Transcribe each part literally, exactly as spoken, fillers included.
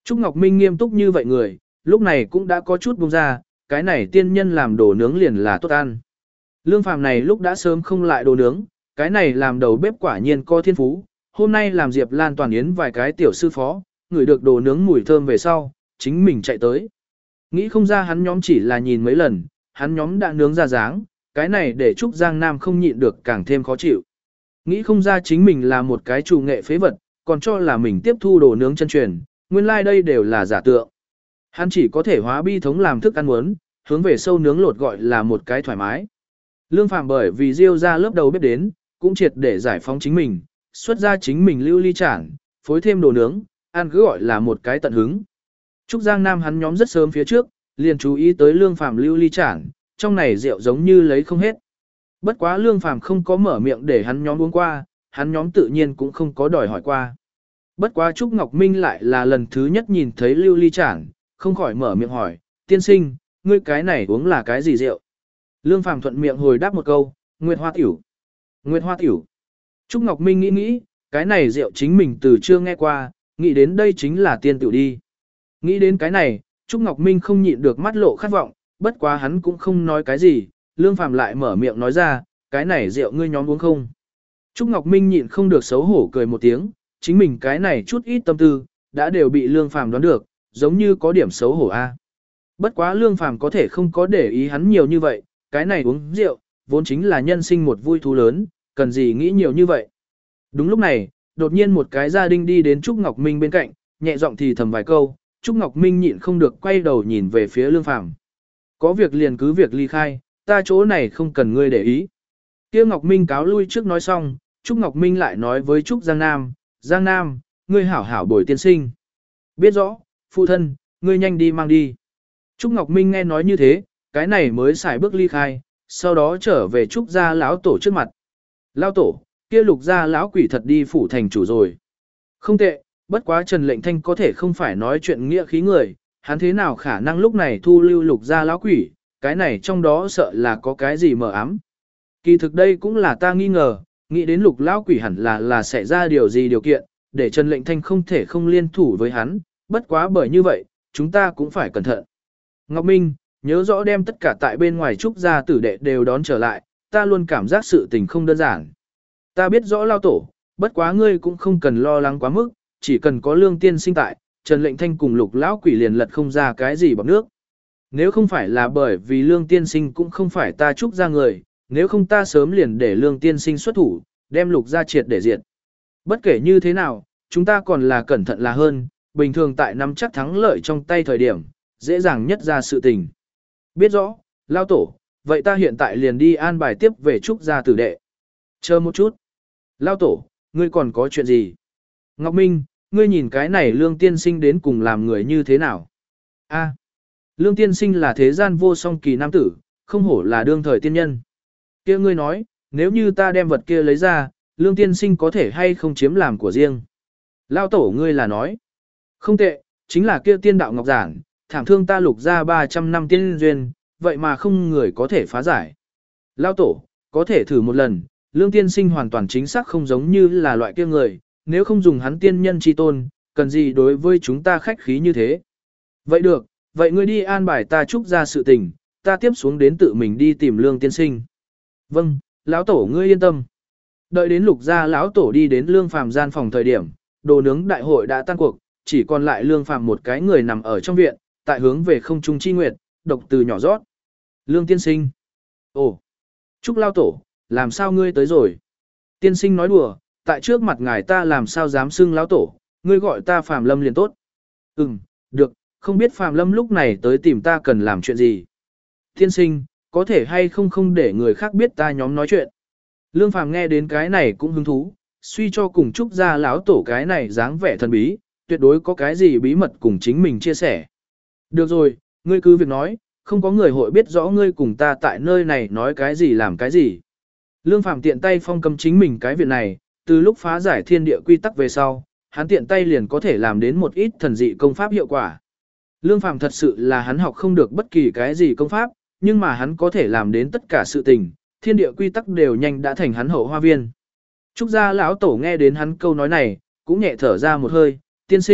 Trúc Ngọc Minh nghiêm túc như vậy người, lúc này cũng đã có chút buông ra, cái này tiên nhân làm đồ nướng liền là tốt ăn. Lương Phàm này lúc đã sớm không lại đồ nướng, cái này làm đầu bếp quả nhiên có thiên phú, hôm nay làm Diệp Lan toàn yến vài cái tiểu sư phó, ngửi được đồ nướng mùi thơm về sau, chính mình chạy tới. Nghĩ không ra hắn nhóm chỉ là nhìn mấy lần, hắn nhóm đã nướng ra dáng, cái này để Trúc Giang Nam không nhịn được càng thêm khó chịu. Nghĩ không ra chính mình là một cái chủ nghệ phế vật, còn cho là mình tiếp thu đồ nướng chân truyền, nguyên lai like đây đều là giả tượng. Hắn chỉ có thể hóa bi thống làm thức ăn muốn, hướng về sâu nướng lột gọi là một cái thoải mái. Lương Phàm bởi vì Diêu ra lớp đầu bếp đến, cũng triệt để giải phóng chính mình, xuất ra chính mình lưu ly chản, phối thêm đồ nướng, ăn cứ gọi là một cái tận hứng. Trúc Giang Nam hắn nhóm rất sớm phía trước, liền chú ý tới Lương Phàm lưu ly chản, trong này rượu giống như lấy không hết. Bất quá Lương Phàm không có mở miệng để hắn nhóm uống qua, hắn nhóm tự nhiên cũng không có đòi hỏi qua. Bất quá Trúc Ngọc Minh lại là lần thứ nhất nhìn thấy lưu ly chản, không khỏi mở miệng hỏi, tiên sinh, ngươi cái này uống là cái gì rượu? Lương Phàm thuận miệng hồi đáp một câu, Nguyệt Hoa Tiểu. Nguyệt Hoa Tiểu. Trúc Ngọc Minh nghĩ nghĩ, cái này rượu chính mình từ chưa nghe qua, nghĩ đến đây chính là tiên tiểu đi. Nghĩ đến cái này, Trúc Ngọc Minh không nhịn được mắt lộ khát vọng, bất quá hắn cũng không nói cái gì, Lương Phàm lại mở miệng nói ra, cái này rượu ngươi nhóm uống không? Trúc Ngọc Minh nhịn không được xấu hổ cười một tiếng, chính mình cái này chút ít tâm tư, đã đều bị Lương Phàm đoán được, giống như có điểm xấu hổ a. Bất quá Lương Phàm có thể không có để ý hắn nhiều như vậy, cái này uống rượu, vốn chính là nhân sinh một vui thú lớn, cần gì nghĩ nhiều như vậy. Đúng lúc này, đột nhiên một cái gia đình đi đến Trúc Ngọc Minh bên cạnh, nhẹ giọng thì thầm vài câu, Trúc Ngọc Minh nhịn không được quay đầu nhìn về phía Lương Phàm. Có việc liền cứ việc ly khai, ta chỗ này không cần ngươi để ý. Kia Ngọc Minh cáo lui trước nói xong, Trúc Ngọc Minh lại nói với Trúc Giang Nam, Giang Nam, ngươi hảo hảo bồi tiên sinh. Biết rõ, phụ thân, ngươi nhanh đi mang đi. Trúc Ngọc Minh nghe nói như thế, cái này mới xài bước ly khai, sau đó trở về Trúc gia lão tổ trước mặt. Lão tổ, kia Lục gia lão quỷ thật đi phủ thành chủ rồi. Không tệ, bất quá Trần Lệnh Thanh có thể không phải nói chuyện nghĩa khí người, hắn thế nào khả năng lúc này thu lưu Lục gia lão quỷ, cái này trong đó sợ là có cái gì mờ ám. Kỳ thực đây cũng là ta nghi ngờ, nghĩ đến Lục lão quỷ hẳn là là sẽ ra điều gì điều kiện, để Trần Lệnh Thanh không thể không liên thủ với hắn, bất quá bởi như vậy, chúng ta cũng phải cẩn thận. Ngọc Minh, nhớ rõ đem tất cả tại bên ngoài Trúc gia tử đệ đều đón trở lại, ta luôn cảm giác sự tình không đơn giản. Ta biết rõ lao tổ, bất quá ngươi cũng không cần lo lắng quá mức, chỉ cần có Lương tiên sinh tại, Trần Lệnh Thanh cùng Lục lão quỷ liền lật không ra cái gì bằng nước. Nếu không phải là bởi vì Lương tiên sinh cũng không phải ta Trúc gia người, nếu không ta sớm liền để Lương tiên sinh xuất thủ, đem Lục gia triệt để diệt. Bất kể như thế nào, chúng ta còn là cẩn thận là hơn, bình thường tại nắm chắc thắng lợi trong tay thời điểm, dễ dàng nhất ra sự tình. Biết rõ, lao tổ, vậy ta hiện tại liền đi an bài tiếp về Trúc gia tử đệ. Chờ một chút. Lao tổ, ngươi còn có chuyện gì? Ngọc Minh, ngươi nhìn cái này Lương tiên sinh đến cùng làm người như thế nào? A, Lương tiên sinh là thế gian vô song kỳ nam tử, không hổ là đương thời tiên nhân. Kia ngươi nói, nếu như ta đem vật kia lấy ra, Lương tiên sinh có thể hay không chiếm làm của riêng? Lao tổ ngươi là nói. Không tệ, chính là kia tiên đạo ngọc giản, thảm thương ta Lục gia ba trăm năm tiên duyên, vậy mà không người có thể phá giải. Lao tổ, có thể thử một lần, Lương tiên sinh hoàn toàn chính xác không giống như là loại kia người, nếu không dùng hắn tiên nhân chi tôn, cần gì đối với chúng ta khách khí như thế. Vậy được, vậy ngươi đi an bài ta Trúc gia sự tình, ta tiếp xuống đến tự mình đi tìm Lương tiên sinh. Vâng, lão tổ ngươi yên tâm. Đợi đến Lục gia lão tổ đi đến Lương Phàm gian phòng thời điểm, đồ nướng đại hội đã tan cuộc, chỉ còn lại Lương Phàm một cái người nằm ở trong viện, tại hướng về không trung chi nguyệt, độc từ nhỏ rót. Lương tiên sinh. Ồ, Trúc lao tổ, làm sao ngươi tới rồi? Tiên sinh nói đùa, tại trước mặt ngài ta làm sao dám xưng lão tổ, ngươi gọi ta Phàm Lâm liền tốt. Ừm, được, không biết Phàm Lâm lúc này tới tìm ta cần làm chuyện gì. Tiên sinh, có thể hay không không để người khác biết ta nhóm nói chuyện. Lương Phàm nghe đến cái này cũng hứng thú, suy cho cùng Trúc gia lão tổ cái này dáng vẻ thần bí, tuyệt đối có cái gì bí mật cùng chính mình chia sẻ. Được rồi, ngươi cứ việc nói, không có người hội biết rõ ngươi cùng ta tại nơi này nói cái gì làm cái gì. Lương Phàm tiện tay phong cấm chính mình cái việc này, từ lúc phá giải thiên địa quy tắc về sau, hắn tiện tay liền có thể làm đến một ít thần dị công pháp hiệu quả. Lương Phàm thật sự là hắn học không được bất kỳ cái gì công pháp, nhưng mà hắn có thể làm đến tất cả sự tình, thiên địa quy tắc đều nhanh đã thành hắn hậu hoa viên. Trúc gia lão tổ nghe đến hắn câu nói này, cũng nhẹ thở ra một hơi, tiên sinh,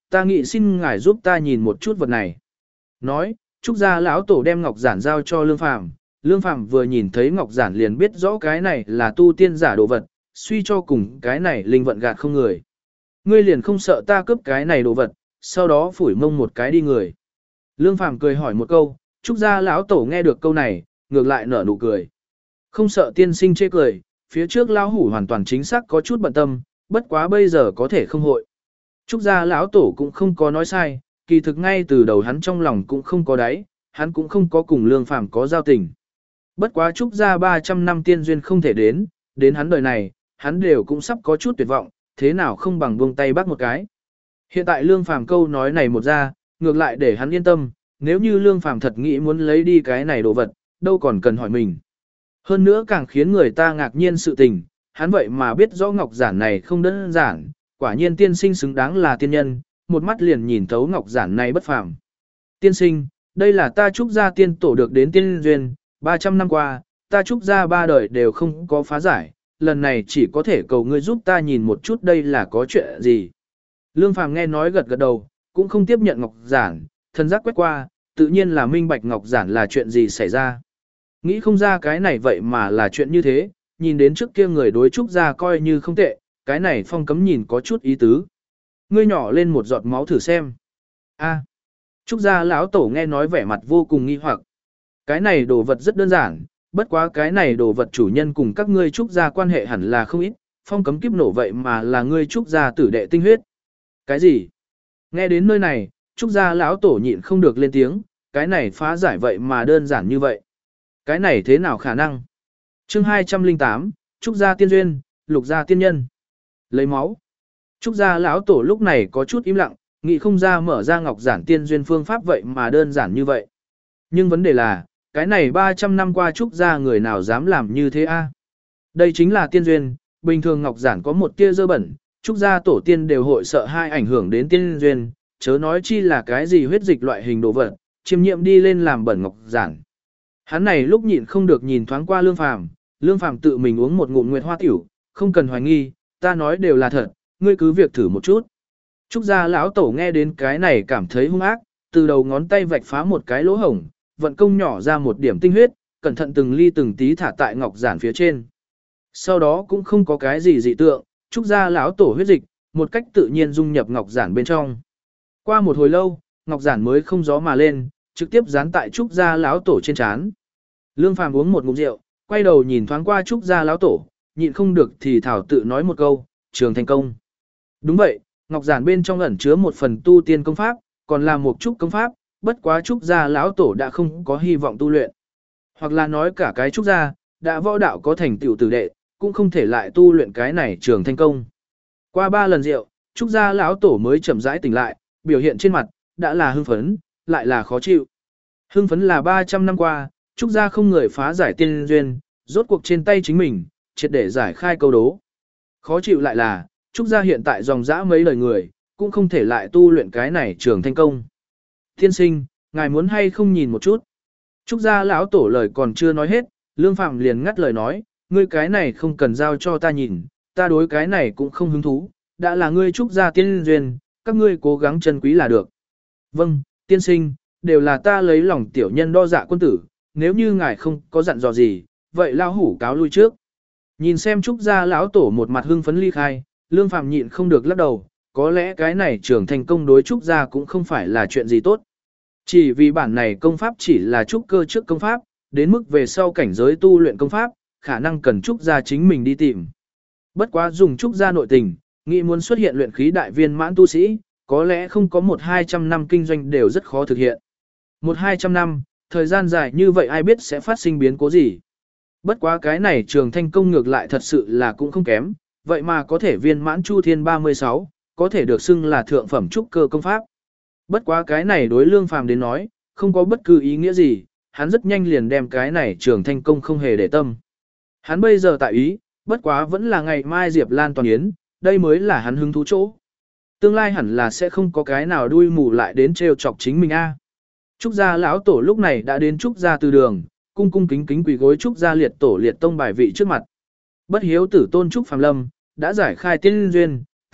ta nghĩ xin ngài giúp ta nhìn một chút vật này. Nói, Trúc gia lão tổ đem ngọc giản giao cho Lương Phàm. Lương Phàm vừa nhìn thấy ngọc giản liền biết rõ cái này là tu tiên giả đồ vật, suy cho cùng cái này linh vận gạt không người. Ngươi liền không sợ ta cướp cái này đồ vật, sau đó phủi mông một cái đi người. Lương Phàm cười hỏi một câu, Trúc gia lão tổ nghe được câu này, ngược lại nở nụ cười. Không sợ tiên sinh chê cười, phía trước lão hủ hoàn toàn chính xác có chút bận tâm, bất quá bây giờ có thể không hội. Trúc gia lão tổ cũng không có nói sai, kỳ thực ngay từ đầu hắn trong lòng cũng không có đáy, hắn cũng không có cùng Lương Phàm có giao tình. Bất quá Trúc gia ba trăm năm tiên duyên không thể đến, đến hắn đời này, hắn đều cũng sắp có chút tuyệt vọng, thế nào không bằng buông tay bắt một cái. Hiện tại Lương Phàm câu nói này một ra, ngược lại để hắn yên tâm, nếu như Lương Phàm thật nghĩ muốn lấy đi cái này đồ vật, đâu còn cần hỏi mình. Hơn nữa càng khiến người ta ngạc nhiên sự tình, hắn vậy mà biết rõ ngọc giản này không đơn giản, quả nhiên tiên sinh xứng đáng là tiên nhân, một mắt liền nhìn thấu ngọc giản này bất phàm. Tiên sinh, đây là ta Trúc gia tiên tổ được đến tiên duyên, ba trăm năm qua, ta Trúc gia ba đời đều không có phá giải, lần này chỉ có thể cầu ngươi giúp ta nhìn một chút đây là có chuyện gì. Lương Phàm nghe nói gật gật đầu, cũng không tiếp nhận ngọc giản, thân giác quét qua, tự nhiên là minh bạch ngọc giản là chuyện gì xảy ra. Nghĩ không ra cái này vậy mà là chuyện như thế, nhìn đến trước kia người đối Trúc gia coi như không tệ, cái này phong cấm nhìn có chút ý tứ. Ngươi nhỏ lên một giọt máu thử xem. A. Trúc gia lão tổ nghe nói vẻ mặt vô cùng nghi hoặc. Cái này đồ vật rất đơn giản, bất quá cái này đồ vật chủ nhân cùng các ngươi Trúc gia quan hệ hẳn là không ít, phong cấm kiếp nổ vậy mà là ngươi Trúc gia tử đệ tinh huyết. Cái gì? Nghe đến nơi này, Trúc gia lão tổ nhịn không được lên tiếng, cái này phá giải vậy mà đơn giản như vậy. Cái này thế nào khả năng? Chương hai trăm lẻ tám, Trúc gia tiên duyên, Lục gia tiên nhân. Lấy máu. Trúc gia lão tổ lúc này có chút im lặng, nghĩ không ra mở ra ngọc giản tiên duyên phương pháp vậy mà đơn giản như vậy. Nhưng vấn đề là, cái này ba trăm năm qua Trúc gia người nào dám làm như thế a? Đây chính là tiên duyên, bình thường ngọc giản có một tia dơ bẩn, Trúc gia tổ tiên đều hội sợ hai ảnh hưởng đến tiên duyên, chớ nói chi là cái gì huyết dịch loại hình đồ vật, chiêm nhiệm đi lên làm bẩn ngọc giản. Hắn này lúc nhịn không được nhìn thoáng qua Lương Phàm, Lương Phàm tự mình uống một ngụm nguyệt hoa tiểu, không cần hoài nghi, ta nói đều là thật, ngươi cứ việc thử một chút. Trúc gia lão tổ nghe đến cái này cảm thấy hung ác, từ đầu ngón tay vạch phá một cái lỗ hổng, vận công nhỏ ra một điểm tinh huyết, cẩn thận từng ly từng tí thả tại ngọc giản phía trên. Sau đó cũng không có cái gì dị tượng, Trúc gia lão tổ huyết dịch, một cách tự nhiên dung nhập ngọc giản bên trong. Qua một hồi lâu, ngọc giản mới không gió mà lên, trực tiếp dán tại Trúc gia lão tổ trên trán. Lương Phàm uống một ngụm rượu, quay đầu nhìn thoáng qua Trúc gia lão tổ, nhịn không được thì thảo tự nói một câu, trường thành công. Đúng vậy, ngọc giản bên trong ẩn chứa một phần tu tiên công pháp, còn là một trúc công pháp, bất quá Trúc gia lão tổ đã không có hy vọng tu luyện. Hoặc là nói cả cái Trúc gia, đã võ đạo có thành tựu tử đệ, cũng không thể lại tu luyện cái này trường thành công. Qua ba lần rượu, Trúc gia lão tổ mới chậm rãi tỉnh lại, biểu hiện trên mặt, đã là hưng phấn, lại là khó chịu. Hưng phấn là ba trăm năm qua, Trúc gia không người phá giải tiên duyên, rốt cuộc trên tay chính mình, triệt để giải khai câu đố. Khó chịu lại là, Trúc gia hiện tại dòng dã mấy lời người, cũng không thể lại tu luyện cái này trường thành công. Tiên sinh, ngài muốn hay không nhìn một chút? Trúc gia lão tổ lời còn chưa nói hết, Lương Phạm liền ngắt lời nói, ngươi cái này không cần giao cho ta nhìn, ta đối cái này cũng không hứng thú, đã là ngươi Trúc gia tiên duyên, các ngươi cố gắng trân quý là được. Vâng, tiên sinh, đều là ta lấy lòng tiểu nhân đo dạ quân tử, nếu như ngài không có dặn dò gì, vậy lão hủ cáo lui trước. Nhìn xem Trúc gia lão tổ một mặt hưng phấn ly khai, Lương Phạm nhịn không được lắc đầu, có lẽ cái này trưởng thành công đối Trúc gia cũng không phải là chuyện gì tốt. Chỉ vì bản này công pháp chỉ là trúc cơ trước công pháp, đến mức về sau cảnh giới tu luyện công pháp, khả năng cần Trúc gia chính mình đi tìm. Bất quá dùng Trúc gia nội tình, nghĩ muốn xuất hiện luyện khí đại viên mãn tu sĩ, có lẽ không có một hai trăm năm kinh doanh đều rất khó thực hiện. Một hai trăm năm, thời gian dài như vậy ai biết sẽ phát sinh biến cố gì. Bất quá cái này trường thanh công ngược lại thật sự là cũng không kém, vậy mà có thể viên mãn chu thiên ba mươi sáu, có thể được xưng là thượng phẩm trúc cơ công pháp. Bất quá cái này đối Lương Phàm đến nói, không có bất cứ ý nghĩa gì, hắn rất nhanh liền đem cái này trường thanh công không hề để tâm. Hắn bây giờ tại ý, bất quá vẫn là ngày mai Diệp Lan toàn yến, đây mới là hắn hứng thú chỗ. Tương lai hẳn là sẽ không có cái nào đuôi mù lại đến trêu chọc chính mình a. Trúc gia lão tổ lúc này đã đến Trúc gia từ đường, cung cung kính kính quỳ gối Trúc gia liệt tổ liệt tông bài vị trước mặt. Bất hiếu tử tôn Trúc Phàm Lâm, đã giải khai tiên duyên,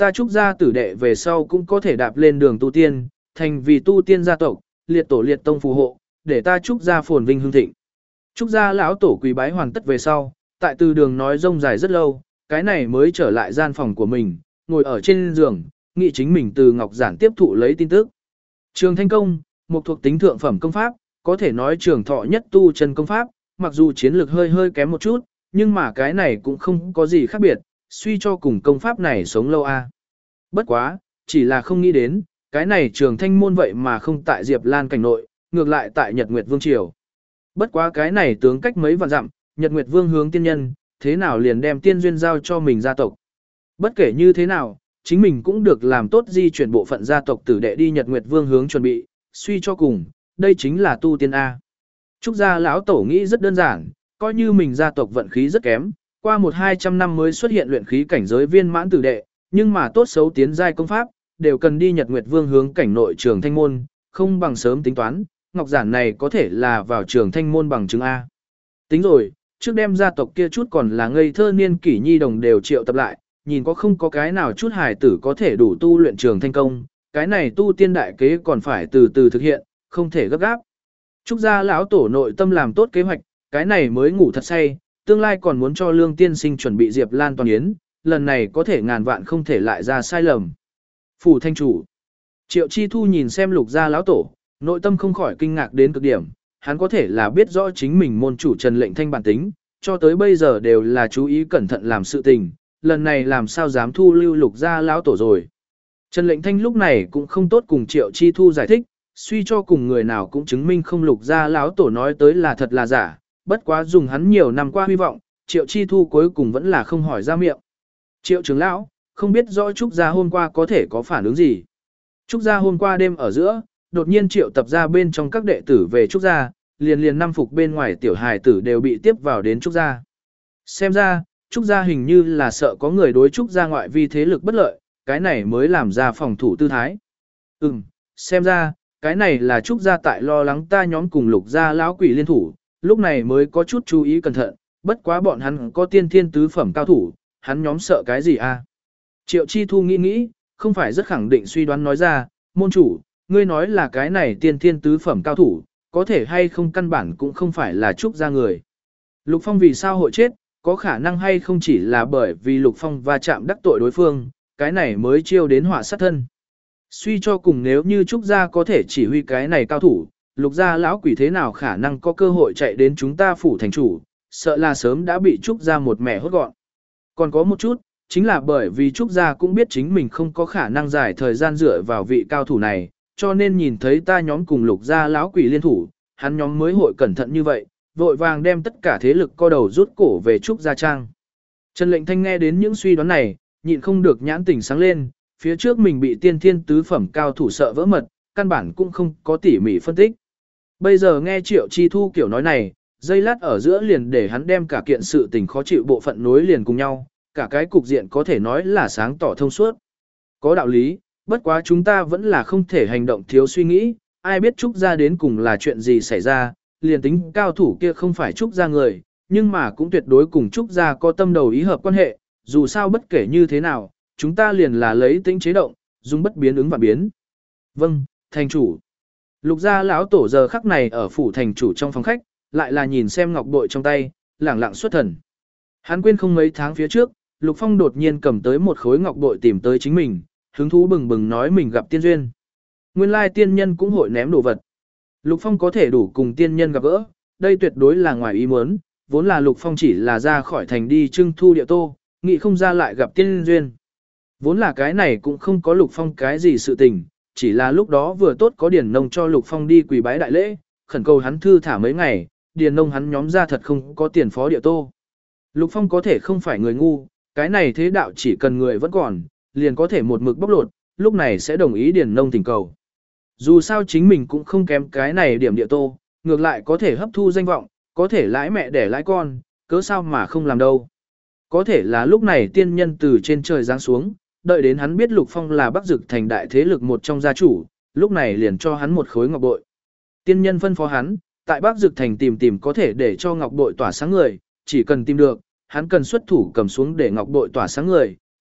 ta Trúc gia tử đệ về sau cũng có thể đạp lên đường tu tiên, thành vì tu tiên gia tộc, liệt tổ liệt tông phù hộ, để ta Trúc gia phồn vinh hưng thịnh. Trúc gia lão tổ quỳ bái hoàn tất về sau, tại từ đường nói rông dài rất lâu, cái này mới trở lại gian phòng của mình, ngồi ở trên giường, nghĩ chính mình từ Ngọc Giản tiếp thụ lấy tin tức. Trường Thanh Công, một thuộc tính thượng phẩm công pháp, có thể nói trường thọ nhất tu chân công pháp, mặc dù chiến lược hơi hơi kém một chút, nhưng mà cái này cũng không có gì khác biệt, suy cho cùng công pháp này sống lâu a. Bất quá, chỉ là không nghĩ đến, cái này Trường Thanh môn vậy mà không tại Diệp Lan cảnh nội, ngược lại tại Nhật Nguyệt Vương triều. Bất quá cái này tướng cách mấy vạn dặm, Nhật Nguyệt Vương hướng tiên nhân, thế nào liền đem tiên duyên giao cho mình gia tộc. Bất kể như thế nào, chính mình cũng được làm tốt di chuyển bộ phận gia tộc tử đệ đi Nhật Nguyệt Vương hướng chuẩn bị, suy cho cùng, đây chính là tu tiên A. Trúc gia lão tổ nghĩ rất đơn giản, coi như mình gia tộc vận khí rất kém, qua một hai trăm năm mới xuất hiện luyện khí cảnh giới viên mãn tử đệ, nhưng mà tốt xấu tiến giai công pháp, đều cần đi Nhật Nguyệt Vương hướng cảnh nội Trường Thanh môn, không bằng sớm tính toán, ngọc giản này có thể là vào Trường Thanh môn bằng chứng A. Tính rồi, trước đem gia tộc kia chút còn là ngây thơ niên kỷ nhi đồng đều triệu tập lại, nhìn có không có cái nào chút hài tử có thể đủ tu luyện Trường Thanh công, cái này tu tiên đại kế còn phải từ từ thực hiện, không thể gấp gáp. Trúc gia lão tổ nội tâm làm tốt kế hoạch, cái này mới ngủ thật say, tương lai còn muốn cho Lương tiên sinh chuẩn bị Diệp Lan toàn yến, lần này có thể ngàn vạn không thể lại ra sai lầm. Phủ thanh chủ. Triệu Chi Thu nhìn xem Lục gia lão tổ, nội tâm không khỏi kinh ngạc đến cực điểm, hắn có thể là biết rõ chính mình môn chủ Trần Lệnh Thanh bản tính, cho tới bây giờ đều là chú ý cẩn thận làm sự tình, lần này làm sao dám thu lưu Lục gia lão tổ rồi. Trần Lệnh Thanh lúc này cũng không tốt cùng Triệu Chi Thu giải thích, suy cho cùng người nào cũng chứng minh không Lục gia lão tổ nói tới là thật là giả, bất quá dùng hắn nhiều năm qua hy vọng, Triệu Chi Thu cuối cùng vẫn là không hỏi ra miệng. Triệu trưởng lão, không biết rõ Trúc gia hôm qua có thể có phản ứng gì. Trúc gia hôm qua đêm ở giữa, đột nhiên Triệu tập ra bên trong các đệ tử về Trúc gia, liền liền năm phục bên ngoài tiểu hài tử đều bị tiếp vào đến Trúc gia. Xem ra, Trúc gia hình như là sợ có người đối Trúc gia ngoại vi thế lực bất lợi, cái này mới làm ra phòng thủ tư thái. Ừm, xem ra, cái này là Trúc gia tại lo lắng ta nhóm cùng Lục gia lão quỷ liên thủ, lúc này mới có chút chú ý cẩn thận, bất quá bọn hắn có tiên thiên tứ phẩm cao thủ, hắn nhóm sợ cái gì a? Triệu Chi Thu nghĩ nghĩ, không phải rất khẳng định suy đoán nói ra, môn chủ, ngươi nói là cái này tiên thiên tứ phẩm cao thủ, có thể hay không căn bản cũng không phải là Trúc gia người. Lục Phong vì sao hội chết, có khả năng hay không chỉ là bởi vì Lục Phong va chạm đắc tội đối phương, cái này mới chiêu đến họa sát thân. Suy cho cùng nếu như Trúc gia có thể chỉ huy cái này cao thủ, Lục gia lão quỷ thế nào khả năng có cơ hội chạy đến chúng ta phủ thành chủ, sợ là sớm đã bị Trúc gia một mẻ hốt gọn. Còn có một chút, chính là bởi vì Trúc gia cũng biết chính mình không có khả năng dài thời gian dựa vào vị cao thủ này, cho nên nhìn thấy ta nhóm cùng Lục gia lão quỷ liên thủ, hắn nhóm mới hội cẩn thận như vậy, vội vàng đem tất cả thế lực co đầu rút cổ về Trúc gia trang. Trần Lệnh Thanh nghe đến những suy đoán này, nhịn không được nhãn tỉnh sáng lên, phía trước mình bị tiên thiên tứ phẩm cao thủ sợ vỡ mật, căn bản cũng không có tỉ mỉ phân tích. Bây giờ nghe Triệu Chi Thu kiểu nói này, dây lát ở giữa liền để hắn đem cả kiện sự tình khó chịu bộ phận nối liền cùng nhau, cả cái cục diện có thể nói là sáng tỏ thông suốt. Có đạo lý, bất quá chúng ta vẫn là không thể hành động thiếu suy nghĩ, ai biết Trúc gia đến cùng là chuyện gì xảy ra, liền tính cao thủ kia không phải Trúc gia người, nhưng mà cũng tuyệt đối cùng Trúc gia có tâm đầu ý hợp quan hệ, dù sao bất kể như thế nào, chúng ta liền là lấy tính chế động, dùng bất biến ứng và biến. Vâng, thành chủ. Lục gia lão tổ giờ khắc này ở phủ thành chủ trong phòng khách, lại là nhìn xem ngọc bội trong tay, lẳng lặng xuất thần. Hắn quên không mấy tháng phía trước, Lục Phong đột nhiên cầm tới một khối ngọc bội tìm tới chính mình, hứng thú bừng bừng nói mình gặp tiên duyên. Nguyên lai tiên nhân cũng hội ném đồ vật. Lục Phong có thể đủ cùng tiên nhân gặp gỡ, đây tuyệt đối là ngoài ý muốn, vốn là Lục Phong chỉ là ra khỏi thành đi trưng thu địa tô, nghĩ không ra lại gặp tiên duyên. Vốn là cái này cũng không có Lục Phong cái gì sự tình, chỉ là lúc đó vừa tốt có Điền Nông cho Lục Phong đi quỳ bái đại lễ, khẩn cầu hắn thư thả mấy ngày, Điền Nông hắn nhóm ra thật không có tiền phó địa tô. Lục Phong có thể không phải người ngu, cái này thế đạo chỉ cần người vẫn còn, liền có thể một mực bóc lột, lúc này sẽ đồng ý Điền Nông thỉnh cầu. Dù sao chính mình cũng không kém cái này điểm địa tô, ngược lại có thể hấp thu danh vọng, có thể lãi mẹ để lãi con, cớ sao mà không làm đâu. Có thể là lúc này tiên nhân từ trên trời giáng xuống, đợi đến hắn biết Lục Phong là Bắc Dực thành đại thế lực một trong gia chủ, lúc này liền cho hắn một khối ngọc bội. Tiên nhân phân phó hắn, tại Bắc Dực thành tìm tìm có thể để cho ngọc bội tỏa sáng người, chỉ cần tìm được, hắn cần xuất thủ cầm xuống để ngọc bội tỏa sáng người,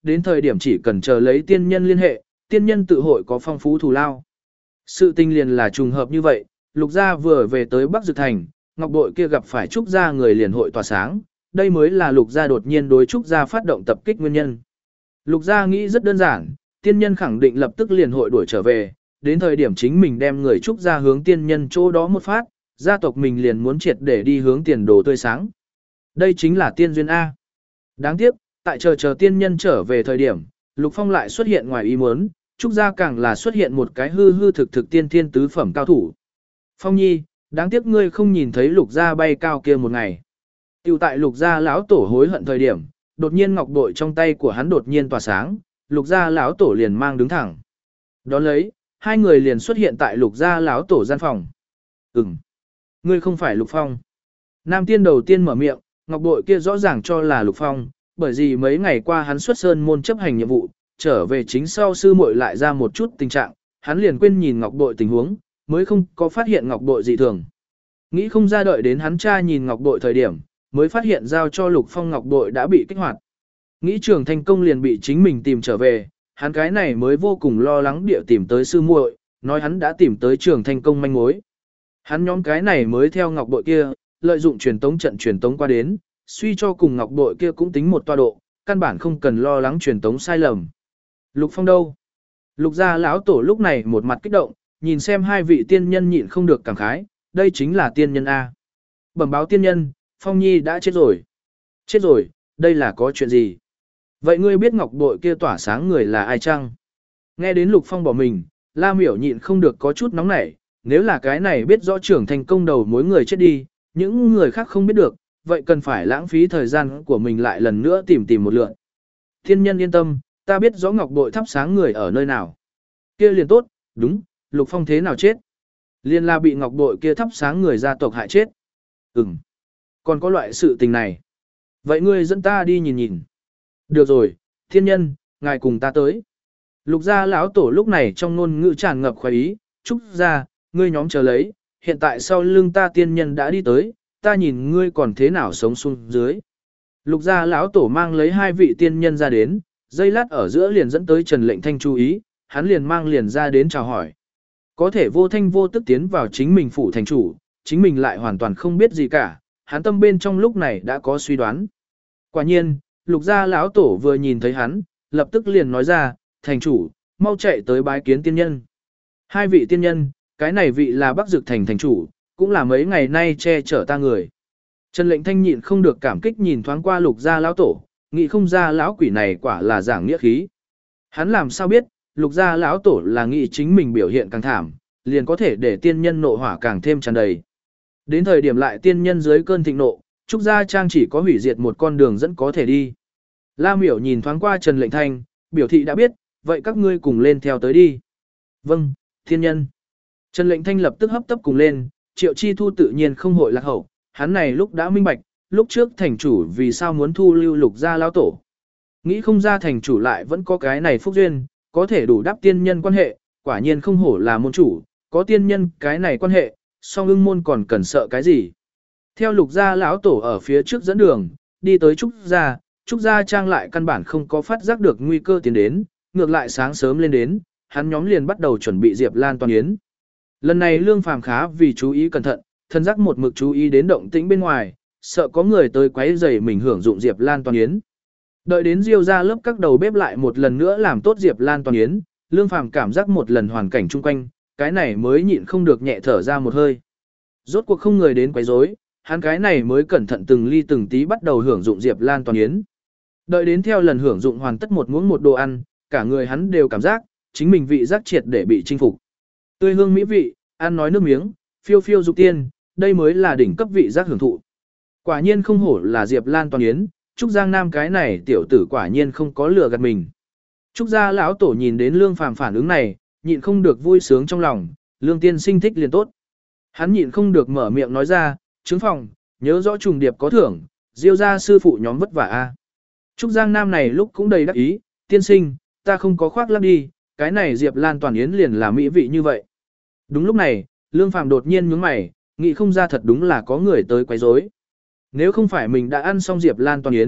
đến thời điểm chỉ cần chờ lấy tiên nhân liên hệ, tiên nhân tự hội có phong phú thù lao. Sự tình liền là trùng hợp như vậy, Lục gia vừa về tới Bắc Dực Thành, ngọc bội kia gặp phải Trúc gia người liền hội tỏa sáng, đây mới là Lục gia đột nhiên đối Trúc gia phát động tập kích nguyên nhân. Lục gia nghĩ rất đơn giản, tiên nhân khẳng định lập tức liền hội đuổi trở về, đến thời điểm chính mình đem người Trúc gia hướng tiên nhân chỗ đó một phát, gia tộc mình liền muốn triệt để đi hướng tiền đồ tươi sáng. Đây chính là tiên duyên A. Đáng tiếc, tại chờ chờ tiên nhân trở về thời điểm, Lục Phong lại xuất hiện ngoài ý muốn, Trúc gia càng là xuất hiện một cái hư hư thực thực tiên thiên tứ phẩm cao thủ. Phong Nhi, đáng tiếc ngươi không nhìn thấy Lục gia bay cao kia một ngày. Tiểu tại Lục gia lão tổ hối hận thời điểm, đột nhiên ngọc bội trong tay của hắn đột nhiên tỏa sáng, Lục gia lão tổ liền mang đứng thẳng. Đón lấy, hai người liền xuất hiện tại Lục gia lão tổ gian phòng. Ừm, ngươi không phải Lục Phong. Nam tiên đầu tiên mở miệng, ngọc bội kia rõ ràng cho là Lục Phong, bởi vì mấy ngày qua hắn xuất sơn môn chấp hành nhiệm vụ, trở về chính sau sư muội lại ra một chút tình trạng, hắn liền quên nhìn ngọc bội tình huống, mới không có phát hiện ngọc bội dị thường. Nghĩ không ra đợi đến hắn tra nhìn ngọc bội thời điểm, mới phát hiện giao cho Lục Phong ngọc bội đã bị kích hoạt. Nghĩ Trường Thành Công liền bị chính mình tìm trở về, hắn cái này mới vô cùng lo lắng địa tìm tới sư muội, nói hắn đã tìm tới Trường Thành Công manh mối. Hắn nhóm cái này mới theo ngọc bội kia, lợi dụng truyền tống trận truyền tống qua đến, suy cho cùng ngọc bội kia cũng tính một toa độ, căn bản không cần lo lắng truyền tống sai lầm. Lục Phong đâu? Lục gia lão tổ lúc này một mặt kích động, nhìn xem hai vị tiên nhân nhịn không được cảm khái, đây chính là tiên nhân A. Bẩm báo tiên nhân, Phong Nhi đã chết rồi. Chết rồi, đây là có chuyện gì? Vậy ngươi biết ngọc bội kia tỏa sáng người là ai chăng? Nghe đến Lục Phong bỏ mình, La Miểu nhịn không được có chút nóng nảy, nếu là cái này biết rõ Trưởng Thành Công đầu mối người chết đi, những người khác không biết được, vậy cần phải lãng phí thời gian của mình lại lần nữa tìm tìm một lượt. Tiên nhân yên tâm, ta biết rõ ngọc bội thắp sáng người ở nơi nào. Kia liền tốt, đúng, Lục Phong thế nào chết? Liên là bị ngọc bội kia thắp sáng người gia tộc hại chết. Ừm, còn có loại sự tình này. Vậy ngươi dẫn ta đi nhìn nhìn. Được rồi, thiên nhân, ngài cùng ta tới. Lục gia lão tổ lúc này trong ngôn ngữ tràn ngập khoái ý, Trúc gia, ngươi nhóm chờ lấy, hiện tại sau lưng ta tiên nhân đã đi tới, ta nhìn ngươi còn thế nào sống xuống dưới. Lục gia lão tổ mang lấy hai vị tiên nhân ra đến, dây lát ở giữa liền dẫn tới Trần Lệnh Thanh chú ý, hắn liền mang liền ra đến chào hỏi. Có thể vô thanh vô tức tiến vào chính mình phủ thành chủ, chính mình lại hoàn toàn không biết gì cả, hắn tâm bên trong lúc này đã có suy đoán. Quả nhiên, lục gia lão tổ vừa nhìn thấy hắn, lập tức liền nói ra, thành chủ, mau chạy tới bái kiến tiên nhân. Hai vị tiên nhân, cái này vị là Bắc Dực Thành thành chủ, cũng là mấy ngày nay che chở ta người. Trần Lệnh Thanh nhịn không được cảm kích nhìn thoáng qua lục gia lão tổ, nghĩ không ra lão quỷ này quả là giảng nghĩa khí. Hắn làm sao biết, lục gia lão tổ là nghĩ chính mình biểu hiện càng thảm, liền có thể để tiên nhân nộ hỏa càng thêm tràn đầy. Đến thời điểm lại tiên nhân dưới cơn thịnh nộ, Trúc Gia Trang chỉ có hủy diệt một con đường dẫn có thể đi. La Miểu nhìn thoáng qua Trần Lệnh Thanh, biểu thị đã biết, vậy các ngươi cùng lên theo tới đi. Vâng, thiên nhân. Trần Lệnh Thanh lập tức hấp tấp cùng lên, Triệu Chi Thu tự nhiên không hội lạc hậu, hắn này lúc đã minh bạch, lúc trước thành chủ vì sao muốn thu lưu lục gia lão tổ. Nghĩ không ra thành chủ lại vẫn có cái này phúc duyên, có thể đủ đáp tiên nhân quan hệ, quả nhiên không hổ là môn chủ, có tiên nhân cái này quan hệ, song ưng môn còn cần sợ cái gì. Theo lục gia lão tổ ở phía trước dẫn đường, đi tới Trúc Gia, Trúc Gia Trang lại căn bản không có phát giác được nguy cơ tiến đến, ngược lại sáng sớm lên đến, hắn nhóm liền bắt đầu chuẩn bị Diệp Lan toàn yến. Lần này Lương Phàm khá vì chú ý cẩn thận, thân giác một mực chú ý đến động tĩnh bên ngoài, sợ có người tới quấy rầy mình hưởng dụng Diệp Lan toàn yến. Đợi đến Diêu gia lớp các đầu bếp lại một lần nữa làm tốt Diệp Lan toàn yến, Lương Phàm cảm giác một lần hoàn cảnh chung quanh, cái này mới nhịn không được nhẹ thở ra một hơi. Rốt cuộc không người đến quấy rối, hắn cái này mới cẩn thận từng ly từng tí bắt đầu hưởng dụng Diệp Lan toàn yến. Đợi đến theo lần hưởng dụng hoàn tất một muỗng một đồ ăn, cả người hắn đều cảm giác chính mình vị giác triệt để bị chinh phục. Tươi hương mỹ vị, ăn nói nước miếng, phiêu phiêu dục tiên, đây mới là đỉnh cấp vị giác hưởng thụ. Quả nhiên không hổ là Diệp Lan toàn yến, Trúc Giang Nam cái này tiểu tử quả nhiên không có lừa gạt mình. Trúc gia lão tổ nhìn đến Lương Phàm phản ứng này, nhịn không được vui sướng trong lòng, Lương tiên sinh thích liền tốt. Hắn nhịn không được mở miệng nói ra, trướng phòng, nhớ rõ trùng điệp có thưởng, Diêu gia sư phụ nhóm vất vả a. Trúc Giang Nam này lúc cũng đầy đắc ý, tiên sinh, ta không có khoác lác đi, cái này Diệp Lan toàn yến liền là mỹ vị như vậy. Đúng lúc này, Lương Phàm đột nhiên nhướng mày, nghĩ không ra thật đúng là có người tới quấy rối. Nếu không phải mình đã ăn xong Diệp Lan toàn yến,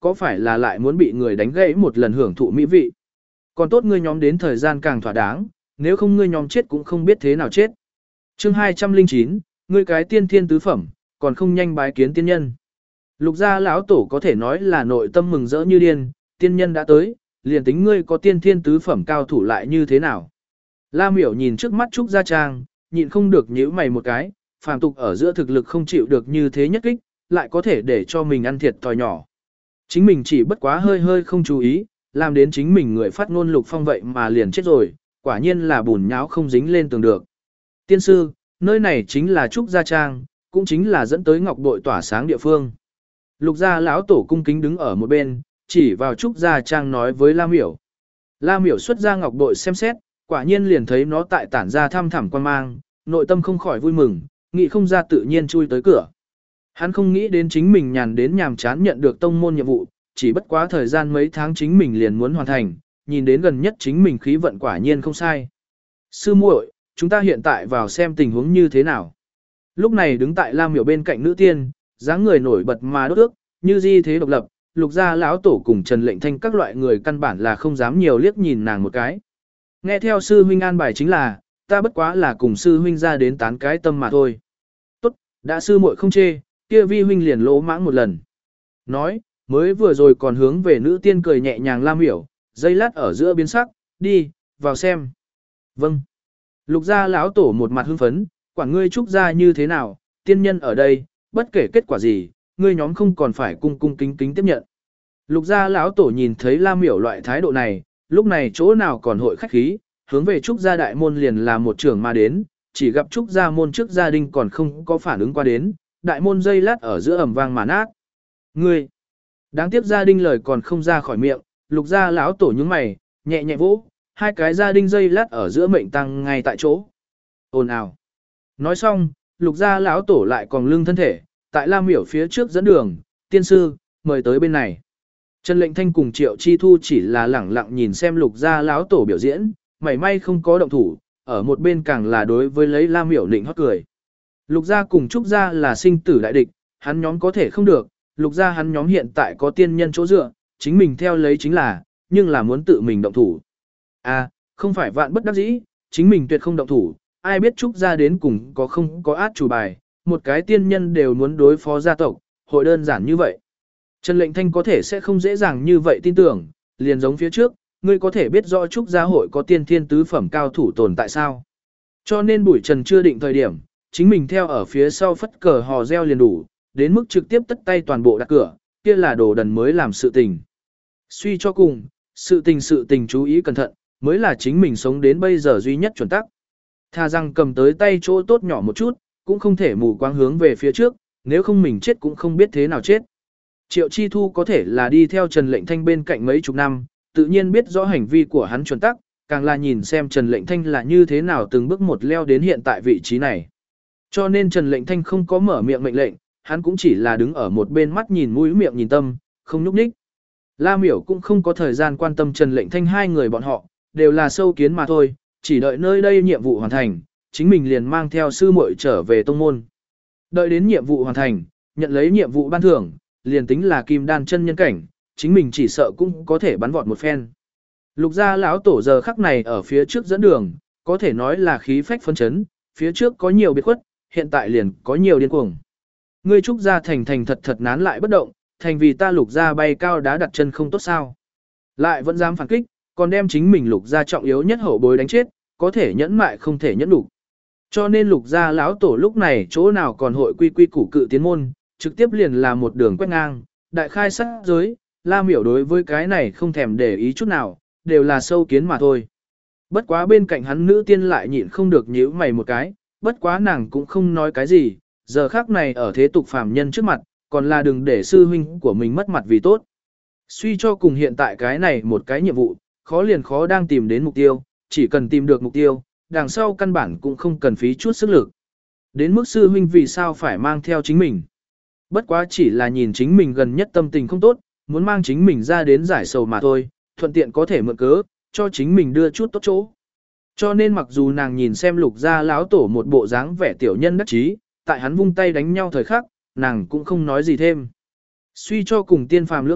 có phải là lại muốn bị người đánh gãy một lần hưởng thụ mỹ vị. Còn tốt ngươi nhóm đến thời gian càng thỏa đáng, nếu không ngươi nhóm chết cũng không biết thế nào chết. Chương hai trăm lẻ chín, ngươi cái tiên thiên tứ phẩm, còn không nhanh bái kiến tiên nhân. Lục gia lão tổ có thể nói là nội tâm mừng rỡ như điên, tiên nhân đã tới, liền tính ngươi có tiên thiên tứ phẩm cao thủ lại như thế nào. La Miểu nhìn trước mắt Trúc Gia Trang, nhịn không được nhíu mày một cái, phàm tục ở giữa thực lực không chịu được như thế nhất kích, lại có thể để cho mình ăn thiệt thòi nhỏ. Chính mình chỉ bất quá hơi hơi không chú ý, làm đến chính mình người phát ngôn Lục Phong vậy mà liền chết rồi, quả nhiên là bùn nháo không dính lên tường được. Tiên sư, nơi này chính là Trúc Gia Trang, cũng chính là dẫn tới ngọc bội tỏa sáng địa phương. Lục gia lão tổ cung kính đứng ở một bên, chỉ vào Trúc Gia Trang nói với La Miểu. La Miểu xuất ra ngọc bội xem xét, quả nhiên liền thấy nó tại tản ra thăm thẳm quan mang, nội tâm không khỏi vui mừng, nghĩ không ra tự nhiên chui tới cửa. Hắn không nghĩ đến chính mình nhàn đến nhàm chán nhận được tông môn nhiệm vụ, chỉ bất quá thời gian mấy tháng chính mình liền muốn hoàn thành, nhìn đến gần nhất chính mình khí vận quả nhiên không sai. Sư muội, chúng ta hiện tại vào xem tình huống như thế nào. Lúc này đứng tại La Miểu bên cạnh nữ tiên, dáng người nổi bật mà đốt ước, như di thế độc lập, Lục gia lão tổ cùng Trần Lệnh Thanh các loại người căn bản là không dám nhiều liếc nhìn nàng một cái. Nghe theo sư huynh an bài chính là, ta bất quá là cùng sư huynh ra đến tán cái tâm mà thôi. Tốt, đã sư muội không chê, kia vi huynh liền lỗ mãng một lần. Nói, mới vừa rồi còn hướng về nữ tiên cười nhẹ nhàng La Miểu, dây lát ở giữa biến sắc, đi, vào xem. Vâng. Lục gia lão tổ một mặt hưng phấn, quản ngươi Trúc gia như thế nào, tiên nhân ở đây, bất kể kết quả gì, ngươi nhóm không còn phải cung cung kính kính tiếp nhận. Lục gia lão tổ nhìn thấy La Miểu loại thái độ này, lúc này chỗ nào còn hội khách khí, hướng về Trúc gia đại môn liền là một trưởng mà đến, chỉ gặp Trúc gia môn trước gia đình còn không có phản ứng qua đến, đại môn dây lát ở giữa ẩm vang mà nát. Ngươi, đáng tiếc gia đình lời còn không ra khỏi miệng, Lục gia lão tổ nhướng mày, nhẹ nhẹ vỗ, hai cái gia đình dây lát ở giữa mệnh tăng ngay tại chỗ. Ồn ào. Nói xong, Lục gia lão tổ lại còn lưng thân thể, tại La Miểu phía trước dẫn đường, tiên sư, mời tới bên này. Trần Lệnh Thanh cùng Triệu Chi Thu chỉ là lẳng lặng nhìn xem Lục gia lão tổ biểu diễn, mảy may không có động thủ, ở một bên càng là đối với lấy La Miểu nịnh hót cười. Lục gia cùng Trúc gia là sinh tử đại địch, hắn nhóm có thể không được, Lục gia hắn nhóm hiện tại có tiên nhân chỗ dựa, chính mình theo lấy chính là, nhưng là muốn tự mình động thủ. À, không phải vạn bất đắc dĩ, chính mình tuyệt không động thủ, ai biết Trúc gia đến cùng có không có át chủ bài, một cái tiên nhân đều muốn đối phó gia tộc, hội đơn giản như vậy. Trần Lệnh Thanh có thể sẽ không dễ dàng như vậy tin tưởng, liền giống phía trước, ngươi có thể biết rõ Trúc gia hội có tiên thiên tứ phẩm cao thủ tồn tại sao. Cho nên Bùi Trần chưa định thời điểm, chính mình theo ở phía sau phất cờ hò reo liền đủ, đến mức trực tiếp tất tay toàn bộ đặt cửa, kia là đồ đần mới làm sự tình. Suy cho cùng, sự tình sự tình chú ý cẩn thận, mới là chính mình sống đến bây giờ duy nhất chuẩn tắc. Thà rằng cầm tới tay chỗ tốt nhỏ một chút, cũng không thể mù quáng hướng về phía trước, nếu không mình chết cũng không biết thế nào chết. Triệu Chi Thu có thể là đi theo Trần Lệnh Thanh bên cạnh mấy chục năm, tự nhiên biết rõ hành vi của hắn chuẩn tắc, càng là nhìn xem Trần Lệnh Thanh là như thế nào từng bước một leo đến hiện tại vị trí này. Cho nên Trần Lệnh Thanh không có mở miệng mệnh lệnh, hắn cũng chỉ là đứng ở một bên mắt nhìn mũi miệng nhìn tâm, không nhúc nhích. La Miểu cũng không có thời gian quan tâm Trần Lệnh Thanh hai người bọn họ, đều là sâu kiến mà thôi, chỉ đợi nơi đây nhiệm vụ hoàn thành, chính mình liền mang theo sư muội trở về tông môn. Đợi đến nhiệm vụ hoàn thành, nhận lấy nhiệm vụ ban thưởng, liền tính là kim đan chân nhân cảnh, chính mình chỉ sợ cũng có thể bắn vọt một phen. Lục gia lão tổ giờ khắc này ở phía trước dẫn đường, có thể nói là khí phách phấn chấn, phía trước có nhiều biệt khuất, hiện tại liền có nhiều điên cuồng. Ngươi Trúc gia thành thành thật thật nán lại bất động, thành vì ta Lục gia bay cao đá đặt chân không tốt sao? Lại vẫn dám phản kích, còn đem chính mình Lục gia trọng yếu nhất hậu bối đánh chết, có thể nhẫn mại không thể nhẫn đủ. Cho nên Lục gia lão tổ lúc này chỗ nào còn hội quy quy củ cự tiến môn, trực tiếp liền là một đường quét ngang, đại khai sát giới, La Miểu đối với cái này không thèm để ý chút nào, đều là sâu kiến mà thôi. Bất quá bên cạnh hắn nữ tiên lại nhịn không được nhíu mày một cái, bất quá nàng cũng không nói cái gì, giờ khác này ở thế tục phàm nhân trước mặt, còn là đừng để sư huynh của mình mất mặt vì tốt. Suy cho cùng hiện tại cái này một cái nhiệm vụ, khó liền khó đang tìm đến mục tiêu, chỉ cần tìm được mục tiêu, đằng sau căn bản cũng không cần phí chút sức lực. Đến mức sư huynh vì sao phải mang theo chính mình. Bất quá chỉ là nhìn chính mình gần nhất tâm tình không tốt, muốn mang chính mình ra đến giải sầu mà thôi, thuận tiện có thể mượn cớ, cho chính mình đưa chút tốt chỗ. Cho nên mặc dù nàng nhìn xem Lục gia lão tổ một bộ dáng vẻ tiểu nhân đắc chí, tại hắn vung tay đánh nhau thời khắc, nàng cũng không nói gì thêm. Suy cho cùng tiên phàm lưỡng cách,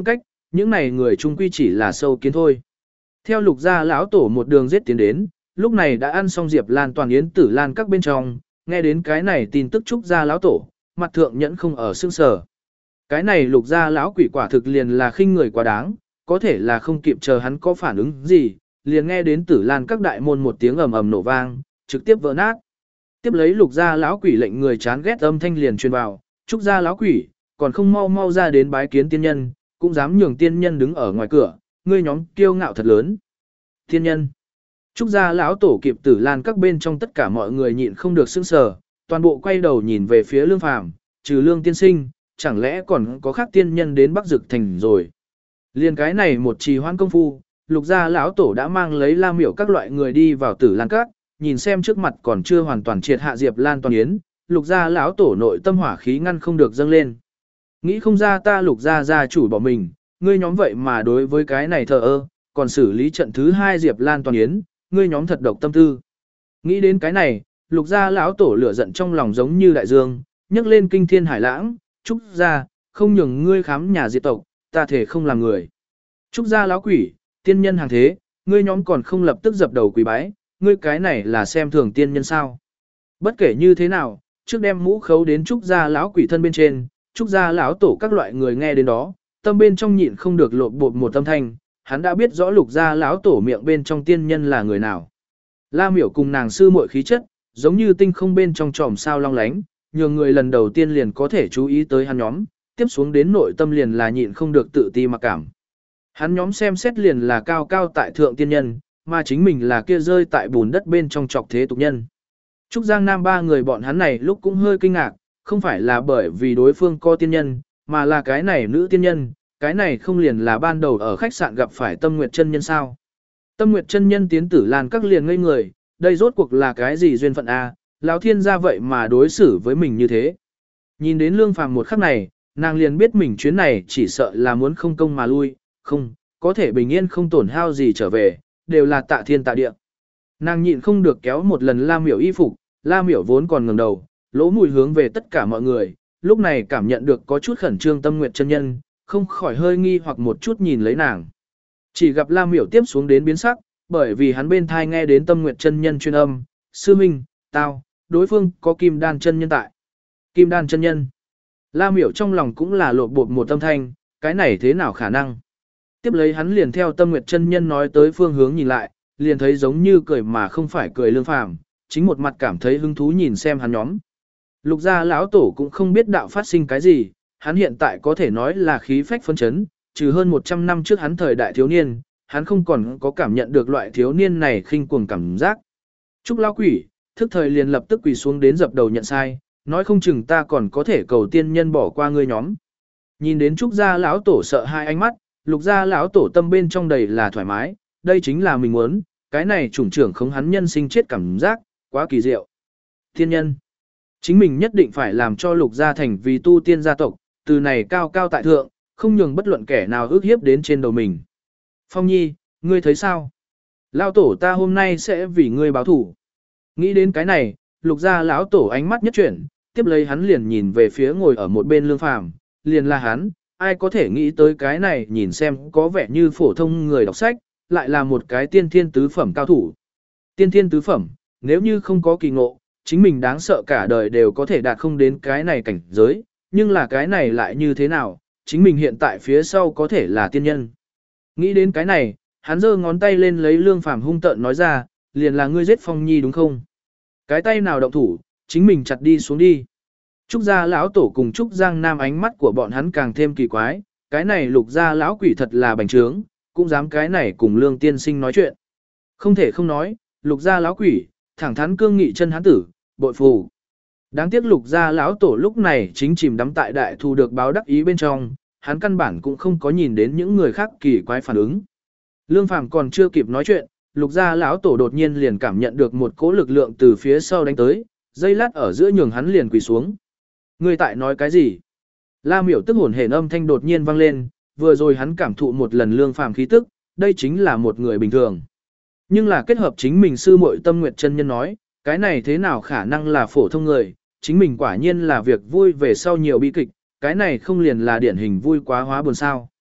những này người chung quy chỉ là sâu kiến thôi. Theo Lục gia lão tổ một đường giết tiến đến, lúc này đã ăn xong Diệp Lan toàn yến tử lan các bên trong, nghe đến cái này tin tức Trúc gia lão tổ, mặt thượng nhẫn không ở sương sở. Cái này Lục gia lão quỷ quả thực liền là khinh người quá đáng, có thể là không kịp chờ hắn có phản ứng gì, liền nghe đến tử lan các đại môn một tiếng ầm ầm nổ vang, trực tiếp vỡ nát. Tiếp lấy Lục gia lão quỷ lệnh người chán ghét âm thanh liền truyền vào, Trúc gia lão quỷ, còn không mau mau ra đến bái kiến tiên nhân, cũng dám nhường tiên nhân đứng ở ngoài cửa, ngươi nhóm kiêu ngạo thật lớn. Tiên nhân. Trúc gia lão tổ kịp tử lan các bên trong tất cả mọi người nhịn không được sững sờ, toàn bộ quay đầu nhìn về phía Lương Phàm, trừ Lương tiên sinh, chẳng lẽ còn có khác tiên nhân đến Bắc Dực thành rồi. Liên cái này một trì hoãn công phu, Lục gia lão tổ đã mang lấy La Miểu các loại người đi vào tử lan các, nhìn xem trước mặt còn chưa hoàn toàn triệt hạ Diệp Lan toàn yến, Lục gia lão tổ nội tâm hỏa khí ngăn không được dâng lên. Nghĩ không ra ta Lục gia gia chủ bỏ mình, ngươi nhóm vậy mà đối với cái này thờ ơ, còn xử lý trận thứ hai Diệp Lan toàn yến, ngươi nhóm thật độc tâm tư. Nghĩ đến cái này, Lục gia lão tổ lửa giận trong lòng giống như đại dương, nhấc lên kinh thiên hải lãng, Trúc gia, không nhường ngươi khám nhà diệt tộc, ta thể không làm người. Trúc gia lão quỷ, tiên nhân hàng thế, ngươi nhóm còn không lập tức dập đầu quỳ bái, ngươi cái này là xem thường tiên nhân sao? Bất kể như thế nào, trước đem mũ khấu đến Trúc gia lão quỷ thân bên trên, Trúc gia lão tổ các loại người nghe đến đó, tâm bên trong nhịn không được lộn bột một tâm thanh, hắn đã biết rõ Lục gia lão tổ miệng bên trong tiên nhân là người nào. La Miểu cùng nàng sư muội khí chất, giống như tinh không bên trong tròm sao long lánh, nhường người lần đầu tiên liền có thể chú ý tới hắn nhóm, tiếp xuống đến nội tâm liền là nhịn không được tự ti mặc cảm. Hắn nhóm xem xét liền là cao cao tại thượng tiên nhân, mà chính mình là kia rơi tại bùn đất bên trong trọc thế tục nhân. Trúc Giang Nam ba người bọn hắn này lúc cũng hơi kinh ngạc, không phải là bởi vì đối phương có tiên nhân, mà là cái này nữ tiên nhân, cái này không liền là ban đầu ở khách sạn gặp phải Tâm Nguyệt chân nhân sao? Tâm Nguyệt chân nhân tiến tử lan các liền ngây người, đây rốt cuộc là cái gì duyên phận a? Lão thiên gia vậy mà đối xử với mình như thế. Nhìn đến Lương Phàm một khắc này, nàng liền biết mình chuyến này chỉ sợ là muốn không công mà lui, không, có thể bình yên không tổn hao gì trở về, đều là tạ thiên tạ địa. Nàng nhịn không được kéo một lần La Miểu y phục, La Miểu vốn còn ngẩng đầu, lỗ mũi hướng về tất cả mọi người, lúc này cảm nhận được có chút khẩn trương Tâm Nguyệt chân nhân, không khỏi hơi nghi hoặc một chút nhìn lấy nàng. Chỉ gặp La Miểu tiếp xuống đến biến sắc, bởi vì hắn bên thai nghe đến Tâm Nguyệt chân nhân chuyên âm, sư minh, tao, đối phương có kim đan chân nhân tại. Kim đan chân nhân. La Miểu trong lòng cũng là lột bột một tâm thanh, cái này thế nào khả năng. Tiếp lấy hắn liền theo Tâm Nguyệt chân nhân nói tới phương hướng nhìn lại, liền thấy giống như cười mà không phải cười Lương Phàm, chính một mặt cảm thấy hứng thú nhìn xem hắn nhóm. Lục gia lão tổ cũng không biết đạo phát sinh cái gì, hắn hiện tại có thể nói là khí phách phấn chấn, trừ hơn một trăm năm trước hắn thời đại thiếu niên, hắn không còn có cảm nhận được loại thiếu niên này khinh cuồng cảm giác. Trúc lão quỷ, thức thời liền lập tức quỳ xuống đến dập đầu nhận sai, nói không chừng ta còn có thể cầu tiên nhân bỏ qua ngươi nhóm. Nhìn đến Trúc gia lão tổ sợ hai ánh mắt, Lục gia lão tổ tâm bên trong đầy là thoải mái, đây chính là mình muốn, cái này chủng trưởng không hắn nhân sinh chết cảm giác, quá kỳ diệu. Tiên nhân, chính mình nhất định phải làm cho Lục gia thành vì tu tiên gia tộc, từ này cao cao tại thượng, không nhường bất luận kẻ nào ước hiếp đến trên đầu mình. Phong Nhi, ngươi thấy sao? Lão tổ ta hôm nay sẽ vì ngươi báo thủ. Nghĩ đến cái này, Lục gia lão tổ ánh mắt nhất chuyển, tiếp lấy hắn liền nhìn về phía ngồi ở một bên Lương Phàm, liền là hắn, ai có thể nghĩ tới cái này nhìn xem có vẻ như phổ thông người đọc sách, lại là một cái tiên thiên tứ phẩm cao thủ. Tiên thiên tứ phẩm, nếu như không có kỳ ngộ, chính mình đáng sợ cả đời đều có thể đạt không đến cái này cảnh giới, nhưng là cái này lại như thế nào, chính mình hiện tại phía sau có thể là tiên nhân. Nghĩ đến cái này, hắn giơ ngón tay lên lấy Lương Phàm hung tợn nói ra, liền là ngươi giết Phong Nhi đúng không? Cái tay nào động thủ, chính mình chặt đi xuống đi. Trúc gia lão tổ cùng Trúc Giang Nam ánh mắt của bọn hắn càng thêm kỳ quái, cái này Lục gia lão quỷ thật là bành trướng, cũng dám cái này cùng Lương tiên sinh nói chuyện. Không thể không nói, Lục gia lão quỷ, thẳng thắn cương nghị chân hắn tử, bội phù. Đáng tiếc Lục gia lão tổ lúc này chính chìm đắm tại đại thù được báo đắc ý bên trong, hắn căn bản cũng không có nhìn đến những người khác kỳ quái phản ứng. Lương Phàm còn chưa kịp nói chuyện, Lục gia lão tổ đột nhiên liền cảm nhận được một cỗ lực lượng từ phía sau đánh tới, dây lát ở giữa nhường hắn liền quỳ xuống. Ngươi tại nói cái gì? La Miểu tức hồn hển âm thanh đột nhiên vang lên, vừa rồi hắn cảm thụ một lần Lương Phàm khí tức, đây chính là một người bình thường. Nhưng là kết hợp chính mình sư muội Tâm Nguyệt chân nhân nói, cái này thế nào khả năng là phổ thông người, chính mình quả nhiên là việc vui về sau nhiều bi kịch, cái này không liền là điển hình vui quá hóa buồn sao.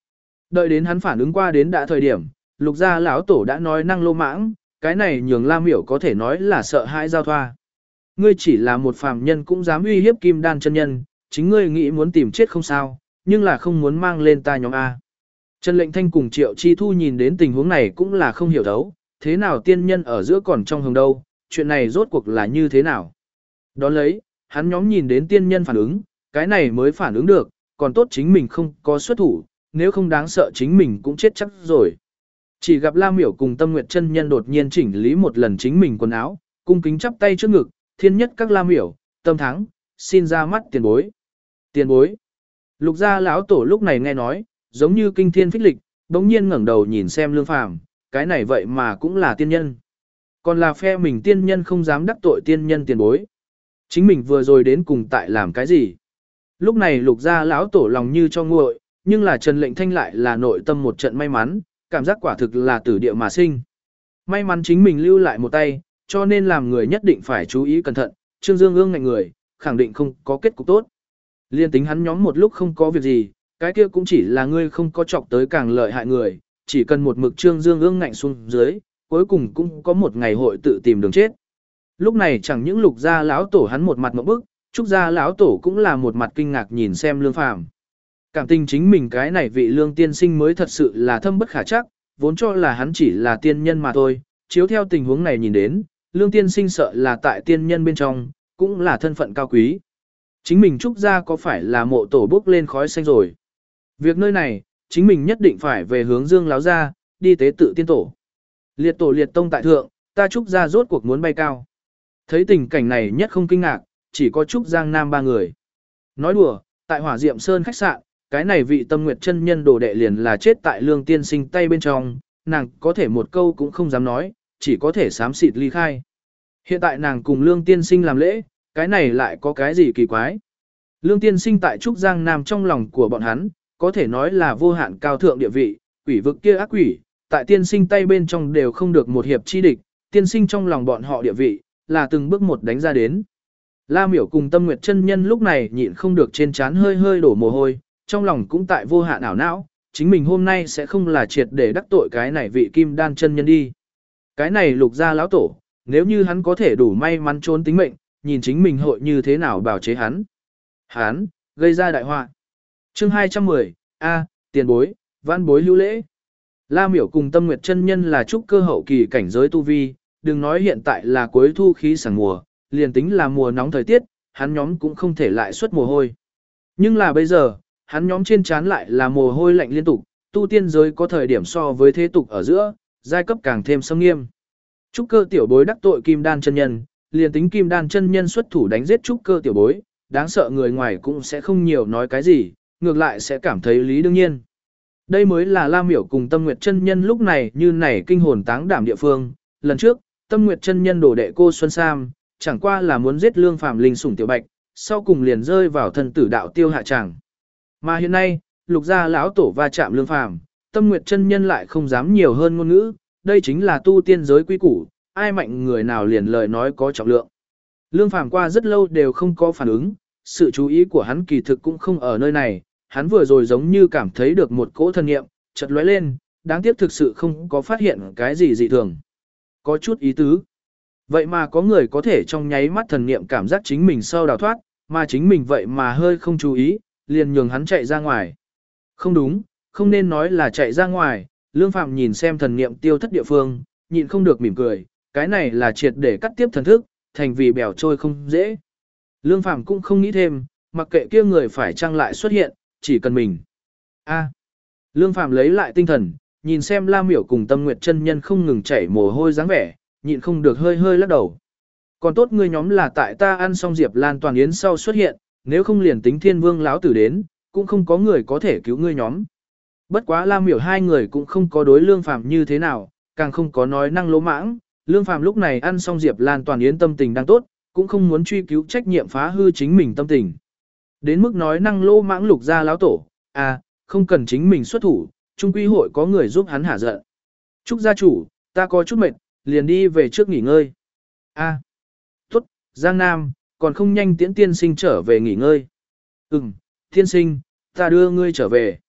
Đợi đến hắn phản ứng qua đến đã thời điểm, Lục gia lão tổ đã nói năng lô mãng, cái này nhường La Miểu có thể nói là sợ hãi giao thoa. Ngươi chỉ là một phàm nhân cũng dám uy hiếp Kim Đan chân nhân, chính ngươi nghĩ muốn tìm chết không sao, nhưng là không muốn mang lên ta nhóm A. Trần Lệnh Thanh cùng Triệu Chi Thu nhìn đến tình huống này cũng là không hiểu thấu, thế nào tiên nhân ở giữa còn trong hồng đâu, chuyện này rốt cuộc là như thế nào. Đón lấy, hắn nhóm nhìn đến tiên nhân phản ứng, cái này mới phản ứng được, còn tốt chính mình không có xuất thủ, nếu không đáng sợ chính mình cũng chết chắc rồi. Chỉ gặp La Miểu cùng Tâm Nguyệt chân nhân đột nhiên chỉnh lý một lần chính mình quần áo, cung kính chắp tay trước ngực, thiên nhất các La Miểu, Tâm Thắng, xin ra mắt tiền bối. Tiền bối. Lục gia lão tổ lúc này nghe nói, giống như kinh thiên phích lịch, bỗng nhiên ngẩng đầu nhìn xem Lương Phàm, cái này vậy mà cũng là tiên nhân. Còn là phe mình tiên nhân không dám đắc tội tiên nhân tiền bối. Chính mình vừa rồi đến cùng tại làm cái gì? Lúc này Lục gia lão tổ lòng như cho nguội, nhưng là Trần Lệnh Thanh lại là nội tâm một trận may mắn, cảm giác quả thực là tử địa mà sinh. May mắn chính mình lưu lại một tay, cho nên làm người nhất định phải chú ý cẩn thận, Trương Dương ương ngạnh người, khẳng định không có kết cục tốt. Liên tính hắn nhóm một lúc không có việc gì, cái kia cũng chỉ là ngươi không có chọc tới càng lợi hại người, chỉ cần một mực Trương Dương ương ngạnh xuống dưới, cuối cùng cũng có một ngày hội tự tìm đường chết. Lúc này chẳng những Lục gia lão tổ hắn một mặt ngộp bức, Trúc gia lão tổ cũng là một mặt kinh ngạc nhìn xem Lương Phàm. Cảm tình chính mình cái này vị Lương tiên sinh mới thật sự là thâm bất khả chắc, vốn cho là hắn chỉ là tiên nhân mà thôi, chiếu theo tình huống này nhìn đến, Lương tiên sinh sợ là tại tiên nhân bên trong, cũng là thân phận cao quý. Chính mình Trúc gia có phải là mộ tổ bốc lên khói xanh rồi. Việc nơi này, chính mình nhất định phải về hướng Dương láo gia, đi tế tự tiên tổ. Liệt tổ liệt tông tại thượng, ta Trúc gia rốt cuộc muốn bay cao. Thấy tình cảnh này nhất không kinh ngạc, chỉ có Trúc Giang Nam ba người. Nói đùa, tại Hỏa Diệm Sơn khách sạn, cái này vị Tâm Nguyệt chân nhân đồ đệ liền là chết tại Lương tiên sinh tay bên trong, nàng có thể một câu cũng không dám nói, chỉ có thể xám xịt ly khai. Hiện tại nàng cùng Lương tiên sinh làm lễ, cái này lại có cái gì kỳ quái. Lương tiên sinh tại Trúc Giang Nam trong lòng của bọn hắn, có thể nói là vô hạn cao thượng địa vị, quỷ vực kia ác quỷ, tại tiên sinh tay bên trong đều không được một hiệp chi địch, tiên sinh trong lòng bọn họ địa vị, là từng bước một đánh ra đến. La Miểu cùng Tâm Nguyệt chân nhân lúc này nhịn không được trên trán hơi hơi đổ mồ hôi, trong lòng cũng tại vô hạn ảo não, chính mình hôm nay sẽ không là triệt để đắc tội cái này vị Kim Đan chân nhân đi. Cái này Lục gia lão tổ, nếu như hắn có thể đủ may mắn trốn tính mệnh, nhìn chính mình hội như thế nào bào chế hắn. Hắn, gây ra đại họa. Chương hai trăm mười, A, tiền bối, văn bối hữu lễ. La Miểu cùng Tâm Nguyệt chân nhân là trúc cơ hậu kỳ cảnh giới tu vi, đừng nói hiện tại là cuối thu khí sảng mùa, liền tính là mùa nóng thời tiết, hắn nhóm cũng không thể lại xuất mồ hôi. Nhưng là bây giờ, hắn nhóm trên trán lại là mồ hôi lạnh liên tục, tu tiên giới có thời điểm so với thế tục ở giữa, giai cấp càng thêm xâm nghiêm. Trúc cơ tiểu bối đắc tội Kim Đan chân nhân, liền tính Kim Đan chân nhân xuất thủ đánh giết trúc cơ tiểu bối, đáng sợ người ngoài cũng sẽ không nhiều nói cái gì, ngược lại sẽ cảm thấy lý đương nhiên. Đây mới là La Miểu cùng Tâm Nguyệt chân nhân lúc này như này kinh hồn táng đảm địa phương, lần trước, Tâm Nguyệt chân nhân đổ đệ cô Xuân Sam, chẳng qua là muốn giết Lương Phàm linh sủng tiểu bạch, sau cùng liền rơi vào thân tử đạo tiêu hạ tràng. Mà hiện nay, Lục gia lão tổ va chạm Lương Phàm, Tâm Nguyệt chân nhân lại không dám nhiều hơn ngôn ngữ, đây chính là tu tiên giới quy củ, ai mạnh người nào liền lời nói có trọng lượng. Lương Phàm qua rất lâu đều không có phản ứng, sự chú ý của hắn kỳ thực cũng không ở nơi này, hắn vừa rồi giống như cảm thấy được một cỗ thần niệm, chợt lóe lên, đáng tiếc thực sự không có phát hiện cái gì dị thường. Có chút ý tứ. Vậy mà có người có thể trong nháy mắt thần niệm cảm giác chính mình sau đào thoát, mà chính mình vậy mà hơi không chú ý, liền nhường hắn chạy ra ngoài. Không đúng, không nên nói là chạy ra ngoài, Lương Phàm nhìn xem thần niệm tiêu thất địa phương, nhịn không được mỉm cười, cái này là triệt để cắt tiếp thần thức, thành vì bèo trôi không dễ. Lương Phàm cũng không nghĩ thêm, mặc kệ kia người phải chăng lại xuất hiện, chỉ cần mình. A. Lương Phàm lấy lại tinh thần, nhìn xem La Miểu cùng Tâm Nguyệt chân nhân không ngừng chảy mồ hôi dáng vẻ, nhịn không được hơi hơi lắc đầu. Còn tốt ngươi nhóm là tại ta ăn xong Diệp Lan toàn yến sau xuất hiện, nếu không liền tính Thiên Vương lão tử đến, cũng không có người có thể cứu ngươi nhóm. Bất quá La Miểu hai người cũng không có đối Lương Phàm như thế nào, càng không có nói năng lỗ mãng, Lương Phàm lúc này ăn xong Diệp Lan toàn yến tâm tình đang tốt, cũng không muốn truy cứu trách nhiệm phá hư chính mình tâm tình. Đến mức nói năng lỗ mãng Lục gia lão tổ, à, không cần chính mình xuất thủ, trung quy hội có người giúp hắn hả giận. Trúc gia chủ, ta có chút mệt, liền đi về trước nghỉ ngơi. A. Tốt, Giang Nam, còn không nhanh tiễn tiên sinh trở về nghỉ ngơi. Ừm, tiên sinh, ta đưa ngươi trở về.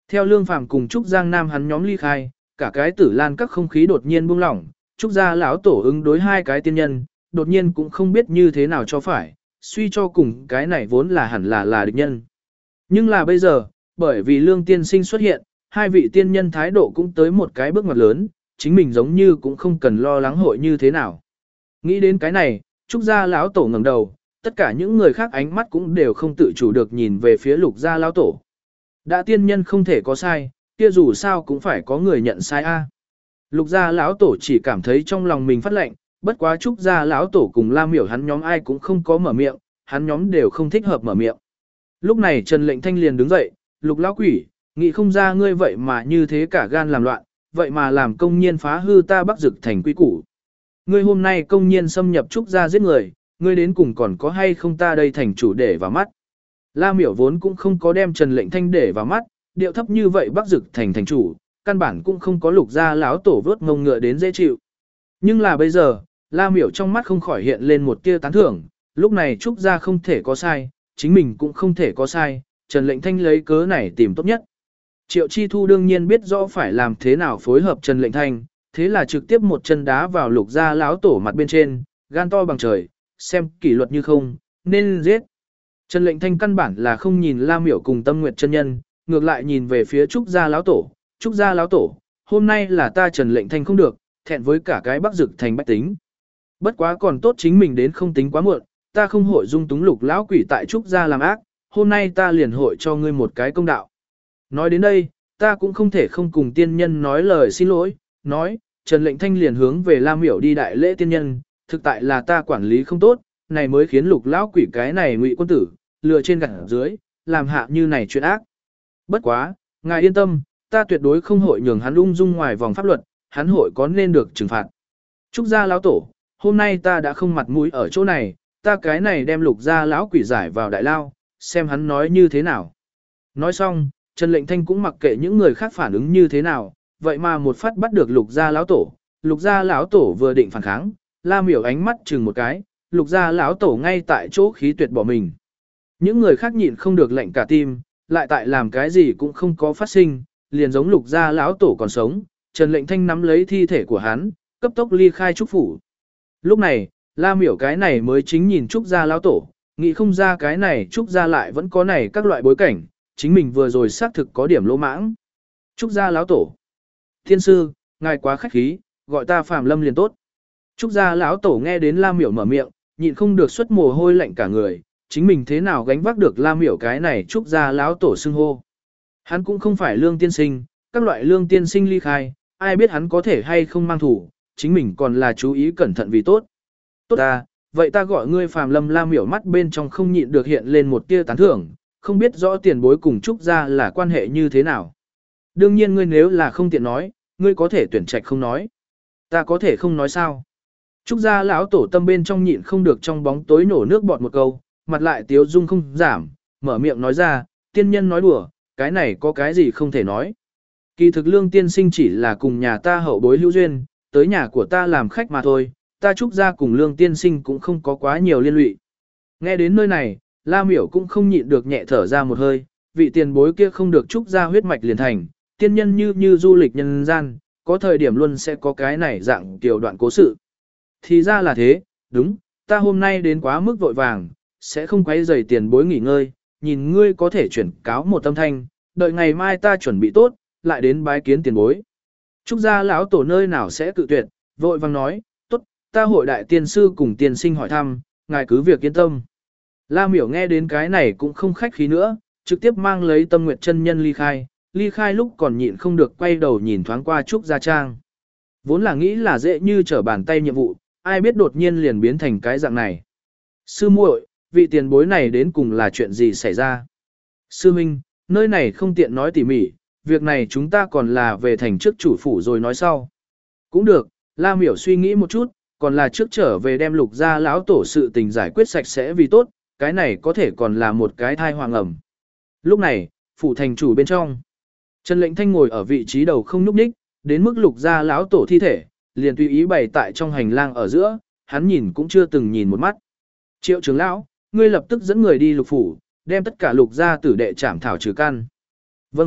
Theo Lương Phàm cùng Trúc Giang Nam hắn nhóm ly khai, cả cái Tử Lan các không khí đột nhiên buông lỏng, Trúc gia lão tổ ứng đối hai cái tiên nhân, đột nhiên cũng không biết như thế nào cho phải, suy cho cùng cái này vốn là hẳn là là địch nhân. Nhưng là bây giờ, bởi vì Lương tiên sinh xuất hiện, hai vị tiên nhân thái độ cũng tới một cái bước ngoặt lớn, chính mình giống như cũng không cần lo lắng hội như thế nào. Nghĩ đến cái này, Trúc gia lão tổ ngẩng đầu, tất cả những người khác ánh mắt cũng đều không tự chủ được nhìn về phía Lục gia lão tổ. Đã tiên nhân không thể có sai, kia dù sao cũng phải có người nhận sai a. Lục gia lão tổ chỉ cảm thấy trong lòng mình phát lệnh, bất quá Trúc gia lão tổ cùng La Miểu hắn nhóm ai cũng không có mở miệng, hắn nhóm đều không thích hợp mở miệng. Lúc này Trần Lệnh Thanh liền đứng dậy, Lục lão quỷ, nghĩ không ra ngươi vậy mà như thế cả gan làm loạn, vậy mà làm công nhiên phá hư ta Bắc Dực thành quy củ. Ngươi hôm nay công nhiên xâm nhập Trúc gia giết người, ngươi đến cùng còn có hay không ta đây thành chủ để vào mắt. La Miểu vốn cũng không có đem Trần Lệnh Thanh để vào mắt, điệu thấp như vậy Bắc Dực thành thành chủ, căn bản cũng không có Lục gia lão tổ vớt ngông ngựa đến dễ chịu. Nhưng là bây giờ, La Miểu trong mắt không khỏi hiện lên một tia tán thưởng, lúc này Trúc gia không thể có sai, chính mình cũng không thể có sai, Trần Lệnh Thanh lấy cớ này tìm tốt nhất. Triệu Chi Thu đương nhiên biết rõ phải làm thế nào phối hợp Trần Lệnh Thanh, thế là trực tiếp một chân đá vào Lục gia lão tổ mặt bên trên, gan to bằng trời, xem kỷ luật như không, nên giết. Trần Lệnh Thanh căn bản là không nhìn La Miểu cùng Tâm Nguyệt chân nhân, ngược lại nhìn về phía Trúc gia lão tổ, Trúc gia lão tổ, hôm nay là ta Trần Lệnh Thanh không được, thẹn với cả cái Bắc Dực thành bách tính. Bất quá còn tốt chính mình đến không tính quá muộn, ta không hội dung túng Lục lão quỷ tại Trúc gia làm ác, hôm nay ta liền hội cho ngươi một cái công đạo. Nói đến đây, ta cũng không thể không cùng tiên nhân nói lời xin lỗi, nói, Trần Lệnh Thanh liền hướng về La Miểu đi đại lễ tiên nhân, thực tại là ta quản lý không tốt, này mới khiến Lục lão quỷ cái này ngụy quân tử, lừa trên gặt dưới, làm hạ như này chuyện ác. Bất quá, ngài yên tâm, ta tuyệt đối không hội nhường hắn ung dung ngoài vòng pháp luật, hắn hội có nên được trừng phạt. Trúc gia lão tổ, hôm nay ta đã không mặt mũi ở chỗ này, ta cái này đem Lục gia lão quỷ giải vào đại lao, xem hắn nói như thế nào. Nói xong, Trần Lệnh Thanh cũng mặc kệ những người khác phản ứng như thế nào, vậy mà một phát bắt được Lục gia lão tổ. Lục gia lão tổ vừa định phản kháng, La Miểu ánh mắt chừng một cái, Lục gia lão tổ ngay tại chỗ khí tuyệt bỏ mình. Những người khác nhịn không được lệnh cả tim, lại tại làm cái gì cũng không có phát sinh, liền giống Lục gia lão tổ còn sống, Trần Lệnh Thanh nắm lấy thi thể của hắn, cấp tốc ly khai trúc phủ. Lúc này, La Miểu cái này mới chính nhìn Trúc gia lão tổ, nghĩ không ra cái này Trúc gia lại vẫn có này các loại bối cảnh, chính mình vừa rồi xác thực có điểm lỗ mãng. Trúc gia lão tổ, thiên sư, ngài quá khách khí, gọi ta Phạm Lâm liền tốt. Trúc gia lão tổ nghe đến La Miểu mở miệng, nhịn không được xuất mồ hôi lạnh cả người, chính mình thế nào gánh vác được La Miểu cái này Trúc gia lão tổ xưng hô. Hắn cũng không phải lương tiên sinh, các loại lương tiên sinh ly khai, ai biết hắn có thể hay không mang thủ, chính mình còn là chú ý cẩn thận vì tốt. Tốt ta, vậy ta gọi ngươi Phạm Lâm. La Miểu mắt bên trong không nhịn được hiện lên một tia tán thưởng, không biết rõ tiền bối cùng Trúc gia là quan hệ như thế nào. Đương nhiên ngươi nếu là không tiện nói, ngươi có thể tuyển trạch không nói. Ta có thể không nói sao. Trúc gia lão tổ tâm bên trong nhịn không được trong bóng tối nổ nước bọt một câu, mặt lại tiếu dung không giảm, mở miệng nói ra, tiên nhân nói đùa, cái này có cái gì không thể nói. Kỳ thực lương tiên sinh chỉ là cùng nhà ta hậu bối hữu duyên, tới nhà của ta làm khách mà thôi, ta Trúc gia cùng lương tiên sinh cũng không có quá nhiều liên lụy. Nghe đến nơi này, La Miểu cũng không nhịn được nhẹ thở ra một hơi, vị tiền bối kia không được Trúc gia huyết mạch liền thành, tiên nhân như như du lịch nhân gian, có thời điểm luôn sẽ có cái này dạng tiểu đoạn cố sự. Thì ra là thế, đúng, ta hôm nay đến quá mức vội vàng, sẽ không quấy rầy tiền bối nghỉ ngơi, nhìn ngươi có thể chuyển cáo một tâm thanh, đợi ngày mai ta chuẩn bị tốt, lại đến bái kiến tiền bối. Trúc gia lão tổ nơi nào sẽ cự tuyệt, vội vàng nói, tốt, ta hội đại tiên sư cùng tiên sinh hỏi thăm, ngài cứ việc yên tâm. La Miểu nghe đến cái này cũng không khách khí nữa, trực tiếp mang lấy Tâm Nguyệt chân nhân ly khai, ly khai lúc còn nhịn không được quay đầu nhìn thoáng qua Trúc gia trang. Vốn là nghĩ là dễ như trở bàn tay nhiệm vụ, ai biết đột nhiên liền biến thành cái dạng này. Sư muội, vị tiền bối này đến cùng là chuyện gì xảy ra? Sư huynh, nơi này không tiện nói tỉ mỉ, việc này chúng ta còn là về thành trước chủ phủ rồi nói sau. Cũng được, La Miểu suy nghĩ một chút, còn là trước trở về đem Lục gia lão tổ sự tình giải quyết sạch sẽ vì tốt, cái này có thể còn là một cái thai hoàng ẩm. Lúc này, phủ thành chủ bên trong, Trần Lệnh Thanh ngồi ở vị trí đầu không nhúc nhích, đến mức Lục gia lão tổ thi thể, liền tùy ý bày tại trong hành lang ở giữa, hắn nhìn cũng chưa từng nhìn một mắt. Triệu trưởng lão, ngươi lập tức dẫn người đi Lục phủ, đem tất cả Lục gia tử đệ trảm thảo trừ căn. Vâng,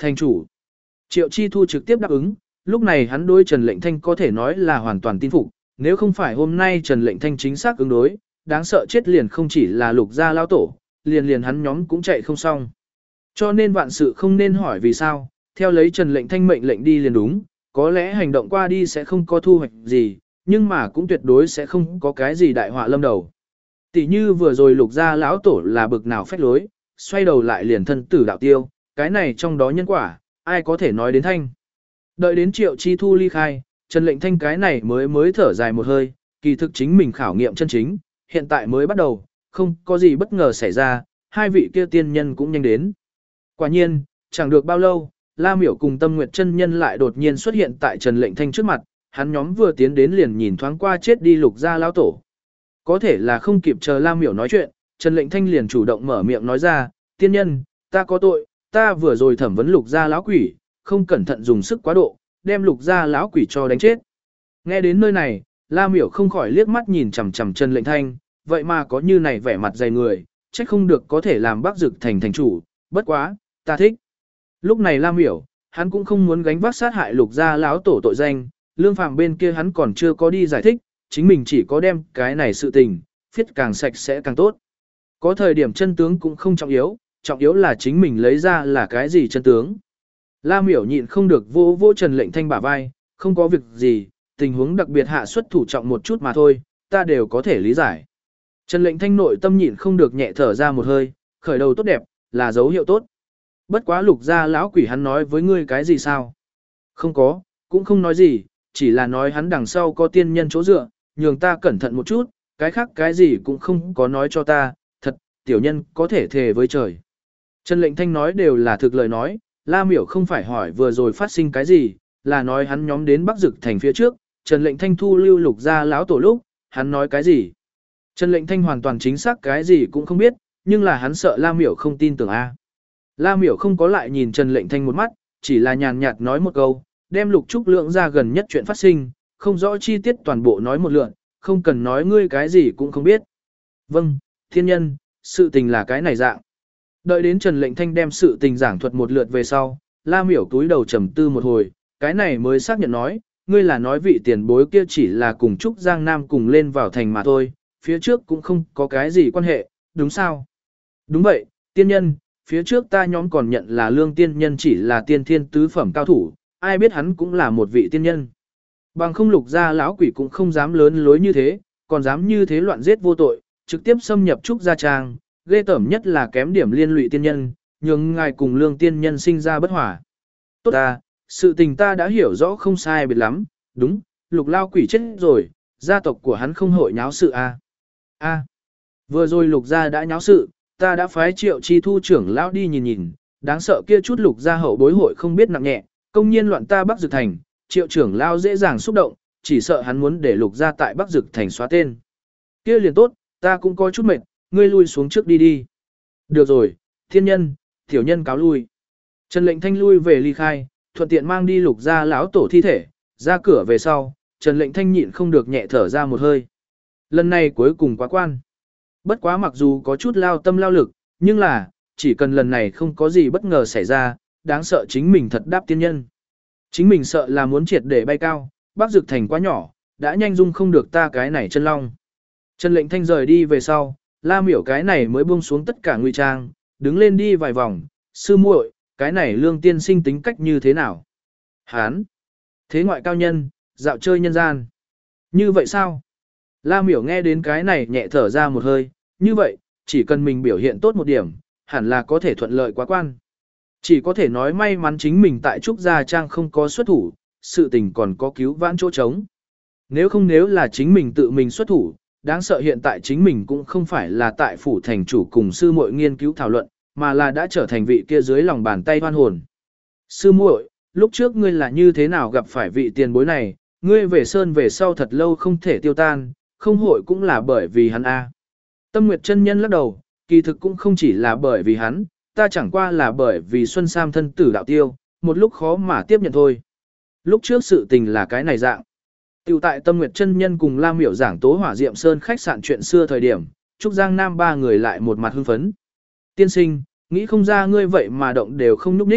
Thành chủ. Triệu Chi Thu trực tiếp đáp ứng, lúc này hắn đối Trần Lệnh Thanh có thể nói là hoàn toàn tin phục, nếu không phải hôm nay Trần Lệnh Thanh chính xác ứng đối, đáng sợ chết liền không chỉ là Lục gia lão tổ, liền liền hắn nhóm cũng chạy không xong. Cho nên vạn sự không nên hỏi vì sao, theo lấy Trần Lệnh Thanh mệnh lệnh đi liền đúng, có lẽ hành động qua đi sẽ không có thu hoạch gì, nhưng mà cũng tuyệt đối sẽ không có cái gì đại họa lâm đầu. Tỷ như vừa rồi Lục gia lão tổ là bực nào phách lối, xoay đầu lại liền thân tử đạo tiêu, cái này trong đó nhân quả, ai có thể nói đến thanh. Đợi đến Triệu Chi Thu ly khai, Trần Lệnh Thanh cái này mới mới thở dài một hơi, kỳ thực chính mình khảo nghiệm chân chính, hiện tại mới bắt đầu, không có gì bất ngờ xảy ra, hai vị kia tiên nhân cũng nhanh đến. Quả nhiên, chẳng được bao lâu, La Miểu cùng Tâm Nguyệt chân nhân lại đột nhiên xuất hiện tại Trần Lệnh Thanh trước mặt, hắn nhóm vừa tiến đến liền nhìn thoáng qua chết đi Lục gia lão tổ. Có thể là không kịp chờ La Miểu nói chuyện, Trần Lệnh Thanh liền chủ động mở miệng nói ra, tiên nhân, ta có tội, ta vừa rồi thẩm vấn Lục gia lão quỷ, không cẩn thận dùng sức quá độ, đem Lục gia lão quỷ cho đánh chết. Nghe đến nơi này, La Miểu không khỏi liếc mắt nhìn chằm chằm Trần Lệnh Thanh, vậy mà có như này vẻ mặt dày người, trách không được có thể làm Bắc Dực thành thành chủ, bất quá, ta thích. Lúc này La Miểu, hắn cũng không muốn gánh vác sát hại Lục gia lão tổ tội danh, Lương Phàm bên kia hắn còn chưa có đi giải thích, chính mình chỉ có đem cái này sự tình, viết càng sạch sẽ càng tốt. Có thời điểm chân tướng cũng không trọng yếu, trọng yếu là chính mình lấy ra là cái gì chân tướng. La Miểu nhịn không được vỗ vỗ Trần Lệnh Thanh bả vai, không có việc gì, tình huống đặc biệt hạ xuất thủ trọng một chút mà thôi, ta đều có thể lý giải. Trần Lệnh Thanh nội tâm nhịn không được nhẹ thở ra một hơi, khởi đầu tốt đẹp, là dấu hiệu tốt. Bất quá Lục gia lão quỷ hắn nói với ngươi cái gì sao? Không có, cũng không nói gì, chỉ là nói hắn đằng sau có tiên nhân chỗ dựa, nhường ta cẩn thận một chút, cái khác cái gì cũng không có nói cho ta, thật, tiểu nhân có thể thề với trời. Trần Lệnh Thanh nói đều là thực lời nói, La Miểu không phải hỏi vừa rồi phát sinh cái gì, là nói hắn nhóm đến Bắc Dực thành phía trước, Trần Lệnh Thanh thu lưu Lục gia lão tổ lúc, hắn nói cái gì. Trần Lệnh Thanh hoàn toàn chính xác cái gì cũng không biết, nhưng là hắn sợ La Miểu không tin tưởng a. La Miểu không có lại nhìn Trần Lệnh Thanh một mắt, chỉ là nhàn nhạt nói một câu, đem Lục Trúc Lượng ra gần nhất chuyện phát sinh, không rõ chi tiết toàn bộ nói một lượt, không cần nói ngươi cái gì cũng không biết. Vâng, thiên nhân, sự tình là cái này dạng. Đợi đến Trần Lệnh Thanh đem sự tình giảng thuật một lượt về sau, La Miểu túi đầu trầm tư một hồi, cái này mới xác nhận nói, ngươi là nói vị tiền bối kia chỉ là cùng Trúc Giang Nam cùng lên vào thành mà thôi, phía trước cũng không có cái gì quan hệ, đúng sao? Đúng vậy, tiên nhân, phía trước ta nhóm còn nhận là Lương tiên nhân chỉ là tiên thiên tứ phẩm cao thủ, ai biết hắn cũng là một vị tiên nhân. Bằng không Lục gia lão quỷ cũng không dám lớn lối như thế, còn dám như thế loạn giết vô tội, trực tiếp xâm nhập Trúc gia trang, ghê tởm nhất là kém điểm liên lụy tiên nhân, nhường ngài cùng Lương tiên nhân sinh ra bất hòa. Tốt ta, sự tình ta đã hiểu rõ không sai biệt lắm, đúng, Lục lao quỷ chết rồi, gia tộc của hắn không hội nháo sự a. A. Vừa rồi Lục gia đã nháo sự, ta đã phái Triệu Chi Thu trưởng lão đi nhìn nhìn, đáng sợ kia chút Lục gia hậu bối hội không biết nặng nhẹ, công nhiên loạn ta Bắc Dực thành, Triệu trưởng lão dễ dàng xúc động, chỉ sợ hắn muốn để Lục gia tại Bắc Dực thành xóa tên. Kia liền tốt, ta cũng có chút mệt, ngươi lui xuống trước đi đi. Được rồi, thiên nhân, tiểu nhân cáo lui. Trần Lệnh Thanh lui về ly khai, thuận tiện mang đi Lục gia lão tổ thi thể, ra cửa về sau, Trần Lệnh Thanh nhịn không được nhẹ thở ra một hơi. Lần này cuối cùng quá quan. Bất quá mặc dù có chút lao tâm lao lực, nhưng là, chỉ cần lần này không có gì bất ngờ xảy ra, đáng sợ chính mình thật đáp tiên nhân. Chính mình sợ là muốn triệt để bay cao, Bắc Dực thành quá nhỏ, đã nhanh dung không được ta cái này chân long. Trần Lệnh Thanh rời đi về sau, La Miểu cái này mới buông xuống tất cả ngụy trang, đứng lên đi vài vòng, sư muội, cái này Lương tiên sinh tính cách như thế nào? Hán, thế ngoại cao nhân, dạo chơi nhân gian. Như vậy sao? La Miểu nghe đến cái này nhẹ thở ra một hơi, như vậy, chỉ cần mình biểu hiện tốt một điểm, hẳn là có thể thuận lợi quá quan. Chỉ có thể nói may mắn chính mình tại Trúc Gia Trang không có xuất thủ, sự tình còn có cứu vãn chỗ trống. Nếu không nếu là chính mình tự mình xuất thủ, đáng sợ hiện tại chính mình cũng không phải là tại phủ thành chủ cùng sư muội nghiên cứu thảo luận, mà là đã trở thành vị kia dưới lòng bàn tay hoan hồn. Sư muội, lúc trước ngươi là như thế nào gặp phải vị tiền bối này, ngươi về sơn về sau thật lâu không thể tiêu tan, không hội cũng là bởi vì hắn a. Tâm Nguyệt chân nhân lắc đầu, kỳ thực cũng không chỉ là bởi vì hắn, ta chẳng qua là bởi vì Xuân Sam thân tử đạo tiêu, một lúc khó mà tiếp nhận thôi. Lúc trước sự tình là cái này dạng. Tiểu tại Tâm Nguyệt chân nhân cùng La Miểu giảng tố hỏa diệm sơn khách sạn chuyện xưa thời điểm, Trúc Giang Nam ba người lại một mặt hưng phấn. Tiên sinh, nghĩ không ra ngươi vậy mà động đều không núp ních,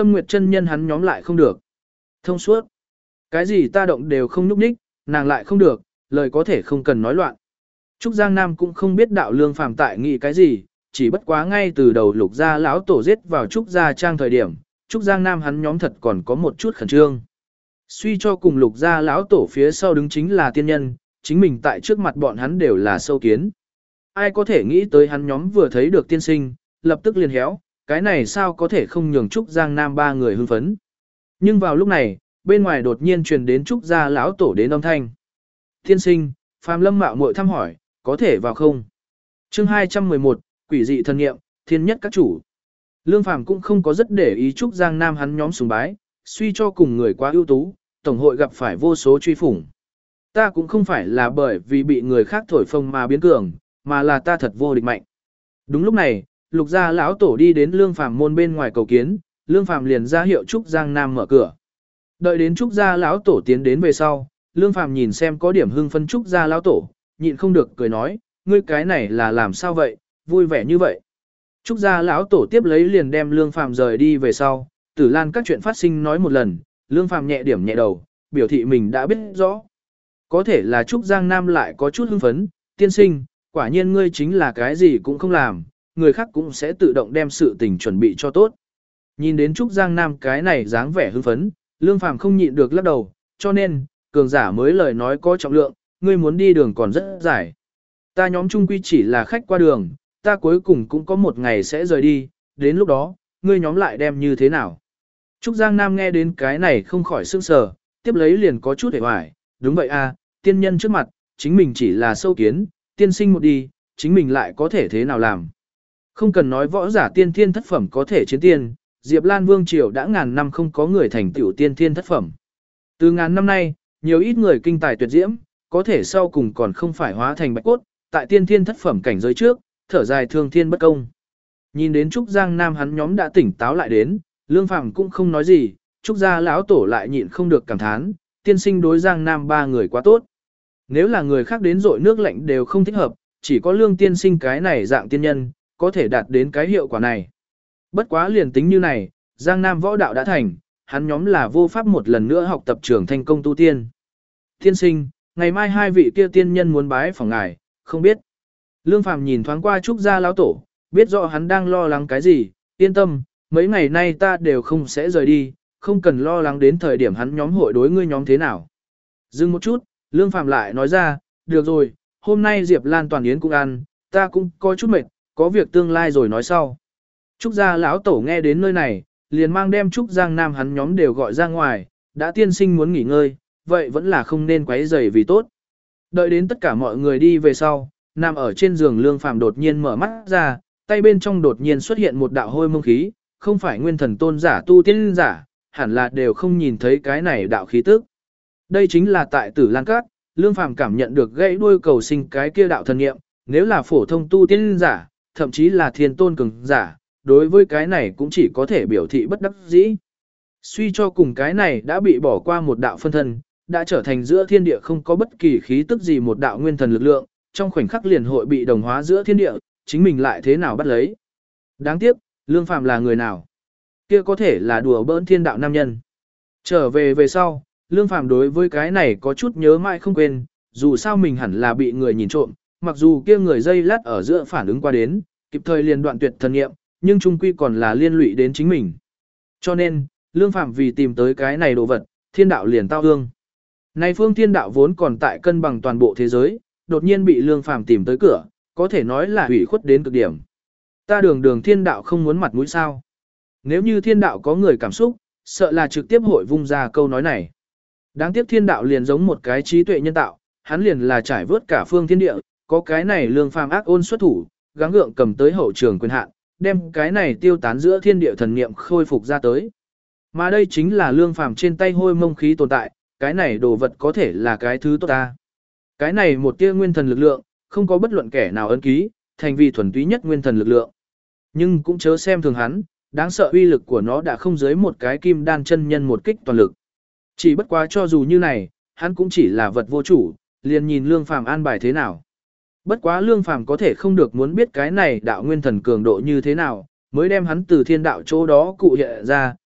Tâm Nguyệt chân nhân hắn nhóm lại không được. Thông suốt. Cái gì ta động đều không nhúc nhích, nàng lại không được, lời có thể không cần nói loạn. Trúc Giang Nam cũng không biết đạo lương phàm tại nghĩ cái gì, chỉ bất quá ngay từ đầu lục gia lão tổ giết vào Trúc Gia Trang thời điểm, Trúc Giang Nam hắn nhóm thật còn có một chút khẩn trương. Suy cho cùng lục gia lão tổ phía sau đứng chính là tiên nhân, chính mình tại trước mặt bọn hắn đều là sâu kiến. Ai có thể nghĩ tới hắn nhóm vừa thấy được tiên sinh, lập tức liền héo, cái này sao có thể không nhường Trúc Giang Nam ba người hưng phấn. Nhưng vào lúc này, bên ngoài đột nhiên truyền đến Trúc Gia lão tổ đến âm thanh. Tiên sinh, Phạm Lâm mạo muội thăm hỏi, có thể vào không? Chương hai trăm mười một, Quỷ dị thần nghiệm, thiên nhất các chủ. Lương Phàm cũng không có rất để ý Trúc Giang Nam hắn nhóm sùng bái, suy cho cùng người quá ưu tú, tổng hội gặp phải vô số truy phủng. Ta cũng không phải là bởi vì bị người khác thổi phồng mà biến cường, mà là ta thật vô địch mạnh. Đúng lúc này, Lục gia lão tổ đi đến Lương Phàm môn bên ngoài cầu kiến, Lương Phàm liền ra hiệu Trúc Giang Nam mở cửa. Đợi đến Trúc gia lão tổ tiến đến về sau, Lương Phàm nhìn xem có điểm hưng phân Trúc gia lão tổ, nhịn không được cười nói, ngươi cái này là làm sao vậy, vui vẻ như vậy. Trúc gia lão tổ tiếp lấy liền đem Lương Phàm rời đi về sau, Tử Lan các chuyện phát sinh nói một lần, Lương Phàm nhẹ điểm nhẹ đầu, biểu thị mình đã biết rõ. Có thể là Trúc Giang Nam lại có chút hưng phấn, tiên sinh, quả nhiên ngươi chính là cái gì cũng không làm, người khác cũng sẽ tự động đem sự tình chuẩn bị cho tốt. Nhìn đến Trúc Giang Nam cái này dáng vẻ hưng phấn, Lương Phàm không nhịn được lắc đầu, cho nên, cường giả mới lời nói có trọng lượng, ngươi muốn đi đường còn rất dài. Ta nhóm trung quy chỉ là khách qua đường, ta cuối cùng cũng có một ngày sẽ rời đi, đến lúc đó, ngươi nhóm lại đem như thế nào. Trúc Giang Nam nghe đến cái này không khỏi sững sờ, tiếp lấy liền có chút hề hoài, đúng vậy à, tiên nhân trước mặt, chính mình chỉ là sâu kiến, tiên sinh một đi, chính mình lại có thể thế nào làm. Không cần nói võ giả tiên thiên thất phẩm có thể chiến tiên, Diệp Lan Vương Triều đã ngàn năm không có người thành tựu tiên thiên thất phẩm. Từ ngàn năm nay, nhiều ít người kinh tài tuyệt diễm, có thể sau cùng còn không phải hóa thành bạch cốt, tại tiên thiên thất phẩm cảnh giới trước, thở dài thương thiên bất công. Nhìn đến Trúc Giang Nam hắn nhóm đã tỉnh táo lại đến, Lương Phàm cũng không nói gì, Trúc gia lão tổ lại nhịn không được cảm thán, tiên sinh đối Giang Nam ba người quá tốt. Nếu là người khác đến rội nước lạnh đều không thích hợp, chỉ có Lương tiên sinh cái này dạng tiên nhân, có thể đạt đến cái hiệu quả này. Bất quá liền tính như này, Giang Nam võ đạo đã thành, hắn nhóm là vô pháp một lần nữa học tập trưởng thành công tu tiên. Tiên sinh, ngày mai hai vị kia tiên nhân muốn bái phỏng ngài, không biết. Lương Phàm nhìn thoáng qua Trúc gia lão tổ, biết rõ hắn đang lo lắng cái gì, yên tâm, mấy ngày nay ta đều không sẽ rời đi, không cần lo lắng đến thời điểm hắn nhóm hội đối ngươi nhóm thế nào. Dừng một chút, Lương Phàm lại nói ra, được rồi, hôm nay Diệp Lan toàn yến cũng ăn, ta cũng có chút mệt, có việc tương lai rồi nói sau. Trúc gia lão tổ nghe đến nơi này, liền mang đem Trúc Giang Nam hắn nhóm đều gọi ra ngoài, đã tiên sinh muốn nghỉ ngơi, vậy vẫn là không nên quấy rầy vì tốt. Đợi đến tất cả mọi người đi về sau, nằm ở trên giường Lương Phàm đột nhiên mở mắt ra, tay bên trong đột nhiên xuất hiện một đạo hôi mông khí, không phải nguyên thần tôn giả tu tiên giả, hẳn là đều không nhìn thấy cái này đạo khí tức. Đây chính là tại Tử Lan Các, Lương Phàm cảm nhận được gãy đuôi cầu sinh cái kia đạo thần niệm, nếu là phổ thông tu tiên giả, thậm chí là thiên tôn cường giả, đối với cái này cũng chỉ có thể biểu thị bất đắc dĩ. Suy cho cùng cái này đã bị bỏ qua một đạo phân thân, đã trở thành giữa thiên địa không có bất kỳ khí tức gì một đạo nguyên thần lực lượng, trong khoảnh khắc liền hội bị đồng hóa giữa thiên địa, chính mình lại thế nào bắt lấy. Đáng tiếc, Lương Phàm là người nào? Kia có thể là đùa bỡn thiên đạo nam nhân. Trở về về sau, Lương Phàm đối với cái này có chút nhớ mãi không quên, dù sao mình hẳn là bị người nhìn trộm, mặc dù kia người dây lát ở giữa phản ứng qua đến, kịp thời liền đoạn tuyệt thần nghiệm, nhưng chung quy còn là liên lụy đến chính mình. Cho nên, Lương Phàm vì tìm tới cái này đồ vật, thiên đạo liền tao ương. Này phương thiên đạo vốn còn tại cân bằng toàn bộ thế giới, đột nhiên bị Lương Phàm tìm tới cửa, có thể nói là hủy khuất đến cực điểm. Ta đường đường thiên đạo không muốn mặt mũi sao. Nếu như thiên đạo có người cảm xúc, sợ là trực tiếp hội vung ra câu nói này. Đáng tiếc thiên đạo liền giống một cái trí tuệ nhân tạo, hắn liền là trải vớt cả phương thiên địa, có cái này Lương Phàm ác ôn xuất thủ, gắng gượng cầm tới hậu trường quyền hạn, đem cái này tiêu tán giữa thiên địa thần niệm khôi phục ra tới. Mà đây chính là Lương Phàm trên tay hôi mông khí tồn tại, cái này đồ vật có thể là cái thứ tốt ta. Cái này một tia nguyên thần lực lượng, không có bất luận kẻ nào ấn ký, thành vì thuần túy nhất nguyên thần lực lượng. Nhưng cũng chớ xem thường hắn, đáng sợ uy lực của nó đã không dưới một cái kim đan chân nhân một kích toàn lực. Chỉ bất quá cho dù như này, hắn cũng chỉ là vật vô chủ, liền nhìn Lương Phàm an bài thế nào. Bất quá Lương Phàm có thể không được muốn biết cái này đạo nguyên thần cường độ như thế nào, mới đem hắn từ thiên đạo chỗ đó cụ hiện ra,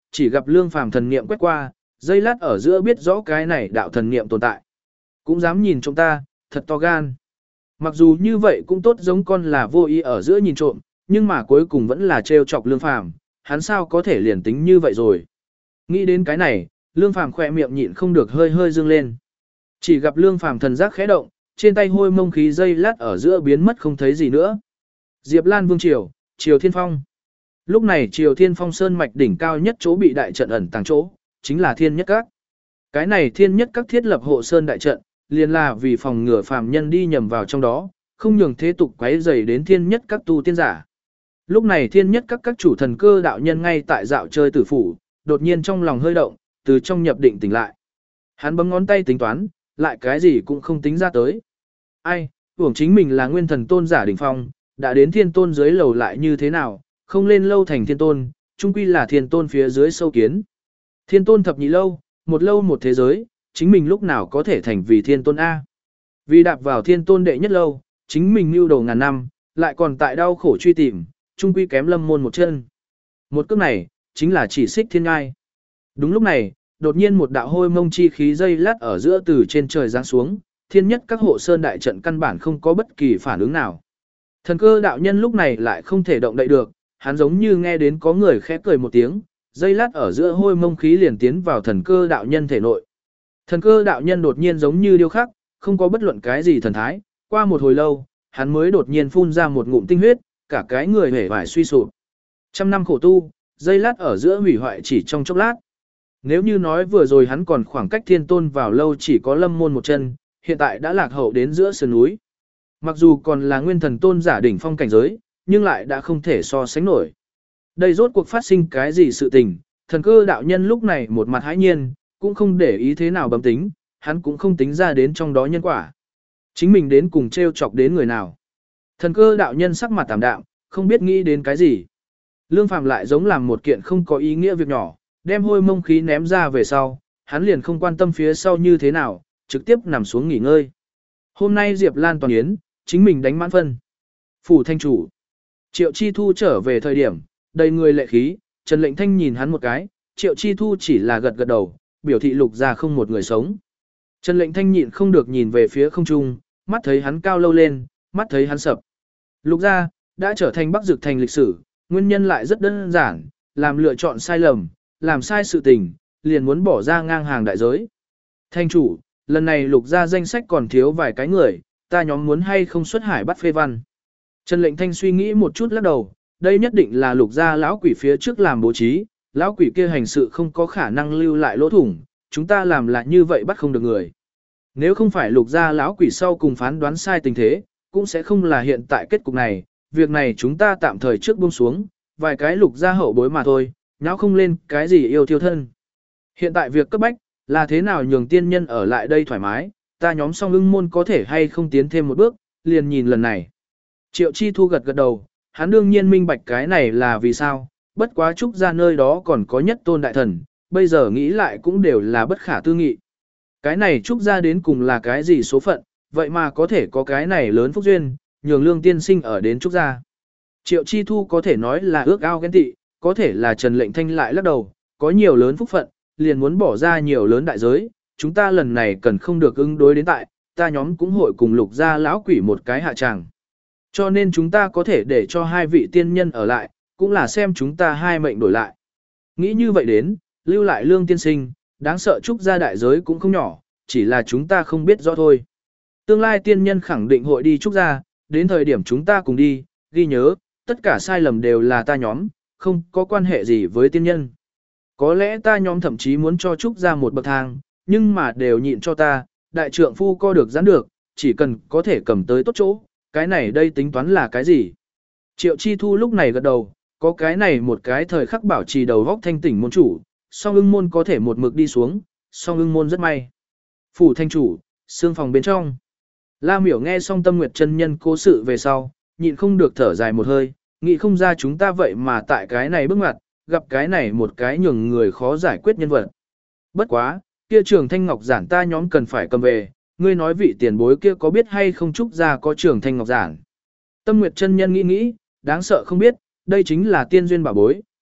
chỉ gặp Lương Phàm thần niệm quét qua, giây lát ở giữa biết rõ cái này đạo thần niệm tồn tại. Cũng dám nhìn trộm ta, thật to gan. Mặc dù như vậy cũng tốt giống con là vô ý ở giữa nhìn trộm, nhưng mà cuối cùng vẫn là trêu chọc Lương Phàm, hắn sao có thể liền tính như vậy rồi. Nghĩ đến cái này, Lương Phàm khỏe miệng nhịn không được hơi hơi dương lên. Chỉ gặp Lương Phàm thần giác khẽ động, trên tay hôi mông khí dây lát ở giữa biến mất không thấy gì nữa. Diệp Lan Vương Triều, Triều Thiên Phong. Lúc này Triều Thiên Phong sơn mạch đỉnh cao nhất chỗ bị đại trận ẩn tàng chỗ, chính là Thiên Nhất Các. Cái này Thiên Nhất Các thiết lập hộ sơn đại trận, liền là vì phòng ngừa phàm nhân đi nhầm vào trong đó, không nhường thế tục quấy rầy đến Thiên Nhất Các tu tiên giả. Lúc này Thiên Nhất Các các chủ thần cơ đạo nhân ngay tại dạo chơi tử phủ, đột nhiên trong lòng hơi động, từ trong nhập định tỉnh lại. Hắn bấm ngón tay tính toán, lại cái gì cũng không tính ra tới. Ai, tưởng chính mình là nguyên thần tôn giả đỉnh phong, đã đến thiên tôn dưới lầu lại như thế nào, không lên lâu thành thiên tôn, chung quy là thiên tôn phía dưới sâu kiến. Thiên tôn thập nhị lâu, một lâu một thế giới, chính mình lúc nào có thể thành vì thiên tôn A. Vì đạp vào thiên tôn đệ nhất lâu, chính mình lưu đầu ngàn năm, lại còn tại đau khổ truy tìm, chung quy kém lâm môn một chân. Một cước này, chính là chỉ xích thiên ngai. Đúng lúc này, đột nhiên một đạo hôi mông chi khí dây lát ở giữa từ trên trời giáng xuống, Thiên Nhất Các hộ sơn đại trận căn bản không có bất kỳ phản ứng nào. Thần cơ đạo nhân lúc này lại không thể động đậy được, hắn giống như nghe đến có người khẽ cười một tiếng, dây lát ở giữa hôi mông khí liền tiến vào thần cơ đạo nhân thể nội. Thần cơ đạo nhân đột nhiên giống như điêu khắc, không có bất luận cái gì thần thái, qua một hồi lâu, hắn mới đột nhiên phun ra một ngụm tinh huyết, cả cái người hể vải suy sụp. Trăm năm khổ tu, dây lát ở giữa hủy hoại chỉ trong chốc lát. Nếu như nói vừa rồi hắn còn khoảng cách thiên tôn vào lâu chỉ có lâm môn một chân, hiện tại đã lạc hậu đến giữa sườn núi. Mặc dù còn là nguyên thần tôn giả đỉnh phong cảnh giới, nhưng lại đã không thể so sánh nổi. Đây rốt cuộc phát sinh cái gì sự tình, thần cơ đạo nhân lúc này một mặt hãi nhiên, cũng không để ý thế nào bấm tính, hắn cũng không tính ra đến trong đó nhân quả. Chính mình đến cùng treo chọc đến người nào. Thần cơ đạo nhân sắc mặt tạm đạm, không biết nghĩ đến cái gì. Lương Phàm lại giống làm một kiện không có ý nghĩa việc nhỏ, đem hôi mông khí ném ra về sau, hắn liền không quan tâm phía sau như thế nào, trực tiếp nằm xuống nghỉ ngơi. Hôm nay Diệp Lan toàn yến, chính mình đánh mãn phân. Phủ thanh chủ. Triệu Chi Thu trở về thời điểm, đầy người lệ khí, Trần Lệnh Thanh nhìn hắn một cái, Triệu Chi Thu chỉ là gật gật đầu, biểu thị lục ra không một người sống. Trần Lệnh Thanh nhịn không được nhìn về phía không trung, mắt thấy hắn cao lâu lên, mắt thấy hắn sập. Lục ra, đã trở thành Bắc Dực thành lịch sử, nguyên nhân lại rất đơn giản, làm lựa chọn sai lầm, làm sai sự tình, liền muốn bỏ ra ngang hàng đại giới. Thanh chủ, lần này lục ra danh sách còn thiếu vài cái người, ta nhóm muốn hay không xuất hải bắt phê văn. Trần Lệnh Thanh suy nghĩ một chút lắc đầu, đây nhất định là lục gia lão quỷ phía trước làm bố trí, lão quỷ kia hành sự không có khả năng lưu lại lỗ thủng, chúng ta làm lại như vậy bắt không được người. Nếu không phải lục gia lão quỷ sau cùng phán đoán sai tình thế, cũng sẽ không là hiện tại kết cục này, việc này chúng ta tạm thời trước buông xuống, vài cái lục gia hậu bối mà thôi, nháo không lên cái gì yêu thiêu thân. Hiện tại việc cấp bách, là thế nào nhường tiên nhân ở lại đây thoải mái, ta nhóm song ưng môn có thể hay không tiến thêm một bước, liền nhìn lần này. Triệu Chi Thu gật gật đầu, hắn đương nhiên minh bạch cái này là vì sao, bất quá trúc ra nơi đó còn có nhất tôn đại thần, bây giờ nghĩ lại cũng đều là bất khả tư nghị. Cái này trúc ra đến cùng là cái gì số phận, vậy mà có thể có cái này lớn phúc duyên, nhường lương tiên sinh ở đến trúc ra. Triệu Chi Thu có thể nói là ước ao ghen tị, có thể là Trần Lệnh Thanh lại lắc đầu, có nhiều lớn phúc phận, liền muốn bỏ ra nhiều lớn đại giới, chúng ta lần này cần không được ứng đối đến tại, ta nhóm cũng hội cùng lục ra lão quỷ một cái hạ tràng. Cho nên chúng ta có thể để cho hai vị tiên nhân ở lại, cũng là xem chúng ta hai mệnh đổi lại. Nghĩ như vậy đến, lưu lại lương tiên sinh, đáng sợ trúc ra đại giới cũng không nhỏ, chỉ là chúng ta không biết rõ thôi. Tương lai tiên nhân khẳng định hội đi trúc ra, đến thời điểm chúng ta cùng đi, ghi nhớ, tất cả sai lầm đều là ta nhóm, không có quan hệ gì với tiên nhân. Có lẽ ta nhóm thậm chí muốn cho trúc ra một bậc thang, nhưng mà đều nhịn cho ta, đại trượng phu co được giãn được, chỉ cần có thể cầm tới tốt chỗ, cái này đây tính toán là cái gì? Triệu Chi Thu lúc này gật đầu, có cái này một cái thời khắc bảo trì đầu góc thanh tỉnh môn chủ, song ưng môn có thể một mực đi xuống, song ưng môn rất may. Phủ thanh chủ, xương phòng bên trong. La Miểu nghe xong Tâm Nguyệt chân nhân cố sự về sau, nhịn không được thở dài một hơi, nghĩ không ra chúng ta vậy mà tại cái này bước ngoặt, gặp cái này một cái nhường người khó giải quyết nhân vật. Bất quá, kia Trường Thanh Ngọc giản ta nhóm cần phải cầm về, ngươi nói vị tiền bối kia có biết hay không trúc ra có Trường Thanh Ngọc giản. Tâm Nguyệt chân nhân nghĩ nghĩ, đáng sợ không biết, đây chính là tiên duyên bảo bối,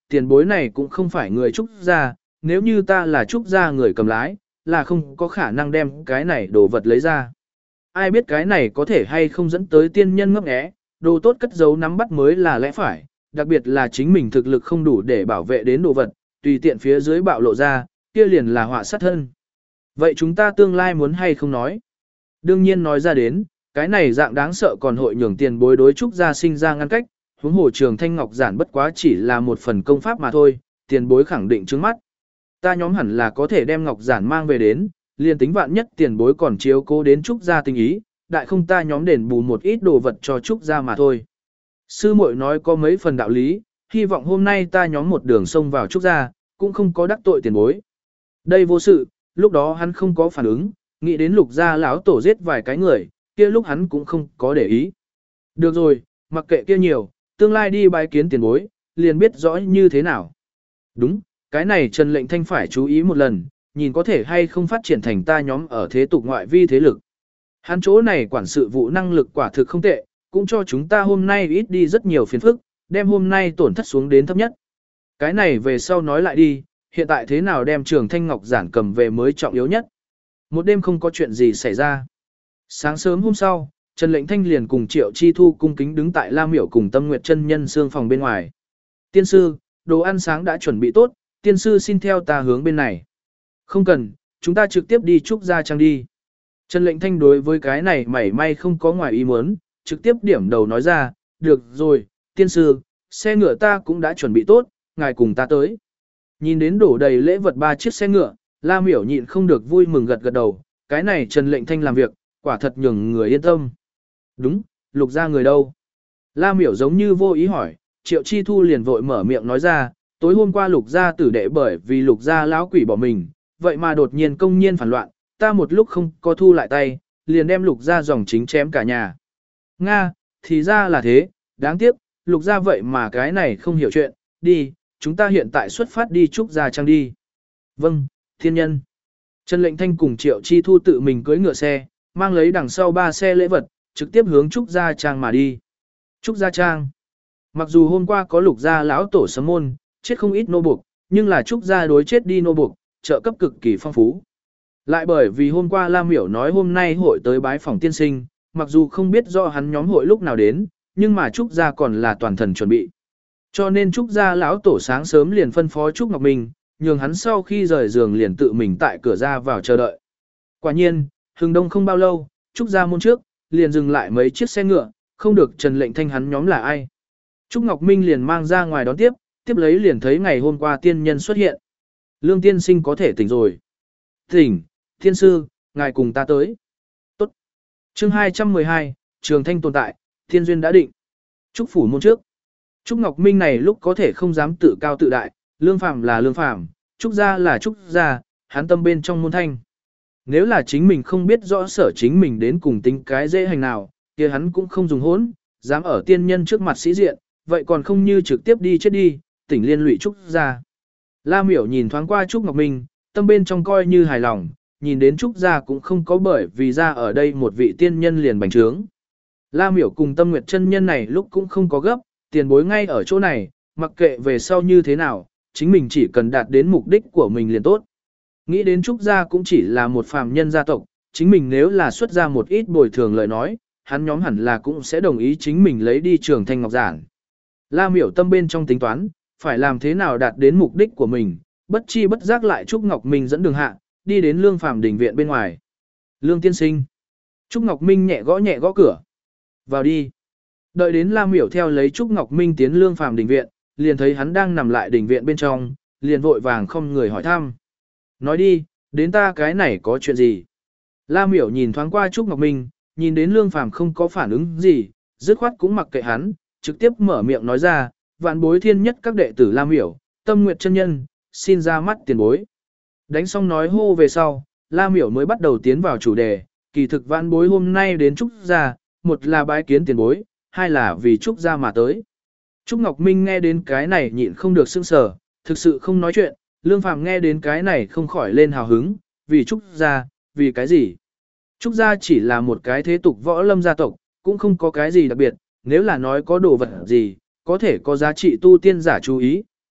tiền bối này cũng không phải người Trúc gia, nếu như ta là Trúc gia người cầm lái, là không có khả năng đem cái này đồ vật lấy ra. Ai biết cái này có thể hay không dẫn tới tiên nhân ngấp nghé, đồ tốt cất giấu nắm bắt mới là lẽ phải, đặc biệt là chính mình thực lực không đủ để bảo vệ đến đồ vật, tùy tiện phía dưới bạo lộ ra, kia liền là họa sát thân. Vậy chúng ta tương lai muốn hay không nói? Đương nhiên nói ra đến, cái này dạng đáng sợ còn hội nhường tiền bối đối Trúc gia sinh ra ngăn cách, huống hồ Trường Thanh Ngọc giản bất quá chỉ là một phần công pháp mà thôi, tiền bối khẳng định trước mắt. Ta nhóm hẳn là có thể đem Ngọc giản mang về đến, liền tính vạn nhất tiền bối còn chiếu cố đến Trúc gia tình ý, đại không ta nhóm đền bù một ít đồ vật cho Trúc gia mà thôi. Sư muội nói có mấy phần đạo lý, hy vọng hôm nay ta nhóm một đường xông vào Trúc gia, cũng không có đắc tội tiền bối. Đây vô sự, lúc đó hắn không có phản ứng, nghĩ đến Lục gia lão tổ giết vài cái người, kia lúc hắn cũng không có để ý. Được rồi, mặc kệ kia nhiều, tương lai đi bái kiến tiền bối, liền biết rõ như thế nào. Đúng, cái này Trần Lệnh Thanh phải chú ý một lần, nhìn có thể hay không phát triển thành ta nhóm ở thế tục ngoại vi thế lực. Hắn chỗ này quản sự vụ năng lực quả thực không tệ, cũng cho chúng ta hôm nay ít đi rất nhiều phiền phức, đem hôm nay tổn thất xuống đến thấp nhất. Cái này về sau nói lại đi, hiện tại thế nào đem Trường Thanh Ngọc giản cầm về mới trọng yếu nhất. Một đêm không có chuyện gì xảy ra. Sáng sớm hôm sau, Trần Lệnh Thanh liền cùng Triệu Chi Thu cung kính đứng tại La Miểu cùng Tâm Nguyệt chân nhân xương phòng bên ngoài. Tiên sư, đồ ăn sáng đã chuẩn bị tốt, tiên sư xin theo ta hướng bên này. Không cần, chúng ta trực tiếp đi Trúc gia trang đi. Trần Lệnh Thanh đối với cái này mảy may không có ngoài ý muốn, trực tiếp điểm đầu nói ra, được rồi, tiên sư, xe ngựa ta cũng đã chuẩn bị tốt, ngài cùng ta tới. Nhìn đến đổ đầy lễ vật ba chiếc xe ngựa, La Miểu nhịn không được vui mừng gật gật đầu, cái này Trần Lệnh Thanh làm việc, quả thật nhường người yên tâm. Đúng, Lục gia người đâu? La Miểu giống như vô ý hỏi, Triệu Chi Thu liền vội mở miệng nói ra, tối hôm qua Lục gia tử đệ bởi vì Lục gia lão quỷ bỏ mình, vậy mà đột nhiên công nhiên phản loạn, ta một lúc không có thu lại tay, liền đem Lục gia dòng chính chém cả nhà. Nga, thì ra là thế, đáng tiếc, Lục gia vậy mà cái này không hiểu chuyện, đi, chúng ta hiện tại xuất phát đi Trúc gia trang đi. Vâng, thiên nhân. Trần Lệnh Thanh cùng Triệu Chi Thu tự mình cưỡi ngựa xe, mang lấy đằng sau ba xe lễ vật, trực tiếp hướng Trúc gia trang mà đi. Trúc gia trang. Mặc dù hôm qua có Lục gia lão tổ sấm môn, chết không ít nô buộc, nhưng là Trúc gia đối chết đi nô buộc, trợ cấp cực kỳ phong phú. Lại bởi vì hôm qua Lam Miểu nói hôm nay hội tới bái phòng tiên sinh, mặc dù không biết rõ hắn nhóm hội lúc nào đến, nhưng mà Trúc gia còn là toàn thần chuẩn bị. Cho nên Trúc gia lão tổ sáng sớm liền phân phó Trúc Ngọc Minh, nhường hắn sau khi rời giường liền tự mình tại cửa ra vào chờ đợi. Quả nhiên, hừng đông không bao lâu, Trúc gia môn trước, liền dừng lại mấy chiếc xe ngựa, không được Trần Lệnh Thanh hắn nhóm là ai. Trúc Ngọc Minh liền mang ra ngoài đón tiếp, tiếp lấy liền thấy ngày hôm qua tiên nhân xuất hiện. Lương tiên sinh có thể tỉnh rồi. Tỉnh, thiên sư, ngài cùng ta tới. Tốt. Chương hai trăm mười hai, Trường Thanh tồn tại, thiên duyên đã định. Trúc phủ môn trước. Trúc Ngọc Minh này lúc có thể không dám tự cao tự đại, lương phàm là lương phàm, Trúc gia là Trúc gia, hắn tâm bên trong môn thanh. Nếu là chính mình không biết rõ sở chính mình đến cùng tính cái dễ hành nào, kia hắn cũng không dùng hỗn, dám ở tiên nhân trước mặt sĩ diện, vậy còn không như trực tiếp đi chết đi, tỉnh liên lụy Trúc gia. La Miểu nhìn thoáng qua Trúc Ngọc Minh, tâm bên trong coi như hài lòng, nhìn đến Trúc gia cũng không có bởi vì ra ở đây một vị tiên nhân liền bành trướng. La Miểu cùng Tâm Nguyệt chân nhân này lúc cũng không có gấp, tiền bối ngay ở chỗ này, mặc kệ về sau như thế nào, chính mình chỉ cần đạt đến mục đích của mình liền tốt. Nghĩ đến Trúc gia cũng chỉ là một phàm nhân gia tộc, chính mình nếu là xuất ra một ít bồi thường lời nói, hắn nhóm hẳn là cũng sẽ đồng ý chính mình lấy đi Trường Thanh Ngọc giản. La Miểu tâm bên trong tính toán, phải làm thế nào đạt đến mục đích của mình, bất chi bất giác lại Trúc Ngọc Minh dẫn đường hạ, đi đến Lương Phàm đình viện bên ngoài. Lương tiên sinh. Trúc Ngọc Minh nhẹ gõ nhẹ gõ cửa. Vào đi. Đợi đến La Miểu theo lấy Trúc Ngọc Minh tiến Lương Phàm đình viện, liền thấy hắn đang nằm lại đình viện bên trong, liền vội vàng không người hỏi thăm. Nói đi, đến ta cái này có chuyện gì? La Miểu nhìn thoáng qua Trúc Ngọc Minh, nhìn đến Lương Phàm không có phản ứng gì, dứt khoát cũng mặc kệ hắn, trực tiếp mở miệng nói ra, vạn bối thiên nhất các đệ tử La Miểu, Tâm Nguyệt chân nhân, xin ra mắt tiền bối. Đánh xong nói hô về sau, La Miểu mới bắt đầu tiến vào chủ đề, kỳ thực vạn bối hôm nay đến Trúc gia, một là bái kiến tiền bối, hai là vì Trúc gia mà tới. Trúc Ngọc Minh nghe đến cái này nhịn không được sững sờ, thực sự không nói chuyện, Lương Phàm nghe đến cái này không khỏi lên hào hứng, vì Trúc gia, vì cái gì? Trúc gia chỉ là một cái thế tục võ lâm gia tộc, cũng không có cái gì đặc biệt, nếu là nói có đồ vật gì, có thể có giá trị tu tiên giả chú ý,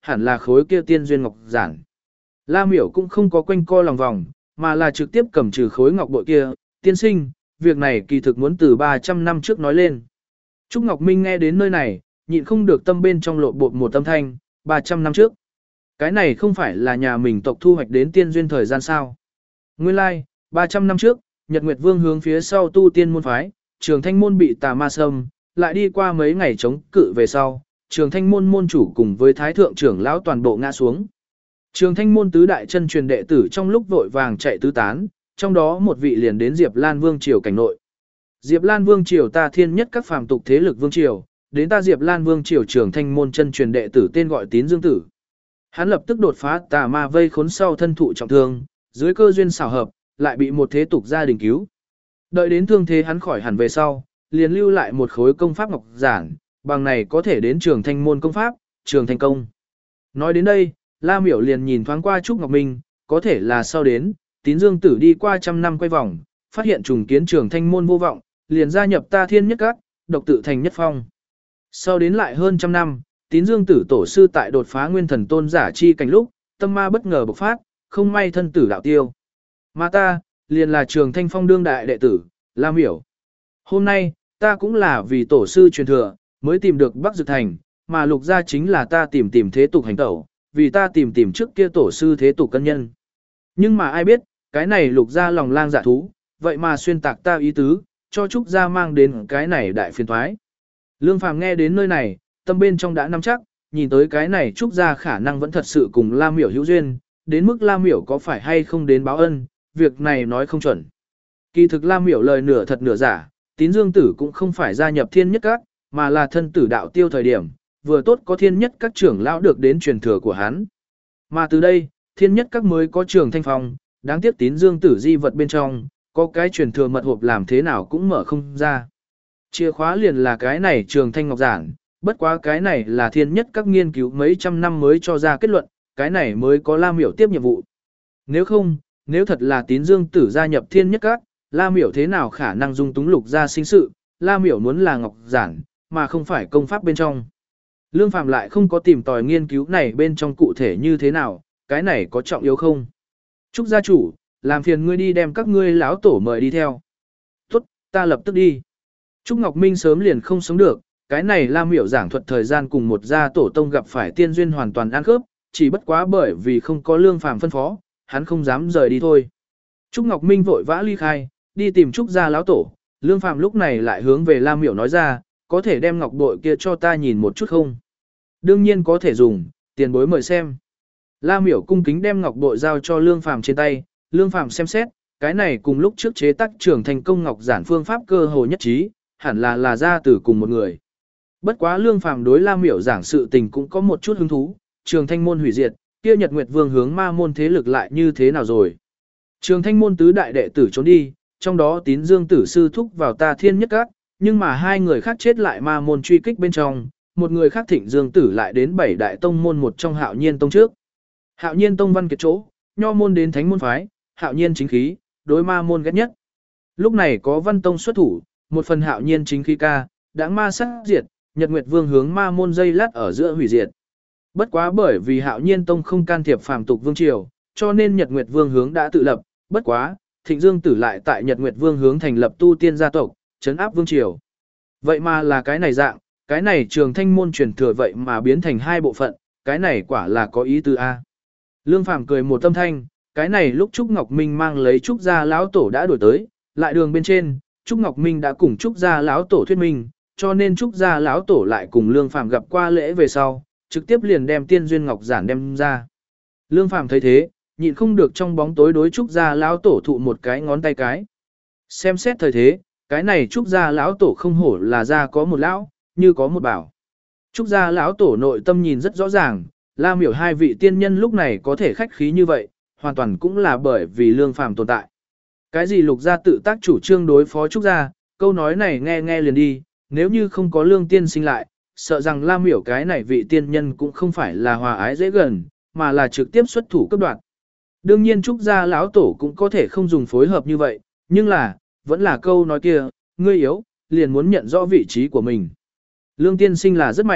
hẳn là khối kia tiên duyên ngọc giản. La miểu cũng không có quanh co lòng vòng, mà là trực tiếp cầm trừ khối ngọc bội kia, tiên sinh, việc này kỳ thực muốn từ ba trăm năm trước nói lên. Trúc Ngọc Minh nghe đến nơi này, nhịn không được tâm bên trong lộ bột một âm thanh, ba trăm năm trước. Cái này không phải là nhà mình tộc thu hoạch đến tiên duyên thời gian sao. Nguyên lai, like, ba trăm năm trước, Nhật Nguyệt Vương hướng phía sau tu tiên môn phái, Trường Thanh môn bị tà ma xâm, lại đi qua mấy ngày chống cự về sau, Trường Thanh môn môn chủ cùng với Thái thượng trưởng lão toàn bộ ngã xuống. Trường Thanh môn tứ đại chân truyền đệ tử trong lúc vội vàng chạy tứ tán, trong đó một vị liền đến Diệp Lan Vương triều cảnh nội. Diệp Lan Vương triều ta thiên nhất các phàm tục thế lực vương triều, đến ta Diệp Lan Vương triều Trường Thanh môn chân truyền đệ tử tên gọi Tín Dương Tử. Hắn lập tức đột phá tà ma vây khốn sau thân thụ trọng thương, dưới cơ duyên xảo hợp, lại bị một thế tục gia đình cứu. Đợi đến thương thế hắn khỏi hẳn về sau, liền lưu lại một khối công pháp ngọc giản, bằng này có thể đến Trường Thanh môn công pháp, Trường Thanh công. Nói đến đây, La Miểu liền nhìn thoáng qua Trúc Ngọc Minh, có thể là sau đến, Tín Dương Tử đi qua trăm năm quay vòng, phát hiện trùng kiến Trường Thanh môn vô vọng, liền gia nhập ta thiên nhất các, độc tự thành nhất phong. Sau đến lại hơn trăm năm, Tín Dương Tử tổ sư tại đột phá nguyên thần tôn giả chi cảnh lúc, tâm ma bất ngờ bộc phát, không may thân tử đạo tiêu. Mà ta, liền là Trường Thanh phong đương đại đệ tử, La Miểu. Hôm nay, ta cũng là vì tổ sư truyền thừa, mới tìm được Bắc Dực Thành, mà lục gia chính là ta tìm tìm thế tục hành tẩu, vì ta tìm tìm trước kia tổ sư thế tục cân nhân. Nhưng mà ai biết, cái này lục gia lòng lang dạ thú, vậy mà xuyên tạc ta ý tứ, cho Trúc gia mang đến cái này đại phiền thoái. Lương Phàm nghe đến nơi này, tâm bên trong đã nắm chắc, nhìn tới cái này Trúc gia khả năng vẫn thật sự cùng La Miểu hữu duyên, đến mức La Miểu có phải hay không đến báo ân, việc này nói không chuẩn. Kỳ thực La Miểu lời nửa thật nửa giả, Tín Dương Tử cũng không phải gia nhập thiên nhất các, mà là thân tử đạo tiêu thời điểm, vừa tốt có thiên nhất các trưởng lão được đến truyền thừa của hắn. Mà từ đây, thiên nhất các mới có Trường Thanh phong, đáng tiếc Tín Dương Tử di vật bên trong, có cái truyền thừa mật hộp làm thế nào cũng mở không ra. Chìa khóa liền là cái này Trường Thanh ngọc giản, bất quá cái này là thiên nhất các nghiên cứu mấy trăm năm mới cho ra kết luận, cái này mới có La Miểu tiếp nhiệm vụ. Nếu không, nếu thật là Tín Dương Tử gia nhập thiên nhất các, La Miểu thế nào khả năng dung túng lục gia sinh sự, La Miểu muốn là ngọc giản, mà không phải công pháp bên trong. Lương Phàm lại không có tìm tòi nghiên cứu này bên trong cụ thể như thế nào, cái này có trọng yếu không? Trúc gia chủ, làm phiền ngươi đi đem các ngươi lão tổ mời đi theo. Tốt, ta lập tức đi. Trúc Ngọc Minh sớm liền không sống được, cái này La Miểu giảng thuật thời gian cùng một gia tổ tông gặp phải tiên duyên hoàn toàn ăn khớp, chỉ bất quá bởi vì không có Lương Phàm phân phó, hắn không dám rời đi thôi. Trúc Ngọc Minh vội vã ly khai, đi tìm Trúc gia lão tổ, Lương Phàm lúc này lại hướng về La Miểu nói ra, có thể đem ngọc bội kia cho ta nhìn một chút không? Đương nhiên có thể dùng, tiền bối mời xem. La Miểu cung kính đem ngọc bội giao cho Lương Phàm trên tay, Lương Phàm xem xét, cái này cùng lúc trước chế tác Trường Thành công ngọc giản phương pháp cơ hồ nhất trí, hẳn là là ra từ cùng một người. Bất quá Lương Phàm đối La Miểu giảng sự tình cũng có một chút hứng thú, Trường Thanh môn hủy diệt, kia Nhật Nguyệt Vương hướng ma môn thế lực lại như thế nào rồi? Trường Thanh môn tứ đại đệ tử trốn đi, trong đó Tín Dương Tử sư thúc vào ta thiên nhất các, nhưng mà hai người khác chết lại ma môn truy kích bên trong, một người khác Thịnh Dương Tử lại đến bảy đại tông môn một trong Hạo Nhiên tông trước. Hạo Nhiên tông văn kiệt chỗ, nho môn đến thánh môn phái, Hạo Nhiên chính khí, đối ma môn ghét nhất. Lúc này có Văn tông xuất thủ, một phần Hạo Nhiên chính khí ca, đã ma sát diệt, Nhật Nguyệt Vương hướng ma môn dây lát ở giữa hủy diệt. Bất quá bởi vì Hạo Nhiên tông không can thiệp phàm tục vương triều, cho nên Nhật Nguyệt Vương hướng đã tự lập, bất quá, Thịnh Dương Tử lại tại Nhật Nguyệt Vương hướng thành lập tu tiên gia tộc, trấn áp vương triều. Vậy mà là cái này dạng, cái này Trường Thanh môn truyền thừa vậy mà biến thành hai bộ phận, cái này quả là có ý tứ a. Lương Phàm cười một tâm thanh, cái này lúc Trúc Ngọc Minh mang lấy Trúc gia lão tổ đã đuổi tới, lại đường bên trên, Trúc Ngọc Minh đã cùng Trúc gia lão tổ thuyết minh, cho nên Trúc gia lão tổ lại cùng Lương Phàm gặp qua lễ về sau, trực tiếp liền đem Tiên duyên ngọc giản đem ra. Lương Phàm thấy thế, nhịn không được trong bóng tối đối Trúc gia lão tổ thụ một cái ngón tay cái. Xem xét thời thế, cái này Trúc gia lão tổ không hổ là gia có một lão, như có một bảo. Trúc gia lão tổ nội tâm nhìn rất rõ ràng, La Miểu hai vị tiên nhân lúc này có thể khách khí như vậy, hoàn toàn cũng là bởi vì Lương Phàm tồn tại. Cái gì Lục gia tự tác chủ trương đối phó Trúc gia, câu nói này nghe nghe liền đi, nếu như không có Lương tiên sinh lại, sợ rằng La Miểu cái này vị tiên nhân cũng không phải là hòa ái dễ gần, mà là trực tiếp xuất thủ cấp đoạt. Đương nhiên Trúc gia lão tổ cũng có thể không dùng phối hợp như vậy, nhưng là, vẫn là câu nói kia, ngươi yếu, liền muốn nhận rõ vị trí của mình. Lương tiên sinh là rất mạnh,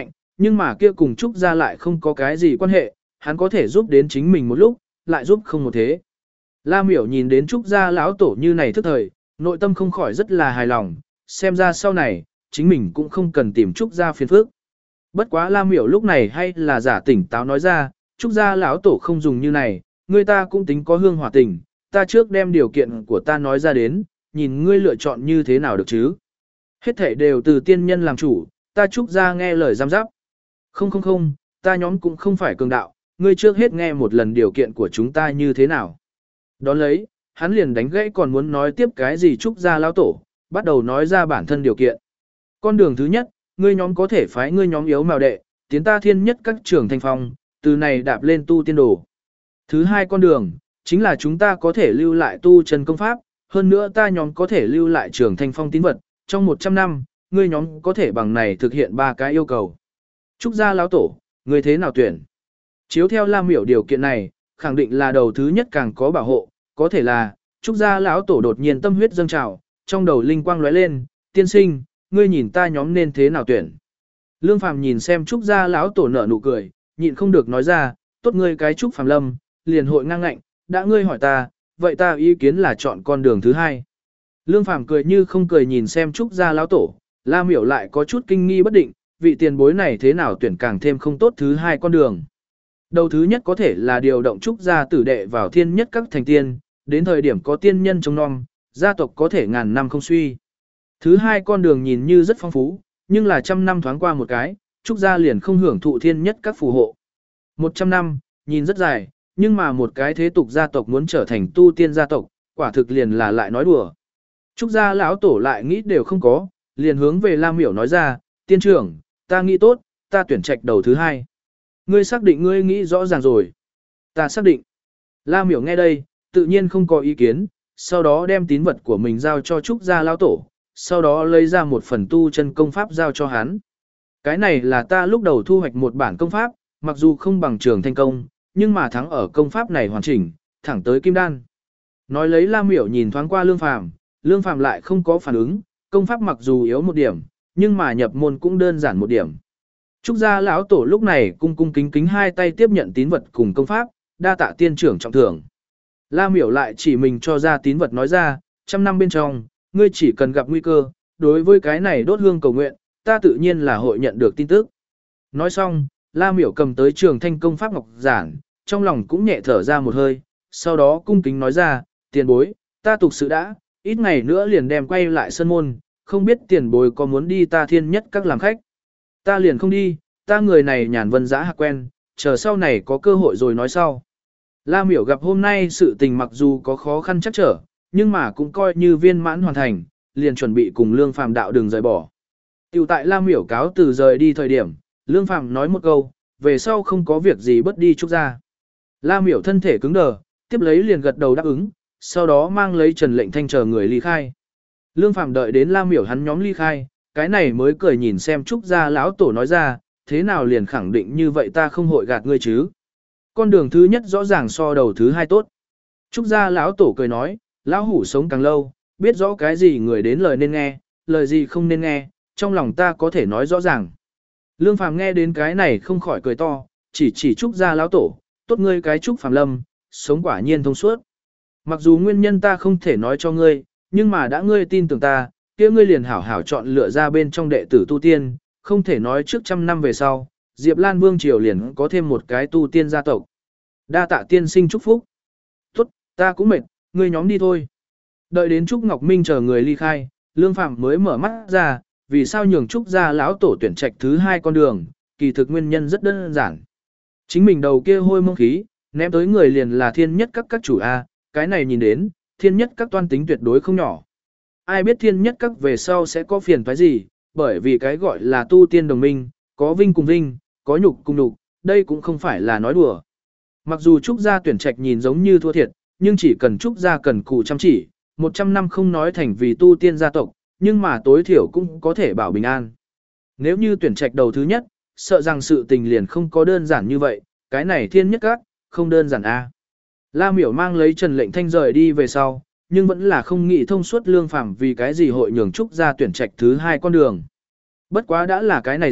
nhưng mà kia cùng Trúc gia lại không có cái gì quan hệ, hắn có thể giúp đến chính mình một lúc, lại giúp không một thế. La Miểu nhìn đến Trúc gia lão tổ như này thức thời, nội tâm không khỏi rất là hài lòng, xem ra sau này, chính mình cũng không cần tìm Trúc gia phiền phức. Bất quá La Miểu lúc này hay là giả tỉnh táo nói ra, Trúc gia lão tổ không dùng như này, người ta cũng tính có hương hòa tình, ta trước đem điều kiện của ta nói ra đến, nhìn ngươi lựa chọn như thế nào được chứ. Hết thảy đều từ tiên nhân làm chủ, ta Trúc gia nghe lời giam giáp. Không không không, ta nhóm cũng không phải cường đạo, ngươi trước hết nghe một lần điều kiện của chúng ta như thế nào. Đón lấy, hắn liền đánh gãy còn muốn nói tiếp cái gì Trúc gia lão tổ, bắt đầu nói ra bản thân điều kiện. Con đường thứ nhất, ngươi nhóm có thể phái ngươi nhóm yếu mạo đệ, tiến ta thiên nhất các trường thanh phong, từ này đạp lên tu tiên đồ. Thứ hai con đường, chính là chúng ta có thể lưu lại tu chân công pháp, hơn nữa ta nhóm có thể lưu lại trường thanh phong tín vật, trong một trăm năm, ngươi nhóm có thể bằng này thực hiện ba cái yêu cầu. Trúc gia lão tổ, ngươi thế nào tuyển? Chiếu theo Lam Miểu điều kiện này, khẳng định là đầu thứ nhất càng có bảo hộ, có thể là, Trúc gia lão tổ đột nhiên tâm huyết dâng trào, trong đầu linh quang lóe lên, tiên sinh, ngươi nhìn ta nhóm nên thế nào tuyển? Lương Phàm nhìn xem Trúc gia lão tổ nở nụ cười, nhịn không được nói ra, tốt ngươi cái Trúc Phàm Lâm, liền hội ngang ngạnh, đã ngươi hỏi ta, vậy ta ý kiến là chọn con đường thứ hai. Lương Phàm cười như không cười nhìn xem Trúc gia lão tổ, La Miểu lại có chút kinh nghi bất định, vị tiền bối này thế nào tuyển càng thêm không tốt thứ hai con đường. Đầu thứ nhất có thể là điều động Trúc gia tử đệ vào thiên nhất các thành tiên, đến thời điểm có tiên nhân trông nom, gia tộc có thể ngàn năm không suy. Thứ hai con đường nhìn như rất phong phú, nhưng là trăm năm thoáng qua một cái, Trúc gia liền không hưởng thụ thiên nhất các phù hộ. Một trăm năm, nhìn rất dài, nhưng mà một cái thế tục gia tộc muốn trở thành tu tiên gia tộc, quả thực liền là lại nói đùa. Trúc gia lão tổ lại nghĩ đều không có, liền hướng về Lam Miểu nói ra, tiên trưởng, ta nghĩ tốt, ta tuyển trạch đầu thứ hai. Ngươi xác định ngươi nghĩ rõ ràng rồi. Ta xác định. Lam Miểu nghe đây, tự nhiên không có ý kiến, sau đó đem tín vật của mình giao cho Trúc gia lão tổ, sau đó lấy ra một phần tu chân công pháp giao cho hắn. Cái này là ta lúc đầu thu hoạch một bản công pháp, mặc dù không bằng trường thanh công, nhưng mà thắng ở công pháp này hoàn chỉnh, thẳng tới kim đan. Nói lấy Lam Miểu nhìn thoáng qua Lương Phàm, Lương Phàm lại không có phản ứng, công pháp mặc dù yếu một điểm, nhưng mà nhập môn cũng đơn giản một điểm. Trúc gia lão tổ lúc này cung cung kính kính hai tay tiếp nhận tín vật cùng công pháp, đa tạ tiên trưởng trọng thưởng. Lam Miểu lại chỉ mình cho ra tín vật nói ra, trăm năm bên trong, ngươi chỉ cần gặp nguy cơ, đối với cái này đốt hương cầu nguyện, ta tự nhiên là hội nhận được tin tức. Nói xong, Lam Miểu cầm tới trường thanh công pháp ngọc giản, trong lòng cũng nhẹ thở ra một hơi, sau đó cung kính nói ra, tiền bối, ta tục sự đã, ít ngày nữa liền đem quay lại sân môn, không biết tiền bối có muốn đi ta thiên nhất các làm khách. Ta liền không đi, ta người này nhàn vân giã hạc quen, chờ sau này có cơ hội rồi nói sau. Lam Miểu gặp hôm nay sự tình mặc dù có khó khăn chắc trở, nhưng mà cũng coi như viên mãn hoàn thành, liền chuẩn bị cùng Lương Phàm đạo đường rời bỏ. Tiểu tại Lam Miểu cáo từ rời đi thời điểm, Lương Phàm nói một câu, về sau không có việc gì bất đi Trúc gia. Lam Miểu thân thể cứng đờ, tiếp lấy liền gật đầu đáp ứng, sau đó mang lấy Trần Lệnh Thanh chờ người ly khai. Lương Phàm đợi đến Lam Miểu hắn nhóm ly khai, cái này mới cười nhìn xem Trúc gia lão tổ nói ra, thế nào liền khẳng định như vậy ta không hội gạt ngươi chứ. Con đường thứ nhất rõ ràng so đầu thứ hai tốt. Trúc gia lão tổ cười nói, lão hủ sống càng lâu, biết rõ cái gì người đến lời nên nghe, lời gì không nên nghe, trong lòng ta có thể nói rõ ràng. Lương Phàm nghe đến cái này không khỏi cười to, chỉ chỉ Trúc gia lão tổ, tốt ngươi cái Trúc Phàm Lâm, sống quả nhiên thông suốt. Mặc dù nguyên nhân ta không thể nói cho ngươi, nhưng mà đã ngươi tin tưởng ta, kia ngươi liền hảo hảo chọn lựa ra bên trong đệ tử tu tiên, không thể nói trước trăm năm về sau, Diệp Lan Vương triều liền có thêm một cái tu tiên gia tộc. Đa tạ tiên sinh chúc phúc. Tốt, ta cũng mệt, ngươi nhóm đi thôi. Đợi đến Trúc Ngọc Minh chờ người ly khai, Lương Phàm mới mở mắt ra, vì sao nhường Trúc gia lão tổ tuyển trạch thứ hai con đường, kỳ thực nguyên nhân rất đơn giản. Chính mình đầu kia hôi mông khí, ném tới người liền là thiên nhất các các chủ A, cái này nhìn đến, thiên nhất các toan tính tuyệt đối không nhỏ. Ai biết thiên nhất các về sau sẽ có phiền toái gì, bởi vì cái gọi là tu tiên đồng minh, có vinh cùng vinh, có nhục cùng nhục, đây cũng không phải là nói đùa. Mặc dù Trúc gia tuyển trạch nhìn giống như thua thiệt, nhưng chỉ cần Trúc gia cần cù chăm chỉ, một trăm năm không nói thành vì tu tiên gia tộc, nhưng mà tối thiểu cũng có thể bảo bình an. Nếu như tuyển trạch đầu thứ nhất, sợ rằng sự tình liền không có đơn giản như vậy, cái này thiên nhất các, không đơn giản a. La Miểu mang lấy Trần Lệnh Thanh rời đi về sau, nhưng vẫn là không nghĩ thông suốt Lương Phàm vì cái gì hội nhường Trúc gia tuyển trạch thứ hai con đường. Bất quá đã là cái này dạng,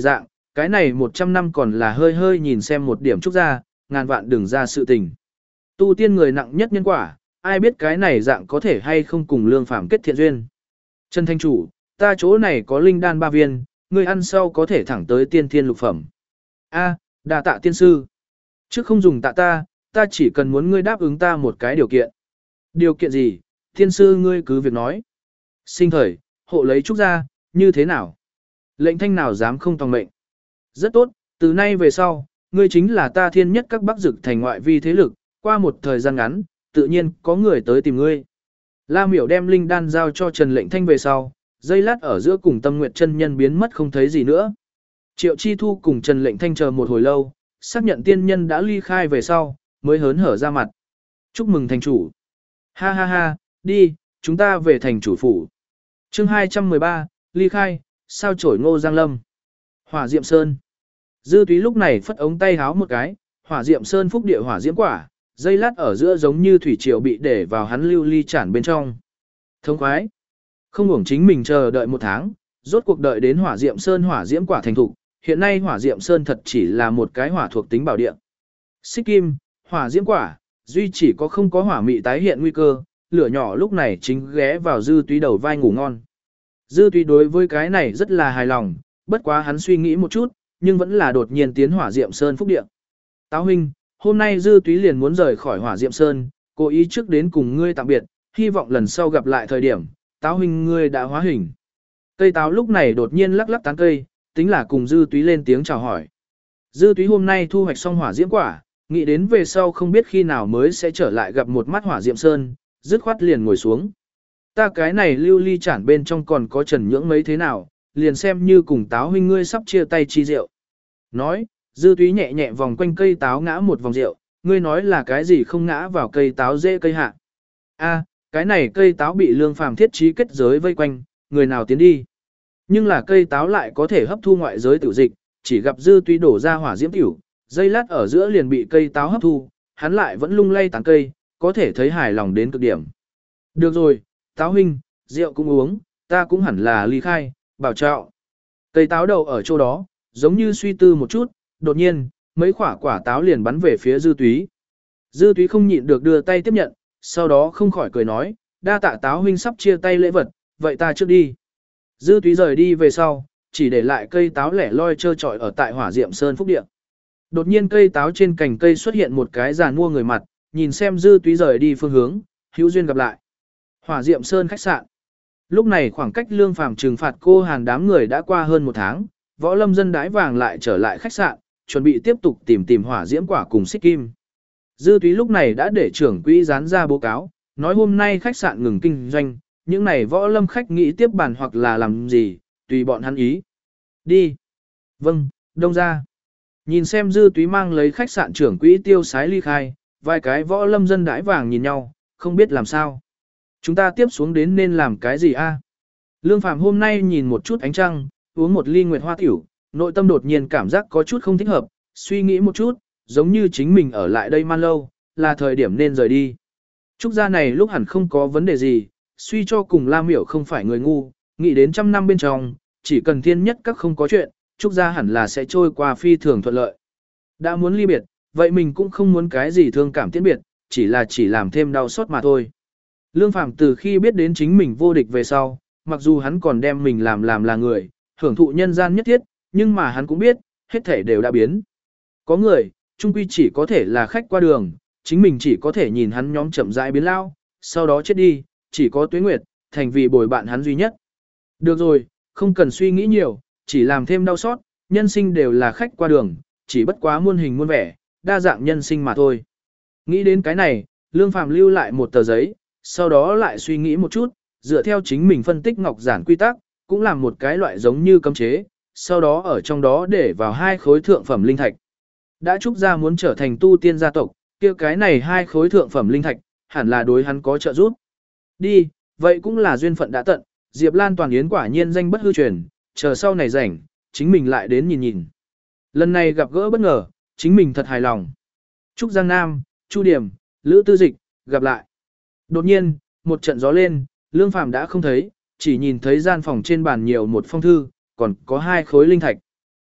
cái này một trăm năm còn là hơi hơi nhìn xem một điểm trúc ra, ngàn vạn đừng ra sự tình. Tu tiên người nặng nhất nhân quả, ai biết cái này dạng có thể hay không cùng Lương Phàm kết thiện duyên. Trần Thanh Chủ, ta chỗ này có linh đan ba viên, ngươi ăn sau có thể thẳng tới tiên thiên lục phẩm. A, đa tạ tiên sư. Trước không dùng tạ ta, ta chỉ cần muốn ngươi đáp ứng ta một cái điều kiện. Điều kiện gì, tiên sư ngươi cứ việc nói. Sinh thời, hộ lấy trúc ra, như thế nào? Lệnh thanh nào dám không tòng mệnh. Rất tốt, từ nay về sau, ngươi chính là ta thiên nhất các bắc dực thành ngoại vi thế lực, qua một thời gian ngắn, tự nhiên có người tới tìm ngươi. La Miểu đem linh đan giao cho Trần Lệnh Thanh về sau, dây lát ở giữa cùng Tâm Nguyệt chân nhân biến mất không thấy gì nữa. Triệu Chi Thu cùng Trần Lệnh Thanh chờ một hồi lâu, xác nhận tiên nhân đã ly khai về sau, mới hớn hở ra mặt. Chúc mừng thành chủ. Ha ha ha, đi, chúng ta về thành chủ phủ. Chương hai trăm mười ba, ly khai, sao chổi Ngô Giang Lâm. Hỏa Diệm Sơn. Dư Túy lúc này phất ống tay háo một cái, Hỏa Diệm Sơn phúc địa hỏa diễm quả, dây lát ở giữa giống như thủy triều bị để vào hắn lưu ly chản bên trong. Thông khoái. Không uổng chính mình chờ đợi một tháng, rốt cuộc đợi đến Hỏa Diệm Sơn hỏa diễm quả thành thục, hiện nay Hỏa Diệm Sơn thật chỉ là một cái hỏa thuộc tính bảo địa. Xích kim, hỏa diễm quả, duy chỉ có không có hỏa mị tái hiện nguy cơ, lửa nhỏ lúc này chính ghé vào Dư Túy đầu vai ngủ ngon. Dư Túy đối với cái này rất là hài lòng, bất quá hắn suy nghĩ một chút, nhưng vẫn là đột nhiên tiến Hỏa Diệm Sơn phúc địa. Táo huynh, hôm nay Dư Túy liền muốn rời khỏi Hỏa Diệm Sơn, cố ý trước đến cùng ngươi tạm biệt, hy vọng lần sau gặp lại thời điểm, Táo huynh ngươi đã hóa hình. Cây táo lúc này đột nhiên lắc lắc tán cây, tính là cùng Dư Túy lên tiếng chào hỏi. Dư Túy hôm nay thu hoạch xong hỏa diễm quả, nghĩ đến về sau không biết khi nào mới sẽ trở lại gặp một mắt Hỏa Diệm Sơn, dứt khoát liền ngồi xuống. Ta cái này lưu ly chản bên trong còn có Trần Nhưỡng mấy thế nào, liền xem như cùng Táo huynh ngươi sắp chia tay chi rượu. Nói, Dư Túy nhẹ nhẹ vòng quanh cây táo ngã một vòng rượu, ngươi nói là cái gì không ngã vào cây táo dễ cây hạ. A, cái này cây táo bị Lương Phàm thiết trí kết giới vây quanh, người nào tiến đi. Nhưng là cây táo lại có thể hấp thu ngoại giới tiểu dịch, chỉ gặp Dư Túy đổ ra hỏa diễm tiểu, dây lát ở giữa liền bị cây táo hấp thu, hắn lại vẫn lung lay tán cây, có thể thấy hài lòng đến cực điểm. Được rồi, Táo huynh, rượu cũng uống, ta cũng hẳn là ly khai, bảo trọng. Cây táo đầu ở chỗ đó, giống như suy tư một chút, đột nhiên, mấy quả quả táo liền bắn về phía Dư Túy. Dư Túy không nhịn được đưa tay tiếp nhận, sau đó không khỏi cười nói, đa tạ Táo huynh sắp chia tay lễ vật, vậy ta trước đi. Dư Túy rời đi về sau, chỉ để lại cây táo lẻ loi trơ trọi ở tại Hỏa Diệm Sơn phúc địa. Đột nhiên cây táo trên cành cây xuất hiện một cái giàn mua người mặt, nhìn xem Dư Túy rời đi phương hướng, hữu duyên gặp lại. Hỏa Diệm Sơn khách sạn. Lúc này khoảng cách Lương Phàm trừng phạt cô Hàn đám người đã qua hơn một tháng, Võ Lâm dân đái vàng lại trở lại khách sạn, chuẩn bị tiếp tục tìm tìm hỏa diễm quả cùng xích kim. Dư Túy lúc này đã để trưởng quỹ dán ra báo cáo, nói hôm nay khách sạn ngừng kinh doanh, những này Võ Lâm khách nghĩ tiếp bàn hoặc là làm gì, tùy bọn hắn ý. Đi. Vâng, đông ra. Nhìn xem Dư Túy mang lấy khách sạn trưởng quỹ tiêu sái ly khai, vài cái Võ Lâm dân đái vàng nhìn nhau, không biết làm sao. Chúng ta tiếp xuống đến nên làm cái gì a? Lương Phàm hôm nay nhìn một chút ánh trăng, uống một ly nguyệt hoa tiểu, nội tâm đột nhiên cảm giác có chút không thích hợp, suy nghĩ một chút, giống như chính mình ở lại đây man lâu, là thời điểm nên rời đi. Trúc gia này lúc hẳn không có vấn đề gì, suy cho cùng La Miểu không phải người ngu, nghĩ đến trăm năm bên trong, chỉ cần thiên nhất các không có chuyện, Trúc gia hẳn là sẽ trôi qua phi thường thuận lợi. Đã muốn ly biệt, vậy mình cũng không muốn cái gì thương cảm tiễn biệt, chỉ là chỉ làm thêm đau xót mà thôi. Lương Phàm từ khi biết đến chính mình vô địch về sau, mặc dù hắn còn đem mình làm làm là người, hưởng thụ nhân gian nhất thiết, nhưng mà hắn cũng biết, hết thể đều đã biến. Có người, chung quy chỉ có thể là khách qua đường, chính mình chỉ có thể nhìn hắn nhóm chậm rãi biến lao, sau đó chết đi, chỉ có Tuế Nguyệt, thành vì bồi bạn hắn duy nhất. Được rồi, không cần suy nghĩ nhiều, chỉ làm thêm đau xót, nhân sinh đều là khách qua đường, chỉ bất quá muôn hình muôn vẻ, đa dạng nhân sinh mà thôi. Nghĩ đến cái này, Lương Phàm lưu lại một tờ giấy, sau đó lại suy nghĩ một chút, dựa theo chính mình phân tích ngọc giản quy tắc, cũng làm một cái loại giống như cấm chế, sau đó ở trong đó để vào hai khối thượng phẩm linh thạch. Đã Trúc gia muốn trở thành tu tiên gia tộc, kia cái này hai khối thượng phẩm linh thạch, hẳn là đối hắn có trợ giúp. Đi, vậy cũng là duyên phận đã tận, Diệp Lan Toàn Yến quả nhiên danh bất hư truyền, chờ sau này rảnh, chính mình lại đến nhìn nhìn. Lần này gặp gỡ bất ngờ, chính mình thật hài lòng. Trúc Giang Nam, Chu Điểm, Lữ Tư Dịch, gặp lại. Đột nhiên, một trận gió lên, Lương Phàm đã không thấy, chỉ nhìn thấy gian phòng trên bàn nhiều một phong thư, còn có hai khối linh thạch.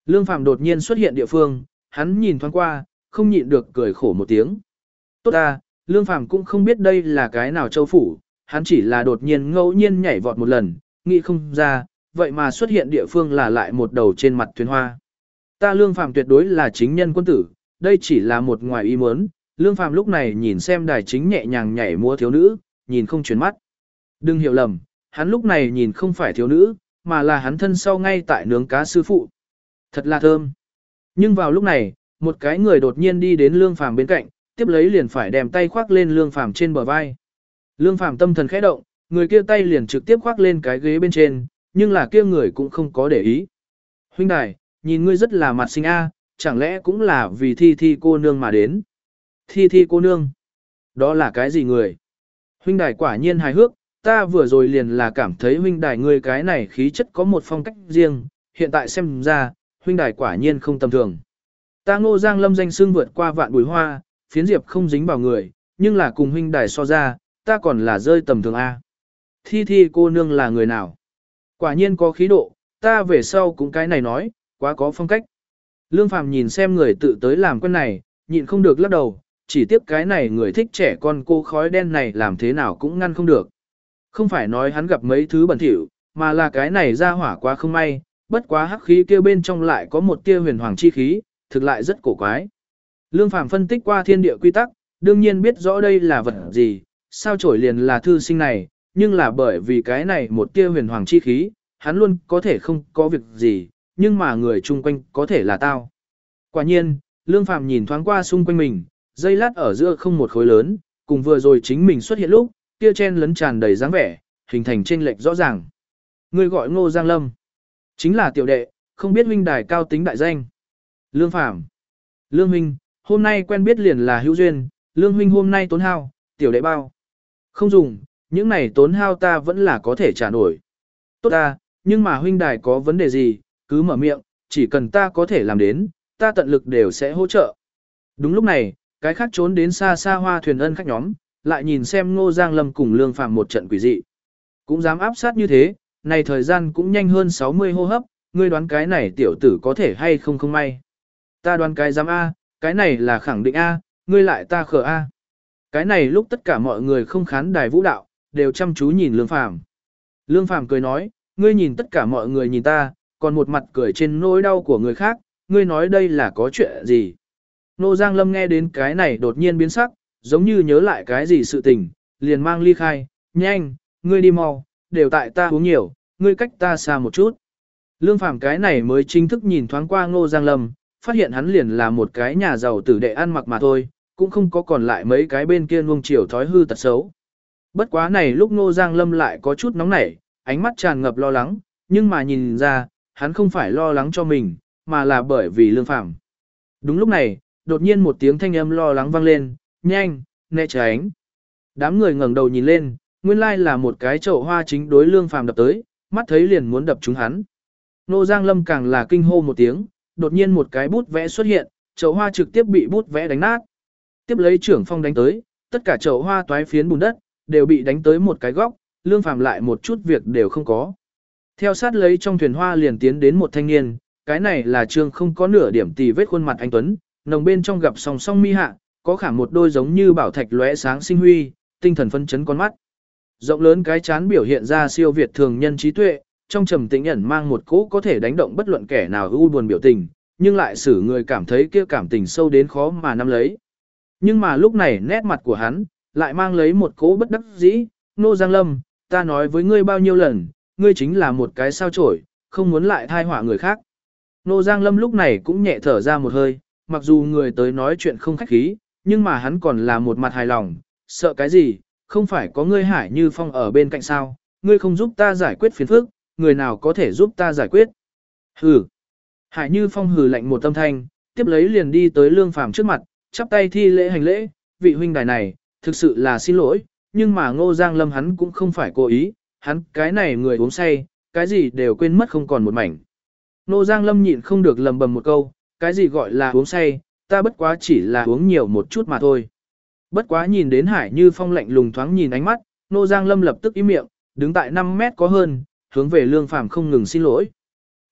Lương Phàm đột nhiên xuất hiện địa phương, hắn nhìn thoáng qua, không nhịn được cười khổ một tiếng. Tốt ta, Lương Phàm cũng không biết đây là cái nào châu phủ, hắn chỉ là đột nhiên ngẫu nhiên nhảy vọt một lần, nghĩ không ra, vậy mà xuất hiện địa phương là lại một đầu trên mặt thuyền hoa. Ta Lương Phàm tuyệt đối là chính nhân quân tử, đây chỉ là một ngoài ý muốn. Lương Phàm lúc này nhìn xem đài chính nhẹ nhàng nhảy múa thiếu nữ, nhìn không chuyển mắt. Đừng hiểu lầm, hắn lúc này nhìn không phải thiếu nữ, mà là hắn thân sau ngay tại nướng cá sư phụ. Thật là thơm. Nhưng vào lúc này, một cái người đột nhiên đi đến Lương Phàm bên cạnh, tiếp lấy liền phải đem tay khoác lên Lương Phàm trên bờ vai. Lương Phàm tâm thần khẽ động, người kia tay liền trực tiếp khoác lên cái ghế bên trên, nhưng là kia người cũng không có để ý. Huynh đài, nhìn ngươi rất là mặt xinh a, chẳng lẽ cũng là vì Thi Thi cô nương mà đến? Thi Thi cô nương? Đó là cái gì người? Huynh đài quả nhiên hài hước, ta vừa rồi liền là cảm thấy huynh đài ngươi cái này khí chất có một phong cách riêng, hiện tại xem ra, huynh đài quả nhiên không tầm thường. Ta Ngô Giang Lâm danh xưng vượt qua vạn bùi hoa, phiến diệp không dính vào người, nhưng là cùng huynh đài so ra, ta còn là rơi tầm thường a. Thi Thi cô nương là người nào? Quả nhiên có khí độ, ta về sau cũng cái này nói, quá có phong cách. Lương Phàm nhìn xem người tự tới làm quen này, nhịn không được lắc đầu, chỉ tiếc cái này người thích trẻ con cô khói đen này làm thế nào cũng ngăn không được. Không phải nói hắn gặp mấy thứ bẩn thỉu, mà là cái này ra hỏa quá không may, bất quá hắc khí kia bên trong lại có một tia huyền hoàng chi khí, thực lại rất cổ quái. Lương Phàm phân tích qua thiên địa quy tắc, đương nhiên biết rõ đây là vật gì, sao chổi liền là thư sinh này, nhưng là bởi vì cái này một tia huyền hoàng chi khí, hắn luôn có thể không có việc gì, nhưng mà người chung quanh có thể là tao. Quả nhiên, Lương Phàm nhìn thoáng qua xung quanh mình, dây lát ở giữa không một khối lớn, cùng vừa rồi chính mình xuất hiện lúc, tia chen lấn tràn đầy dáng vẻ, hình thành chênh lệch rõ ràng. Người gọi Ngô Giang Lâm, chính là tiểu đệ, không biết huynh đài cao tính đại danh. Lương Phàm, Lương huynh, hôm nay quen biết liền là hữu duyên, Lương huynh hôm nay tốn hao, tiểu đệ bao. Không dùng, những này tốn hao ta vẫn là có thể trả nổi. Tốt ta, nhưng mà huynh đài có vấn đề gì, cứ mở miệng, chỉ cần ta có thể làm đến, ta tận lực đều sẽ hỗ trợ. Đúng lúc này, cái khác trốn đến xa xa hoa thuyền ân khách nhóm, lại nhìn xem Ngô Giang Lâm cùng Lương Phàm một trận quỷ dị. Cũng dám áp sát như thế, này thời gian cũng nhanh hơn sáu mươi hô hấp, ngươi đoán cái này tiểu tử có thể hay không không may. Ta đoán cái dám A, cái này là khẳng định A, ngươi lại ta khờ A. Cái này lúc tất cả mọi người không khán đài vũ đạo, đều chăm chú nhìn Lương Phàm. Lương Phàm cười nói, ngươi nhìn tất cả mọi người nhìn ta, còn một mặt cười trên nỗi đau của người khác, ngươi nói đây là có chuyện gì. Nô Giang Lâm nghe đến cái này đột nhiên biến sắc, giống như nhớ lại cái gì sự tình, liền mang ly khai, nhanh, ngươi đi mau, đều tại ta uống nhiều, ngươi cách ta xa một chút. Lương Phàm cái này mới chính thức nhìn thoáng qua Ngô Giang Lâm, phát hiện hắn liền là một cái nhà giàu tử đệ ăn mặc mà thôi, cũng không có còn lại mấy cái bên kia nuông chiều thói hư tật xấu. Bất quá này lúc Ngô Giang Lâm lại có chút nóng nảy, ánh mắt tràn ngập lo lắng, nhưng mà nhìn ra, hắn không phải lo lắng cho mình, mà là bởi vì Lương Phàm. Đúng lúc này, đột nhiên một tiếng thanh âm lo lắng vang lên, nhanh, né tránh. Đám người ngẩng đầu nhìn lên, nguyên lai là một cái chậu hoa chính đối Lương Phàm đập tới, mắt thấy liền muốn đập trúng hắn. Ngô Giang Lâm càng là kinh hô một tiếng, đột nhiên một cái bút vẽ xuất hiện, chậu hoa trực tiếp bị bút vẽ đánh nát. Tiếp lấy trưởng phong đánh tới, tất cả chậu hoa toái phiến bùn đất, đều bị đánh tới một cái góc, Lương Phàm lại một chút việc đều không có. Theo sát lấy trong thuyền hoa liền tiến đến một thanh niên, cái này là Trương không có nửa điểm tì vết khuôn mặt anh tuấn, nồng bên trong gặp song song mi hạ, có khả một đôi giống như bảo thạch lóe sáng sinh huy, tinh thần phân chấn con mắt. Rộng lớn cái chán biểu hiện ra siêu việt thường nhân trí tuệ, trong trầm tĩnh ẩn mang một cỗ có thể đánh động bất luận kẻ nào u buồn biểu tình, nhưng lại xử người cảm thấy kia cảm tình sâu đến khó mà nắm lấy. Nhưng mà lúc này nét mặt của hắn lại mang lấy một cỗ bất đắc dĩ, Ngô Giang Lâm, ta nói với ngươi bao nhiêu lần, ngươi chính là một cái sao chổi, không muốn lại thai họa người khác. Ngô Giang Lâm lúc này cũng nhẹ thở ra một hơi, mặc dù người tới nói chuyện không khách khí, nhưng mà hắn còn là một mặt hài lòng, sợ cái gì, không phải có ngươi Hải Như Phong ở bên cạnh sao, ngươi không giúp ta giải quyết phiền phức, người nào có thể giúp ta giải quyết. Hừ. Hải Như Phong hừ lạnh một âm thanh, tiếp lấy liền đi tới Lương Phàm trước mặt, chắp tay thi lễ hành lễ, vị huynh đài này, thực sự là xin lỗi, nhưng mà Ngô Giang Lâm hắn cũng không phải cố ý, hắn cái này người uống say, cái gì đều quên mất không còn một mảnh. Ngô Giang Lâm nhịn không được lầm bầm một câu, cái gì gọi là uống say, ta bất quá chỉ là uống nhiều một chút mà thôi. Bất quá nhìn đến Hải Như Phong lạnh lùng thoáng nhìn ánh mắt, Ngô Giang Lâm lập tức im miệng, đứng tại năm mét có hơn, hướng về Lương Phàm không ngừng xin lỗi.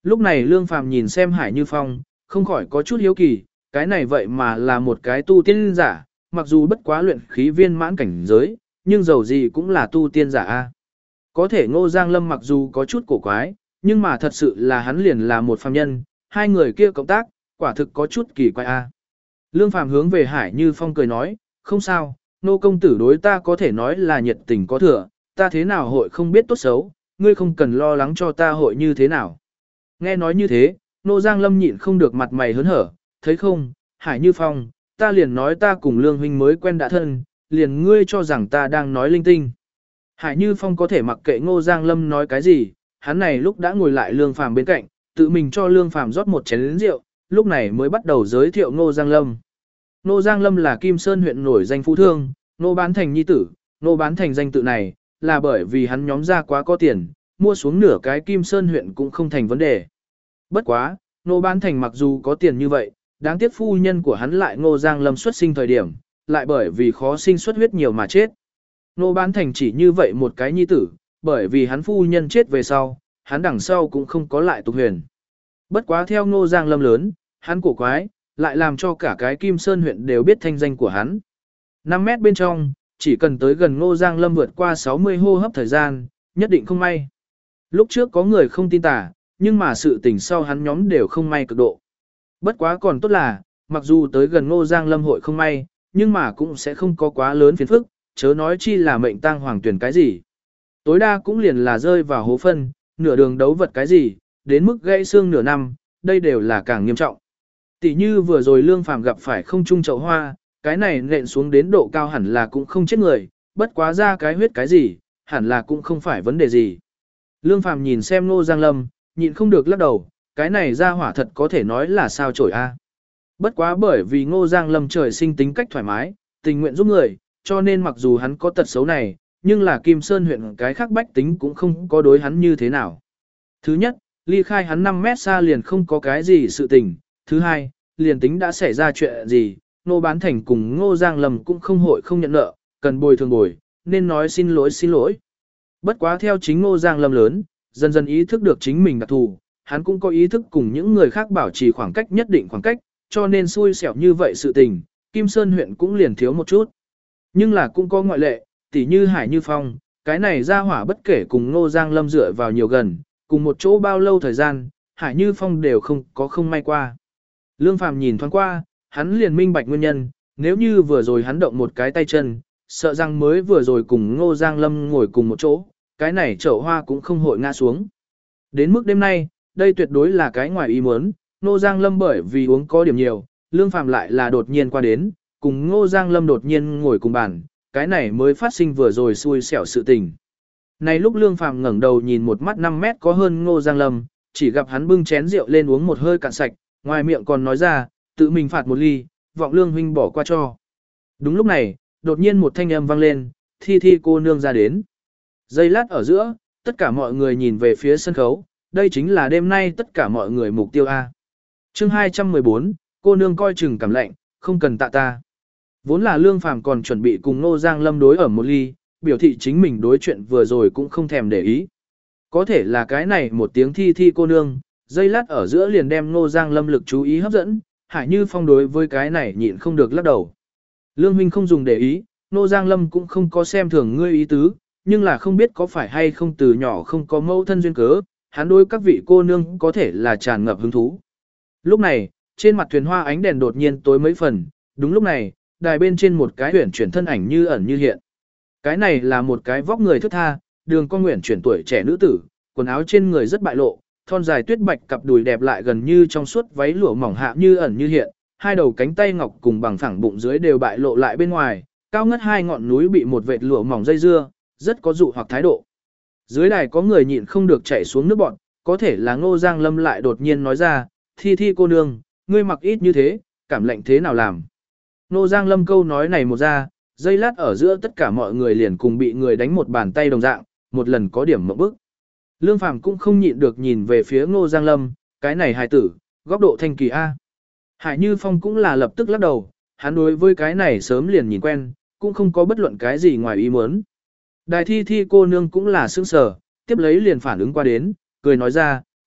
Lúc này Lương Phàm nhìn xem Hải Như Phong, không khỏi có chút hiếu kỳ, cái này vậy mà là một cái tu tiên giả, mặc dù bất quá luyện khí viên mãn cảnh giới, nhưng dầu gì cũng là tu tiên giả a. Có thể Ngô Giang Lâm mặc dù có chút cổ quái, nhưng mà thật sự là hắn liền là một phàm nhân, hai người kia cộng tác, quả thực có chút kỳ quái a. Lương Phàm hướng về Hải Như Phong cười nói, không sao, nô công tử đối ta có thể nói là nhiệt tình có thừa, ta thế nào hội không biết tốt xấu, ngươi không cần lo lắng cho ta hội như thế nào. Nghe nói như thế, Nô Giang Lâm nhịn không được mặt mày hớn hở, thấy không, Hải Như Phong, ta liền nói ta cùng Lương huynh mới quen đã thân, liền ngươi cho rằng ta đang nói linh tinh. Hải Như Phong có thể mặc kệ Ngô Giang Lâm nói cái gì, hắn này lúc đã ngồi lại Lương Phàm bên cạnh, tự mình cho Lương Phàm rót một chén rượu, lúc này mới bắt đầu giới thiệu Ngô Giang Lâm. Ngô Giang Lâm là Kim Sơn huyện nổi danh phú thương, Ngô Bán Thành nhi tử, Ngô Bán Thành danh tự này, là bởi vì hắn nhóm ra quá có tiền, mua xuống nửa cái Kim Sơn huyện cũng không thành vấn đề. Bất quá, Ngô Bán Thành mặc dù có tiền như vậy, đáng tiếc phu nhân của hắn lại Ngô Giang Lâm xuất sinh thời điểm, lại bởi vì khó sinh xuất huyết nhiều mà chết. Ngô Bán Thành chỉ như vậy một cái nhi tử, bởi vì hắn phu nhân chết về sau, hắn đằng sau cũng không có lại tục huyền. Bất quá theo Ngô Giang Lâm lớn, hắn cổ quái, lại làm cho cả cái Kim Sơn huyện đều biết thanh danh của hắn. năm mét bên trong, chỉ cần tới gần Ngô Giang Lâm vượt qua sáu mươi hô hấp thời gian, nhất định không may. Lúc trước có người không tin tà, nhưng mà sự tình sau hắn nhóm đều không may cực độ. Bất quá còn tốt là, mặc dù tới gần Ngô Giang Lâm hội không may, nhưng mà cũng sẽ không có quá lớn phiền phức, chớ nói chi là mệnh tang hoàng tuyển cái gì. Tối đa cũng liền là rơi vào hố phân, nửa đường đấu vật cái gì, đến mức gãy xương nửa năm, đây đều là càng nghiêm trọng. Tỷ như vừa rồi Lương Phàm gặp phải không trung chậu hoa, cái này nện xuống đến độ cao hẳn là cũng không chết người, bất quá ra cái huyết cái gì, hẳn là cũng không phải vấn đề gì. Lương Phàm nhìn xem Ngô Giang Lâm, nhịn không được lắc đầu, cái này ra hỏa thật có thể nói là sao chổi a. Bất quá bởi vì Ngô Giang Lâm trời sinh tính cách thoải mái, tình nguyện giúp người, cho nên mặc dù hắn có tật xấu này, nhưng là Kim Sơn huyện cái khác bách tính cũng không có đối hắn như thế nào. Thứ nhất, ly khai hắn năm mét xa liền không có cái gì sự tình. Thứ hai, liền tính đã xảy ra chuyện gì, Ngô Bán Thành cùng Ngô Giang Lâm cũng không hội không nhận nợ, cần bồi thường bồi, nên nói xin lỗi xin lỗi. Bất quá theo chính Ngô Giang Lâm lớn, dần dần ý thức được chính mình đặc thù, hắn cũng có ý thức cùng những người khác bảo trì khoảng cách nhất định khoảng cách, cho nên xui xẻo như vậy sự tình, Kim Sơn huyện cũng liền thiếu một chút. Nhưng là cũng có ngoại lệ, tỉ như Hải Như Phong, cái này ra hỏa bất kể cùng Ngô Giang Lâm dựa vào nhiều gần, cùng một chỗ bao lâu thời gian, Hải Như Phong đều không có không may qua. Lương Phàm nhìn thoáng qua, hắn liền minh bạch nguyên nhân, nếu như vừa rồi hắn động một cái tay chân, sợ rằng mới vừa rồi cùng Ngô Giang Lâm ngồi cùng một chỗ, cái này chậu hoa cũng không hội ngã xuống. Đến mức đêm nay, đây tuyệt đối là cái ngoài ý muốn, Ngô Giang Lâm bởi vì uống có điểm nhiều, Lương Phàm lại là đột nhiên qua đến, cùng Ngô Giang Lâm đột nhiên ngồi cùng bàn, cái này mới phát sinh vừa rồi xui xẻo sự tình. Này lúc Lương Phàm ngẩng đầu nhìn một mắt năm mét có hơn Ngô Giang Lâm, chỉ gặp hắn bưng chén rượu lên uống một hơi cạn sạch, ngoài miệng còn nói ra, tự mình phạt một ly, vọng Lương huynh bỏ qua cho. Đúng lúc này, đột nhiên một thanh âm vang lên, Thi Thi cô nương ra đến. Giây lát ở giữa, tất cả mọi người nhìn về phía sân khấu, đây chính là đêm nay tất cả mọi người mục tiêu A. Chương hai trăm mười bốn, cô nương coi chừng cảm lạnh, không cần tạ ta. Vốn là Lương Phàm còn chuẩn bị cùng Ngô Giang Lâm đối ở một ly, biểu thị chính mình đối chuyện vừa rồi cũng không thèm để ý. Có thể là cái này một tiếng Thi Thi cô nương, dây lát ở giữa liền đem Ngô Giang Lâm lực chú ý hấp dẫn, Hải Như Phong đối với cái này nhịn không được lắc đầu. Lương huynh không dùng để ý, Ngô Giang Lâm cũng không có xem thường ngươi ý tứ, nhưng là không biết có phải hay không từ nhỏ không có mâu thân duyên cớ, hắn đối các vị cô nương có thể là tràn ngập hứng thú. Lúc này, trên mặt thuyền hoa ánh đèn đột nhiên tối mấy phần, đúng lúc này, đài bên trên một cái huyển chuyển thân ảnh như ẩn như hiện. Cái này là một cái vóc người thướt tha, đường con nguyện chuyển tuổi trẻ nữ tử, quần áo trên người rất bại lộ, thon dài tuyết bạch cặp đùi đẹp lại gần như trong suốt váy lụa mỏng hạ như ẩn như hiện, hai đầu cánh tay ngọc cùng bằng phẳng bụng dưới đều bại lộ lại bên ngoài, cao ngất hai ngọn núi bị một vệt lụa mỏng dây dưa, rất có dụ hoặc thái độ. Dưới đài có người nhịn không được chảy xuống nước bọn, có thể là Ngô Giang Lâm lại đột nhiên nói ra, Thi Thi cô nương, ngươi mặc ít như thế, cảm lạnh thế nào làm. Ngô Giang Lâm câu nói này một ra, giây lát ở giữa tất cả mọi người liền cùng bị người đánh một bàn tay đồng dạng, một lần có điểm mộng bức. Lương Phàm cũng không nhịn được nhìn về phía Ngô Giang Lâm, cái này hài tử, góc độ thanh kỳ A. Hải Như Phong cũng là lập tức lắc đầu, hắn đối với cái này sớm liền nhìn quen, cũng không có bất luận cái gì ngoài ý muốn. Đài Thi Thi cô nương cũng là sững sờ, tiếp lấy liền phản ứng qua đến, cười nói ra,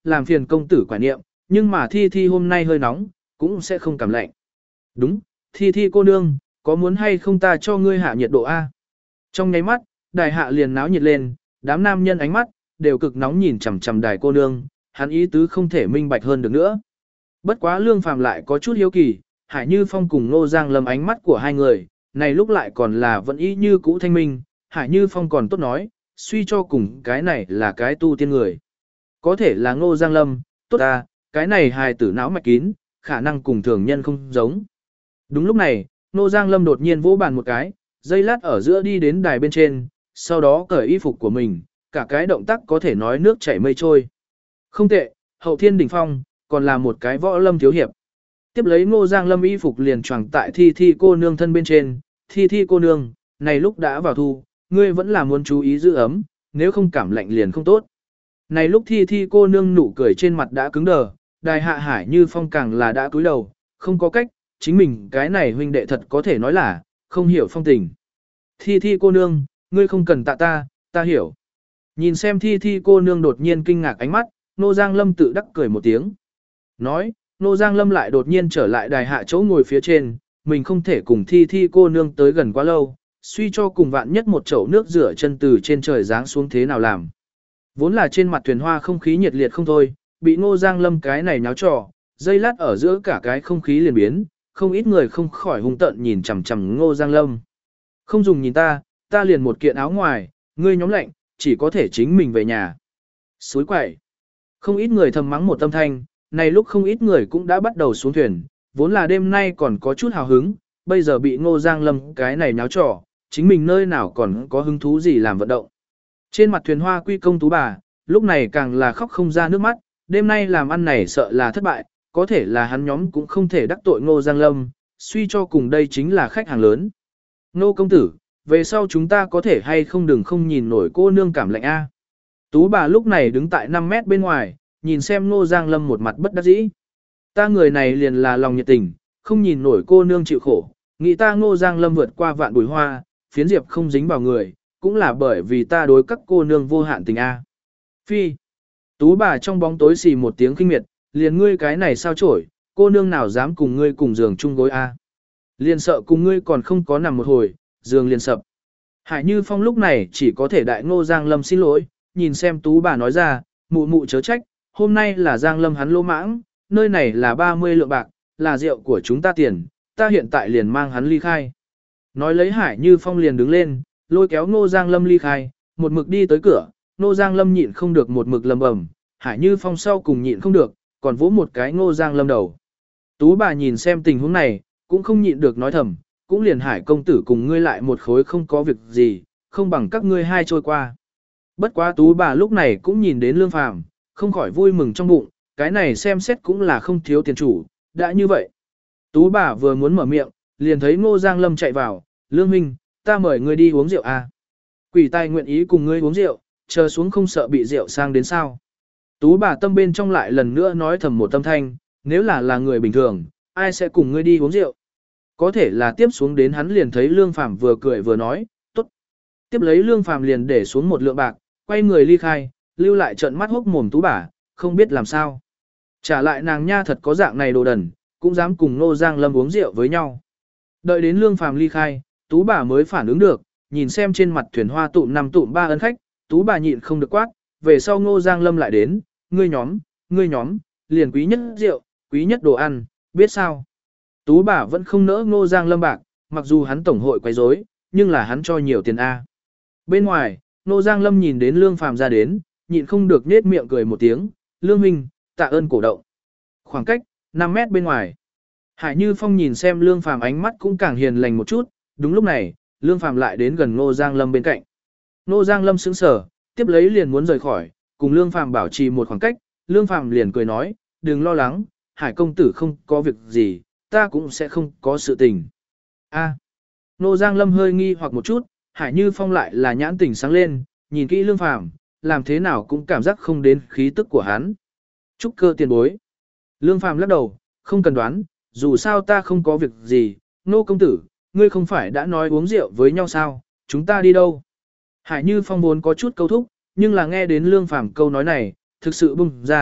làm phiền công tử quả niệm, nhưng mà Thi Thi hôm nay hơi nóng, cũng sẽ không cảm lạnh. Đúng, Thi Thi cô nương, có muốn hay không ta cho ngươi hạ nhiệt độ A? Trong nháy mắt, đài hạ liền náo nhiệt lên, đám nam nhân ánh mắt, đều cực nóng nhìn chằm chằm đài cô nương, hắn ý tứ không thể minh bạch hơn được nữa. Bất quá Lương Phàm lại có chút hiếu kỳ, Hải Như Phong cùng Ngô Giang Lâm ánh mắt của hai người, này lúc lại còn là vẫn ý như cũ thanh minh, Hải Như Phong còn tốt nói, suy cho cùng cái này là cái tu tiên người. Có thể là Ngô Giang Lâm, tốt à, cái này hài tử não mạch kín, khả năng cùng thường nhân không giống. Đúng lúc này, Ngô Giang Lâm đột nhiên vỗ bàn một cái, dây lát ở giữa đi đến đài bên trên, sau đó cởi y phục của mình, cả cái động tác có thể nói nước chảy mây trôi. Không tệ, hậu thiên đỉnh phong, còn là một cái võ lâm thiếu hiệp. Tiếp lấy Ngô Giang Lâm y phục liền choàng tại Thi Thi cô nương thân bên trên, Thi Thi cô nương, này lúc đã vào thu, ngươi vẫn là muốn chú ý giữ ấm, nếu không cảm lạnh liền không tốt. Này lúc Thi Thi cô nương nụ cười trên mặt đã cứng đờ, đài hạ Hải Như Phong càng là đã cúi đầu, không có cách, chính mình cái này huynh đệ thật có thể nói là, không hiểu phong tình. Thi Thi cô nương, ngươi không cần tạ ta, ta hiểu. Nhìn xem Thi Thi cô nương đột nhiên kinh ngạc ánh mắt, Nô Giang Lâm tự đắc cười một tiếng. Nói, Nô Giang Lâm lại đột nhiên trở lại đài hạ chỗ ngồi phía trên, mình không thể cùng Thi Thi cô nương tới gần quá lâu, suy cho cùng vạn nhất một chậu nước rửa chân từ trên trời giáng xuống thế nào làm. Vốn là trên mặt thuyền hoa không khí nhiệt liệt không thôi, bị Ngô Giang Lâm cái này nháo trò, dây lát ở giữa cả cái không khí liền biến, không ít người không khỏi hung tợn nhìn chằm chằm Ngô Giang Lâm. Không dùng nhìn ta, ta liền một kiện áo ngoài, ngươi nhóm lạnh, chỉ có thể chính mình về nhà. Suối quậy. Không ít người thầm mắng một tâm thanh, này lúc không ít người cũng đã bắt đầu xuống thuyền, vốn là đêm nay còn có chút hào hứng, bây giờ bị Ngô Giang Lâm cái này nháo trò, chính mình nơi nào còn có hứng thú gì làm vận động. Trên mặt thuyền hoa quy công tú bà, lúc này càng là khóc không ra nước mắt, đêm nay làm ăn này sợ là thất bại, có thể là hắn nhóm cũng không thể đắc tội Ngô Giang Lâm, suy cho cùng đây chính là khách hàng lớn. Ngô công tử, về sau chúng ta có thể hay không đừng không nhìn nổi cô nương cảm lạnh a. Tú bà lúc này đứng tại năm mét bên ngoài, nhìn xem Ngô Giang Lâm một mặt bất đắc dĩ. Ta người này liền là lòng nhiệt tình, không nhìn nổi cô nương chịu khổ, nghĩ ta Ngô Giang Lâm vượt qua vạn bùi hoa, phiến diệp không dính vào người, cũng là bởi vì ta đối các cô nương vô hạn tình a. Phi. Tú bà trong bóng tối xì một tiếng kinh miệt, liền ngươi cái này sao chổi, cô nương nào dám cùng ngươi cùng giường chung gối a. Liền sợ cùng ngươi còn không có nằm một hồi, giường liền sập. Hải Như Phong lúc này chỉ có thể đại Ngô Giang Lâm xin lỗi, nhìn xem tú bà nói ra, mụ mụ chớ trách, hôm nay là Giang Lâm hắn lỗ mãng, nơi này là ba mươi lượng bạc, là rượu của chúng ta tiền, ta hiện tại liền mang hắn ly khai. Nói lấy Hải Như Phong liền đứng lên, lôi kéo Ngô Giang Lâm ly khai, một mực đi tới cửa, Ngô Giang Lâm nhịn không được một mực lầm bầm, Hải Như Phong sau cùng nhịn không được, còn vỗ một cái Ngô Giang Lâm đầu. Tú bà nhìn xem tình huống này, cũng không nhịn được nói thầm, cũng liền Hải công tử cùng ngươi lại một khối không có việc gì, không bằng các ngươi hai trôi qua. Bất quá tú bà lúc này cũng nhìn đến Lương Phàm, không khỏi vui mừng trong bụng, cái này xem xét cũng là không thiếu tiền chủ, đã như vậy. Tú bà vừa muốn mở miệng, liền thấy Ngô Giang Lâm chạy vào, Lương Minh, ta mời ngươi đi uống rượu à. Quỷ tài nguyện ý cùng ngươi uống rượu, chờ xuống không sợ bị rượu sang đến sao. Tú bà tâm bên trong lại lần nữa nói thầm một tâm thanh, nếu là là người bình thường, ai sẽ cùng ngươi đi uống rượu. Có thể là tiếp xuống đến hắn liền thấy Lương Phàm vừa cười vừa nói, tốt. Tiếp lấy Lương Phàm liền để xuống một lượng bạc, quay người ly khai, lưu lại trận mắt hốc mồm tú bà, không biết làm sao. Trả lại nàng nha thật có dạng này đồ đần, cũng dám cùng Ngô Giang Lâm uống rượu với nhau. Đợi đến Lương Phàm ly khai, tú bà mới phản ứng được, nhìn xem trên mặt thuyền hoa tụm năm tụm ba ân khách, tú bà nhịn không được quát, về sau Ngô Giang Lâm lại đến, ngươi nhóm, ngươi nhóm, liền quý nhất rượu, quý nhất đồ ăn, biết sao. Tú bà vẫn không nỡ Ngô Giang Lâm bạc, mặc dù hắn tổng hội quấy rối, nhưng là hắn cho nhiều tiền A. Bên ngoài, Ngô Giang Lâm nhìn đến Lương Phàm ra đến, nhịn không được nết miệng cười một tiếng, Lương Minh, tạ ơn cổ động. Khoảng cách, năm mét bên ngoài. Hải Như Phong nhìn xem Lương Phàm ánh mắt cũng càng hiền lành một chút, đúng lúc này, Lương Phàm lại đến gần Ngô Giang Lâm bên cạnh. Ngô Giang Lâm sững sờ, tiếp lấy liền muốn rời khỏi, cùng Lương Phàm bảo trì một khoảng cách, Lương Phàm liền cười nói, đừng lo lắng, Hải công tử không có việc gì, ta cũng sẽ không có sự tình. A. Ngô Giang Lâm hơi nghi hoặc một chút, Hải Như Phong lại là nhãn tỉnh sáng lên, nhìn kỹ Lương Phàm, làm thế nào cũng cảm giác không đến khí tức của hắn. Trúc cơ tiền bối. Lương Phàm lắc đầu, không cần đoán, dù sao ta không có việc gì, Ngô công tử, ngươi không phải đã nói uống rượu với nhau sao, chúng ta đi đâu? Hải Như Phong vốn có chút câu thúc, nhưng là nghe đến Lương Phàm câu nói này, thực sự bùng ra,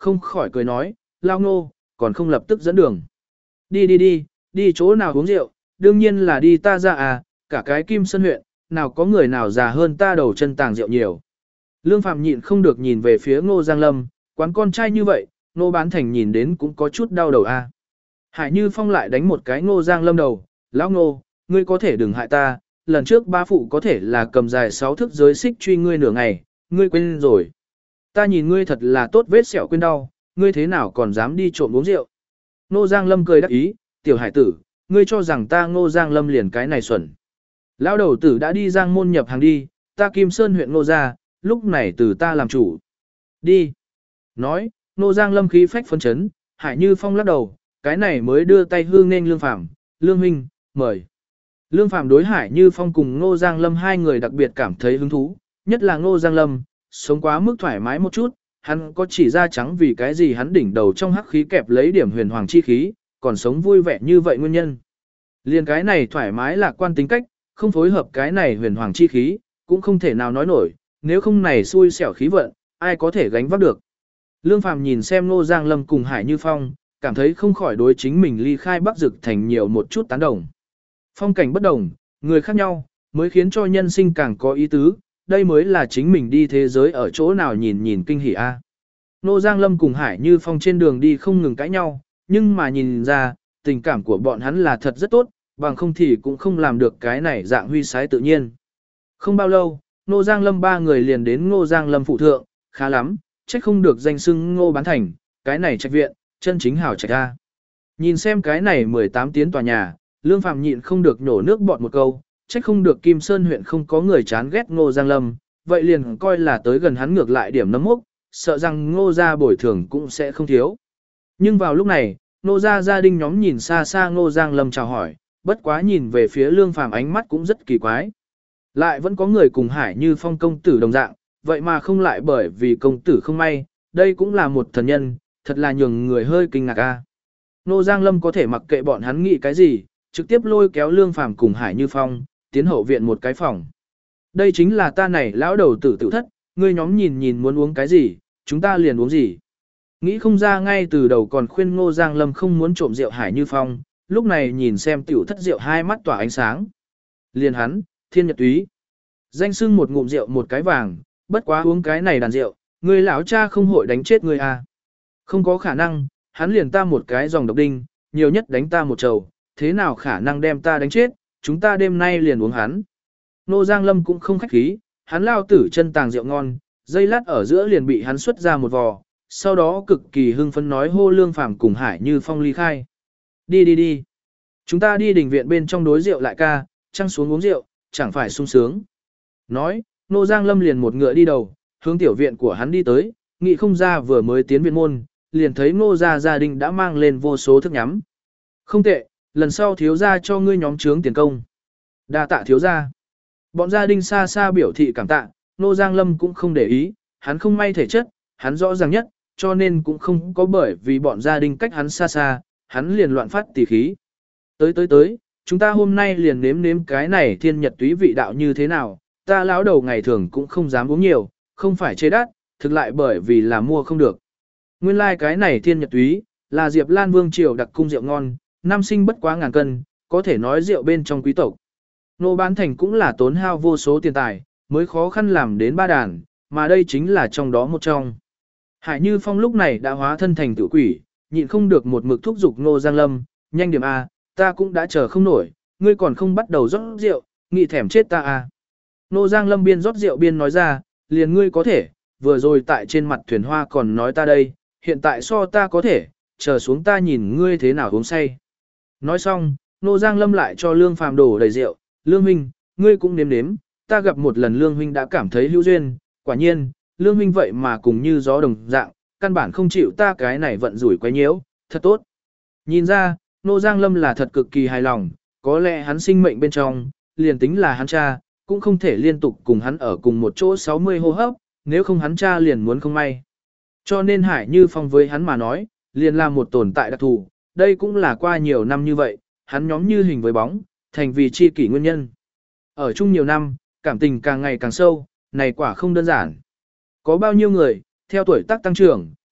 không khỏi cười nói, lao ngô, còn không lập tức dẫn đường. Đi đi đi, đi chỗ nào uống rượu, đương nhiên là đi ta ra à, cả cái Kim Sơn huyện, nào có người nào già hơn ta đầu chân tàng rượu nhiều. Lương Phạm nhịn không được nhìn về phía Ngô Giang Lâm, quán con trai như vậy, Ngô Bán Thành nhìn đến cũng có chút đau đầu a. À. Hải Như Phong lại đánh một cái Ngô Giang Lâm đầu, lão Ngô, ngươi có thể đừng hại ta, lần trước ba phụ có thể là cầm dài sáu thước giới xích truy ngươi nửa ngày, ngươi quên rồi. Ta nhìn ngươi thật là tốt vết sẹo quên đau, ngươi thế nào còn dám đi trộm uống rượu. Ngô Giang Lâm cười đắc ý, tiểu hải tử, ngươi cho rằng ta Ngô Giang Lâm liền cái này xuẩn. Lão đầu tử đã đi Giang Môn nhập hàng đi, ta Kim Sơn huyện Ngô gia, lúc này từ ta làm chủ. Đi. Nói, Ngô Giang Lâm khí phách phấn chấn, Hải Như Phong lắc đầu, cái này mới đưa tay hương nên Lương Phàm, Lương huynh, mời. Lương Phàm đối Hải Như Phong cùng Ngô Giang Lâm hai người đặc biệt cảm thấy hứng thú, nhất là Ngô Giang Lâm, sống quá mức thoải mái một chút, hắn có chỉ da trắng vì cái gì hắn đỉnh đầu trong hắc khí kẹp lấy điểm huyền hoàng chi khí, còn sống vui vẻ như vậy nguyên nhân. Liên cái này thoải mái lạc quan tính cách, không phối hợp cái này huyền hoàng chi khí, cũng không thể nào nói nổi, nếu không này xui xẻo khí vận, ai có thể gánh vác được. Lương Phàm nhìn xem Ngô Giang Lâm cùng Hải Như Phong, cảm thấy không khỏi đối chính mình ly khai Bắc Dực thành nhiều một chút tán đồng. Phong cảnh bất đồng, người khác nhau, mới khiến cho nhân sinh càng có ý tứ, đây mới là chính mình đi thế giới ở chỗ nào nhìn nhìn kinh hỉ a. Ngô Giang Lâm cùng Hải Như Phong trên đường đi không ngừng cãi nhau, nhưng mà nhìn ra, tình cảm của bọn hắn là thật rất tốt, bằng không thì cũng không làm được cái này dạng huy sái tự nhiên. Không bao lâu, Ngô Giang Lâm ba người liền đến Ngô Giang Lâm phụ thượng, khá lắm, trách không được danh xưng Ngô Bán Thành, cái này trạch viện, chân chính hảo trạch a. Nhìn xem cái này mười tám tiến tòa nhà, Lương Phàm nhịn không được nhổ nước bọt một câu, trách không được Kim Sơn huyện không có người chán ghét Ngô Giang Lâm, vậy liền coi là tới gần hắn ngược lại điểm nấm mốc, sợ rằng Ngô gia bồi thường cũng sẽ không thiếu. Nhưng vào lúc này, Ngô gia gia đình nhóm nhìn xa xa Ngô Giang Lâm chào hỏi, bất quá nhìn về phía Lương Phàm ánh mắt cũng rất kỳ quái. Lại vẫn có người cùng Hải Như Phong công tử đồng dạng, vậy mà không lại bởi vì công tử không may, đây cũng là một thần nhân, thật là nhường người hơi kinh ngạc a. Ngô Giang Lâm có thể mặc kệ bọn hắn nghĩ cái gì, trực tiếp lôi kéo Lương Phàm cùng Hải Như Phong, tiến hậu viện một cái phòng. Đây chính là ta này lão đầu tử tự thất, ngươi nhóm nhìn nhìn muốn uống cái gì, chúng ta liền uống gì. Nghĩ không ra ngay từ đầu còn khuyên Ngô Giang Lâm không muốn trộm rượu Hải Như Phong, lúc này nhìn xem tiểu thất rượu hai mắt tỏa ánh sáng. Liền hắn, thiên nhật túy. Danh xưng một ngụm rượu một cái vàng, bất quá uống cái này đàn rượu, ngươi lão cha không hội đánh chết ngươi à. Không có khả năng, hắn liền ta một cái dòng độc đinh, nhiều nhất đánh ta một trầu, thế nào khả năng đem ta đánh chết, chúng ta đêm nay liền uống hắn. Ngô Giang Lâm cũng không khách khí, hắn lao tử chân tàng rượu ngon, dây lát ở giữa liền bị hắn xuất ra một vò, sau đó cực kỳ hưng phấn nói hô Lương Phàm cùng Hải Như Phong ly khai. Đi đi đi. Chúng ta đi đình viện bên trong đối rượu lại ca, trăng xuống uống rượu, chẳng phải sung sướng. Nói, Ngô Giang Lâm liền một ngựa đi đầu, hướng tiểu viện của hắn đi tới, nghĩ không ra vừa mới tiến viện môn, liền thấy Ngô gia gia đình đã mang lên vô số thức nhắm. Không tệ, lần sau thiếu gia cho ngươi nhóm trướng tiền công. Đa tạ thiếu gia. Bọn gia đình xa xa biểu thị cảm tạ, Ngô Giang Lâm cũng không để ý, hắn không may thể chất, hắn rõ ràng nhất, cho nên cũng không có bởi vì bọn gia đình cách hắn xa xa, hắn liền loạn phát tỉ khí. Tới tới tới, chúng ta hôm nay liền nếm nếm cái này thiên nhật túy vị đạo như thế nào, ta lão đầu ngày thường cũng không dám uống nhiều, không phải chế đắt, thực lại bởi vì là mua không được. Nguyên lai like cái này thiên nhật túy, là Diệp Lan Vương triều đặc cung rượu ngon, năm sinh bất quá ngàn cân, có thể nói rượu bên trong quý tộc. Ngô Bán Thành cũng là tốn hao vô số tiền tài, mới khó khăn làm đến ba đàn, mà đây chính là trong đó một trong. Hải Như Phong lúc này đã hóa thân thành tử quỷ, nhịn không được một mực thúc giục Ngô Giang Lâm, nhanh điểm A, ta cũng đã chờ không nổi, ngươi còn không bắt đầu rót rượu, nghị thèm chết ta A. Ngô Giang Lâm biên rót rượu biên nói ra, liền ngươi có thể, vừa rồi tại trên mặt thuyền hoa còn nói ta đây, hiện tại so ta có thể, chờ xuống ta nhìn ngươi thế nào uống say. Nói xong, Ngô Giang Lâm lại cho Lương Phàm đổ đầy rượu, Lương huynh, ngươi cũng nếm nếm, ta gặp một lần Lương huynh đã cảm thấy hữu duyên, quả nhiên, Lương huynh vậy mà cùng như gió đồng dạng, căn bản không chịu ta cái này vận rủi quấy nhiễu, thật tốt. Nhìn ra, Ngô Giang Lâm là thật cực kỳ hài lòng, có lẽ hắn sinh mệnh bên trong, liền tính là hắn cha, cũng không thể liên tục cùng hắn ở cùng một chỗ sáu mươi hô hấp, nếu không hắn cha liền muốn không may. Cho nên Hải Như Phong với hắn mà nói, liền là một tồn tại đặc thù, đây cũng là qua nhiều năm như vậy, hắn nhóm như hình với bóng, thành vì chi kỷ nguyên nhân. Ở chung nhiều năm, cảm tình càng ngày càng sâu, này quả không đơn giản. Có bao nhiêu người, theo tuổi tác tăng trưởng,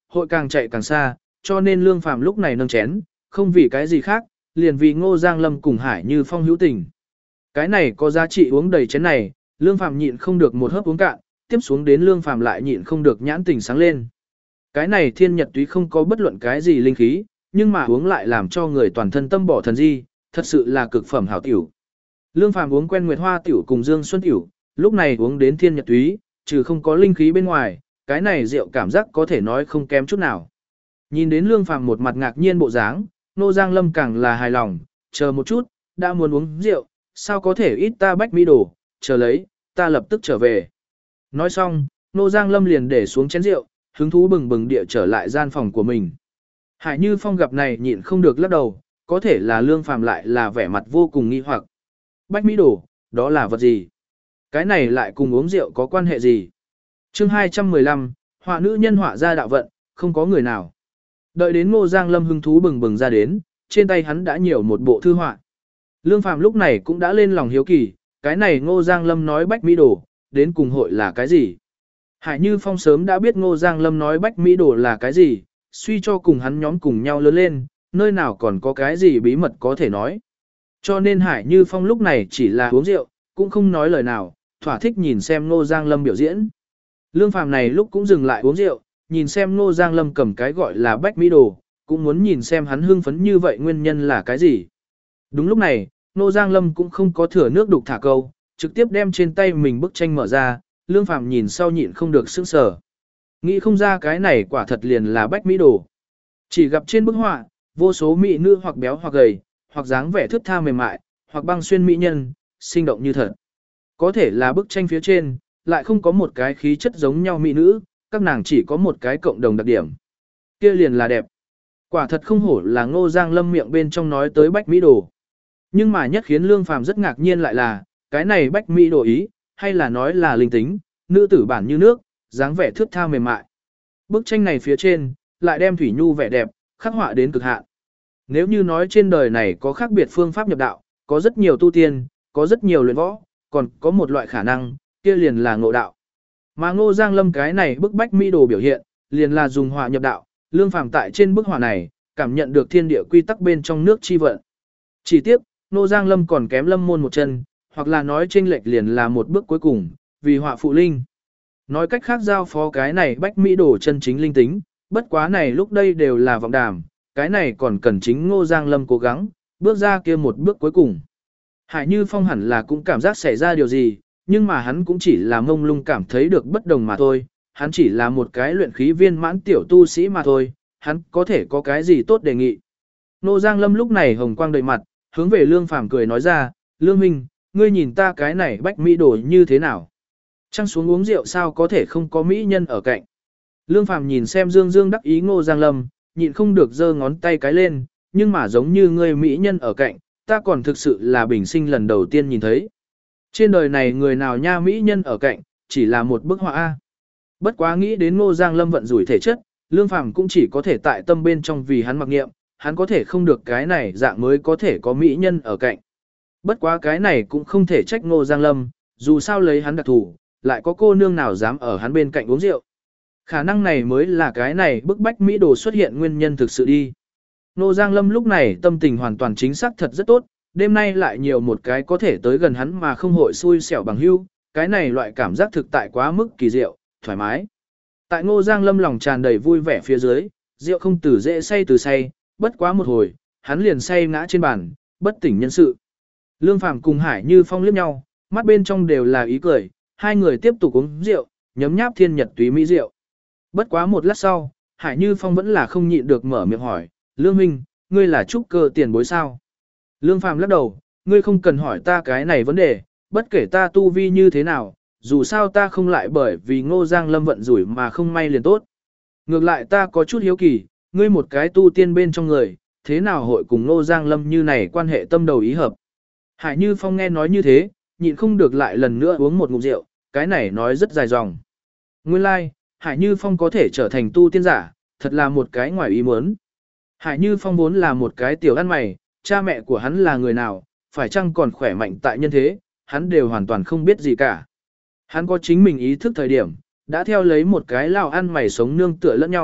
hội càng chạy càng xa, cho nên Lương Phàm lúc này nâng chén, không vì cái gì khác, liền vì Ngô Giang Lâm cùng Hải Như Phong hữu tình. Cái này có giá trị uống đầy chén này, Lương Phàm nhịn không được một hớp uống cạn, tiếp xuống đến Lương Phàm lại nhịn không được nhãn tình sáng lên. Cái này thiên nhật túy không có bất luận cái gì linh khí, nhưng mà uống lại làm cho người toàn thân tâm bỏ thần di, thật sự là cực phẩm hảo tiểu. Lương Phàm uống quen Nguyệt Hoa tiểu cùng Dương Xuân tiểu, lúc này uống đến thiên nhật túy, trừ không có linh khí bên ngoài, cái này rượu cảm giác có thể nói không kém chút nào. Nhìn đến Lương Phàm một mặt ngạc nhiên bộ dáng, Nô Giang Lâm càng là hài lòng, chờ một chút, đã muốn uống rượu, sao có thể ít ta bách mỹ đồ, chờ lấy, ta lập tức trở về. Nói xong, Nô Giang Lâm liền để xuống chén rượu, hứng thú bừng bừng địa trở lại gian phòng của mình. Hải Như Phong gặp này nhịn không được lắc đầu, có thể là Lương Phàm lại là vẻ mặt vô cùng nghi hoặc. Bách mỹ đồ, đó là vật gì? Cái này lại cùng uống rượu có quan hệ gì? Chương hai trăm mười lăm, họa nữ nhân họa ra đạo vận, không có người nào. Đợi đến Ngô Giang Lâm hứng thú bừng bừng ra đến, trên tay hắn đã nhiều một bộ thư họa. Lương Phàm lúc này cũng đã lên lòng hiếu kỳ, cái này Ngô Giang Lâm nói bách mỹ đồ, đến cùng hội là cái gì? Hải Như Phong sớm đã biết Ngô Giang Lâm nói bách mỹ đồ là cái gì, suy cho cùng hắn nhóm cùng nhau lớn lên, nơi nào còn có cái gì bí mật có thể nói. Cho nên Hải Như Phong lúc này chỉ là uống rượu, cũng không nói lời nào, thỏa thích nhìn xem Ngô Giang Lâm biểu diễn. Lương Phàm này lúc cũng dừng lại uống rượu, nhìn xem Ngô Giang Lâm cầm cái gọi là bách mỹ đồ, cũng muốn nhìn xem hắn hưng phấn như vậy nguyên nhân là cái gì. Đúng lúc này, Ngô Giang Lâm cũng không có thừa nước đục thả câu, trực tiếp đem trên tay mình bức tranh mở ra, Lương Phàm nhìn sau nhịn không được sững sờ. Nghĩ không ra cái này quả thật liền là bách mỹ đồ. Chỉ gặp trên bức họa, vô số mỹ nữ hoặc béo hoặc gầy, hoặc dáng vẻ thướt tha mềm mại, hoặc băng xuyên mỹ nhân, sinh động như thật. Có thể là bức tranh phía trên, lại không có một cái khí chất giống nhau mỹ nữ, các nàng chỉ có một cái cộng đồng đặc điểm. Kia liền là đẹp. Quả thật không hổ là Ngô Giang Lâm miệng bên trong nói tới bách mỹ đồ. Nhưng mà nhất khiến Lương Phàm rất ngạc nhiên lại là, cái này bách mỹ đồ ý, hay là nói là linh tính, nữ tử bản như nước, dáng vẻ thướt tha mềm mại. Bức tranh này phía trên, lại đem thủy nhu vẻ đẹp, khắc họa đến cực hạn. Nếu như nói trên đời này có khác biệt phương pháp nhập đạo, có rất nhiều tu tiên, có rất nhiều luyện võ, còn có một loại khả năng, kia liền là ngộ đạo. Mà Ngô Giang Lâm cái này bức bách mỹ đồ biểu hiện, liền là dùng họa nhập đạo, Lương Phàm tại trên bức họa này, cảm nhận được thiên địa quy tắc bên trong nước chi vận. Chỉ tiếc, Ngô Giang Lâm còn kém Lâm môn một chân, hoặc là nói chênh lệch liền là một bước cuối cùng, vì họa phụ linh. Nói cách khác giao phó cái này bách mỹ đồ chân chính linh tính, bất quá này lúc đây đều là vọng đàm, cái này còn cần chính Ngô Giang Lâm cố gắng, bước ra kia một bước cuối cùng. Hải Như Phong hẳn là cũng cảm giác xảy ra điều gì, nhưng mà hắn cũng chỉ là mông lung cảm thấy được bất đồng mà thôi, hắn chỉ là một cái luyện khí viên mãn tiểu tu sĩ mà thôi, hắn có thể có cái gì tốt đề nghị. Ngô Giang Lâm lúc này hồng quang đầy mặt, hướng về Lương Phàm cười nói ra, Lương Minh, ngươi nhìn ta cái này bách mỹ đồ như thế nào? Trăng xuống uống rượu sao có thể không có mỹ nhân ở cạnh? Lương Phàm nhìn xem Dương Dương đắc ý Ngô Giang Lâm, nhịn không được giơ ngón tay cái lên, nhưng mà giống như ngươi mỹ nhân ở cạnh, ta còn thực sự là bình sinh lần đầu tiên nhìn thấy. Trên đời này người nào nha mỹ nhân ở cạnh, chỉ là một bức họa A. Bất quá nghĩ đến Ngô Giang Lâm vận rủi thể chất, Lương Phàm cũng chỉ có thể tại tâm bên trong vì hắn mặc niệm, hắn có thể không được cái này dạng mới có thể có mỹ nhân ở cạnh. Bất quá cái này cũng không thể trách Ngô Giang Lâm, dù sao lấy hắn đặc thủ, lại có cô nương nào dám ở hắn bên cạnh uống rượu. Khả năng này mới là cái này bức bách mỹ đồ xuất hiện nguyên nhân thực sự đi. Ngô Giang Lâm lúc này tâm tình hoàn toàn chính xác thật rất tốt, đêm nay lại nhiều một cái có thể tới gần hắn mà không hội xui xẻo bằng hữu, cái này loại cảm giác thực tại quá mức kỳ diệu, thoải mái. Tại Ngô Giang Lâm lòng tràn đầy vui vẻ phía dưới, rượu không từ dễ say từ say, bất quá một hồi, hắn liền say ngã trên bàn, bất tỉnh nhân sự. Lương Phàm cùng Hải Như Phong liếc nhau, mắt bên trong đều là ý cười, hai người tiếp tục uống rượu, nhấm nháp thiên nhật túy mỹ rượu. Bất quá một lát sau, Hải Như Phong vẫn là không nhịn được mở miệng hỏi, Lương Minh, ngươi là trúc cơ tiền bối sao? Lương Phàm lắc đầu, ngươi không cần hỏi ta cái này vấn đề, bất kể ta tu vi như thế nào, dù sao ta không lại bởi vì Ngô Giang Lâm vận rủi mà không may liền tốt. Ngược lại ta có chút hiếu kỳ, ngươi một cái tu tiên bên trong người, thế nào hội cùng Ngô Giang Lâm như này quan hệ tâm đầu ý hợp. Hải Như Phong nghe nói như thế, nhịn không được lại lần nữa uống một ngụm rượu, cái này nói rất dài dòng. Nguyên lai, like, Hải Như Phong có thể trở thành tu tiên giả, thật là một cái ngoài ý muốn. Hải Như Phong vốn là một cái tiểu ăn mày, cha mẹ của hắn là người nào, phải chăng còn khỏe mạnh tại nhân thế, hắn đều hoàn toàn không biết gì cả. Hắn có chính mình ý thức thời điểm, đã theo lấy một cái lao ăn mày sống nương tựa lẫn nhau,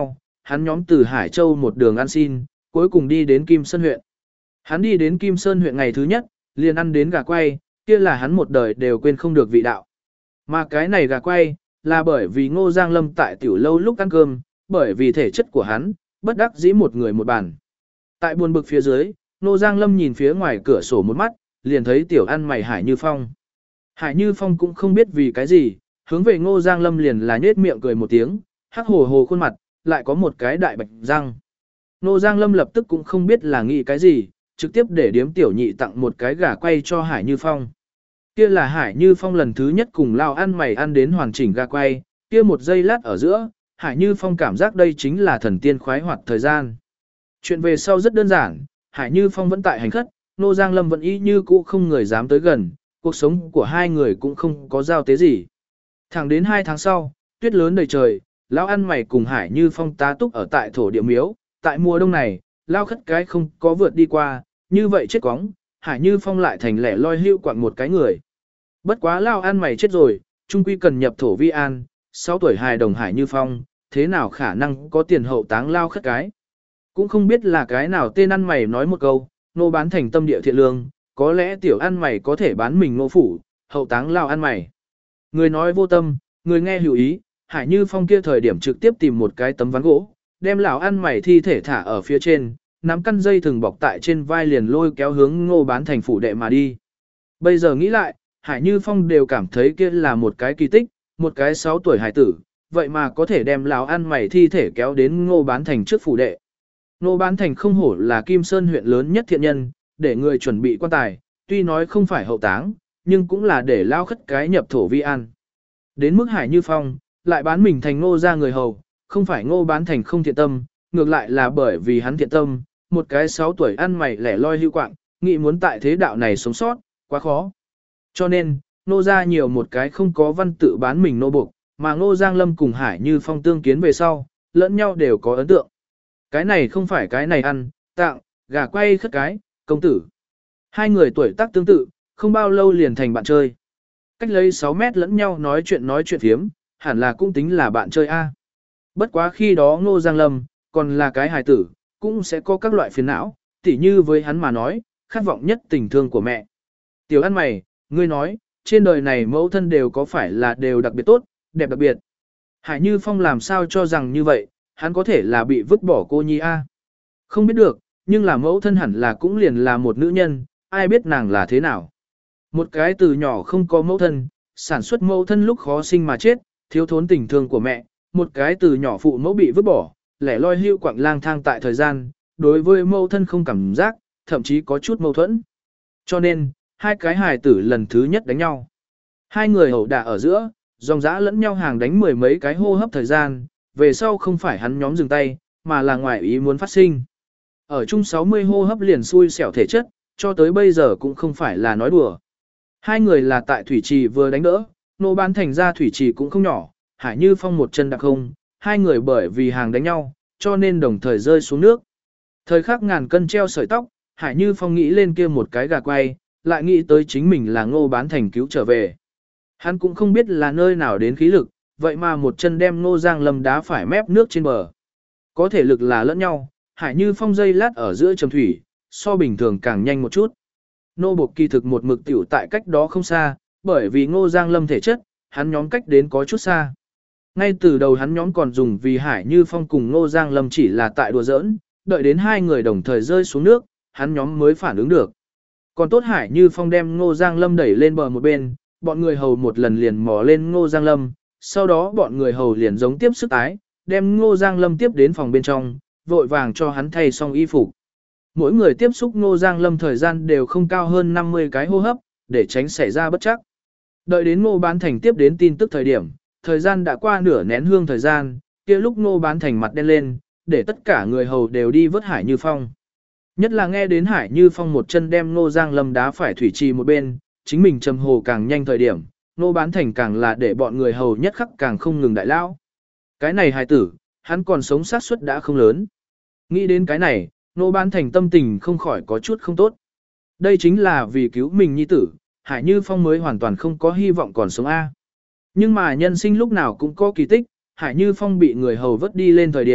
hắn nhóm từ Hải Châu một đường ăn xin, cuối cùng đi đến Kim Sơn huyện. Hắn đi đến Kim Sơn huyện ngày thứ nhất, liền ăn đến gà quay, kia là hắn một đời đều quên không được vị đạo. Mà cái này gà quay, là bởi vì Ngô Giang Lâm tại tiểu lâu lúc ăn cơm, bởi vì thể chất của hắn, bất đắc dĩ một người một bàn. Tại buồn bực phía dưới, Ngô Giang Lâm nhìn phía ngoài cửa sổ một mắt, liền thấy tiểu ăn mày Hải Như Phong. Hải Như Phong cũng không biết vì cái gì, hướng về Ngô Giang Lâm liền là nhếch miệng cười một tiếng, hắc hồ hồ khuôn mặt, lại có một cái đại bạch răng. Ngô Giang Lâm lập tức cũng không biết là nghĩ cái gì, trực tiếp để điếm tiểu nhị tặng một cái gà quay cho Hải Như Phong. Kia là Hải Như Phong lần thứ nhất cùng lao ăn mày ăn đến hoàn chỉnh gà quay, kia một giây lát ở giữa, Hải Như Phong cảm giác đây chính là thần tiên khoái hoạt thời gian. Chuyện về sau rất đơn giản, Hải Như Phong vẫn tại hành khất, Ngô Giang Lâm vẫn y như cũ không người dám tới gần, cuộc sống của hai người cũng không có giao tế gì. Thẳng đến hai tháng sau, tuyết lớn đầy trời, lão ăn mày cùng Hải Như Phong tá túc ở tại thổ địa miếu, tại mùa đông này, lao khất cái không có vượt đi qua, như vậy chết quóng, Hải Như Phong lại thành lẻ loi hưu quạng một cái người. Bất quá lao ăn mày chết rồi, trung quy cần nhập thổ vi an, sáu tuổi hài đồng Hải Như Phong, thế nào khả năng có tiền hậu táng lao khất cái. Cũng không biết là cái nào tên ăn mày nói một câu, nô bán thành tâm địa thiện lương, có lẽ tiểu ăn mày có thể bán mình nô phủ, hậu táng lao ăn mày. Người nói vô tâm, người nghe hữu ý, Hải Như Phong kia thời điểm trực tiếp tìm một cái tấm ván gỗ, đem lão ăn mày thi thể thả ở phía trên, nắm căn dây thừng bọc tại trên vai liền lôi kéo hướng Ngô Bán Thành phủ đệ mà đi. Bây giờ nghĩ lại, Hải Như Phong đều cảm thấy kia là một cái kỳ tích, một cái sáu tuổi hải tử, vậy mà có thể đem lão ăn mày thi thể kéo đến Ngô Bán Thành trước phủ đệ. Ngô Bán Thành không hổ là Kim Sơn huyện lớn nhất thiện nhân, để người chuẩn bị quan tài, tuy nói không phải hậu táng, nhưng cũng là để lao khất cái nhập thổ vi an. Đến mức Hải Như Phong, lại bán mình thành Ngô ra người hầu, không phải Ngô Bán Thành không thiện tâm, ngược lại là bởi vì hắn thiện tâm, một cái sáu tuổi ăn mày lẻ loi hưu quạng, nghĩ muốn tại thế đạo này sống sót, quá khó. Cho nên, Ngô ra nhiều một cái không có văn tự bán mình nô buộc, mà Ngô Giang Lâm cùng Hải Như Phong tương kiến về sau, lẫn nhau đều có ấn tượng. Cái này không phải cái này ăn, tặng, gà quay khất cái, công tử. Hai người tuổi tác tương tự, không bao lâu liền thành bạn chơi. Cách lấy sáu mét lẫn nhau nói chuyện nói chuyện phiếm, hẳn là cũng tính là bạn chơi A. Bất quá khi đó Ngô Giang Lâm, còn là cái hài tử, cũng sẽ có các loại phiền não, tỉ như với hắn mà nói, khát vọng nhất tình thương của mẹ. Tiểu ăn mày, ngươi nói, trên đời này mẫu thân đều có phải là đều đặc biệt tốt, đẹp đặc biệt. Hải Như Phong làm sao cho rằng như vậy, hắn có thể là bị vứt bỏ cô nhi A. Không biết được, nhưng là mẫu thân hẳn là cũng liền là một nữ nhân, ai biết nàng là thế nào. Một cái từ nhỏ không có mẫu thân, sản xuất mẫu thân lúc khó sinh mà chết, thiếu thốn tình thương của mẹ, một cái từ nhỏ phụ mẫu bị vứt bỏ, lẻ loi hưu quạng lang thang tại thời gian, đối với mẫu thân không cảm giác, thậm chí có chút mâu thuẫn. Cho nên, hai cái hài tử lần thứ nhất đánh nhau. Hai người hậu đả ở giữa, dòng dã lẫn nhau hàng đánh mười mấy cái hô hấp thời gian, về sau không phải hắn nhóm dừng tay, mà là ngoài ý muốn phát sinh. Ở chung sáu mươi hô hấp liền xui xẻo thể chất, cho tới bây giờ cũng không phải là nói đùa. Hai người là tại thủy trì vừa đánh đỡ, Ngô Bán Thành ra thủy trì cũng không nhỏ, Hải Như Phong một chân đạp không, hai người bởi vì hàng đánh nhau, cho nên đồng thời rơi xuống nước. Thời khắc ngàn cân treo sợi tóc, Hải Như Phong nghĩ lên kia một cái gà quay, lại nghĩ tới chính mình là Ngô Bán Thành cứu trở về. Hắn cũng không biết là nơi nào đến khí lực, vậy mà một chân đem Ngô Giang Lâm đá phải mép nước trên bờ. Có thể lực là lẫn nhau, Hải Như Phong dây lát ở giữa trầm thủy, so bình thường càng nhanh một chút. Nô buộc kỳ thực một mực tiểu tại cách đó không xa, bởi vì Ngô Giang Lâm thể chất, hắn nhóm cách đến có chút xa. Ngay từ đầu hắn nhóm còn dùng vì Hải Như Phong cùng Ngô Giang Lâm chỉ là tại đùa giỡn, đợi đến hai người đồng thời rơi xuống nước, hắn nhóm mới phản ứng được. Còn tốt Hải Như Phong đem Ngô Giang Lâm đẩy lên bờ một bên, bọn người hầu một lần liền mò lên Ngô Giang Lâm, sau đó bọn người hầu liền giống tiếp sức tái, đem Ngô Giang Lâm tiếp đến phòng bên trong, vội vàng cho hắn thay xong y phục. Mỗi người tiếp xúc Ngô Giang Lâm thời gian đều không cao hơn năm mươi cái hô hấp, để tránh xảy ra bất trắc. Đợi đến Ngô Bán Thành tiếp đến tin tức thời điểm, thời gian đã qua nửa nén hương thời gian, kia lúc Ngô Bán Thành mặt đen lên, để tất cả người hầu đều đi vớt Hải Như Phong. Nhất là nghe đến Hải Như Phong một chân đem Ngô Giang Lâm đá phải thủy trì một bên, chính mình trầm hồ càng nhanh thời điểm, Ngô Bán Thành càng là để bọn người hầu nhất khắc càng không ngừng đại lao. Cái này hài tử, hắn còn sống sát suất đã không lớn. Nghĩ đến cái này, Ngô Bán Thành tâm tình không khỏi có chút không tốt. Đây chính là vì cứu mình nhi tử, Hải Như Phong mới hoàn toàn không có hy vọng còn sống A. Nhưng mà nhân sinh lúc nào cũng có kỳ tích, Hải Như Phong bị người hầu vớt đi lên thời điểm,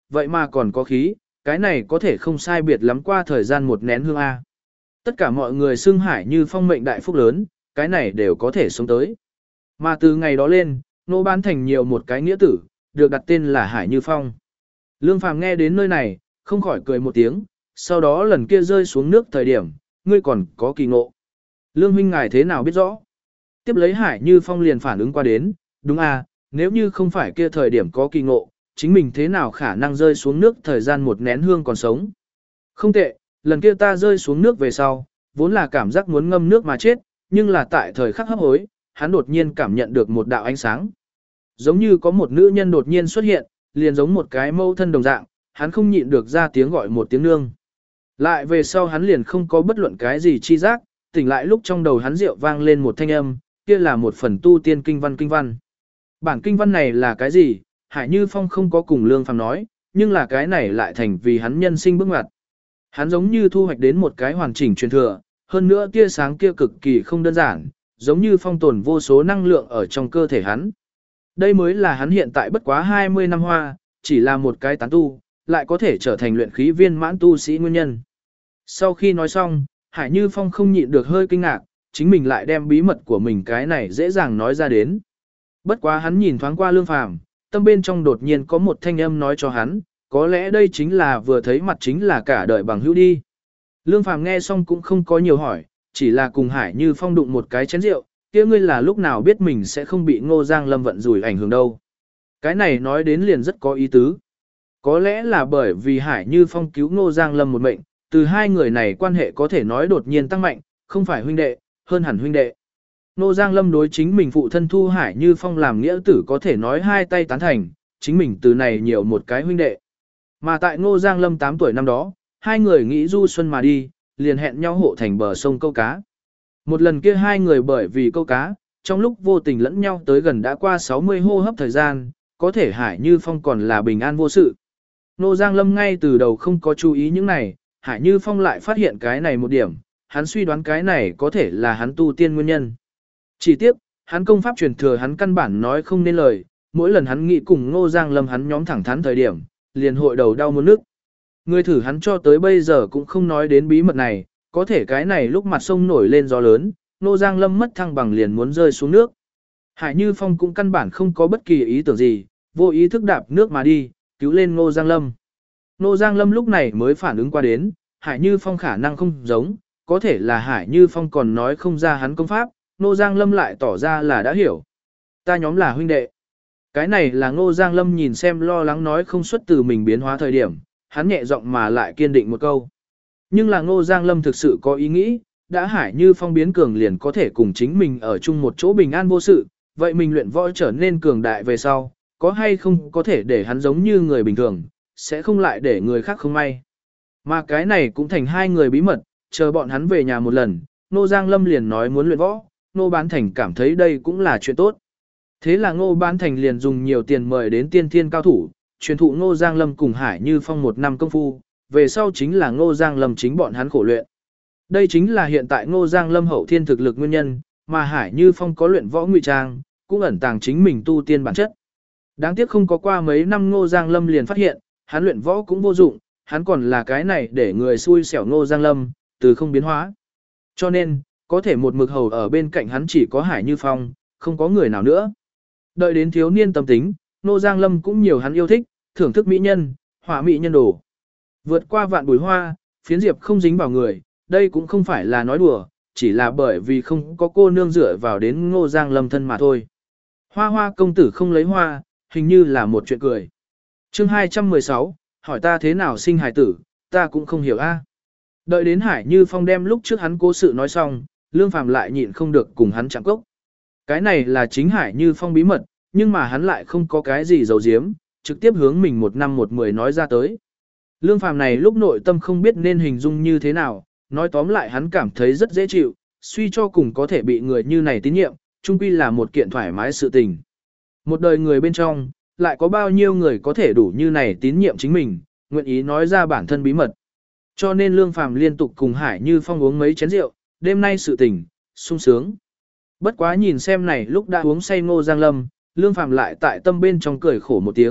vậy mà còn có khí, cái này có thể không sai biệt lắm qua thời gian một nén hương A. Tất cả mọi người xưng Hải Như Phong mệnh đại phúc lớn, cái này đều có thể sống tới. Mà từ ngày đó lên, Ngô Bán Thành nhiều một cái nghĩa tử, được đặt tên là Hải Như Phong. Lương Phàm nghe đến nơi này, không khỏi cười một tiếng, sau đó lần kia rơi xuống nước thời điểm, ngươi còn có kỳ ngộ. Lương huynh ngài thế nào biết rõ? Tiếp lấy Hải Như Phong liền phản ứng qua đến, đúng à, nếu như không phải kia thời điểm có kỳ ngộ, chính mình thế nào khả năng rơi xuống nước thời gian một nén hương còn sống. Không tệ, lần kia ta rơi xuống nước về sau, vốn là cảm giác muốn ngâm nước mà chết, nhưng là tại thời khắc hấp hối, hắn đột nhiên cảm nhận được một đạo ánh sáng. Giống như có một nữ nhân đột nhiên xuất hiện, liền giống một cái mâu thân đồng dạng, hắn không nhịn được ra tiếng gọi một tiếng nương. Lại về sau hắn liền không có bất luận cái gì chi giác, tỉnh lại lúc trong đầu hắn rượu vang lên một thanh âm, kia là một phần tu tiên kinh văn kinh văn. Bản kinh văn này là cái gì? Hải Như Phong không có cùng Lương Phàm nói, nhưng là cái này lại thành vì hắn nhân sinh bước ngoặt. Hắn giống như thu hoạch đến một cái hoàn chỉnh truyền thừa, hơn nữa tia sáng kia cực kỳ không đơn giản, giống như phong tồn vô số năng lượng ở trong cơ thể hắn. Đây mới là hắn hiện tại bất quá hai mươi năm hoa, chỉ là một cái tán tu, lại có thể trở thành luyện khí viên mãn tu sĩ nguyên nhân. Sau khi nói xong, Hải Như Phong không nhịn được hơi kinh ngạc, chính mình lại đem bí mật của mình cái này dễ dàng nói ra đến. Bất quá hắn nhìn thoáng qua Lương Phàm, tâm bên trong đột nhiên có một thanh âm nói cho hắn, có lẽ đây chính là vừa thấy mặt chính là cả đời bằng hữu đi. Lương Phàm nghe xong cũng không có nhiều hỏi, chỉ là cùng Hải Như Phong đụng một cái chén rượu, kia ngươi là lúc nào biết mình sẽ không bị Ngô Giang Lâm vận rủi ảnh hưởng đâu. Cái này nói đến liền rất có ý tứ. Có lẽ là bởi vì Hải Như Phong cứu Ngô Giang Lâm một mệnh, từ hai người này quan hệ có thể nói đột nhiên tăng mạnh, không phải huynh đệ, hơn hẳn huynh đệ. Ngô Giang Lâm đối chính mình phụ thân Thu Hải Như Phong làm nghĩa tử có thể nói hai tay tán thành, chính mình từ này nhiều một cái huynh đệ. Mà tại Ngô Giang Lâm tám tuổi năm đó, hai người nghĩ du xuân mà đi, liền hẹn nhau hộ thành bờ sông câu cá. Một lần kia hai người bởi vì câu cá, trong lúc vô tình lẫn nhau tới gần đã qua sáu mươi hô hấp thời gian, có thể Hải Như Phong còn là bình an vô sự. Ngô Giang Lâm ngay từ đầu không có chú ý những này, Hải Như Phong lại phát hiện cái này một điểm, hắn suy đoán cái này có thể là hắn tu tiên nguyên nhân. Chỉ tiếc, hắn công pháp truyền thừa hắn căn bản nói không nên lời, mỗi lần hắn nghĩ cùng Ngô Giang Lâm hắn nhóm thẳng thắn thời điểm, liền hội đầu đau muốn nước. Người thử hắn cho tới bây giờ cũng không nói đến bí mật này, có thể cái này lúc mặt sông nổi lên gió lớn, Ngô Giang Lâm mất thăng bằng liền muốn rơi xuống nước. Hải Như Phong cũng căn bản không có bất kỳ ý tưởng gì, vô ý thức đạp nước mà đi, cứu lên Ngô Giang Lâm. Ngô Giang Lâm lúc này mới phản ứng qua đến, Hải Như Phong khả năng không giống, có thể là Hải Như Phong còn nói không ra hắn công pháp, Ngô Giang Lâm lại tỏ ra là đã hiểu. Ta nhóm là huynh đệ. Cái này là Ngô Giang Lâm nhìn xem lo lắng nói không xuất từ mình biến hóa thời điểm, hắn nhẹ giọng mà lại kiên định một câu. Nhưng là Ngô Giang Lâm thực sự có ý nghĩ, đã Hải Như Phong biến cường liền có thể cùng chính mình ở chung một chỗ bình an vô sự, vậy mình luyện võ trở nên cường đại về sau, có hay không có thể để hắn giống như người bình thường, sẽ không lại để người khác không may. Mà cái này cũng thành hai người bí mật, chờ bọn hắn về nhà một lần, Ngô Giang Lâm liền nói muốn luyện võ, Ngô Bán Thành cảm thấy đây cũng là chuyện tốt. Thế là Ngô Bán Thành liền dùng nhiều tiền mời đến tiên thiên cao thủ, truyền thụ Ngô Giang Lâm cùng Hải Như Phong một năm công phu, về sau chính là Ngô Giang Lâm chính bọn hắn khổ luyện. Đây chính là hiện tại Ngô Giang Lâm hậu thiên thực lực nguyên nhân, mà Hải Như Phong có luyện võ ngụy trang, cũng ẩn tàng chính mình tu tiên bản chất. Đáng tiếc không có qua mấy năm Ngô Giang Lâm liền phát hiện, hắn luyện võ cũng vô dụng, hắn còn là cái này để người xui xẻo Ngô Giang Lâm, từ không biến hóa. Cho nên, có thể một mực hầu ở bên cạnh hắn chỉ có Hải Như Phong, không có người nào nữa. Đợi đến thiếu niên tâm tính, Ngô Giang Lâm cũng nhiều hắn yêu thích, thưởng thức mỹ nhân, hỏa mỹ nhân đồ. Vượt qua vạn bùi hoa, phiến diệp không dính vào người, đây cũng không phải là nói đùa, chỉ là bởi vì không có cô nương dựa vào đến Ngô Giang Lâm thân mà thôi. Hoa hoa công tử không lấy hoa, hình như là một chuyện cười. Chương hai trăm mười sáu, hỏi ta thế nào sinh hài tử, ta cũng không hiểu a. Đợi đến Hải Như Phong đem lúc trước hắn cố sự nói xong, Lương Phàm lại nhịn không được cùng hắn chạm cốc. Cái này là chính Hải Như Phong bí mật, nhưng mà hắn lại không có cái gì giấu giếm, trực tiếp hướng mình một năm một mười nói ra tới. Lương Phàm này lúc nội tâm không biết nên hình dung như thế nào, nói tóm lại hắn cảm thấy rất dễ chịu, suy cho cùng có thể bị người như này tín nhiệm, chung quy là một kiện thoải mái sự tình. Một đời người bên trong, lại có bao nhiêu người có thể đủ như này tín nhiệm chính mình, nguyện ý nói ra bản thân bí mật. Cho nên Lương Phàm liên tục cùng Hải Như Phong uống mấy chén rượu, đêm nay sự tình, sung sướng. Bất quá nhìn xem này lúc đã uống say Ngô Giang Lâm, Lương Phàm lại tại tâm bên trong cười khổ một tiếng,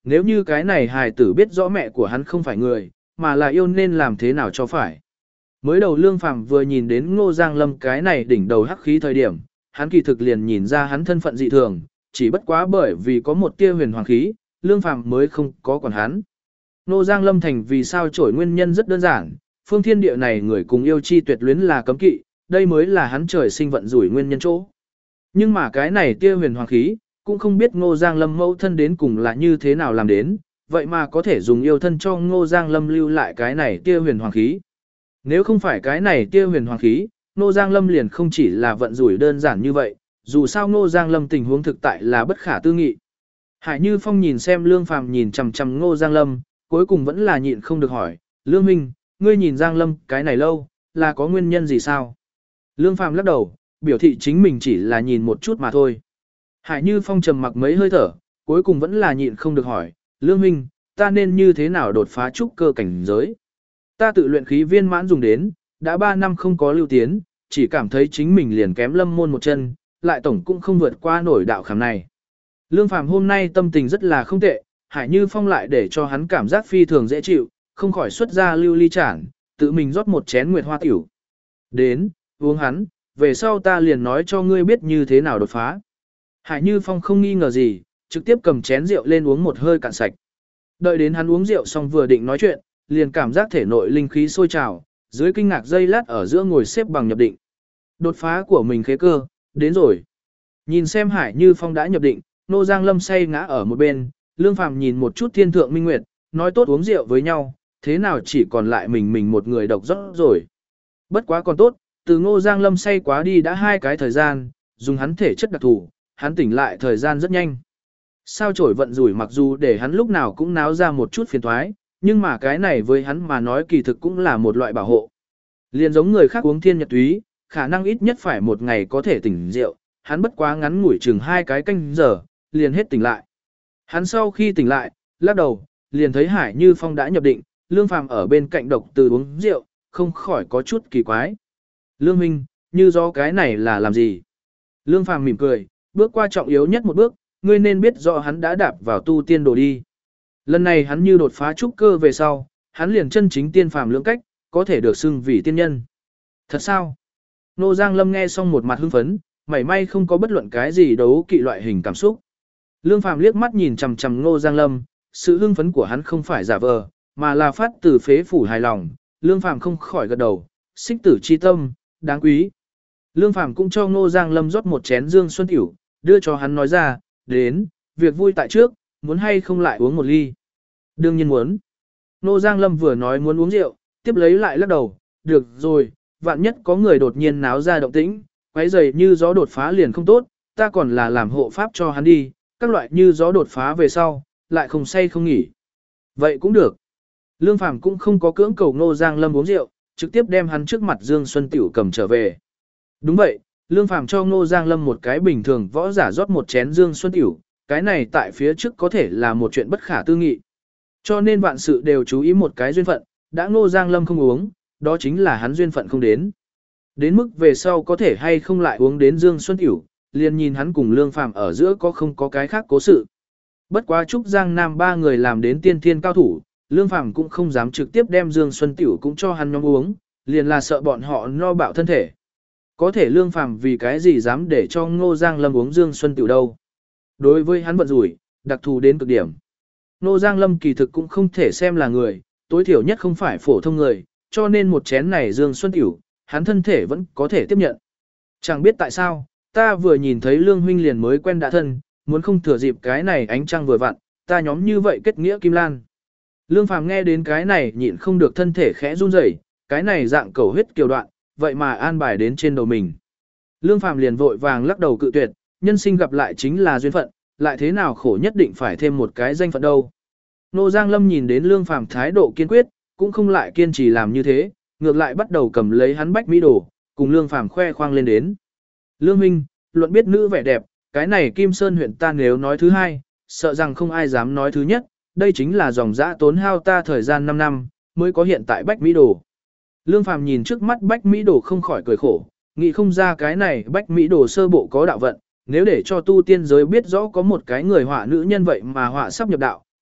Nếu như cái này hài tử biết rõ mẹ của hắn không phải người, mà là yêu nên làm thế nào cho phải. Mới đầu Lương Phàm vừa nhìn đến Ngô Giang Lâm cái này đỉnh đầu hắc khí thời điểm, hắn kỳ thực liền nhìn ra hắn thân phận dị thường, chỉ bất quá bởi vì có một tia huyền hoàng khí, Lương Phàm mới không có quản hắn. Ngô Giang Lâm thành vì sao trổi nguyên nhân rất đơn giản, phương thiên địa này người cùng yêu chi tuyệt luyến là cấm kỵ, đây mới là hắn trời sinh vận rủi nguyên nhân chỗ. Nhưng mà cái này tia huyền hoàng khí, cũng không biết Ngô Giang Lâm mẫu thân đến cùng là như thế nào làm đến, vậy mà có thể dùng yêu thân cho Ngô Giang Lâm lưu lại cái này tia huyền hoàng khí. Nếu không phải cái này tia huyền hoàng khí, Ngô Giang Lâm liền không chỉ là vận rủi đơn giản như vậy, dù sao Ngô Giang Lâm tình huống thực tại là bất khả tư nghị. Hải Như Phong nhìn xem Lương Phàm nhìn chằm chằm Ngô Giang Lâm, cuối cùng vẫn là nhịn không được hỏi, Lương Minh, ngươi nhìn Giang Lâm cái này lâu, là có nguyên nhân gì sao? Lương Phàm lắc đầu, biểu thị chính mình chỉ là nhìn một chút mà thôi. Hải Như Phong trầm mặc mấy hơi thở, cuối cùng vẫn là nhịn không được hỏi, Lương Minh, ta nên như thế nào đột phá trúc cơ cảnh giới? Ta tự luyện khí viên mãn dùng đến, đã ba năm không có lưu tiến, chỉ cảm thấy chính mình liền kém lâm môn một chân, lại tổng cũng không vượt qua nổi đạo khảm này. Lương Phàm hôm nay tâm tình rất là không tệ, Hải Như Phong lại để cho hắn cảm giác phi thường dễ chịu, không khỏi xuất ra lưu ly chản, tự mình rót một chén nguyệt hoa tiểu. Đến, uống hắn, về sau ta liền nói cho ngươi biết như thế nào đột phá. Hải Như Phong không nghi ngờ gì, trực tiếp cầm chén rượu lên uống một hơi cạn sạch. Đợi đến hắn uống rượu xong vừa định nói chuyện, liền cảm giác thể nội linh khí sôi trào, dưới kinh ngạc giây lát ở giữa ngồi xếp bằng nhập định. Đột phá của mình khế cơ, đến rồi. Nhìn xem Hải Như Phong đã nhập định, Ngô Giang Lâm say ngã ở một bên, Lương Phàm nhìn một chút thiên thượng minh nguyệt, nói tốt uống rượu với nhau, thế nào chỉ còn lại mình mình một người độc rót rồi. Bất quá còn tốt, từ Ngô Giang Lâm say quá đi đã hai cái thời gian, dùng hắn thể chất đặc thù, hắn tỉnh lại thời gian rất nhanh. Sao chổi vận rủi mặc dù để hắn lúc nào cũng náo ra một chút phiền toái, nhưng mà cái này với hắn mà nói kỳ thực cũng là một loại bảo hộ. Liền giống người khác uống thiên nhật túy, khả năng ít nhất phải một ngày có thể tỉnh rượu, hắn bất quá ngắn ngủi chừng hai cái canh giờ, liền hết tỉnh lại. Hắn sau khi tỉnh lại, lắc đầu, liền thấy Hải Như Phong đã nhập định, Lương Phàm ở bên cạnh độc từ uống rượu, không khỏi có chút kỳ quái. Lương Minh, như do cái này là làm gì? Lương Phàm mỉm cười, bước qua trọng yếu nhất một bước, ngươi nên biết rõ hắn đã đạp vào tu tiên đồ đi. Lần này hắn như đột phá trúc cơ về sau, hắn liền chân chính tiên phàm lưỡng cách, có thể được xưng vì tiên nhân. Thật sao? Ngô Giang Lâm nghe xong một mặt hưng phấn, mảy may không có bất luận cái gì đấu kỵ loại hình cảm xúc. Lương Phàm liếc mắt nhìn chằm chằm Ngô Giang Lâm, sự hưng phấn của hắn không phải giả vờ, mà là phát từ phế phủ hài lòng. Lương Phàm không khỏi gật đầu, xích tử chi tâm, đáng quý. Lương Phàm cũng cho Ngô Giang Lâm rót một chén dương xuân tiểu, đưa cho hắn nói ra, đến, việc vui tại trước, muốn hay không lại uống một ly. Đương nhiên muốn. Ngô Giang Lâm vừa nói muốn uống rượu, tiếp lấy lại lắc đầu, được rồi, vạn nhất có người đột nhiên náo ra động tĩnh, quấy rầy như gió đột phá liền không tốt, ta còn là làm hộ pháp cho hắn đi, các loại như gió đột phá về sau, lại không say không nghỉ. Vậy cũng được. Lương Phàm cũng không có cưỡng cầu Ngô Giang Lâm uống rượu, trực tiếp đem hắn trước mặt Dương Xuân Tiểu cầm trở về. Đúng vậy, Lương Phàm cho Ngô Giang Lâm một cái bình thường võ giả rót một chén Dương Xuân Tiểu, cái này tại phía trước có thể là một chuyện bất khả tư nghị. Cho nên vạn sự đều chú ý một cái duyên phận, đã Ngô Giang Lâm không uống, đó chính là hắn duyên phận không đến. Đến mức về sau có thể hay không lại uống đến Dương Xuân Tiểu, liền nhìn hắn cùng Lương Phàm ở giữa có không có cái khác cố sự. Bất quá Trúc Giang Nam ba người làm đến tiên thiên cao thủ, Lương Phàm cũng không dám trực tiếp đem Dương Xuân Tiểu cũng cho hắn nhóm uống, liền là sợ bọn họ no bạo thân thể. Có thể Lương Phàm vì cái gì dám để cho Ngô Giang Lâm uống Dương Xuân Tiểu đâu. Đối với hắn vận rủi, đặc thù đến cực điểm. Ngô Giang Lâm kỳ thực cũng không thể xem là người, tối thiểu nhất không phải phổ thông người, cho nên một chén này Dương Xuân Tiểu, hắn thân thể vẫn có thể tiếp nhận. Chẳng biết tại sao, ta vừa nhìn thấy Lương huynh liền mới quen đã thân, muốn không thừa dịp cái này ánh trăng vừa vặn, ta nhóm như vậy kết nghĩa kim lan. Lương Phàm nghe đến cái này nhịn không được thân thể khẽ run rẩy, cái này dạng cầu huyết kiều đoạn, vậy mà an bài đến trên đầu mình. Lương Phàm liền vội vàng lắc đầu cự tuyệt, nhân sinh gặp lại chính là duyên phận, lại thế nào khổ nhất định phải thêm một cái danh phận đâu. Ngô Giang Lâm nhìn đến Lương Phàm thái độ kiên quyết, cũng không lại kiên trì làm như thế, ngược lại bắt đầu cầm lấy hắn bách mỹ đồ, cùng Lương Phàm khoe khoang lên đến. Lương Minh, luận biết nữ vẻ đẹp, cái này Kim Sơn huyện ta nếu nói thứ hai, sợ rằng không ai dám nói thứ nhất, đây chính là dòng dã tốn hao ta thời gian năm năm, mới có hiện tại bách mỹ đồ. Lương Phàm nhìn trước mắt bách mỹ đồ không khỏi cười khổ, nghĩ không ra cái này bách mỹ đồ sơ bộ có đạo vận, nếu để cho tu tiên giới biết rõ có một cái người họa nữ nhân vậy mà họa sắp nhập đạo,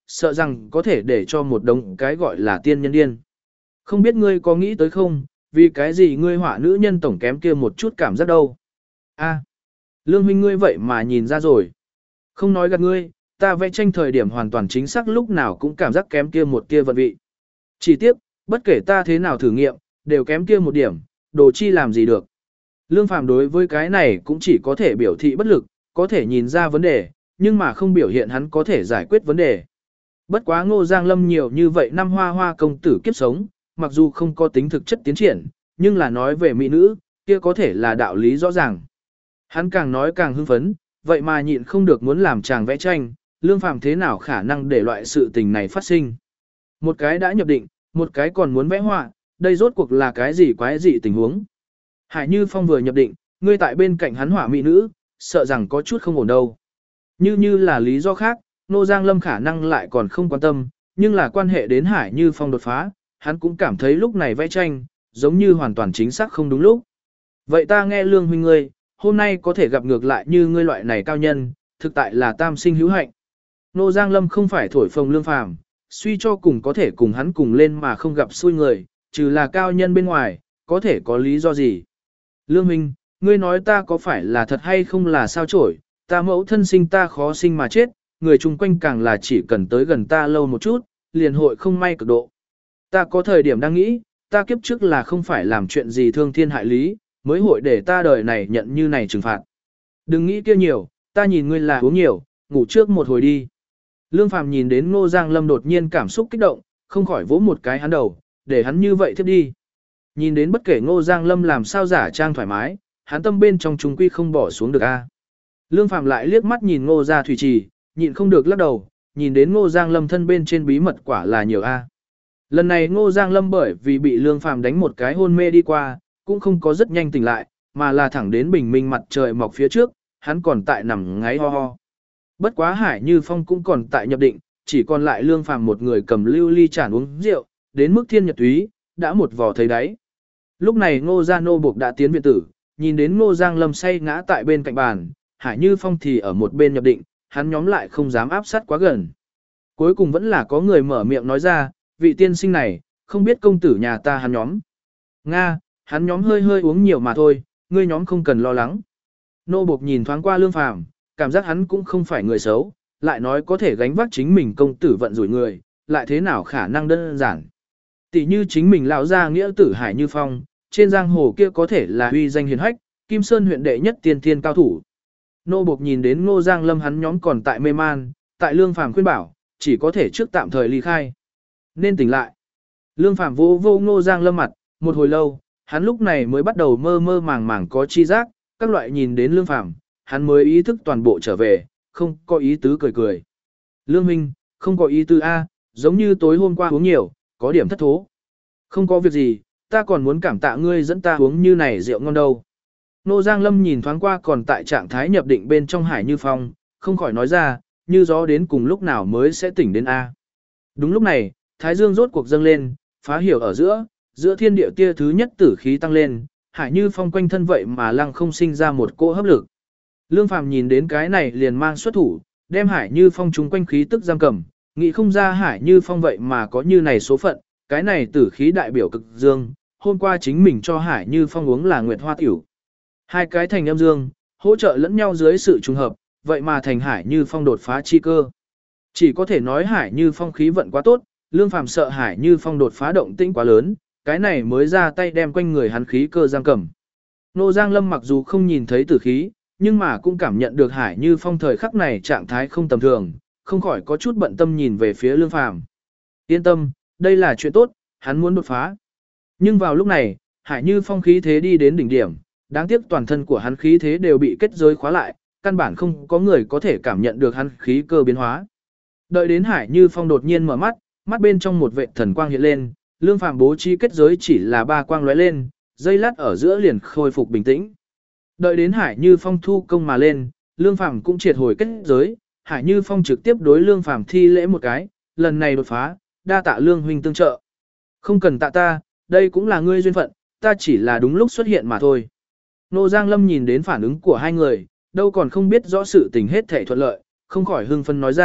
sợ rằng có thể để cho một đống cái gọi là tiên nhân điên. Không biết ngươi có nghĩ tới không, vì cái gì ngươi họa nữ nhân tổng kém kia một chút cảm giác đâu. A, Lương huynh ngươi vậy mà nhìn ra rồi. Không nói gạt ngươi, ta vẽ tranh thời điểm hoàn toàn chính xác lúc nào cũng cảm giác kém kia một tia vận vị. Chỉ tiếc, bất kể ta thế nào thử nghiệm, đều kém kia một điểm, đồ chi làm gì được. Lương Phàm đối với cái này cũng chỉ có thể biểu thị bất lực, có thể nhìn ra vấn đề, nhưng mà không biểu hiện hắn có thể giải quyết vấn đề. Bất quá Ngô Giang Lâm nhiều như vậy năm hoa hoa công tử kiếp sống, mặc dù không có tính thực chất tiến triển, nhưng là nói về mỹ nữ, kia có thể là đạo lý rõ ràng. Hắn càng nói càng hưng phấn, vậy mà nhịn không được muốn làm chàng vẽ tranh, Lương Phàm thế nào khả năng để loại sự tình này phát sinh. Một cái đã nhập định, một cái còn muốn vẽ họa, đây rốt cuộc là cái gì quái dị tình huống. Hải Như Phong vừa nhập định, ngươi tại bên cạnh hắn họa mỹ nữ, sợ rằng có chút không ổn đâu. Như như là lý do khác, Nô Giang Lâm khả năng lại còn không quan tâm, nhưng là quan hệ đến Hải Như Phong đột phá, hắn cũng cảm thấy lúc này vẽ tranh, giống như hoàn toàn chính xác không đúng lúc. Vậy ta nghe Lương huynh ngươi, hôm nay có thể gặp ngược lại như ngươi loại này cao nhân, thực tại là tam sinh hữu hạnh. Nô Giang Lâm không phải thổi phồng Lương Phàm, suy cho cùng có thể cùng hắn cùng lên mà không gặp xui người, trừ là cao nhân bên ngoài, có thể có lý do gì. Lương huynh, ngươi nói ta có phải là thật hay không là sao chổi, ta mẫu thân sinh ta khó sinh mà chết, người chung quanh càng là chỉ cần tới gần ta lâu một chút, liền hội không may cực độ. Ta có thời điểm đang nghĩ, ta kiếp trước là không phải làm chuyện gì thương thiên hại lý, mới hội để ta đời này nhận như này trừng phạt. Đừng nghĩ kia nhiều, ta nhìn ngươi là uống nhiều, ngủ trước một hồi đi. Lương Phàm nhìn đến Ngô Giang Lâm đột nhiên cảm xúc kích động, không khỏi vỗ một cái hắn đầu, để hắn như vậy tiếp đi. Nhìn đến bất kể Ngô Giang Lâm làm sao giả trang thoải mái, hắn tâm bên trong chúng quy không bỏ xuống được a. Lương Phàm lại liếc mắt nhìn Ngô Gia Thủy Trì, nhịn không được lắc đầu, nhìn đến Ngô Giang Lâm thân bên trên bí mật quả là nhiều a. Lần này Ngô Giang Lâm bởi vì bị Lương Phàm đánh một cái hôn mê đi qua, cũng không có rất nhanh tỉnh lại, mà là thẳng đến bình minh mặt trời mọc phía trước, hắn còn tại nằm ngáy ho ho. Bất quá Hải Như Phong cũng còn tại nhập định, chỉ còn lại Lương Phàm một người cầm lưu ly tràn uống rượu, đến mức thiên nhật túy, đã một vò thấy đáy. Lúc này Ngô Gia nô buộc đã tiến viện tử, nhìn đến Ngô Giang Lâm say ngã tại bên cạnh bàn, Hải Như Phong thì ở một bên nhập định, hắn nhóm lại không dám áp sát quá gần. Cuối cùng vẫn là có người mở miệng nói ra, vị tiên sinh này, không biết công tử nhà ta hắn nhóm. Nga, hắn nhóm hơi hơi uống nhiều mà thôi, ngươi nhóm không cần lo lắng. Nô buộc nhìn thoáng qua Lương Phàm, cảm giác hắn cũng không phải người xấu, lại nói có thể gánh vác chính mình công tử vận rủi người, lại thế nào khả năng đơn giản. Tỷ như chính mình lão gia nghĩa tử Hải Như Phong, trên giang hồ kia có thể là uy danh hiền hách, Kim Sơn huyện đệ nhất tiên thiên cao thủ. Nô buộc nhìn đến Ngô Giang Lâm hắn nhóm còn tại mê man, tại Lương Phàm khuyên bảo, chỉ có thể trước tạm thời ly khai. Nên tỉnh lại. Lương Phàm vô vô Ngô Giang Lâm mặt, một hồi lâu, hắn lúc này mới bắt đầu mơ mơ màng màng có chi giác, các loại nhìn đến Lương Phàm, hắn mới ý thức toàn bộ trở về, không có ý tứ cười cười. Lương Minh, không có ý tứ A, giống như tối hôm qua uống nhiều, có điểm thất thố. Không có việc gì, ta còn muốn cảm tạ ngươi dẫn ta uống như này rượu ngon đâu. Nô Giang Lâm nhìn thoáng qua còn tại trạng thái nhập định bên trong Hải Như Phong, không khỏi nói ra, như gió đến cùng lúc nào mới sẽ tỉnh đến A. Đúng lúc này, Thái Dương rốt cuộc dâng lên, phá hiểu ở giữa, giữa thiên địa tia thứ nhất tử khí tăng lên, Hải Như Phong quanh thân vậy mà lăng không sinh ra một cỗ hấp lực. Lương Phàm nhìn đến cái này liền mang xuất thủ, đem Hải Như Phong chúng quanh khí tức giam cầm, nghĩ không ra Hải Như Phong vậy mà có như này số phận, cái này tử khí đại biểu cực dương, hôm qua chính mình cho Hải Như Phong uống là Nguyệt Hoa tiểu. Hai cái thành âm dương, hỗ trợ lẫn nhau dưới sự trùng hợp, vậy mà thành Hải Như Phong đột phá chi cơ. Chỉ có thể nói Hải Như Phong khí vận quá tốt, Lương Phàm sợ Hải Như Phong đột phá động tĩnh quá lớn, cái này mới ra tay đem quanh người hắn khí cơ giam cầm. Nô Giang Lâm mặc dù không nhìn thấy tử khí, nhưng mà cũng cảm nhận được Hải Như Phong thời khắc này trạng thái không tầm thường, không khỏi có chút bận tâm nhìn về phía Lương Phàm. Yên tâm, đây là chuyện tốt, hắn muốn đột phá. Nhưng vào lúc này, Hải Như Phong khí thế đi đến đỉnh điểm, đáng tiếc toàn thân của hắn khí thế đều bị kết giới khóa lại, căn bản không có người có thể cảm nhận được hắn khí cơ biến hóa. Đợi đến Hải Như Phong đột nhiên mở mắt, mắt bên trong một vệt thần quang hiện lên, Lương Phàm bố trí kết giới chỉ là ba quang lóe lên, giây lát ở giữa liền khôi phục bình tĩnh. Đợi đến Hải Như Phong thu công mà lên, Lương Phàm cũng triệt hồi kết giới, Hải Như Phong trực tiếp đối Lương Phàm thi lễ một cái, lần này đột phá, đa tạ Lương huynh tương trợ. Không cần tạ ta, đây cũng là ngươi duyên phận, ta chỉ là đúng lúc xuất hiện mà thôi. Nô Giang Lâm nhìn đến phản ứng của hai người, đâu còn không biết rõ sự tình hết thảy thuận lợi, không khỏi hưng phấn nói ra,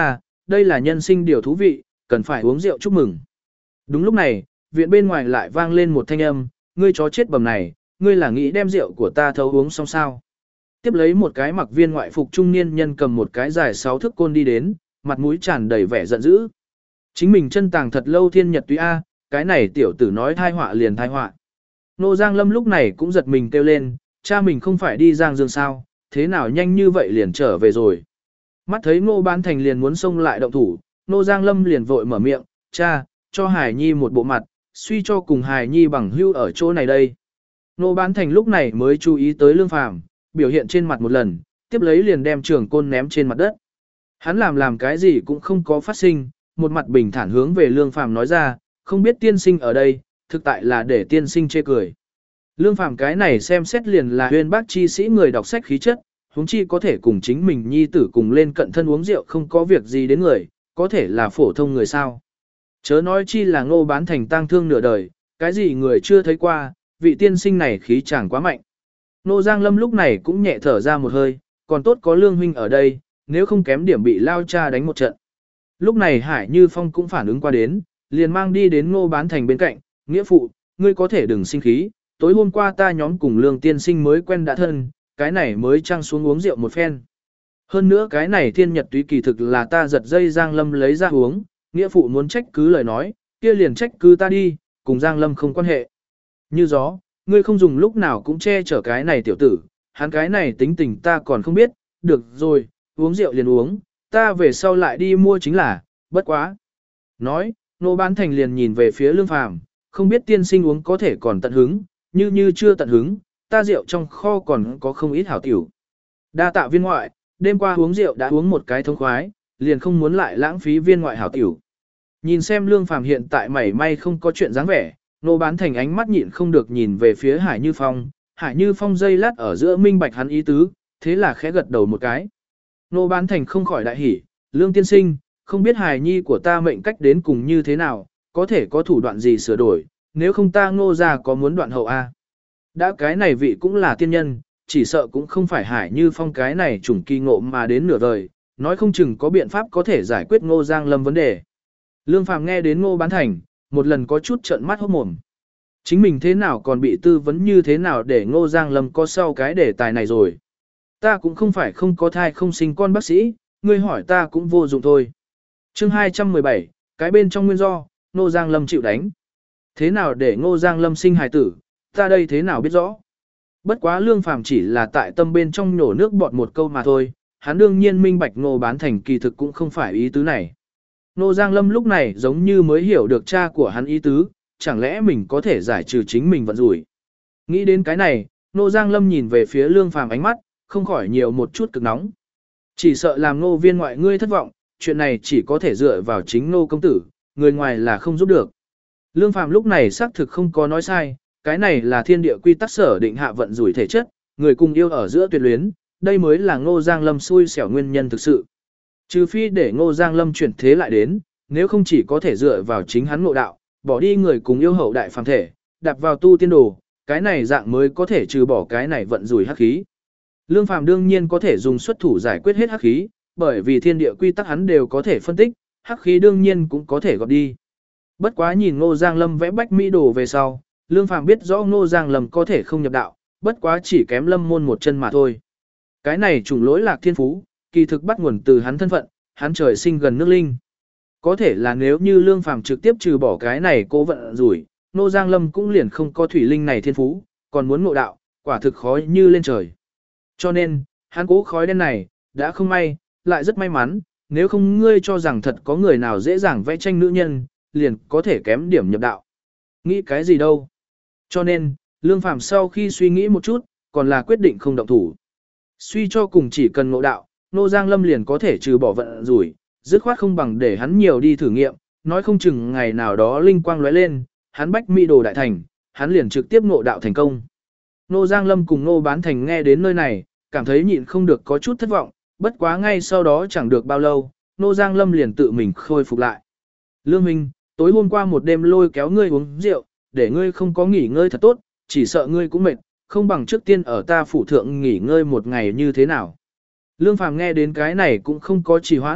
đây là nhân sinh điều thú vị, cần phải uống rượu chúc mừng. Đúng lúc này, viện bên ngoài lại vang lên một thanh âm, ngươi chó chết bầm này, ngươi là nghĩ đem rượu của ta thấu uống xong sao. Tiếp lấy một cái mặc viên ngoại phục trung niên nhân cầm một cái dài sáu thước côn đi đến, mặt mũi tràn đầy vẻ giận dữ. Chính mình chân tàng thật lâu thiên nhật túy A, cái này tiểu tử nói thai họa liền thai họa. Nô Giang Lâm lúc này cũng giật mình kêu lên, cha mình không phải đi Giang Dương sao, thế nào nhanh như vậy liền trở về rồi. Mắt thấy Ngô Bán Thành liền muốn xông lại động thủ, Nô Giang Lâm liền vội mở miệng, cha, cho Hải Nhi một bộ mặt, suy cho cùng Hải Nhi bằng hưu ở chỗ này đây. Nô Bán Thành lúc này mới chú ý tới Lương Phàm biểu hiện trên mặt một lần, tiếp lấy liền đem trường côn ném trên mặt đất. Hắn làm làm cái gì cũng không có phát sinh, một mặt bình thản hướng về Lương Phàm nói ra, không biết tiên sinh ở đây, thực tại là để tiên sinh chê cười. Lương Phàm cái này xem xét liền là huyên bác chi sĩ người đọc sách khí chất, huống chi có thể cùng chính mình nhi tử cùng lên cận thân uống rượu không có việc gì đến người, có thể là phổ thông người sao. Chớ nói chi là Ngô Bán Thành tang thương nửa đời, cái gì người chưa thấy qua, vị tiên sinh này khí chàng quá mạnh. Nô Giang Lâm lúc này cũng nhẹ thở ra một hơi, còn tốt có Lương huynh ở đây, nếu không kém điểm bị lao cha đánh một trận. Lúc này Hải Như Phong cũng phản ứng qua đến, liền mang đi đến Ngô Bán Thành bên cạnh, nghĩa phụ, ngươi có thể đừng sinh khí, tối hôm qua ta nhóm cùng Lương tiên sinh mới quen đã thân, cái này mới trăng xuống uống rượu một phen. Hơn nữa cái này thiên nhật túy kỳ thực là ta giật dây Giang Lâm lấy ra uống, nghĩa phụ muốn trách cứ lời nói, kia liền trách cứ ta đi, cùng Giang Lâm không quan hệ. Như gió, ngươi không dùng lúc nào cũng che chở cái này tiểu tử, hắn cái này tính tình ta còn không biết, được rồi, uống rượu liền uống, ta về sau lại đi mua chính là, bất quá. Nói, Nô Bán Thành liền nhìn về phía Lương Phàm, không biết tiên sinh uống có thể còn tận hứng, như như chưa tận hứng, ta rượu trong kho còn có không ít hảo tiểu. Đa tạ viên ngoại, đêm qua uống rượu đã uống một cái thông khoái, liền không muốn lại lãng phí viên ngoại hảo tiểu. Nhìn xem Lương Phàm hiện tại mảy may không có chuyện dáng vẻ, Nô Bán Thành ánh mắt nhịn không được nhìn về phía Hải Như Phong, Hải Như Phong dây lát ở giữa minh bạch hắn ý tứ, thế là khẽ gật đầu một cái. Nô Bán Thành không khỏi đại hỉ, Lương tiên sinh, không biết Hải Nhi của ta mệnh cách đến cùng như thế nào, có thể có thủ đoạn gì sửa đổi, nếu không ta Ngô ra có muốn đoạn hậu a. Đã cái này vị cũng là tiên nhân, chỉ sợ cũng không phải Hải Như Phong cái này trùng kỳ ngộ mà đến nửa đời, nói không chừng có biện pháp có thể giải quyết Ngô Giang Lâm vấn đề. Lương Phàm nghe đến Ngô Bán Thành, một lần có chút trợn mắt hốt mồm. Chính mình thế nào còn bị tư vấn như thế nào để Ngô Giang Lâm có sau cái đề tài này rồi. Ta cũng không phải không có thai không sinh con bác sĩ, ngươi hỏi ta cũng vô dụng thôi. Chương hai trăm mười bảy, cái bên trong nguyên do, Ngô Giang Lâm chịu đánh. Thế nào để Ngô Giang Lâm sinh hài tử, ta đây thế nào biết rõ. Bất quá Lương Phàm chỉ là tại tâm bên trong nhổ nước bọt một câu mà thôi, hắn đương nhiên minh bạch Ngô Bán Thành kỳ thực cũng không phải ý tứ này. Ngô Giang Lâm lúc này giống như mới hiểu được cha của hắn ý tứ, chẳng lẽ mình có thể giải trừ chính mình vận rủi. Nghĩ đến cái này, Ngô Giang Lâm nhìn về phía Lương Phàm ánh mắt, không khỏi nhiều một chút cực nóng. Chỉ sợ làm Ngô viên ngoại ngươi thất vọng, chuyện này chỉ có thể dựa vào chính Ngô công tử, người ngoài là không giúp được. Lương Phàm lúc này xác thực không có nói sai, cái này là thiên địa quy tắc sở định hạ vận rủi thể chất, người cùng yêu ở giữa tuyệt luyến, đây mới là Ngô Giang Lâm xui xẻo nguyên nhân thực sự. Trừ phi để Ngô Giang Lâm chuyển thế lại đến, nếu không chỉ có thể dựa vào chính hắn ngộ đạo, bỏ đi người cùng yêu hậu đại phàm thể, đặt vào tu tiên đồ, cái này dạng mới có thể trừ bỏ cái này vận rủi hắc khí. Lương Phàm đương nhiên có thể dùng xuất thủ giải quyết hết hắc khí, bởi vì thiên địa quy tắc hắn đều có thể phân tích, hắc khí đương nhiên cũng có thể gọt đi. Bất quá nhìn Ngô Giang Lâm vẽ bách mỹ đồ về sau, Lương Phàm biết rõ Ngô Giang Lâm có thể không nhập đạo, bất quá chỉ kém lâm môn một chân mà thôi. Cái này trùng lỗi lạc thiên phú, kỳ thực bắt nguồn từ hắn thân phận, hắn trời sinh gần nước linh. Có thể là nếu như Lương Phàm trực tiếp trừ bỏ cái này cố vận rủi, Ngô Giang Lâm cũng liền không có thủy linh này thiên phú, còn muốn ngộ đạo, quả thực khó như lên trời. Cho nên, hắn cố khói đen này, đã không may, lại rất may mắn, nếu không ngươi cho rằng thật có người nào dễ dàng vẽ tranh nữ nhân, liền có thể kém điểm nhập đạo. Nghĩ cái gì đâu. Cho nên, Lương Phàm sau khi suy nghĩ một chút, còn là quyết định không động thủ. Suy cho cùng chỉ cần ngộ đạo, Ngô Giang Lâm liền có thể trừ bỏ vận rủi, dứt khoát không bằng để hắn nhiều đi thử nghiệm, nói không chừng ngày nào đó linh quang lóe lên, hắn bách mỹ đồ đại thành, hắn liền trực tiếp ngộ đạo thành công. Ngô Giang Lâm cùng Ngô Bán Thành nghe đến nơi này, cảm thấy nhịn không được có chút thất vọng, bất quá ngay sau đó chẳng được bao lâu, Ngô Giang Lâm liền tự mình khôi phục lại. Lương Minh, tối hôm qua một đêm lôi kéo ngươi uống rượu, để ngươi không có nghỉ ngơi thật tốt, chỉ sợ ngươi cũng mệt, không bằng trước tiên ở ta phủ thượng nghỉ ngơi một ngày như thế nào. Lương Phàm nghe đến cái này cũng không có trì hoãn,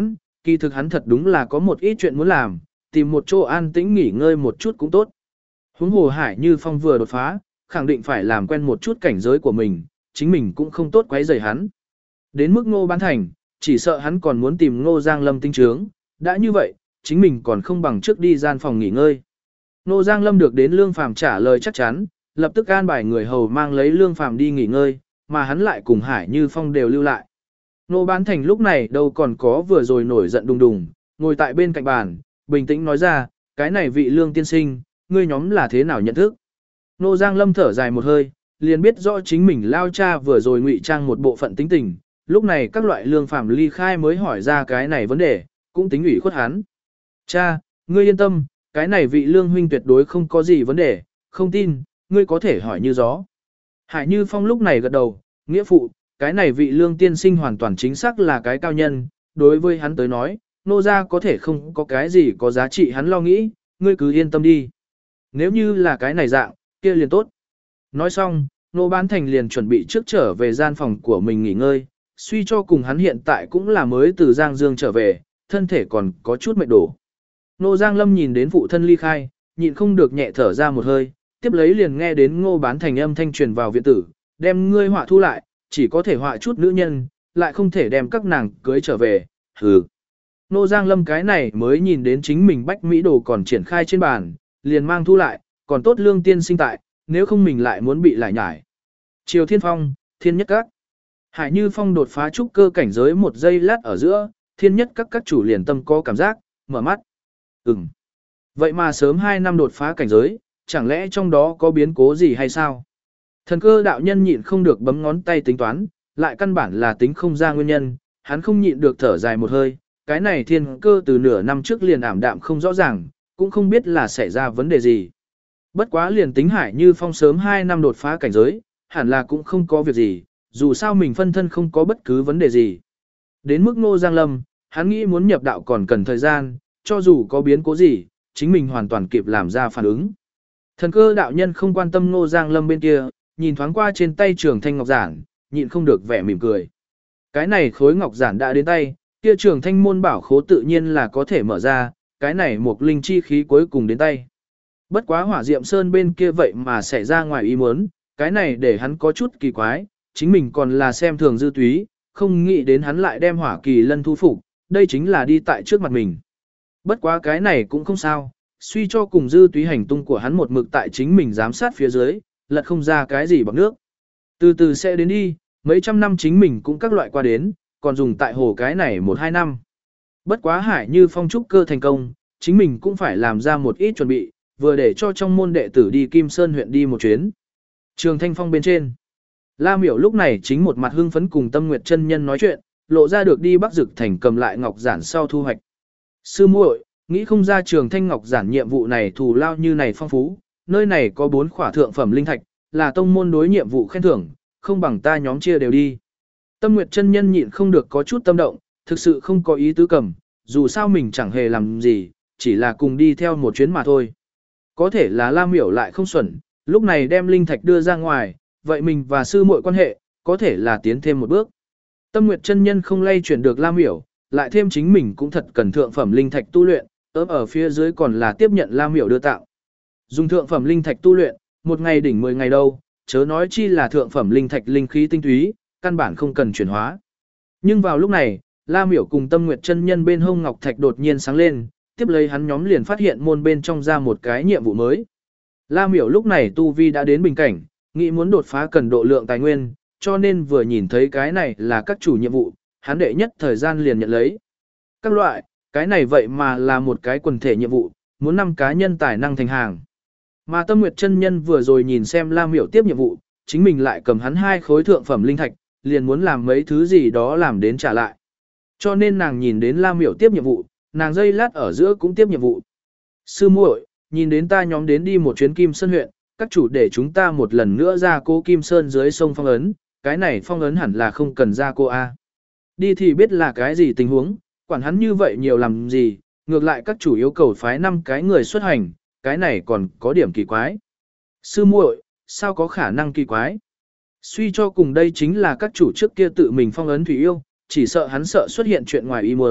Kỳ thực hắn thật đúng là có một ít chuyện muốn làm, tìm một chỗ an tĩnh nghỉ ngơi một chút cũng tốt. Huống hồ Hải Như Phong vừa đột phá, khẳng định phải làm quen một chút cảnh giới của mình, chính mình cũng không tốt quấy rầy hắn. Đến mức Ngô Bán Thành, chỉ sợ hắn còn muốn tìm Ngô Giang Lâm tinh trướng, đã như vậy, chính mình còn không bằng trước đi gian phòng nghỉ ngơi. Ngô Giang Lâm được đến Lương Phàm trả lời chắc chắn, lập tức an bài người hầu mang lấy Lương Phàm đi nghỉ ngơi, mà hắn lại cùng Hải Như Phong đều lưu lại. Ngô Bán Thành lúc này đâu còn có vừa rồi nổi giận đùng đùng, ngồi tại bên cạnh bàn, bình tĩnh nói ra, cái này vị Lương tiên sinh, ngươi nhóm là thế nào nhận thức? Ngô Giang Lâm thở dài một hơi, liền biết rõ chính mình lao cha vừa rồi ngụy trang một bộ phận tính tình, lúc này các loại Lương Phàm ly khai mới hỏi ra cái này vấn đề, cũng tính ủy khuất hắn. Cha, ngươi yên tâm, cái này vị Lương huynh tuyệt đối không có gì vấn đề, không tin, ngươi có thể hỏi như gió. Hải Như Phong lúc này gật đầu, nghĩa phụ, cái này vị Lương tiên sinh hoàn toàn chính xác là cái cao nhân, đối với hắn tới nói, nô gia có thể không có cái gì có giá trị hắn lo nghĩ, ngươi cứ yên tâm đi. Nếu như là cái này dạng, kia liền tốt. Nói xong, Nô Bán Thành liền chuẩn bị trước trở về gian phòng của mình nghỉ ngơi, suy cho cùng hắn hiện tại cũng là mới từ Giang Dương trở về, thân thể còn có chút mệt đổ. Nô Giang Lâm nhìn đến phụ thân ly khai, nhịn không được nhẹ thở ra một hơi, tiếp lấy liền nghe đến Ngô Bán Thành âm thanh truyền vào viện tử, đem ngươi họa thu lại, chỉ có thể họa chút nữ nhân, lại không thể đem các nàng cưới trở về, hừ. Nô Giang Lâm cái này mới nhìn đến chính mình bách Mỹ đồ còn triển khai trên bàn, liền mang thu lại, còn tốt Lương tiên sinh tại, nếu không mình lại muốn bị lại nhải. Triều Thiên Phong, Thiên Nhất Các. Hải Như Phong đột phá trúc cơ cảnh giới một giây lát ở giữa, Thiên Nhất Các các chủ liền tâm có cảm giác, mở mắt. Ừm. Vậy mà sớm hai năm đột phá cảnh giới, chẳng lẽ trong đó có biến cố gì hay sao? Thần cơ đạo nhân nhịn không được bấm ngón tay tính toán, lại căn bản là tính không ra nguyên nhân, hắn không nhịn được thở dài một hơi, cái này thiên cơ từ nửa năm trước liền ảm đạm không rõ ràng, cũng không biết là xảy ra vấn đề gì. Bất quá liền tính Hải Như Phong sớm hai năm đột phá cảnh giới, hẳn là cũng không có việc gì, dù sao mình phân thân không có bất cứ vấn đề gì. Đến mức Ngô Giang Lâm, hắn nghĩ muốn nhập đạo còn cần thời gian, cho dù có biến cố gì, chính mình hoàn toàn kịp làm ra phản ứng. Thần cơ đạo nhân không quan tâm Ngô Giang Lâm bên kia, nhìn thoáng qua trên tay Trường Thanh Ngọc Giản, nhịn không được vẻ mỉm cười. Cái này khối ngọc giản đã đến tay, kia Trường Thanh môn bảo khố tự nhiên là có thể mở ra, cái này một linh chi khí cuối cùng đến tay. Bất quá Hỏa Diệm Sơn bên kia vậy mà xảy ra ngoài ý muốn, cái này để hắn có chút kỳ quái, chính mình còn là xem thường Dư Túy, không nghĩ đến hắn lại đem Hỏa Kỳ Lân thu phục, đây chính là đi tại trước mặt mình. Bất quá cái này cũng không sao, suy cho cùng Dư Túy hành tung của hắn một mực tại chính mình giám sát phía dưới, lật không ra cái gì bằng nước. Từ từ sẽ đến đi, mấy trăm năm chính mình cũng các loại qua đến, còn dùng tại hồ cái này một hai năm. Bất quá Hải Như Phong trúc cơ thành công, chính mình cũng phải làm ra một ít chuẩn bị, vừa để cho trong môn đệ tử đi Kim Sơn huyện đi một chuyến. Trường Thanh Phong bên trên, La Miểu lúc này chính một mặt hưng phấn cùng Tâm Nguyệt chân nhân nói chuyện, lộ ra được đi Bắc Dực thành cầm lại ngọc giản sau thu hoạch. Sư muội, nghĩ không ra Trường Thanh Ngọc giản nhiệm vụ này thù lao như này phong phú, nơi này có bốn khỏa thượng phẩm linh thạch, là tông môn đối nhiệm vụ khen thưởng, không bằng ta nhóm chia đều đi. Tâm Nguyệt chân nhân nhịn không được có chút tâm động, thực sự không có ý tứ cầm, dù sao mình chẳng hề làm gì, chỉ là cùng đi theo một chuyến mà thôi. Có thể là La Miểu lại không xuẩn, lúc này đem linh thạch đưa ra ngoài, vậy mình và sư muội quan hệ, có thể là tiến thêm một bước. Tâm Nguyệt chân nhân không lay chuyển được La Miểu, lại thêm chính mình cũng thật cần thượng phẩm linh thạch tu luyện, ớp ở phía dưới còn là tiếp nhận La Miểu đưa tạo. Dùng thượng phẩm linh thạch tu luyện, một ngày đỉnh mười ngày đâu, chớ nói chi là thượng phẩm linh thạch linh khí tinh túy, căn bản không cần chuyển hóa. Nhưng vào lúc này, La Miểu cùng Tâm Nguyệt chân nhân bên hông ngọc thạch đột nhiên sáng lên, tiếp lấy hắn nhóm liền phát hiện môn bên trong ra một cái nhiệm vụ mới. La Miểu lúc này tu vi đã đến bình cảnh, nghĩ muốn đột phá cần độ lượng tài nguyên, cho nên vừa nhìn thấy cái này là các chủ nhiệm vụ, hắn đệ nhất thời gian liền nhận lấy. Các loại, cái này vậy mà là một cái quần thể nhiệm vụ, muốn năm cá nhân tài năng thành hàng. Mà Tâm Nguyệt chân nhân vừa rồi nhìn xem La Miểu tiếp nhiệm vụ, chính mình lại cầm hắn hai khối thượng phẩm linh thạch, liền muốn làm mấy thứ gì đó làm đến trả lại. Cho nên nàng nhìn đến La Miểu tiếp nhiệm vụ, nàng dây lát ở giữa cũng tiếp nhiệm vụ. Sư muội, nhìn đến ta nhóm đến đi một chuyến Kim Sơn huyện, các chủ để chúng ta một lần nữa ra cô Kim Sơn dưới sông phong ấn, cái này phong ấn hẳn là không cần ra cô A. Đi thì biết là cái gì tình huống, quản hắn như vậy nhiều làm gì, ngược lại các chủ yêu cầu phái năm cái người xuất hành, cái này còn có điểm kỳ quái. Sư muội, sao có khả năng kỳ quái? Suy cho cùng đây chính là các chủ trước kia tự mình phong ấn Thủy Yêu, chỉ sợ hắn sợ xuất hiện chuyện ngoài ý muốn,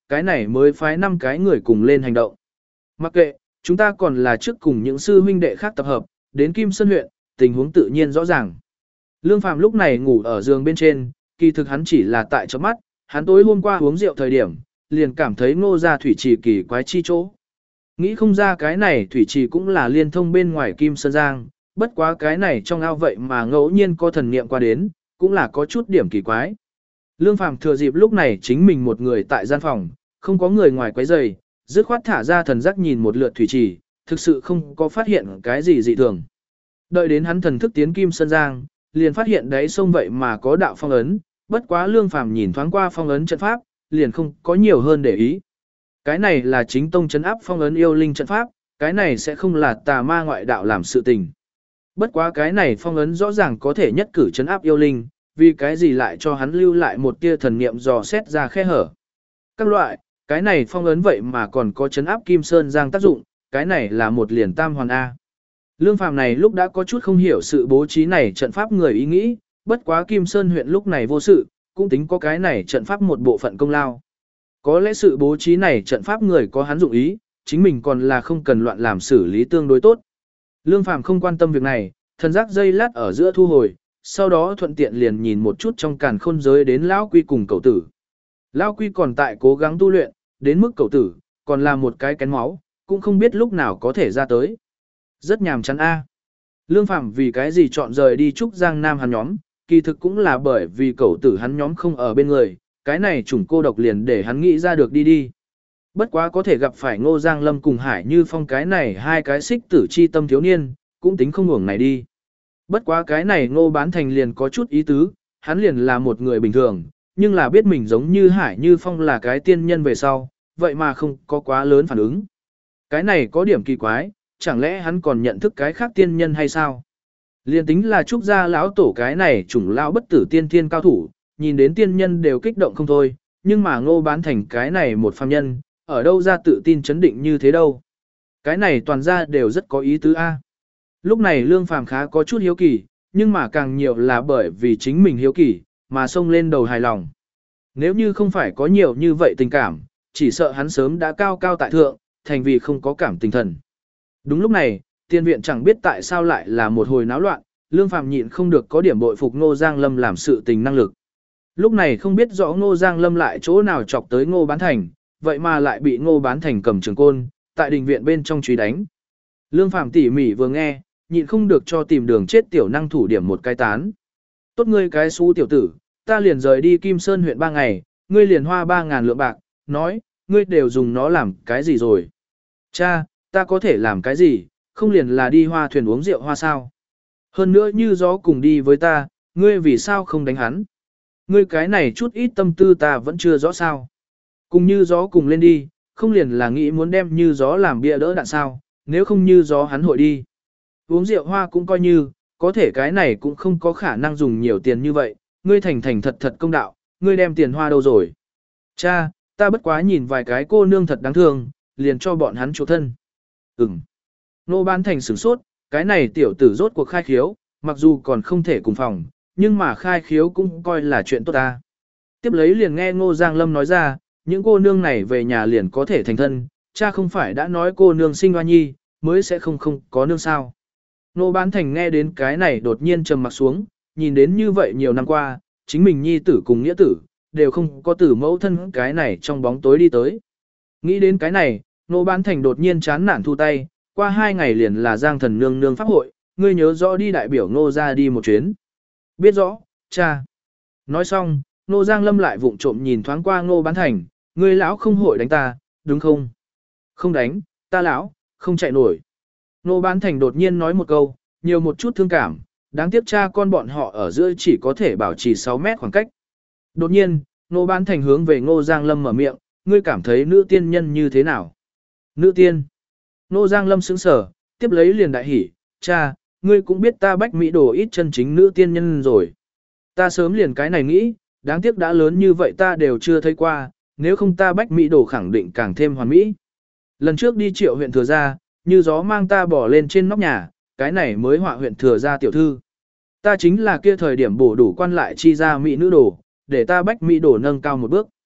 cái này mới phái năm cái người cùng lên hành động. Mặc kệ, chúng ta còn là trước cùng những sư huynh đệ khác tập hợp, đến Kim Sơn huyện, tình huống tự nhiên rõ ràng. Lương Phàm lúc này ngủ ở giường bên trên, kỳ thực hắn chỉ là tại chớp mắt, hắn tối hôm qua uống rượu thời điểm, liền cảm thấy Ngô gia thủy trì kỳ quái chi chỗ. Nghĩ không ra cái này thủy trì cũng là liên thông bên ngoài Kim Sơn Giang, bất quá cái này trong ao vậy mà ngẫu nhiên có thần niệm qua đến, cũng là có chút điểm kỳ quái. Lương Phàm thừa dịp lúc này chính mình một người tại gian phòng, không có người ngoài quấy rầy, dứt khoát thả ra thần giác nhìn một lượt thủy trì, thực sự không có phát hiện cái gì dị thường. Đợi đến hắn thần thức tiến Kim Sơn Giang, liền phát hiện đáy sông vậy mà có đạo phong ấn, bất quá Lương Phàm nhìn thoáng qua phong ấn trận pháp, liền không có nhiều hơn để ý. Cái này là chính tông trấn áp phong ấn yêu linh trận pháp, cái này sẽ không là tà ma ngoại đạo làm sự tình. Bất quá cái này phong ấn rõ ràng có thể nhất cử trấn áp yêu linh, vì cái gì lại cho hắn lưu lại một tia thần niệm dò xét ra khe hở. Các loại, cái này phong ấn vậy mà còn có trấn áp Kim Sơn Giang tác dụng, cái này là một liền tam hoàn A. Lương Phàm này lúc đã có chút không hiểu sự bố trí này trận pháp người ý nghĩ, bất quá Kim Sơn huyện lúc này vô sự, cũng tính có cái này trận pháp một bộ phận công lao. Có lẽ sự bố trí này trận pháp người có hắn dụng ý, chính mình còn là không cần loạn làm xử lý tương đối tốt. Lương Phàm không quan tâm việc này, thần giác dây lát ở giữa thu hồi, sau đó thuận tiện liền nhìn một chút trong càn khôn giới đến Lão Quy cùng cậu tử. Lão Quy còn tại cố gắng tu luyện, đến mức cậu tử, còn là một cái kén máu, cũng không biết lúc nào có thể ra tới. Rất nhàm chán a. Lương Phàm vì cái gì chọn rời đi Trúc Giang Nam hắn nhóm, kỳ thực cũng là bởi vì cậu tử hắn nhóm không ở bên người, cái này chủng cô độc liền để hắn nghĩ ra được đi đi. Bất quá có thể gặp phải Ngô Giang Lâm cùng Hải Như Phong cái này hai cái xích tử chi tâm thiếu niên, cũng tính không uổng này đi. Bất quá cái này Ngô Bán Thành liền có chút ý tứ, hắn liền là một người bình thường, nhưng là biết mình giống như Hải Như Phong là cái tiên nhân về sau, vậy mà không có quá lớn phản ứng. Cái này có điểm kỳ quái, chẳng lẽ hắn còn nhận thức cái khác tiên nhân hay sao? Liên tính là Trúc gia lão tổ cái này chủng lão bất tử tiên thiên cao thủ, nhìn đến tiên nhân đều kích động không thôi, nhưng mà Ngô Bán Thành cái này một phàm nhân, ở đâu ra tự tin chấn định như thế đâu. Cái này toàn ra đều rất có ý tứ a. Lúc này Lương Phàm khá có chút hiếu kỳ, nhưng mà càng nhiều là bởi vì chính mình hiếu kỳ, mà xông lên đầu hài lòng. Nếu như không phải có nhiều như vậy tình cảm, chỉ sợ hắn sớm đã cao cao tại thượng, thành vì không có cảm tình thần. Đúng lúc này, tiên viện chẳng biết tại sao lại là một hồi náo loạn, Lương Phàm nhịn không được có điểm bội phục Ngô Giang Lâm làm sự tình năng lực. Lúc này không biết rõ Ngô Giang Lâm lại chỗ nào chọc tới Ngô Bán Thành, vậy mà lại bị Ngô Bán Thành cầm trường côn, tại đình viện bên trong truy đánh. Lương Phàm tỉ mỉ vừa nghe, nhịn không được cho tìm đường chết tiểu năng thủ điểm một cái tán. Tốt ngươi cái xú tiểu tử, ta liền rời đi Kim Sơn huyện ba ngày, ngươi liền hoa ba ngàn lượng bạc, nói, ngươi đều dùng nó làm cái gì rồi? Cha, ta có thể làm cái gì, không liền là đi hoa thuyền uống rượu hoa sao? Hơn nữa như gió cùng đi với ta, ngươi vì sao không đánh hắn? Ngươi cái này chút ít tâm tư ta vẫn chưa rõ sao. Cùng như gió cùng lên đi, không liền là nghĩ muốn đem như gió làm bia đỡ đạn sao, nếu không như gió hắn hội đi. Uống rượu hoa cũng coi như, có thể cái này cũng không có khả năng dùng nhiều tiền như vậy, ngươi thành thành thật thật công đạo, ngươi đem tiền hoa đâu rồi? Cha, ta bất quá nhìn vài cái cô nương thật đáng thương, liền cho bọn hắn chỗ thân. Ừm. Nô Bán Thành sửng sốt, cái này tiểu tử rốt cuộc khai khiếu, mặc dù còn không thể cùng phòng, nhưng mà khai khiếu cũng coi là chuyện tốt ta. Tiếp lấy liền nghe Ngô Giang Lâm nói ra, những cô nương này về nhà liền có thể thành thân, cha không phải đã nói cô nương sinh hoa nhi, mới sẽ không không có nương sao. Nô Bán Thành nghe đến cái này đột nhiên trầm mặc xuống, nhìn đến như vậy nhiều năm qua, chính mình nhi tử cùng nghĩa tử, đều không có tử mẫu thân cái này trong bóng tối đi tới. Nghĩ đến cái này, Nô Bán Thành đột nhiên chán nản thu tay, qua hai ngày liền là Giang Thần Nương Nương pháp hội, ngươi nhớ rõ đi đại biểu Nô ra đi một chuyến. Biết rõ, cha. Nói xong, Nô Giang Lâm lại vụng trộm nhìn thoáng qua Nô Bán Thành, ngươi lão không hội đánh ta, đúng không? Không đánh, ta lão, không chạy nổi. Nô Bán Thành đột nhiên nói một câu, nhiều một chút thương cảm, đáng tiếc cha con bọn họ ở giữa chỉ có thể bảo trì sáu mét khoảng cách. Đột nhiên, Nô Bán Thành hướng về Ngô Giang Lâm mở miệng, ngươi cảm thấy nữ tiên nhân như thế nào? Nữ tiên. Ngô Giang Lâm sững sờ, tiếp lấy liền đại hỉ, cha, ngươi cũng biết ta bách mỹ đồ ít chân chính nữ tiên nhân rồi. Ta sớm liền cái này nghĩ, đáng tiếc đã lớn như vậy ta đều chưa thấy qua, nếu không ta bách mỹ đồ khẳng định càng thêm hoàn mỹ. Lần trước đi Triệu huyện Thừa Gia, như gió mang ta bỏ lên trên nóc nhà, cái này mới họa huyện Thừa Gia tiểu thư. Ta chính là kia thời điểm bổ đủ quan lại chi ra mỹ nữ đồ, để ta bách mỹ đồ nâng cao một bước.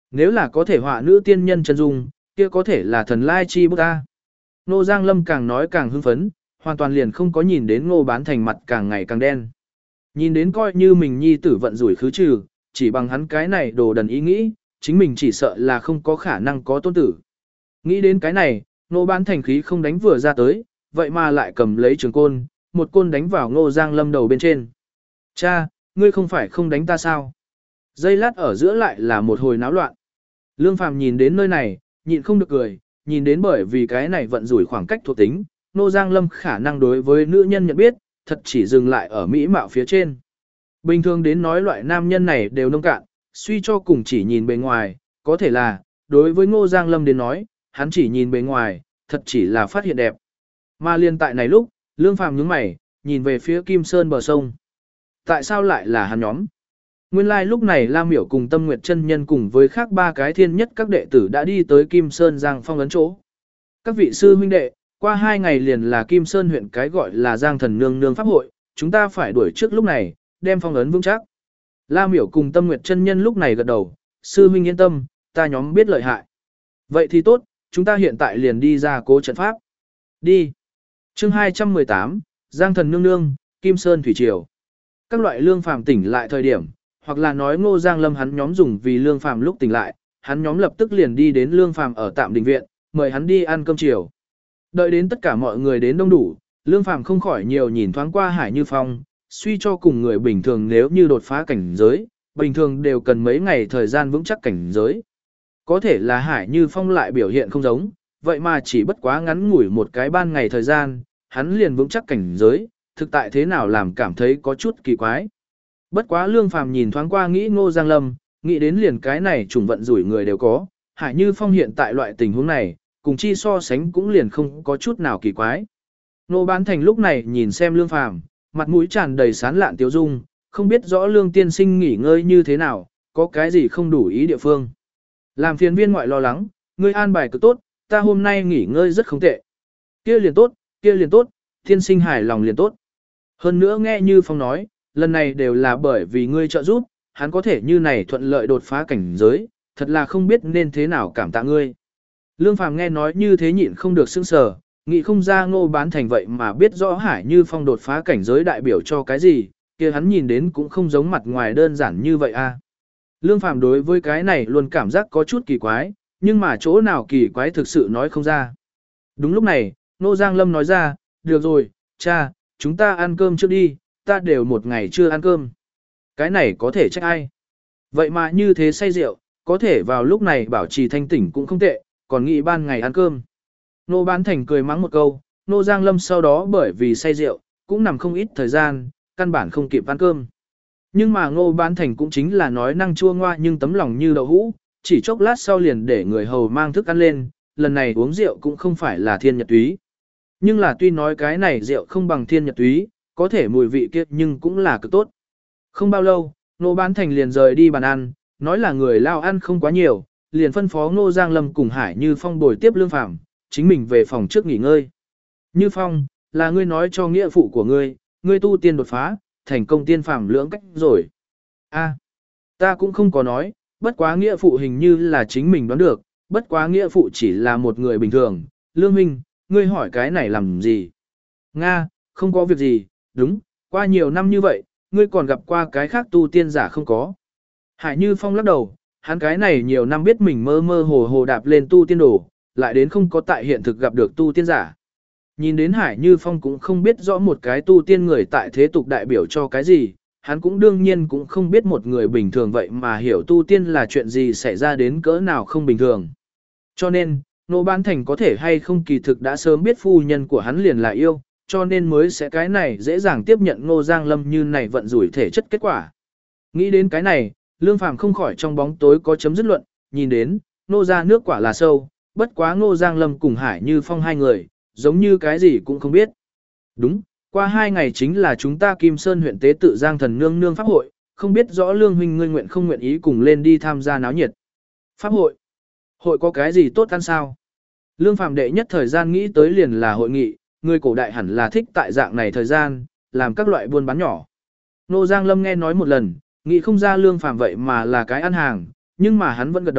Nếu là có thể họa nữ tiên nhân chân dung, kia có thể là thần lai chi bút ta. Ngô Giang Lâm càng nói càng hưng phấn, hoàn toàn liền không có nhìn đến Ngô Bán Thành mặt càng ngày càng đen. Nhìn đến coi như mình nhi tử vận rủi khứ trừ, chỉ bằng hắn cái này đồ đần ý nghĩ, chính mình chỉ sợ là không có khả năng có tôn tử. Nghĩ đến cái này, Ngô Bán Thành khí không đánh vừa ra tới, vậy mà lại cầm lấy trường côn, một côn đánh vào Ngô Giang Lâm đầu bên trên. Cha, ngươi không phải không đánh ta sao? Giây lát ở giữa lại là một hồi náo loạn. Lương Phàm nhìn đến nơi này, nhịn không được cười, nhìn đến bởi vì cái này vận rủi khoảng cách thuộc tính, Ngô Giang Lâm khả năng đối với nữ nhân nhận biết, thật chỉ dừng lại ở mỹ mạo phía trên. Bình thường đến nói loại nam nhân này đều nông cạn, suy cho cùng chỉ nhìn bề ngoài, có thể là, đối với Ngô Giang Lâm đến nói, hắn chỉ nhìn bề ngoài, thật chỉ là phát hiện đẹp. Mà liên tại này lúc, Lương Phàm nhướng mày, nhìn về phía Kim Sơn bờ sông. Tại sao lại là hắn nhóm? Nguyên lai like lúc này Lam Miểu cùng Tâm Nguyệt chân nhân cùng với khác ba cái thiên nhất các đệ tử đã đi tới Kim Sơn Giang Phong ấn chỗ. Các vị sư huynh đệ, qua hai ngày liền là Kim Sơn huyện cái gọi là Giang Thần Nương Nương Pháp hội, chúng ta phải đuổi trước lúc này, đem phong ấn vững chắc. Lam Miểu cùng Tâm Nguyệt chân nhân lúc này gật đầu, sư huynh yên tâm, ta nhóm biết lợi hại. Vậy thì tốt, chúng ta hiện tại liền đi ra cố trận pháp. Đi. Chương hai trăm mười tám, Giang Thần Nương Nương, Kim Sơn Thủy Triều. Các loại Lương Phàm tỉnh lại thời điểm, hoặc là nói Ngô Giang Lâm hắn nhóm dùng vì Lương Phàm lúc tỉnh lại, hắn nhóm lập tức liền đi đến Lương Phàm ở tạm đình viện, mời hắn đi ăn cơm chiều. Đợi đến tất cả mọi người đến đông đủ, Lương Phàm không khỏi nhiều nhìn thoáng qua Hải Như Phong, suy cho cùng người bình thường nếu như đột phá cảnh giới, bình thường đều cần mấy ngày thời gian vững chắc cảnh giới. Có thể là Hải Như Phong lại biểu hiện không giống, vậy mà chỉ bất quá ngắn ngủi một cái ban ngày thời gian, hắn liền vững chắc cảnh giới, thực tại thế nào làm cảm thấy có chút kỳ quái. Bất quá Lương Phàm nhìn thoáng qua nghĩ Ngô Giang Lâm, nghĩ đến liền cái này trùng vận rủi người đều có, Hải Như Phong hiện tại loại tình huống này, cùng chi so sánh cũng liền không có chút nào kỳ quái. Ngô Bán Thành lúc này nhìn xem Lương Phàm, mặt mũi tràn đầy sán lạn tiêu dung, không biết rõ Lương tiên sinh nghỉ ngơi như thế nào, có cái gì không đủ ý địa phương. Làm phiền viên ngoại lo lắng, ngươi an bài cực tốt, ta hôm nay nghỉ ngơi rất không tệ. Kia liền tốt, kia liền tốt, tiên sinh hài lòng liền tốt. Hơn nữa nghe Như Phong nói, lần này đều là bởi vì ngươi trợ giúp, hắn có thể như này thuận lợi đột phá cảnh giới, thật là không biết nên thế nào cảm tạ ngươi. Lương Phàm nghe nói như thế nhịn không được sững sờ, nghĩ không ra Ngô Bán Thành vậy mà biết rõ Hải Như Phong đột phá cảnh giới đại biểu cho cái gì, kia hắn nhìn đến cũng không giống mặt ngoài đơn giản như vậy a. Lương Phàm đối với cái này luôn cảm giác có chút kỳ quái, nhưng mà chỗ nào kỳ quái thực sự nói không ra. Đúng lúc này, Ngô Giang Lâm nói ra, được rồi, cha, chúng ta ăn cơm trước đi, ta đều một ngày chưa ăn cơm. Cái này có thể trách ai. Vậy mà như thế say rượu, có thể vào lúc này bảo trì thanh tỉnh cũng không tệ, còn nghĩ ban ngày ăn cơm. Nô Bán Thành cười mắng một câu, Nô Giang Lâm sau đó bởi vì say rượu, cũng nằm không ít thời gian, căn bản không kịp ăn cơm. Nhưng mà Ngô Bán Thành cũng chính là nói năng chua ngoa nhưng tấm lòng như đậu hũ, chỉ chốc lát sau liền để người hầu mang thức ăn lên, lần này uống rượu cũng không phải là thiên nhật túy. Nhưng là tuy nói cái này rượu không bằng thiên nhật túy, có thể mùi vị kia nhưng cũng là cực tốt. Không bao lâu, Ngô Bán Thành liền rời đi bàn ăn, nói là người lao ăn không quá nhiều, liền phân phó Ngô Giang Lâm cùng Hải Như Phong bồi tiếp Lương Phàm, chính mình về phòng trước nghỉ ngơi. Như Phong, là ngươi nói cho nghĩa phụ của ngươi, ngươi tu tiên đột phá, thành công tiên phàm lưỡng cách rồi. A, ta cũng không có nói, bất quá nghĩa phụ hình như là chính mình đoán được, bất quá nghĩa phụ chỉ là một người bình thường. Lương Minh, ngươi hỏi cái này làm gì? Nga, không có việc gì, đúng, qua nhiều năm như vậy, ngươi còn gặp qua cái khác tu tiên giả không có. Hải Như Phong lắc đầu, hắn cái này nhiều năm biết mình mơ mơ hồ hồ đạp lên tu tiên đồ, lại đến không có tại hiện thực gặp được tu tiên giả. Nhìn đến Hải Như Phong cũng không biết rõ một cái tu tiên người tại thế tục đại biểu cho cái gì, hắn cũng đương nhiên cũng không biết một người bình thường vậy mà hiểu tu tiên là chuyện gì xảy ra đến cỡ nào không bình thường. Cho nên, Ngô Bán Thành có thể hay không kỳ thực đã sớm biết phu nhân của hắn liền là yêu, cho nên mới sẽ cái này dễ dàng tiếp nhận Ngô Giang Lâm như này vận rủi thể chất kết quả. Nghĩ đến cái này, Lương Phàm không khỏi trong bóng tối có chấm dứt luận, nhìn đến, Ngô ra nước quả là sâu, bất quá Ngô Giang Lâm cùng Hải Như Phong hai người, giống như cái gì cũng không biết. Đúng, qua hai ngày chính là chúng ta Kim Sơn huyện tế tự Giang Thần Nương Nương Pháp hội, không biết rõ Lương huynh ngươi nguyện không nguyện ý cùng lên đi tham gia náo nhiệt. Pháp hội? Hội có cái gì tốt ăn sao? Lương Phàm đệ nhất thời gian nghĩ tới liền là hội nghị, người cổ đại hẳn là thích tại dạng này thời gian, làm các loại buôn bán nhỏ. Ngô Giang Lâm nghe nói một lần, nghĩ không ra Lương Phàm vậy mà là cái ăn hàng, nhưng mà hắn vẫn gật đầu,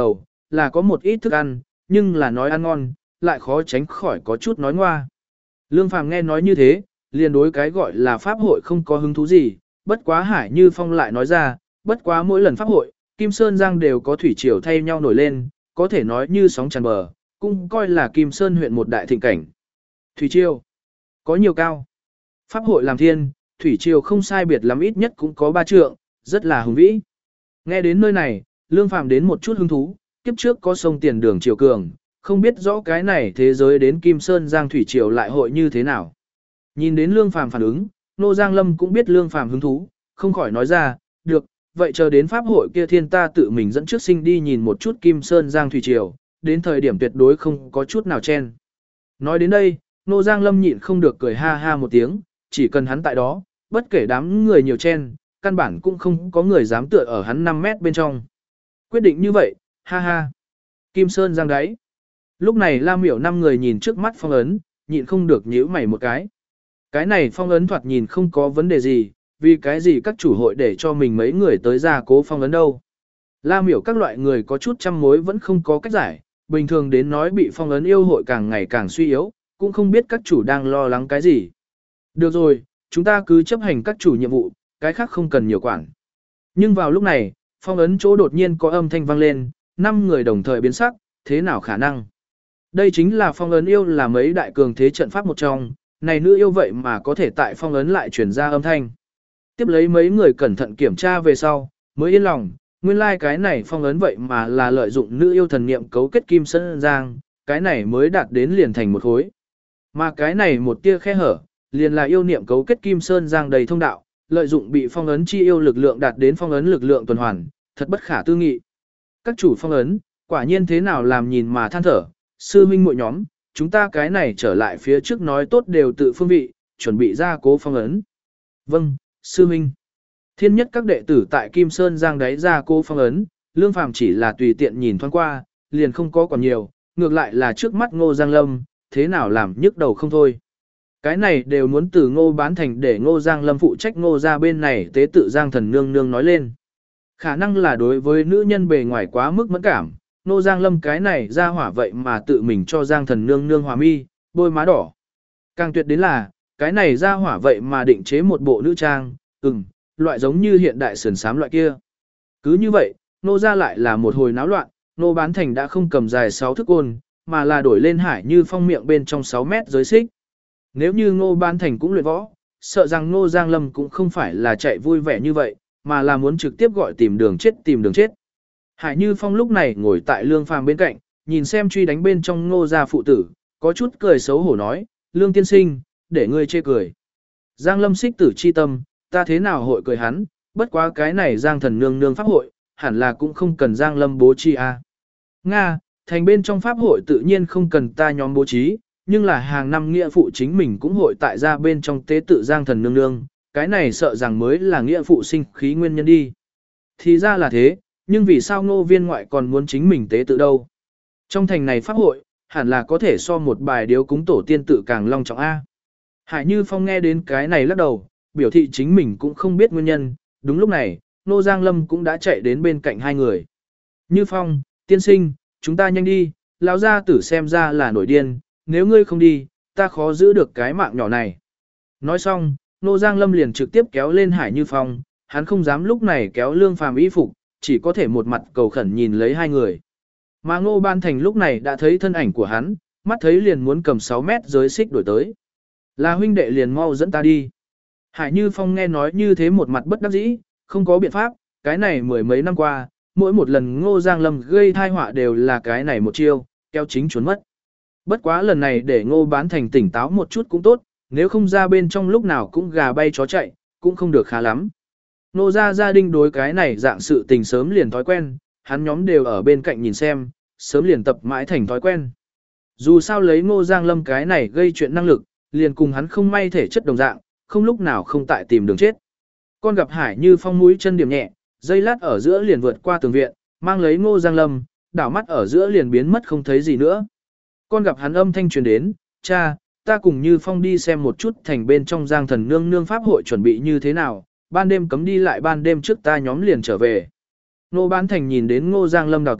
là có một ít thức ăn, nhưng là nói ăn ngon, lại khó tránh khỏi có chút nói ngoa. Lương Phàm nghe nói như thế, liền đối cái gọi là pháp hội không có hứng thú gì, bất quá Hải Như Phong lại nói ra, bất quá mỗi lần pháp hội, Kim Sơn Giang đều có thủy triều thay nhau nổi lên, có thể nói như sóng tràn bờ, cũng coi là Kim Sơn huyện một đại thịnh cảnh. Thủy triều có nhiều cao. Pháp hội làm thiên, thủy triều không sai biệt lắm ít nhất cũng có ba trượng, rất là hùng vĩ. Nghe đến nơi này, Lương Phàm đến một chút hứng thú, kiếp trước có sông tiền đường triều cường, không biết rõ cái này thế giới đến Kim Sơn Giang thủy triều lại hội như thế nào. Nhìn đến Lương Phàm phản ứng, Nô Giang Lâm cũng biết Lương Phàm hứng thú, không khỏi nói ra, được, vậy chờ đến pháp hội kia thiên ta tự mình dẫn trước sinh đi nhìn một chút Kim Sơn Giang thủy triều, đến thời điểm tuyệt đối không có chút nào chen. Nói đến đây, Nô Giang Lâm nhịn không được cười ha ha một tiếng, chỉ cần hắn tại đó, bất kể đám người nhiều chen, căn bản cũng không có người dám tựa ở hắn năm mét bên trong. Quyết định như vậy, ha ha. Kim Sơn Giang đáy. Lúc này Lam Miểu năm người nhìn trước mắt phong ấn, nhịn không được nhíu mày một cái. Cái này phong ấn thoạt nhìn không có vấn đề gì, vì cái gì các chủ hội để cho mình mấy người tới ra cố phong ấn đâu. Lam Miểu các loại người có chút trăm mối vẫn không có cách giải, bình thường đến nói bị phong ấn yêu hội càng ngày càng suy yếu, cũng không biết các chủ đang lo lắng cái gì. Được rồi, chúng ta cứ chấp hành các chủ nhiệm vụ, cái khác không cần nhiều quản. Nhưng vào lúc này, phong ấn chỗ đột nhiên có âm thanh vang lên, năm người đồng thời biến sắc, thế nào khả năng? Đây chính là phong ấn yêu là mấy đại cường thế trận pháp một trong, này nữ yêu vậy mà có thể tại phong ấn lại truyền ra âm thanh. Tiếp lấy mấy người cẩn thận kiểm tra về sau, mới yên lòng, nguyên lai like cái này phong ấn vậy mà là lợi dụng nữ yêu thần niệm cấu kết Kim Sơn Giang, cái này mới đạt đến liền thành một khối. Mà cái này một tia khe hở, liền là yêu niệm cấu kết Kim Sơn Giang đầy thông đạo, lợi dụng bị phong ấn chi yêu lực lượng đạt đến phong ấn lực lượng tuần hoàn, thật bất khả tư nghị. Các chủ phong ấn, quả nhiên thế nào làm nhìn mà than thở, sư huynh muội nhóm, chúng ta cái này trở lại phía trước nói tốt đều tự phương vị, chuẩn bị ra cố phong ấn. Vâng, sư huynh. Thiên nhất các đệ tử tại Kim Sơn Giang đáy ra cố phong ấn, Lương Phàm chỉ là tùy tiện nhìn thoáng qua, liền không có còn nhiều, ngược lại là trước mắt Ngô Giang Lâm, thế nào làm nhức đầu không thôi. Cái này đều muốn từ Ngô bán thành để Ngô Giang Lâm phụ trách Ngô ra bên này tế tự Giang thần nương nương nói lên. Khả năng là đối với nữ nhân bề ngoài quá mức mẫn cảm, Ngô Giang Lâm cái này ra hỏa vậy mà tự mình cho Giang thần nương nương hòa mi, bôi má đỏ. Càng tuyệt đến là, cái này ra hỏa vậy mà định chế một bộ nữ trang, ừm, loại giống như hiện đại sườn xám loại kia. Cứ như vậy, Ngô ra lại là một hồi náo loạn, Ngô bán thành đã không cầm dài sáu thước côn, mà là đổi lên Hải Như Phong miệng bên trong sáu mét giới xích. Nếu như Ngô bán thành cũng luyện võ, sợ rằng Ngô Giang Lâm cũng không phải là chạy vui vẻ như vậy, mà là muốn trực tiếp gọi tìm đường chết tìm đường chết. Hải Như Phong lúc này ngồi tại Lương Phàm bên cạnh, nhìn xem truy đánh bên trong Ngô gia phụ tử, có chút cười xấu hổ nói, Lương tiên sinh, để ngươi chê cười. Giang Lâm xích tử chi tâm, ta thế nào hội cười hắn, bất quá cái này Giang thần nương nương pháp hội, hẳn là cũng không cần Giang Lâm bố trí a. Nga, thành bên trong pháp hội tự nhiên không cần ta nhóm bố trí, nhưng là hàng năm nghĩa phụ chính mình cũng hội tại ra bên trong tế tự Giang thần nương nương, cái này sợ rằng mới là nghĩa phụ sinh khí nguyên nhân đi. Thì ra là thế, nhưng vì sao Ngô viên ngoại còn muốn chính mình tế tự đâu? Trong thành này pháp hội, hẳn là có thể so một bài điếu cúng tổ tiên tự càng long trọng A. Hải Như Phong nghe đến cái này lắc đầu, biểu thị chính mình cũng không biết nguyên nhân, đúng lúc này, Ngô Giang Lâm cũng đã chạy đến bên cạnh hai người. Như Phong, tiên sinh, chúng ta nhanh đi, lão gia tử xem ra là nổi điên, nếu ngươi không đi, ta khó giữ được cái mạng nhỏ này. Nói xong, Ngô Giang Lâm liền trực tiếp kéo lên Hải Như Phong, hắn không dám lúc này kéo Lương Phàm y phục, chỉ có thể một mặt cầu khẩn nhìn lấy hai người. Mà Ngô Ban Thành lúc này đã thấy thân ảnh của hắn, mắt thấy liền muốn cầm sáu mét giới xích đổi tới. Là huynh đệ liền mau dẫn ta đi. Hải Như Phong nghe nói như thế một mặt bất đắc dĩ, không có biện pháp, cái này mười mấy năm qua, mỗi một lần Ngô Giang Lâm gây tai họa đều là cái này một chiêu, kéo chính trốn mất. Bất quá lần này để Ngô Bán Thành tỉnh táo một chút cũng tốt, nếu không ra bên trong lúc nào cũng gà bay chó chạy, cũng không được khá lắm. Ngô gia gia đình đối cái này dạng sự tình sớm liền thói quen, hắn nhóm đều ở bên cạnh nhìn xem, sớm liền tập mãi thành thói quen. Dù sao lấy Ngô Giang Lâm cái này gây chuyện năng lực, liền cùng hắn không may thể chất đồng dạng, không lúc nào không tại tìm đường chết. Con gặp Hải Như Phong mũi chân điểm nhẹ, dây lát ở giữa liền vượt qua tường viện, mang lấy Ngô Giang Lâm, đảo mắt ở giữa liền biến mất không thấy gì nữa. Con gặp hắn âm thanh truyền đến, cha, ta cùng Như Phong đi xem một chút thành bên trong Giang thần nương nương pháp hội chuẩn bị như thế nào, ban đêm cấm đi lại ban đêm trước ta nhóm liền trở về. Ngô Bán Thành nhìn đến Ngô Giang Lâm đào tẩu,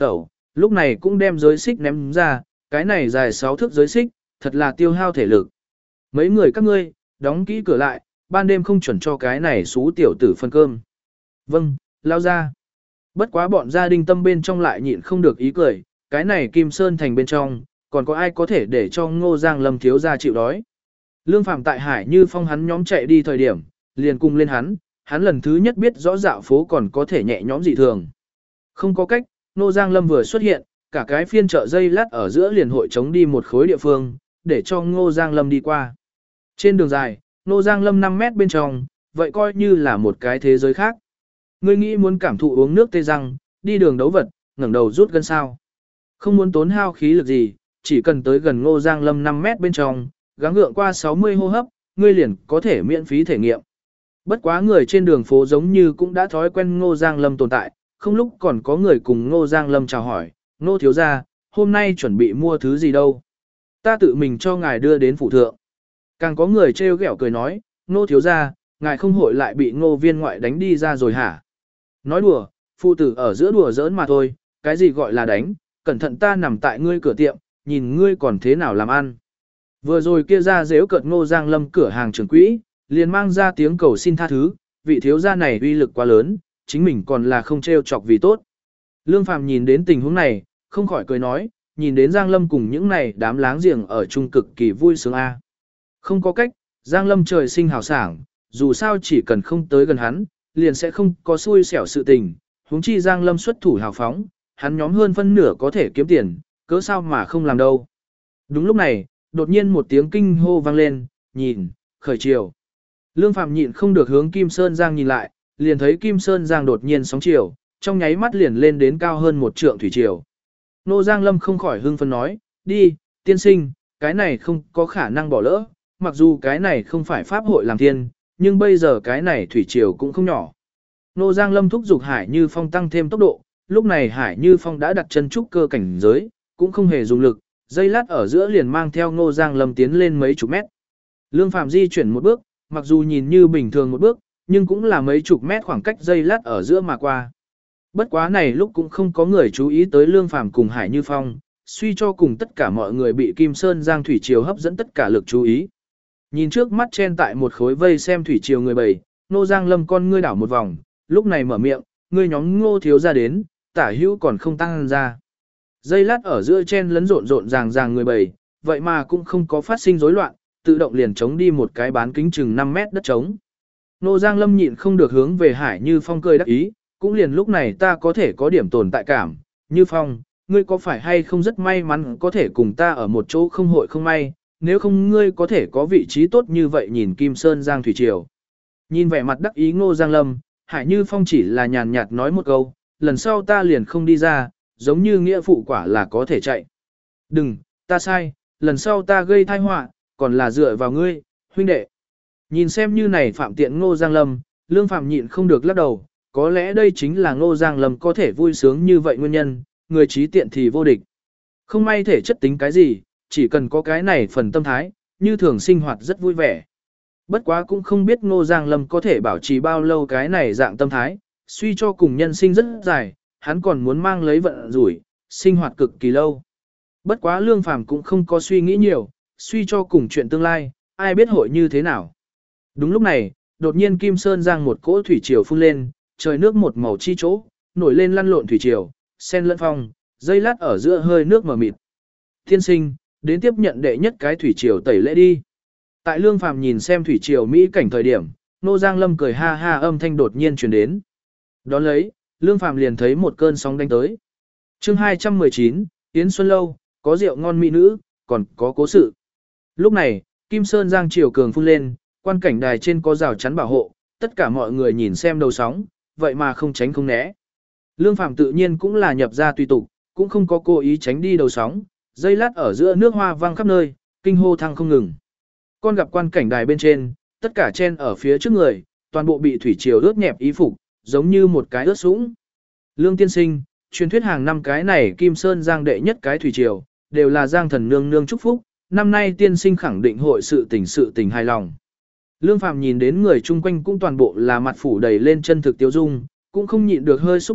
lúc này cũng đem giới xích ném ra, cái này dài sáu thước giới xích, thật là tiêu hao thể lực. Mấy người các ngươi, đóng kỹ cửa lại, ban đêm không chuẩn cho cái này xú tiểu tử phân cơm. Vâng, lao ra. Bất quá bọn gia đình tâm bên trong lại nhịn không được ý cười, cái này Kim Sơn thành bên trong, còn có ai có thể để cho Ngô Giang Lâm thiếu gia chịu đói. Lương Phàm tại Hải Như Phong hắn nhóm chạy đi thời điểm, liền cùng lên hắn, hắn lần thứ nhất biết rõ dạo phố còn có thể nhẹ nhõm dị thường. Không có cách, Ngô Giang Lâm vừa xuất hiện, cả cái phiên chợ dây lát ở giữa liền hội chống đi một khối địa phương, để cho Ngô Giang Lâm đi qua. Trên đường dài, Ngô Giang Lâm năm mét bên trong, vậy coi như là một cái thế giới khác. Ngươi nghĩ muốn cảm thụ uống nước tê răng, đi đường đấu vật, ngẩng đầu rút gân sao. Không muốn tốn hao khí lực gì, chỉ cần tới gần Ngô Giang Lâm năm mét bên trong, gắng gượng qua sáu mươi hô hấp, ngươi liền có thể miễn phí thể nghiệm. Bất quá người trên đường phố giống như cũng đã thói quen Ngô Giang Lâm tồn tại, không lúc còn có người cùng Ngô Giang Lâm chào hỏi, Ngô thiếu gia, hôm nay chuẩn bị mua thứ gì đâu. Ta tự mình cho ngài đưa đến phủ thượng. Càng có người trêu ghẹo cười nói, Ngô thiếu gia, ngài không hội lại bị Ngô viên ngoại đánh đi ra rồi hả? Nói đùa, phụ tử ở giữa đùa giỡn mà thôi, cái gì gọi là đánh, cẩn thận ta nằm tại ngươi cửa tiệm, nhìn ngươi còn thế nào làm ăn. Vừa rồi kia ra dếu cợt Ngô Giang Lâm cửa hàng trưởng quỹ, liền mang ra tiếng cầu xin tha thứ, vị thiếu gia này uy lực quá lớn, chính mình còn là không trêu chọc vì tốt. Lương Phàm nhìn đến tình huống này, không khỏi cười nói, nhìn đến Giang Lâm cùng những này đám láng giềng ở chung cực kỳ vui sướng a. Không có cách, Giang Lâm trời sinh hào sảng, dù sao chỉ cần không tới gần hắn, liền sẽ không có xui xẻo sự tình, huống chi Giang Lâm xuất thủ hào phóng, hắn nhóm hơn phân nửa có thể kiếm tiền, cớ sao mà không làm đâu. Đúng lúc này, đột nhiên một tiếng kinh hô vang lên, nhìn, khởi chiều. Lương Phạm nhịn không được hướng Kim Sơn Giang nhìn lại, liền thấy Kim Sơn Giang đột nhiên sóng chiều, trong nháy mắt liền lên đến cao hơn một trượng thủy triều. Nô Giang Lâm không khỏi hưng phấn nói, đi, tiên sinh, cái này không có khả năng bỏ lỡ, mặc dù cái này không phải pháp hội làm thiên, nhưng bây giờ cái này thủy triều cũng không nhỏ. Nô Giang Lâm thúc giục Hải Như Phong tăng thêm tốc độ, lúc này Hải Như Phong đã đặt chân trúc cơ cảnh giới, cũng không hề dùng lực, dây lát ở giữa liền mang theo Nô Giang Lâm tiến lên mấy chục mét. Lương Phạm di chuyển một bước, mặc dù nhìn như bình thường một bước, nhưng cũng là mấy chục mét khoảng cách dây lát ở giữa mà qua. Bất quá này lúc cũng không có người chú ý tới Lương Phàm cùng Hải Như Phong, suy cho cùng tất cả mọi người bị Kim Sơn Giang thủy triều hấp dẫn tất cả lực chú ý. Nhìn trước mắt chen tại một khối vây xem thủy triều người bầy, Nô Giang Lâm con ngươi đảo một vòng, lúc này mở miệng, ngươi nhóm Ngô thiếu ra đến, tả hữu còn không tăng ra. Dây lát ở giữa chen lấn rộn rộn ràng ràng người bầy, vậy mà cũng không có phát sinh rối loạn, tự động liền chống đi một cái bán kính chừng năm mét đất trống. Nô Giang Lâm nhịn không được hướng về Hải Như Phong cười đắc ý, cũng liền lúc này ta có thể có điểm tồn tại cảm, Như Phong, ngươi có phải hay không rất may mắn có thể cùng ta ở một chỗ không hội không may, nếu không ngươi có thể có vị trí tốt như vậy nhìn Kim Sơn Giang Thủy Triều. Nhìn vẻ mặt đắc ý Ngô Giang Lâm, Hải Như Phong chỉ là nhàn nhạt nói một câu, lần sau ta liền không đi ra, giống như nghĩa phụ quả là có thể chạy. Đừng, ta sai, lần sau ta gây tai họa, còn là dựa vào ngươi, huynh đệ. Nhìn xem như này phạm tiện Ngô Giang Lâm, Lương Phạm nhịn không được lắc đầu, có lẽ đây chính là Ngô Giang Lâm có thể vui sướng như vậy nguyên nhân, người trí tiện thì vô địch. Không may thể chất tính cái gì, chỉ cần có cái này phần tâm thái, như thường sinh hoạt rất vui vẻ. Bất quá cũng không biết Ngô Giang Lâm có thể bảo trì bao lâu cái này dạng tâm thái, suy cho cùng nhân sinh rất dài, hắn còn muốn mang lấy vận rủi, sinh hoạt cực kỳ lâu. Bất quá Lương Phàm cũng không có suy nghĩ nhiều, suy cho cùng chuyện tương lai, ai biết hội như thế nào. Đúng lúc này, đột nhiên Kim Sơn Giang một cỗ thủy triều phun lên, trời nước một màu chi chỗ, nổi lên lăn lộn thủy triều, sen lẫn phong, dây lát ở giữa hơi nước mờ mịt. Thiên sinh, đến tiếp nhận đệ nhất cái thủy triều tẩy lễ đi. Tại Lương Phàm nhìn xem thủy triều mỹ cảnh thời điểm, Nô Giang Lâm cười ha ha âm thanh đột nhiên truyền đến. Đón lấy, Lương Phàm liền thấy một cơn sóng đánh tới. Chương hai trăm mười chín, Yến Xuân Lâu, có rượu ngon mỹ nữ, còn có cố sự. Lúc này, Kim Sơn Giang triều cường phun lên, quan cảnh đài trên có rào chắn bảo hộ, tất cả mọi người nhìn xem đầu sóng, vậy mà không tránh không né. Lương Phàm tự nhiên cũng là nhập ra tùy tục, cũng không có cố ý tránh đi đầu sóng, dây lát ở giữa nước hoa văng khắp nơi, kinh hô thăng không ngừng. Con gặp quan cảnh đài bên trên, tất cả chen ở phía trước người, toàn bộ bị thủy triều ướt nhẹp y phục, giống như một cái ướt sũng. Lương tiên sinh, truyền thuyết hàng năm cái này Kim Sơn Giang đệ nhất cái thủy triều, đều là Giang thần nương nương chúc phúc, năm nay tiên sinh khẳng định hội sự tình sự tình hài lòng. Lương Phàm nhìn đến người chung quanh cũng toàn bộ là mặt phủ đầy lên chân thực tiêu dung, cũng không nhịn được hơi xúc động,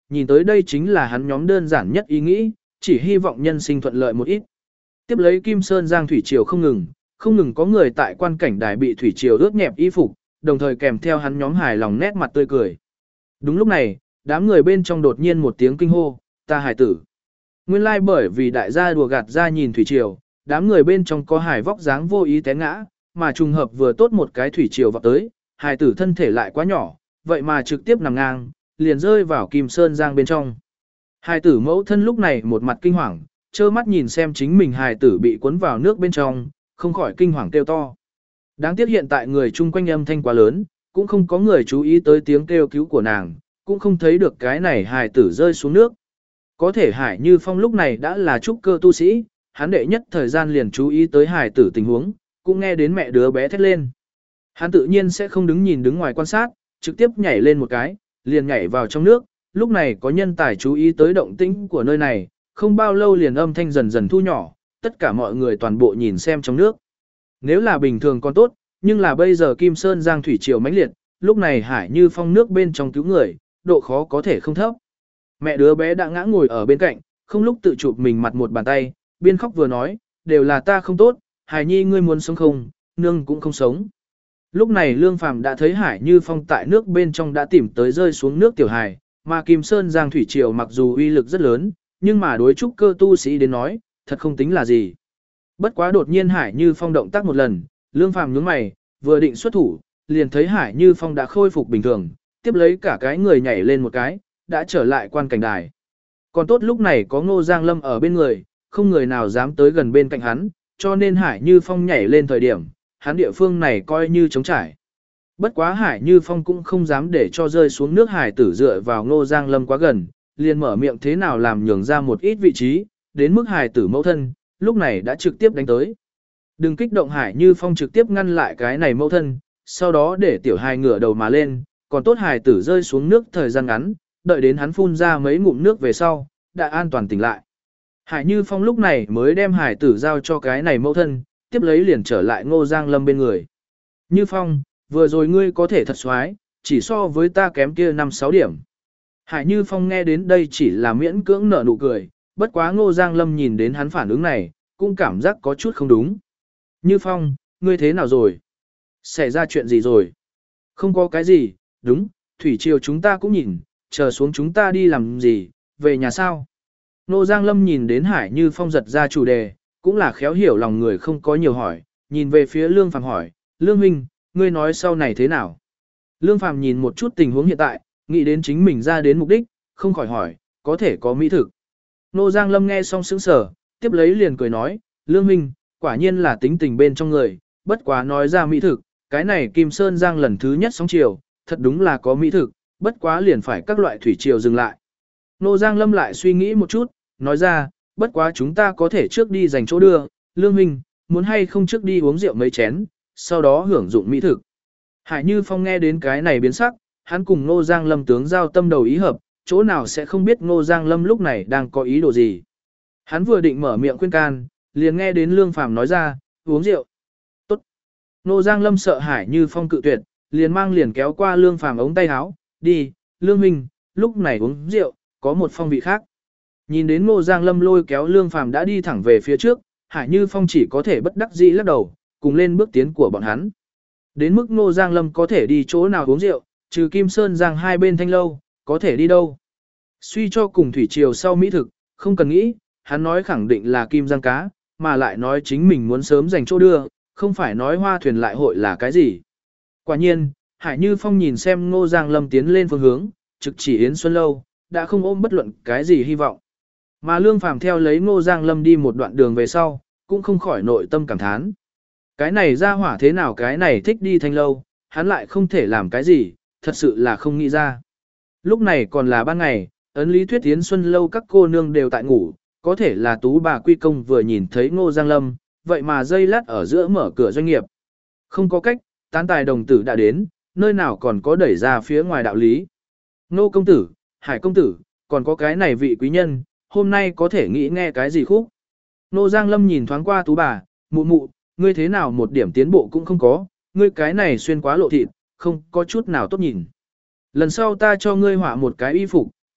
nhìn tới đây chính là hắn nhóm đơn giản nhất ý nghĩ, chỉ hy vọng nhân sinh thuận lợi một ít. Tiếp lấy Kim Sơn Giang thủy triều không ngừng, không ngừng có người tại quan cảnh đài bị thủy triều ướt nhẹp y phục, đồng thời kèm theo hắn nhóm hài lòng nét mặt tươi cười. Đúng lúc này, đám người bên trong đột nhiên một tiếng kinh hô, ta hài tử. Nguyên lai like bởi vì đại gia đùa gạt ra nhìn thủy triều, đám người bên trong có hài vóc dáng vô ý té ngã, mà trùng hợp vừa tốt một cái thủy triều vào tới, hài tử thân thể lại quá nhỏ, vậy mà trực tiếp nằm ngang, liền rơi vào Kim Sơn Giang bên trong. Hài tử mẫu thân lúc này một mặt kinh hoàng, trơ mắt nhìn xem chính mình hài tử bị cuốn vào nước bên trong, không khỏi kinh hoàng kêu to. Đáng tiếc hiện tại người chung quanh âm thanh quá lớn, cũng không có người chú ý tới tiếng kêu cứu của nàng, cũng không thấy được cái này hài tử rơi xuống nước. Có thể Hải Như Phong lúc này đã là trúc cơ tu sĩ, hắn đệ nhất thời gian liền chú ý tới hài tử tình huống, cũng nghe đến mẹ đứa bé thét lên. Hắn tự nhiên sẽ không đứng nhìn đứng ngoài quan sát, trực tiếp nhảy lên một cái, liền nhảy vào trong nước, lúc này có nhân tài chú ý tới động tĩnh của nơi này, không bao lâu liền âm thanh dần dần thu nhỏ, tất cả mọi người toàn bộ nhìn xem trong nước. Nếu là bình thường còn tốt, nhưng là bây giờ Kim Sơn Giang thủy triều mãnh liệt, lúc này Hải Như Phong nước bên trong cứu người, độ khó có thể không thấp. Mẹ đứa bé đã ngã ngồi ở bên cạnh, không lúc tự chụp mình mặt một bàn tay, biên khóc vừa nói, đều là ta không tốt, Hải Nhi ngươi muốn sống không, nương cũng không sống. Lúc này Lương Phàm đã thấy Hải Như Phong tại nước bên trong đã tìm tới rơi xuống nước tiểu hài, mà Kim Sơn Giang thủy triều mặc dù uy lực rất lớn, nhưng mà đối trúc cơ tu sĩ đến nói, thật không tính là gì. Bất quá đột nhiên Hải Như Phong động tác một lần, Lương Phàm nhướng mày, vừa định xuất thủ, liền thấy Hải Như Phong đã khôi phục bình thường, tiếp lấy cả cái người nhảy lên một cái, đã trở lại quan cảnh đài. Còn tốt lúc này có Ngô Giang Lâm ở bên người, không người nào dám tới gần bên cạnh hắn, cho nên Hải Như Phong nhảy lên thời điểm, hắn địa phương này coi như trống trải. Bất quá Hải Như Phong cũng không dám để cho rơi xuống nước hải tử dựa vào Ngô Giang Lâm quá gần, liền mở miệng thế nào làm nhường ra một ít vị trí, đến mức hải tử mẫu thân, lúc này đã trực tiếp đánh tới. Đừng kích động Hải Như Phong trực tiếp ngăn lại cái này mẫu thân, sau đó để tiểu hài ngửa đầu mà lên, còn tốt hải tử rơi xuống nước thời gian ngắn, đợi đến hắn phun ra mấy ngụm nước về sau, đã an toàn tỉnh lại. Hải Như Phong lúc này mới đem hải tử giao cho cái này mẫu thân, tiếp lấy liền trở lại Ngô Giang Lâm bên người. Như Phong, vừa rồi ngươi có thể thật xoái, chỉ so với ta kém kia năm sáu điểm. Hải Như Phong nghe đến đây chỉ là miễn cưỡng nở nụ cười, bất quá Ngô Giang Lâm nhìn đến hắn phản ứng này, cũng cảm giác có chút không đúng. Như Phong, ngươi thế nào rồi? Xảy ra chuyện gì rồi? Không có cái gì, đúng, thủy triều chúng ta cũng nhìn, chờ xuống chúng ta đi làm gì, về nhà sao? Ngô Giang Lâm nhìn đến Hải Như Phong giật ra chủ đề, cũng là khéo hiểu lòng người không có nhiều hỏi, nhìn về phía Lương Phàm hỏi, Lương Huynh, ngươi nói sau này thế nào? Lương Phàm nhìn một chút tình huống hiện tại, nghĩ đến chính mình ra đến mục đích, không khỏi hỏi, có thể có mỹ thực. Ngô Giang Lâm nghe xong sững sờ, tiếp lấy liền cười nói, Lương Huynh, quả nhiên là tính tình bên trong người, bất quá nói ra mỹ thực, cái này Kim Sơn Giang lần thứ nhất sóng chiều, thật đúng là có mỹ thực, bất quá liền phải các loại thủy triều dừng lại. Ngô Giang Lâm lại suy nghĩ một chút, nói ra, bất quá chúng ta có thể trước đi dành chỗ đưa, Lương Huynh, muốn hay không trước đi uống rượu mấy chén, sau đó hưởng dụng mỹ thực. Hải Như Phong nghe đến cái này biến sắc, hắn cùng Ngô Giang Lâm tướng giao tâm đầu ý hợp, chỗ nào sẽ không biết Ngô Giang Lâm lúc này đang có ý đồ gì. Hắn vừa định mở miệng khuyên can, liền nghe đến Lương Phàm nói ra, uống rượu. Tốt. Ngô Giang Lâm sợ Hải Như Phong cự tuyệt, liền mang liền kéo qua Lương Phàm ống tay áo, đi, Lương Huynh, lúc này uống rượu, có một phong vị khác. Nhìn đến Ngô Giang Lâm lôi kéo Lương Phàm đã đi thẳng về phía trước, Hải Như Phong chỉ có thể bất đắc dĩ lắc đầu, cùng lên bước tiến của bọn hắn. Đến mức Ngô Giang Lâm có thể đi chỗ nào uống rượu, trừ Kim Sơn Giang hai bên thanh lâu, có thể đi đâu. Suy cho cùng thủy triều sau mỹ thực, không cần nghĩ, hắn nói khẳng định là Kim Giang cá, mà lại nói chính mình muốn sớm dành chỗ đưa, không phải nói hoa thuyền lại hội là cái gì. Quả nhiên, Hải Như Phong nhìn xem Ngô Giang Lâm tiến lên phương hướng, trực chỉ Yến Xuân Lâu, đã không ôm bất luận cái gì hy vọng. Mà Lương Phàm theo lấy Ngô Giang Lâm đi một đoạn đường về sau, cũng không khỏi nội tâm cảm thán. Cái này ra hỏa thế nào cái này thích đi thanh lâu, hắn lại không thể làm cái gì, thật sự là không nghĩ ra. Lúc này còn là ban ngày, ấn lý thuyết Yến Xuân Lâu các cô nương đều tại ngủ, có thể là tú bà Quy Công vừa nhìn thấy Ngô Giang Lâm, vậy mà dây lát ở giữa mở cửa doanh nghiệp. Không có cách, tán tài đồng tử đã đến, nơi nào còn có đẩy ra phía ngoài đạo lý. Ngô công tử, Hải công tử, còn có cái này vị quý nhân, hôm nay có thể nghĩ nghe cái gì khúc. Ngô Giang Lâm nhìn thoáng qua tú bà, mụ mụ, ngươi thế nào một điểm tiến bộ cũng không có, ngươi cái này xuyên quá lộ thịt, không có chút nào tốt nhìn. Lần sau ta cho ngươi họa một cái y phục,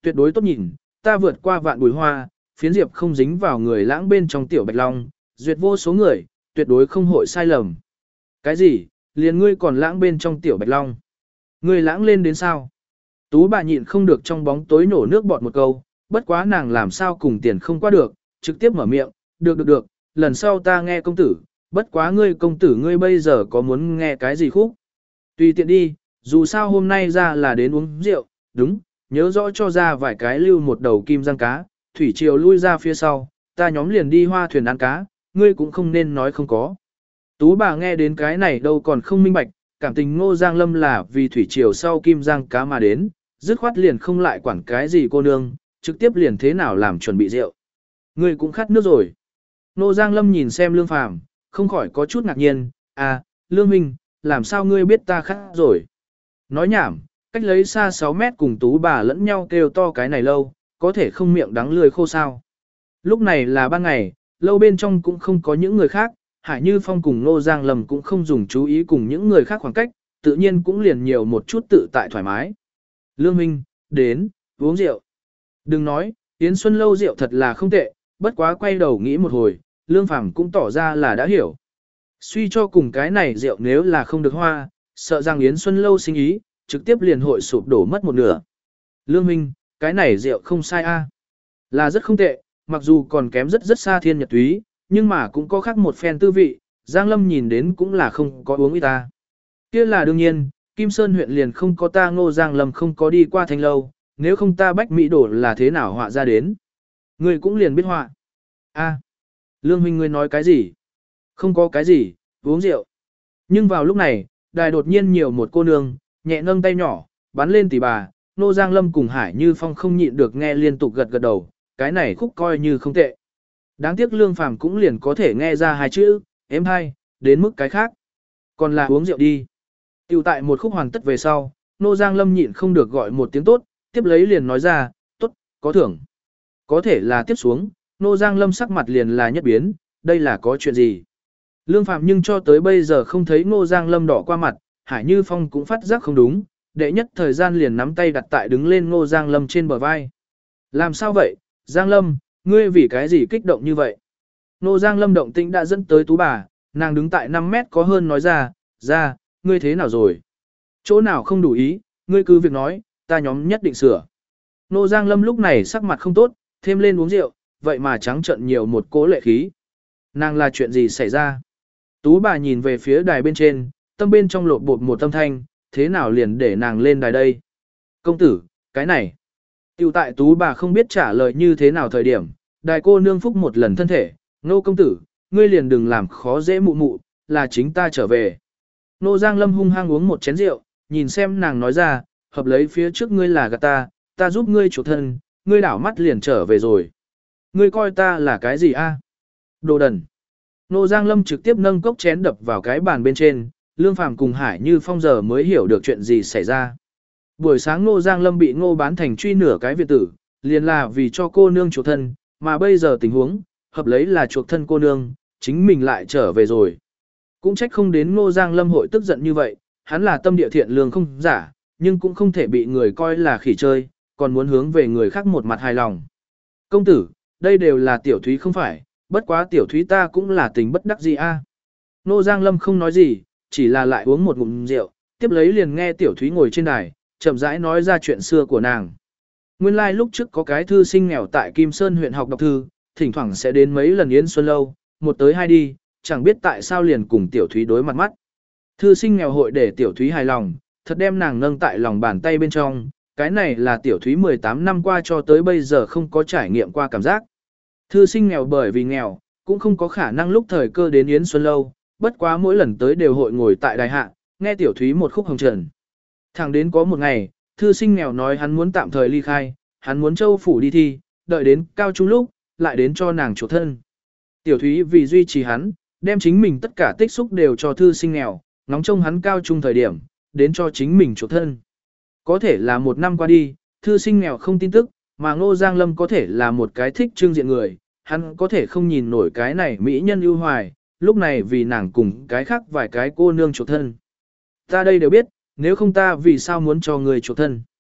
tuyệt đối tốt nhìn, ta vượt qua vạn bùi hoa, phiến diệp không dính vào người lãng bên trong tiểu bạch long, duyệt vô số người, tuyệt đối không hội sai lầm. Cái gì, liền ngươi còn lãng bên trong tiểu bạch long? Ngươi lãng lên đến sao? Tú bà nhịn không được trong bóng tối nổ nước bọt một câu, bất quá nàng làm sao cùng tiền không qua được, trực tiếp mở miệng, được được được, lần sau ta nghe công tử, bất quá ngươi công tử ngươi bây giờ có muốn nghe cái gì khúc? Tùy tiện đi, dù sao hôm nay ra là đến uống rượu, đúng, nhớ rõ cho ra vài cái lưu một đầu kim răng cá, thủy triều lui ra phía sau, ta nhóm liền đi hoa thuyền ăn cá, ngươi cũng không nên nói không có. Tú bà nghe đến cái này đâu còn không minh bạch, cảm tình Ngô Giang Lâm là vì thủy triều sau kim răng cá mà đến, dứt khoát liền không lại quản cái gì cô nương, trực tiếp liền thế nào làm chuẩn bị rượu. Ngươi cũng khát nước rồi. Ngô Giang Lâm nhìn xem Lương Phàm, không khỏi có chút ngạc nhiên, à, Lương Minh, làm sao ngươi biết ta khát rồi? Nói nhảm, cách lấy xa sáu mét cùng Tú bà lẫn nhau kêu to cái này lâu, có thể không miệng đắng lười khô sao. Lúc này là ban ngày, lâu bên trong cũng không có những người khác, Hải Như Phong cùng Ngô Giang Lâm cũng không dùng chú ý cùng những người khác khoảng cách, tự nhiên cũng liền nhiều một chút tự tại thoải mái. Lương Minh, đến, uống rượu. Đừng nói, Yến Xuân lâu rượu thật là không tệ, bất quá quay đầu nghĩ một hồi, Lương Phàm cũng tỏ ra là đã hiểu. Suy cho cùng cái này rượu nếu là không được hoa, sợ rằng Yến Xuân lâu sinh ý, trực tiếp liền hội sụp đổ mất một nửa. Lương Minh, cái này rượu không sai a, là rất không tệ, mặc dù còn kém rất rất xa thiên nhật túy, nhưng mà cũng có khác một phen tư vị, Giang Lâm nhìn đến cũng là không có uống ít ta. Kia là đương nhiên, Kim Sơn huyện liền không có ta Ngô Giang Lâm không có đi qua thanh lâu, nếu không ta bách mỹ đổ là thế nào họa ra đến. Người cũng liền biết họa. A, Lương Huynh ngươi nói cái gì? Không có cái gì, uống rượu. Nhưng vào lúc này, đài đột nhiên nhiều một cô nương, nhẹ nâng tay nhỏ, bắn lên tỷ bà, Ngô Giang Lâm cùng Hải Như Phong không nhịn được nghe liên tục gật gật đầu, cái này khúc coi như không tệ. Đáng tiếc Lương Phàm cũng liền có thể nghe ra hai chữ, êm hay, đến mức cái khác. Còn là uống rượu đi. Tiểu tại một khúc hoàn tất về sau, Ngô Giang Lâm nhịn không được gọi một tiếng tốt, tiếp lấy liền nói ra, tốt, có thưởng. Có thể là tiếp xuống, Ngô Giang Lâm sắc mặt liền là nhất biến, đây là có chuyện gì? Lương Phàm nhưng cho tới bây giờ không thấy Ngô Giang Lâm đỏ qua mặt, Hải Như Phong cũng phát giác không đúng, đệ nhất thời gian liền nắm tay đặt tại đứng lên Ngô Giang Lâm trên bờ vai. Làm sao vậy, Giang Lâm, ngươi vì cái gì kích động như vậy? Ngô Giang Lâm động tĩnh đã dẫn tới Tú bà, nàng đứng tại năm mét có hơn nói ra, ra, ngươi thế nào rồi? Chỗ nào không đủ ý, ngươi cứ việc nói, ta nhóm nhất định sửa. Ngô Giang Lâm lúc này sắc mặt không tốt, thêm lên uống rượu, vậy mà trắng trợn nhiều một cố lệ khí. Nàng là chuyện gì xảy ra? Tú bà nhìn về phía đài bên trên, tâm bên trong lột bột một tâm thanh, thế nào liền để nàng lên đài đây? Công tử, cái này. Tiểu tại Tú bà không biết trả lời như thế nào thời điểm, đài cô nương phúc một lần thân thể, Nô công tử, ngươi liền đừng làm khó dễ mụ mụ, là chính ta trở về. Nô Giang Lâm hung hăng uống một chén rượu, nhìn xem nàng nói ra, hợp lấy phía trước ngươi là gạt ta, ta giúp ngươi chủ thân, ngươi đảo mắt liền trở về rồi. Ngươi coi ta là cái gì a? Đồ đần. Nô Giang Lâm trực tiếp nâng cốc chén đập vào cái bàn bên trên, Lương Phàm cùng Hải Như Phong giờ mới hiểu được chuyện gì xảy ra. Buổi sáng Nô Giang Lâm bị Ngô bán thành truy nửa cái viện tử, liền là vì cho cô nương chuộc thân, mà bây giờ tình huống, hợp lấy là chuộc thân cô nương, chính mình lại trở về rồi. Cũng trách không đến Ngô Giang Lâm hội tức giận như vậy, hắn là tâm địa thiện lương không giả, nhưng cũng không thể bị người coi là khỉ chơi, còn muốn hướng về người khác một mặt hài lòng. Công tử, đây đều là tiểu thúy không phải, bất quá tiểu thúy ta cũng là tình bất đắc gì a. Ngô Giang Lâm không nói gì, chỉ là lại uống một ngụm rượu, tiếp lấy liền nghe tiểu thúy ngồi trên đài, chậm rãi nói ra chuyện xưa của nàng. Nguyên lai like lúc trước có cái thư sinh nghèo tại Kim Sơn huyện học đọc thư, thỉnh thoảng sẽ đến mấy lần Yến Xuân lâu, một tới hai đi, chẳng biết tại sao liền cùng tiểu thúy đối mặt mắt. Thư sinh nghèo hội để tiểu thúy hài lòng, thật đem nàng nâng tại lòng bàn tay bên trong, cái này là tiểu thúy mười tám năm qua cho tới bây giờ không có trải nghiệm qua cảm giác. Thư sinh nghèo bởi vì nghèo, cũng không có khả năng lúc thời cơ đến Yến Xuân lâu, bất quá mỗi lần tới đều hội ngồi tại đài hạ, nghe tiểu thúy một khúc hồng trần. Thẳng đến có một ngày, thư sinh nghèo nói hắn muốn tạm thời ly khai, hắn muốn châu phủ đi thi, đợi đến cao trung lúc, lại đến cho nàng chuộc thân. Tiểu thúy vì duy trì hắn, đem chính mình tất cả tích xúc đều cho thư sinh nghèo, ngóng trông hắn cao trung thời điểm, đến cho chính mình chuộc thân. Có thể là một năm qua đi, thư sinh nghèo không tin tức, mà Ngô Giang Lâm có thể là một cái thích trương diện người, hắn có thể không nhìn nổi cái này mỹ nhân ưu hoài, lúc này vì nàng cùng cái khác vài cái cô nương chuộc thân. Ta đây đều biết, nếu không ta vì sao muốn cho người chuộc thân.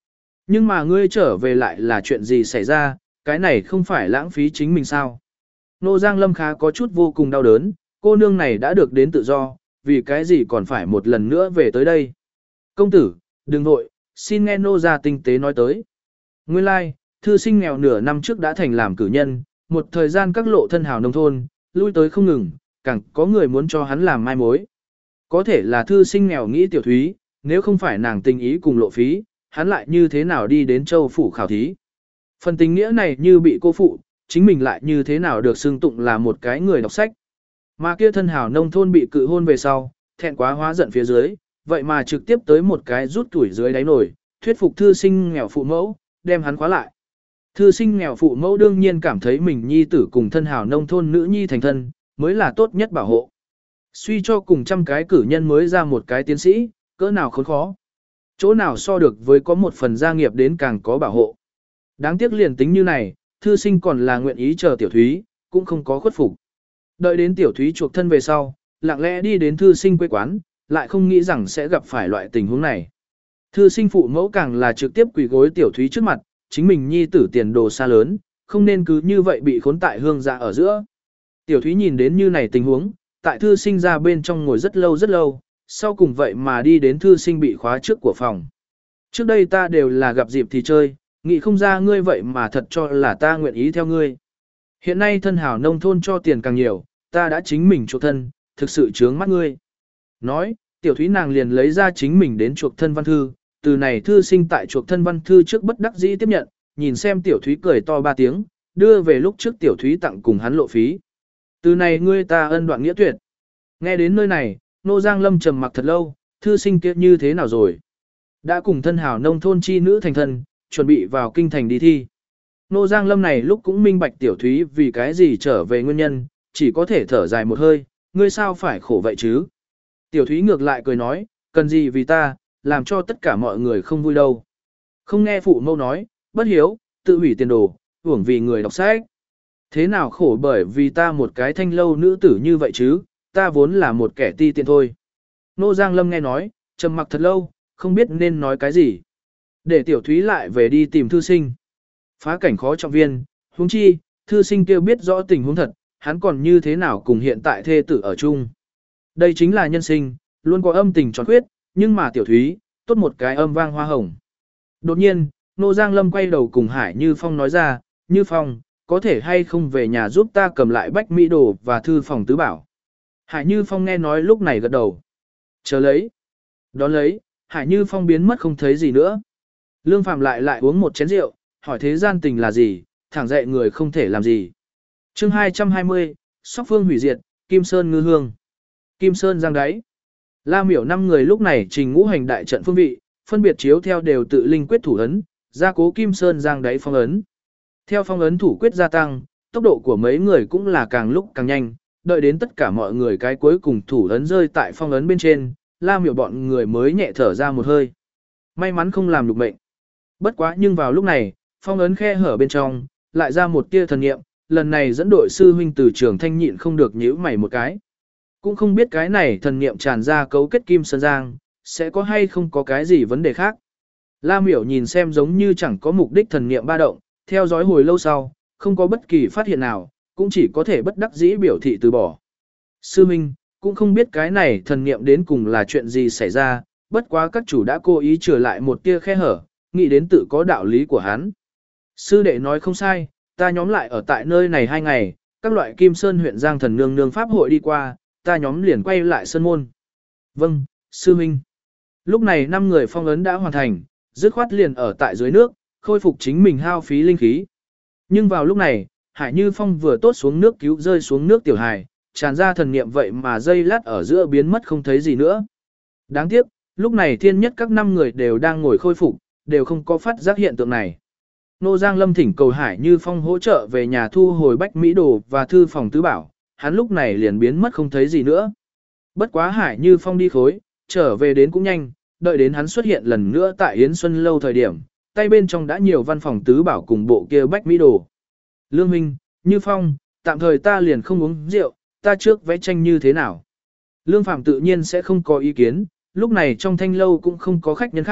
Nhưng mà ngươi trở về lại là chuyện gì xảy ra, cái này không phải lãng phí chính mình sao? Nô Giang Lâm khá có chút vô cùng đau đớn, cô nương này đã được đến tự do, vì cái gì còn phải một lần nữa về tới đây? Công tử, đừng vội, xin nghe nô gia tinh tế nói tới. Nguyên lai, like, thư sinh nghèo nửa năm trước đã thành làm cử nhân, một thời gian các lộ thân hào nông thôn, lui tới không ngừng, càng có người muốn cho hắn làm mai mối. Có thể là thư sinh nghèo nghĩ tiểu thúy, nếu không phải nàng tình ý cùng lộ phí, hắn lại như thế nào đi đến châu phủ khảo thí. Phần tình nghĩa này như bị cô phụ, chính mình lại như thế nào được xưng tụng là một cái người đọc sách. Mà kia thân hào nông thôn bị cự hôn về sau, thẹn quá hóa giận phía dưới, vậy mà trực tiếp tới một cái rút tuổi dưới đáy nổi, thuyết phục thư sinh nghèo phụ mẫu, đem hắn khóa lại. Thư sinh nghèo phụ mẫu đương nhiên cảm thấy mình nhi tử cùng thân hào nông thôn nữ nhi thành thân, mới là tốt nhất bảo hộ. Suy cho cùng trăm cái cử nhân mới ra một cái tiến sĩ, cỡ nào khốn khó. Chỗ nào so được với có một phần gia nghiệp đến càng có bảo hộ. Đáng tiếc liền tính như này, thư sinh còn là nguyện ý chờ tiểu thúy, cũng không có khuất phục. Đợi đến tiểu thúy chuộc thân về sau, lặng lẽ đi đến thư sinh quê quán, lại không nghĩ rằng sẽ gặp phải loại tình huống này. Thư sinh phụ mẫu càng là trực tiếp quỳ gối tiểu thúy trước mặt, chính mình nhi tử tiền đồ xa lớn, không nên cứ như vậy bị khốn tại hương dạ ở giữa. Tiểu thúy nhìn đến như này tình huống, tại thư sinh ra bên trong ngồi rất lâu rất lâu, sau cùng vậy mà đi đến thư sinh bị khóa trước của phòng. Trước đây ta đều là gặp dịp thì chơi, nghĩ không ra ngươi vậy mà thật cho là ta nguyện ý theo ngươi. Hiện nay thân hảo nông thôn cho tiền càng nhiều, ta đã chính mình chuộc thân, thực sự chướng mắt ngươi. Nói, tiểu thúy nàng liền lấy ra chính mình đến chuộc thân văn thư, từ này thư sinh tại chuộc thân văn thư trước bất đắc dĩ tiếp nhận, nhìn xem tiểu thúy cười to ba tiếng, đưa về lúc trước tiểu thúy tặng cùng hắn lộ phí. Từ này ngươi ta ân đoạn nghĩa tuyệt. Nghe đến nơi này, Nô Giang Lâm trầm mặc thật lâu, thư sinh kia như thế nào rồi? Đã cùng thân hảo nông thôn chi nữ thành thân, chuẩn bị vào kinh thành đi thi. Nô Giang Lâm này lúc cũng minh bạch tiểu thúy vì cái gì trở về nguyên nhân, chỉ có thể thở dài một hơi, ngươi sao phải khổ vậy chứ? Tiểu thúy ngược lại cười nói, cần gì vì ta, làm cho tất cả mọi người không vui đâu. Không nghe phụ mâu nói, bất hiếu, tự hủy tiền đồ, hưởng vì người đọc sách. Thế nào khổ bởi vì ta một cái thanh lâu nữ tử như vậy chứ, ta vốn là một kẻ ti tiện thôi. Nô Giang Lâm nghe nói, trầm mặc thật lâu, không biết nên nói cái gì. Để tiểu thúy lại về đi tìm thư sinh. Phá cảnh khó trọng viên, huống chi, thư sinh kêu biết rõ tình huống thật, hắn còn như thế nào cùng hiện tại thê tử ở chung. Đây chính là nhân sinh, luôn có âm tình tròn khuyết, nhưng mà tiểu thúy, tốt một cái âm vang hoa hồng. Đột nhiên, Nô Giang Lâm quay đầu cùng Hải Như Phong nói ra, Như Phong, có thể hay không về nhà giúp ta cầm lại bách mỹ đồ và thư phòng tứ bảo. Hải Như Phong nghe nói lúc này gật đầu. Chờ lấy. Đón lấy, Hải Như Phong biến mất không thấy gì nữa. Lương Phạm lại lại uống một chén rượu, hỏi thế gian tình là gì, thẳng dạy người không thể làm gì. chương hai trăm hai mươi, Sóc Phương hủy diệt, Kim Sơn ngư hương. Kim Sơn giang đáy. La miểu năm người lúc này trình ngũ hành đại trận phương vị, phân biệt chiếu theo đều tự linh quyết thủ ấn, gia cố Kim Sơn giang đáy phong ấn. Theo phong ấn thủ quyết gia tăng, tốc độ của mấy người cũng là càng lúc càng nhanh, đợi đến tất cả mọi người cái cuối cùng thủ ấn rơi tại phong ấn bên trên, La miểu bọn người mới nhẹ thở ra một hơi. May mắn không làm lục mệnh. Bất quá nhưng vào lúc này, phong ấn khe hở bên trong, lại ra một tia thần niệm, lần này dẫn đội sư huynh từ trường thanh nhịn không được nhíu mày một cái. Cũng không biết cái này thần niệm tràn ra cấu kết Kim Sơn Giang, sẽ có hay không có cái gì vấn đề khác. La miểu nhìn xem giống như chẳng có mục đích thần niệm ba động, theo dõi hồi lâu sau, không có bất kỳ phát hiện nào, cũng chỉ có thể bất đắc dĩ biểu thị từ bỏ. Sư huynh, cũng không biết cái này thần niệm đến cùng là chuyện gì xảy ra, bất quá các chủ đã cố ý trở lại một tia khe hở, nghĩ đến tự có đạo lý của hắn. Sư đệ nói không sai, ta nhóm lại ở tại nơi này hai ngày, các loại Kim Sơn huyện Giang Thần Nương Nương Pháp hội đi qua, ta nhóm liền quay lại sơn môn. Vâng, sư huynh. Lúc này năm người phong ấn đã hoàn thành, dứt khoát liền ở tại dưới nước, khôi phục chính mình hao phí linh khí. Nhưng vào lúc này, Hải Như Phong vừa tốt xuống nước cứu rơi xuống nước tiểu hài, tràn ra thần niệm vậy mà dây lát ở giữa biến mất không thấy gì nữa. Đáng tiếc, lúc này thiên nhất các năm người đều đang ngồi khôi phục, đều không có phát giác hiện tượng này. Nô Giang Lâm thỉnh cầu Hải Như Phong hỗ trợ về nhà thu hồi bách mỹ đồ và thư phòng tứ bảo, hắn lúc này liền biến mất không thấy gì nữa. Bất quá Hải Như Phong đi khối, trở về đến cũng nhanh, đợi đến hắn xuất hiện lần nữa tại Yến Xuân Lâu thời điểm, tay bên trong đã nhiều văn phòng tứ bảo cùng bộ kia bách mỹ đồ. Lương Minh, Như Phong, tạm thời ta liền không uống rượu, ta trước vẽ tranh như thế nào. Lương Phạm tự nhiên sẽ không có ý kiến, lúc này trong thanh lâu cũng không có khách nhân khác,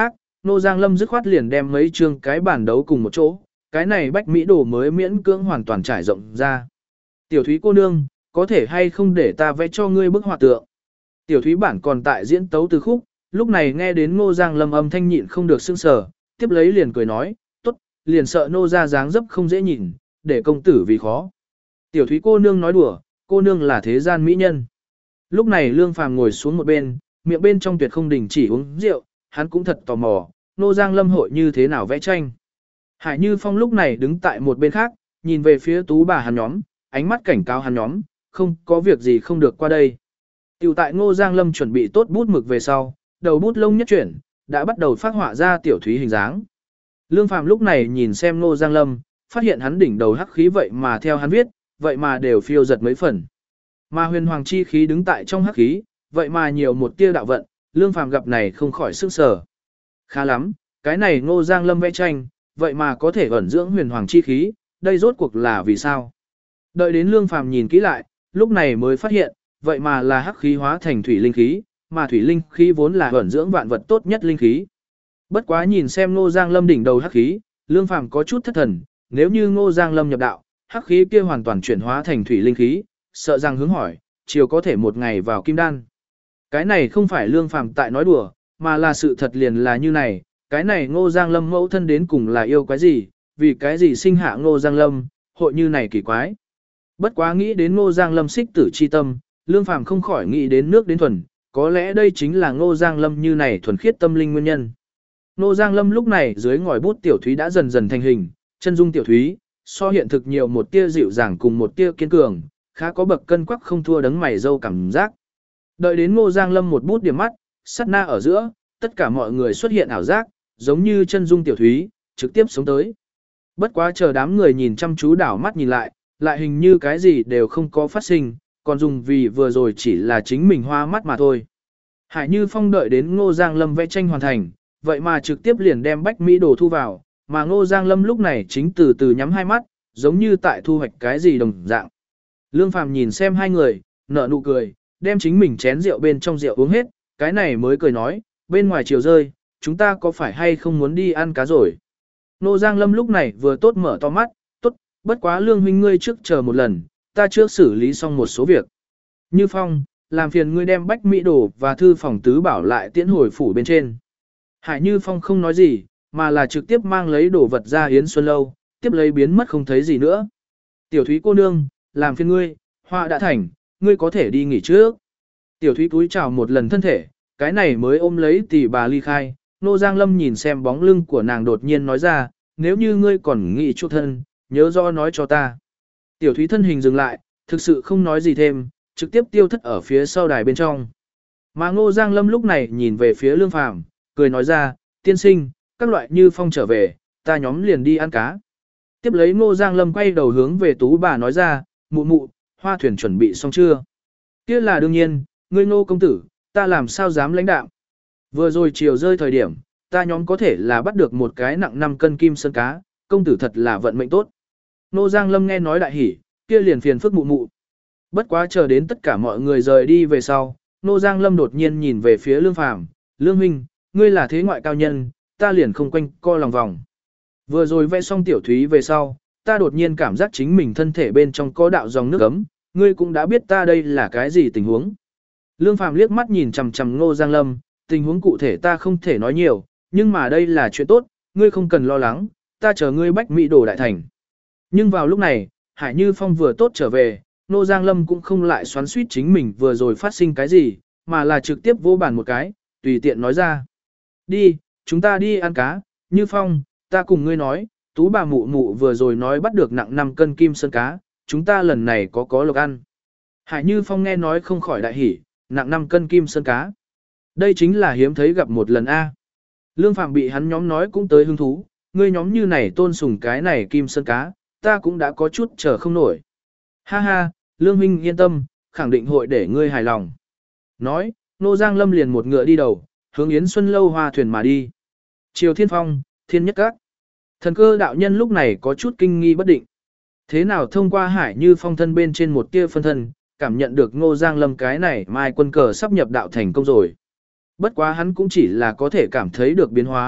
Nô Giang Lâm dứt khoát liền đem mấy chương cái bản đấu cùng một chỗ, cái này bách mỹ đồ mới miễn cưỡng hoàn toàn trải rộng ra. Tiểu Thúy cô nương, có thể hay không để ta vẽ cho ngươi bức họa tượng. Tiểu Thúy bản còn tại diễn tấu từ khúc, lúc này nghe đến Ngô Giang Lâm âm thanh nhịn không được sưng sờ, tiếp lấy liền cười nói, tốt, liền sợ nô ra dáng dấp không dễ nhìn, để công tử vì khó. Tiểu Thúy cô nương nói đùa, cô nương là thế gian mỹ nhân. Lúc này Lương Phàm ngồi xuống một bên, miệng bên trong tuyệt không đình chỉ uống rượu, hắn cũng thật tò mò, Ngô Giang Lâm hội như thế nào vẽ tranh. Hải Như Phong lúc này đứng tại một bên khác, nhìn về phía tú bà hắn nhóm, ánh mắt cảnh cáo hắn nhóm, không có việc gì không được qua đây. Tiểu tại Ngô Giang Lâm chuẩn bị tốt bút mực về sau, đầu bút lông nhất chuyển, đã bắt đầu phát họa ra Tiểu Thúy hình dáng. Lương Phàm lúc này nhìn xem Ngô Giang Lâm, phát hiện hắn đỉnh đầu hắc khí vậy mà theo hắn viết, vậy mà đều phiêu giật mấy phần. Mà huyền hoàng chi khí đứng tại trong hắc khí, vậy mà nhiều một tia đạo vận, Lương Phàm gặp này không khỏi sức sở. Khá lắm, cái này Ngô Giang Lâm vẽ tranh, vậy mà có thể ẩn dưỡng huyền hoàng chi khí, đây rốt cuộc là vì sao? Đợi đến Lương Phàm nhìn kỹ lại, lúc này mới phát hiện, vậy mà là hắc khí hóa thành thủy linh khí, mà thủy linh khí vốn là ẩn dưỡng vạn vật tốt nhất linh khí. Bất quá nhìn xem Ngô Giang Lâm đỉnh đầu hắc khí, Lương Phàm có chút thất thần, nếu như Ngô Giang Lâm nhập đạo, hắc khí kia hoàn toàn chuyển hóa thành thủy linh khí, sợ rằng hướng hỏi, chiều có thể một ngày vào kim đan. Cái này không phải Lương Phàm tại nói đùa, mà là sự thật liền là như này, cái này Ngô Giang Lâm mẫu thân đến cùng là yêu quái gì, vì cái gì sinh hạ Ngô Giang Lâm, hội như này kỳ quái. Bất quá nghĩ đến Ngô Giang Lâm xích tử chi tâm, Lương Phàm không khỏi nghĩ đến nước đến thuần, có lẽ đây chính là Ngô Giang Lâm như này thuần khiết tâm linh nguyên nhân. Ngô Giang Lâm lúc này dưới ngòi bút Tiểu Thúy đã dần dần thành hình, chân dung Tiểu Thúy, so hiện thực nhiều một tia dịu dàng cùng một tia kiên cường, khá có bậc cân quắc không thua đấng mày râu cảm giác. Đợi đến Ngô Giang Lâm một bút điểm mắt, sát na ở giữa, tất cả mọi người xuất hiện ảo giác, giống như chân dung Tiểu Thúy, trực tiếp sống tới. Bất quá chờ đám người nhìn chăm chú đảo mắt nhìn lại, lại hình như cái gì đều không có phát sinh, còn dùng vì vừa rồi chỉ là chính mình hoa mắt mà thôi. Hải Như Phong đợi đến Ngô Giang Lâm vẽ tranh hoàn thành, vậy mà trực tiếp liền đem bách mỹ đồ thu vào, mà Ngô Giang Lâm lúc này chính từ từ nhắm hai mắt, giống như tại thu hoạch cái gì đồng dạng. Lương Phàm nhìn xem hai người, nở nụ cười, đem chính mình chén rượu bên trong rượu uống hết, cái này mới cười nói, bên ngoài chiều rơi, chúng ta có phải hay không muốn đi ăn cá rồi. Ngô Giang Lâm lúc này vừa tốt mở to mắt, tốt, bất quá Lương huynh ngươi trước chờ một lần, ta trước xử lý xong một số việc. Như Phong, làm phiền ngươi đem bách mỹ đồ và thư phòng tứ bảo lại tiễn hồi phủ bên trên. Hải Như Phong không nói gì, mà là trực tiếp mang lấy đồ vật ra Yến Xuân Lâu, tiếp lấy biến mất không thấy gì nữa. Tiểu Thúy cô nương, làm phiền ngươi, họa đã thành, ngươi có thể đi nghỉ trước. Tiểu Thúy cúi chào một lần thân thể, cái này mới ôm lấy tỷ bà ly khai. Nô Giang Lâm nhìn xem bóng lưng của nàng đột nhiên nói ra, nếu như ngươi còn nghĩ chuộc thân, nhớ rõ nói cho ta. Tiểu Thúy thân hình dừng lại, thực sự không nói gì thêm, trực tiếp tiêu thất ở phía sau đài bên trong. Mà Ngô Giang Lâm lúc này nhìn về phía Lương Phàm, cười nói ra, tiên sinh, các loại Như Phong trở về, ta nhóm liền đi ăn cá. Tiếp lấy Ngô Giang Lâm quay đầu hướng về tú bà nói ra, mụ mụ, hoa thuyền chuẩn bị xong chưa? Kia là đương nhiên, ngươi Ngô công tử, ta làm sao dám lãnh đạo. Vừa rồi chiều rơi thời điểm, ta nhóm có thể là bắt được một cái nặng năm cân kim sơn cá, công tử thật là vận mệnh tốt. Ngô Giang Lâm nghe nói đại hỉ, kia liền phiền phức mụ mụ. Bất quá chờ đến tất cả mọi người rời đi về sau, Ngô Giang Lâm đột nhiên nhìn về phía Lương Phàm, Lương huynh, ngươi là thế ngoại cao nhân, ta liền không quanh co lòng vòng. Vừa rồi vẽ xong Tiểu Thúy về sau, ta đột nhiên cảm giác chính mình thân thể bên trong có đạo dòng nước ấm, ngươi cũng đã biết ta đây là cái gì tình huống. Lương Phàm liếc mắt nhìn chằm chằm Ngô Giang Lâm, tình huống cụ thể ta không thể nói nhiều, nhưng mà đây là chuyện tốt, ngươi không cần lo lắng, ta chờ ngươi bách mỹ đồ đại thành. Nhưng vào lúc này, Hải Như Phong vừa tốt trở về, Ngô Giang Lâm cũng không lại xoắn xuýt chính mình vừa rồi phát sinh cái gì, mà là trực tiếp vô bàn một cái, tùy tiện nói ra. Đi, chúng ta đi ăn cá, Như Phong, ta cùng ngươi nói, tú bà mụ mụ vừa rồi nói bắt được nặng năm cân kim sơn cá, chúng ta lần này có có lộc ăn. Hải Như Phong nghe nói không khỏi đại hỉ, nặng năm cân kim sơn cá. Đây chính là hiếm thấy gặp một lần A. Lương Phạm bị hắn nhóm nói cũng tới hứng thú, ngươi nhóm như này tôn sùng cái này kim sơn cá, ta cũng đã có chút chờ không nổi. Ha ha, Lương huynh yên tâm, khẳng định hội để ngươi hài lòng. Nói, Nô Giang Lâm liền một ngựa đi đầu, hướng Yến Xuân Lâu hoa thuyền mà đi. Triều Thiên Phong, Thiên Nhất Các. Thần cơ đạo nhân lúc này có chút kinh nghi bất định. Thế nào thông qua Hải Như Phong thân bên trên một tia phân thân, cảm nhận được Ngô Giang Lâm cái này mai quân cờ sắp nhập đạo thành công rồi. Bất quá hắn cũng chỉ là có thể cảm thấy được biến hóa,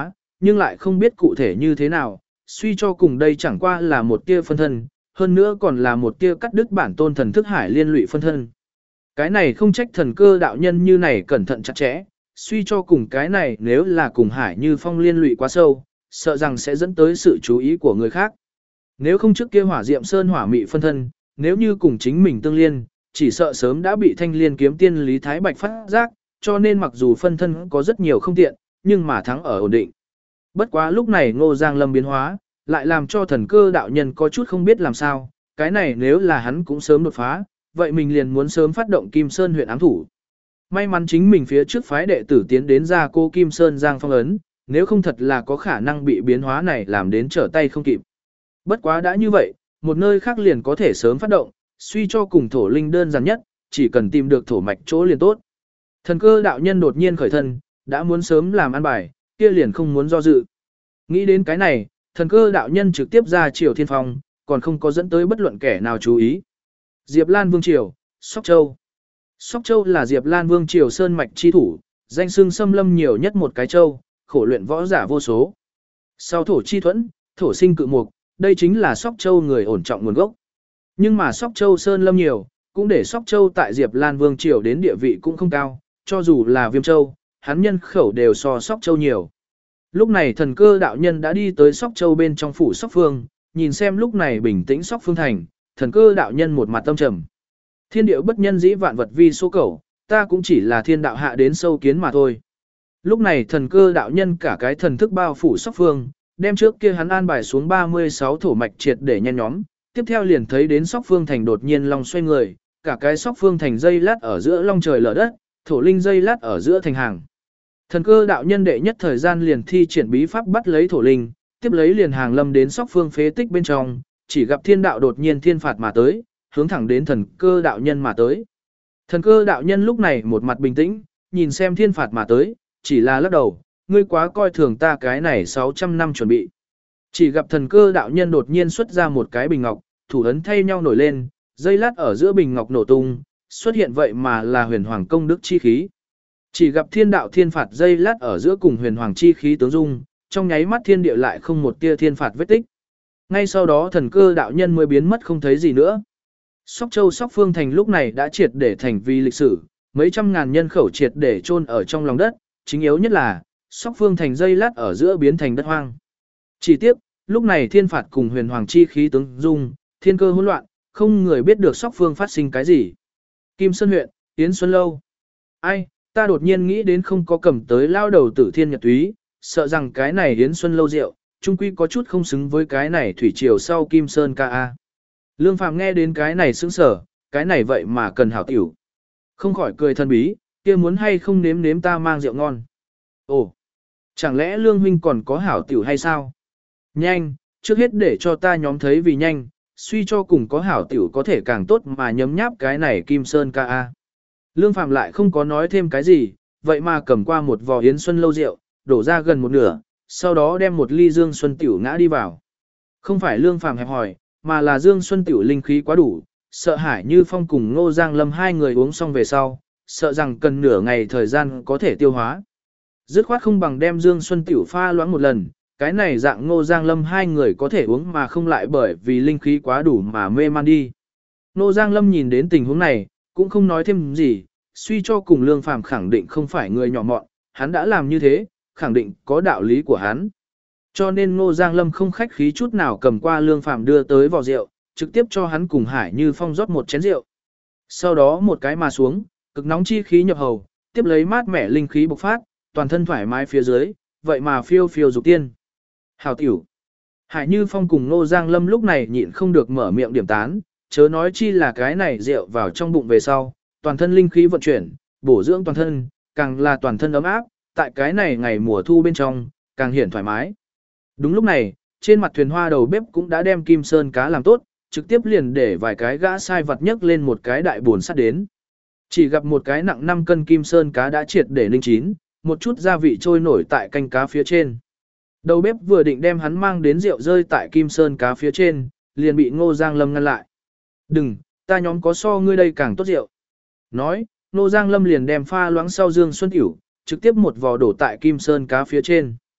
nhưng lại không biết cụ thể như thế nào, suy cho cùng đây chẳng qua là một tia phân thân, hơn nữa còn là một tia cắt đứt bản tôn thần thức hải liên lụy phân thân. Cái này không trách thần cơ đạo nhân như này cẩn thận chặt chẽ, suy cho cùng cái này nếu là cùng Hải Như Phong liên lụy quá sâu, sợ rằng sẽ dẫn tới sự chú ý của người khác. Nếu không trước kia hỏa diệm sơn hỏa mị phân thân, nếu như cùng chính mình tương liên, chỉ sợ sớm đã bị thanh liên kiếm tiên Lý Thái Bạch phát giác, cho nên mặc dù phân thân có rất nhiều không tiện, nhưng mà thắng ở ổn định. Bất quá lúc này Ngô Giang Lâm biến hóa, lại làm cho thần cơ đạo nhân có chút không biết làm sao, cái này nếu là hắn cũng sớm đột phá, vậy mình liền muốn sớm phát động Kim Sơn huyện ám thủ. May mắn chính mình phía trước phái đệ tử tiến đến ra cô Kim Sơn Giang phong ấn, nếu không thật là có khả năng bị biến hóa này làm đến trở tay không kịp. Bất quá đã như vậy, một nơi khác liền có thể sớm phát động, suy cho cùng thổ linh đơn giản nhất, chỉ cần tìm được thổ mạch chỗ liền tốt. Thần cơ đạo nhân đột nhiên khởi thân, đã muốn sớm làm ăn bài, kia liền không muốn do dự. Nghĩ đến cái này, thần cơ đạo nhân trực tiếp ra Triều Thiên Phong, còn không có dẫn tới bất luận kẻ nào chú ý. Diệp Lan Vương Triều, Sóc Châu. Sóc Châu là Diệp Lan Vương Triều Sơn Mạch chi thủ, danh xưng xâm lâm nhiều nhất một cái châu, khổ luyện võ giả vô số. Sau thổ chi thuẫn, thổ sinh cự mục, đây chính là Sóc Châu người ổn trọng nguồn gốc. Nhưng mà Sóc Châu Sơn lâm nhiều, cũng để Sóc Châu tại Diệp Lan Vương Triều đến địa vị cũng không cao, cho dù là Viêm Châu, hắn nhân khẩu đều so Sóc Châu nhiều. Lúc này thần cơ đạo nhân đã đi tới Sóc Châu bên trong phủ Sóc Phương, nhìn xem lúc này bình tĩnh Sóc Phương thành, thần cơ đạo nhân một mặt tâm trầm. Thiên điệu bất nhân dĩ vạn vật vi số cầu, ta cũng chỉ là thiên đạo hạ đến sâu kiến mà thôi. Lúc này thần cơ đạo nhân cả cái thần thức bao phủ Sóc Phương, đem trước kia hắn an bài xuống ba mươi sáu thổ mạch triệt để nhen nhóm, tiếp theo liền thấy đến Sóc Phương thành đột nhiên long xoay người, cả cái Sóc Phương thành dây lát ở giữa long trời lở đất, thổ linh dây lát ở giữa thành hàng. Thần cơ đạo nhân đệ nhất thời gian liền thi triển bí pháp bắt lấy thổ linh, tiếp lấy liền hàng lâm đến Sóc Phương phế tích bên trong, chỉ gặp thiên đạo đột nhiên thiên phạt mà tới, hướng thẳng đến thần cơ đạo nhân mà tới. Thần cơ đạo nhân lúc này một mặt bình tĩnh, nhìn xem thiên phạt mà tới, chỉ là lắc đầu, ngươi quá coi thường ta cái này sáu trăm năm chuẩn bị. Chỉ gặp thần cơ đạo nhân đột nhiên xuất ra một cái bình ngọc, thủ ấn thay nhau nổi lên, dây lát ở giữa bình ngọc nổ tung, xuất hiện vậy mà là huyền hoàng công đức chi khí. Chỉ gặp thiên đạo thiên phạt dây lát ở giữa cùng huyền hoàng chi khí tướng dung, trong nháy mắt thiên địa lại không một tia thiên phạt vết tích. Ngay sau đó thần cơ đạo nhân mới biến mất không thấy gì nữa. Sóc Châu Sóc Phương thành lúc này đã triệt để thành vi lịch sử, mấy trăm ngàn nhân khẩu triệt để chôn ở trong lòng đất, chính yếu nhất là Sóc Phương thành dây lát ở giữa biến thành đất hoang. Chỉ tiếc, lúc này thiên phạt cùng huyền hoàng chi khí tướng dung, thiên cơ hỗn loạn, không người biết được Sóc Phương phát sinh cái gì. Kim Sơn huyện, Yến Xuân Lâu. Ai, ta đột nhiên nghĩ đến không có cầm tới lao đầu tử thiên nhật túy, sợ rằng cái này Yến Xuân Lâu rượu, trung quy có chút không xứng với cái này thủy triều sau Kim Sơn ca a. Lương Phàm nghe đến cái này sững sờ, cái này vậy mà cần hảo tiểu. Không khỏi cười thân bí, kia muốn hay không nếm nếm ta mang rượu ngon. Ồ, chẳng lẽ Lương huynh còn có hảo tiểu hay sao? Nhanh, trước hết để cho ta nhóm thấy vì nhanh, suy cho cùng có hảo tiểu có thể càng tốt mà nhấm nháp cái này Kim Sơn ca a. Lương Phàm lại không có nói thêm cái gì, vậy mà cầm qua một vò Yến Xuân Lâu rượu, đổ ra gần một nửa, sau đó đem một ly Dương Xuân tiểu ngã đi vào. Không phải Lương Phàm hẹp hỏi, mà là Dương Xuân tiểu linh khí quá đủ, sợ Hải Như Phong cùng Ngô Giang Lâm hai người uống xong về sau, sợ rằng cần nửa ngày thời gian có thể tiêu hóa. Dứt khoát không bằng đem Dương Xuân tiểu pha loãng một lần, cái này dạng Ngô Giang Lâm hai người có thể uống mà không lại bởi vì linh khí quá đủ mà mê man đi. Ngô Giang Lâm nhìn đến tình huống này, cũng không nói thêm gì, suy cho cùng Lương Phàm khẳng định không phải người nhỏ mọn, hắn đã làm như thế, khẳng định có đạo lý của hắn. Cho nên Ngô Giang Lâm không khách khí chút nào cầm qua Lương Phàm đưa tới vò rượu, trực tiếp cho hắn cùng Hải Như Phong rót một chén rượu. Sau đó một cái mà xuống, cực nóng chi khí nhập hầu, tiếp lấy mát mẻ linh khí bộc phát, toàn thân thoải mái phía dưới, vậy mà phiêu phiêu dục tiên. Hào tiểu. Hải Như Phong cùng Ngô Giang Lâm lúc này nhịn không được mở miệng điểm tán, chớ nói chi là cái này rượu vào trong bụng về sau, toàn thân linh khí vận chuyển, bổ dưỡng toàn thân, càng là toàn thân ấm áp, tại cái này ngày mùa thu bên trong, càng hiển thoải mái. Đúng lúc này, trên mặt thuyền hoa đầu bếp cũng đã đem kim sơn cá làm tốt, trực tiếp liền để vài cái gã sai vặt nhấc lên một cái đại buồn sắt đến. Chỉ gặp một cái nặng năm cân kim sơn cá đã triệt để ninh chín, một chút gia vị trôi nổi tại canh cá phía trên. Đầu bếp vừa định đem hắn mang đến rượu rơi tại kim sơn cá phía trên, liền bị Ngô Giang Lâm ngăn lại. Đừng, ta nhóm có so ngươi đây càng tốt rượu. Nói, Ngô Giang Lâm liền đem pha loãng sau Dương Xuân Tiểu, trực tiếp một vò đổ tại kim sơn cá phía trên.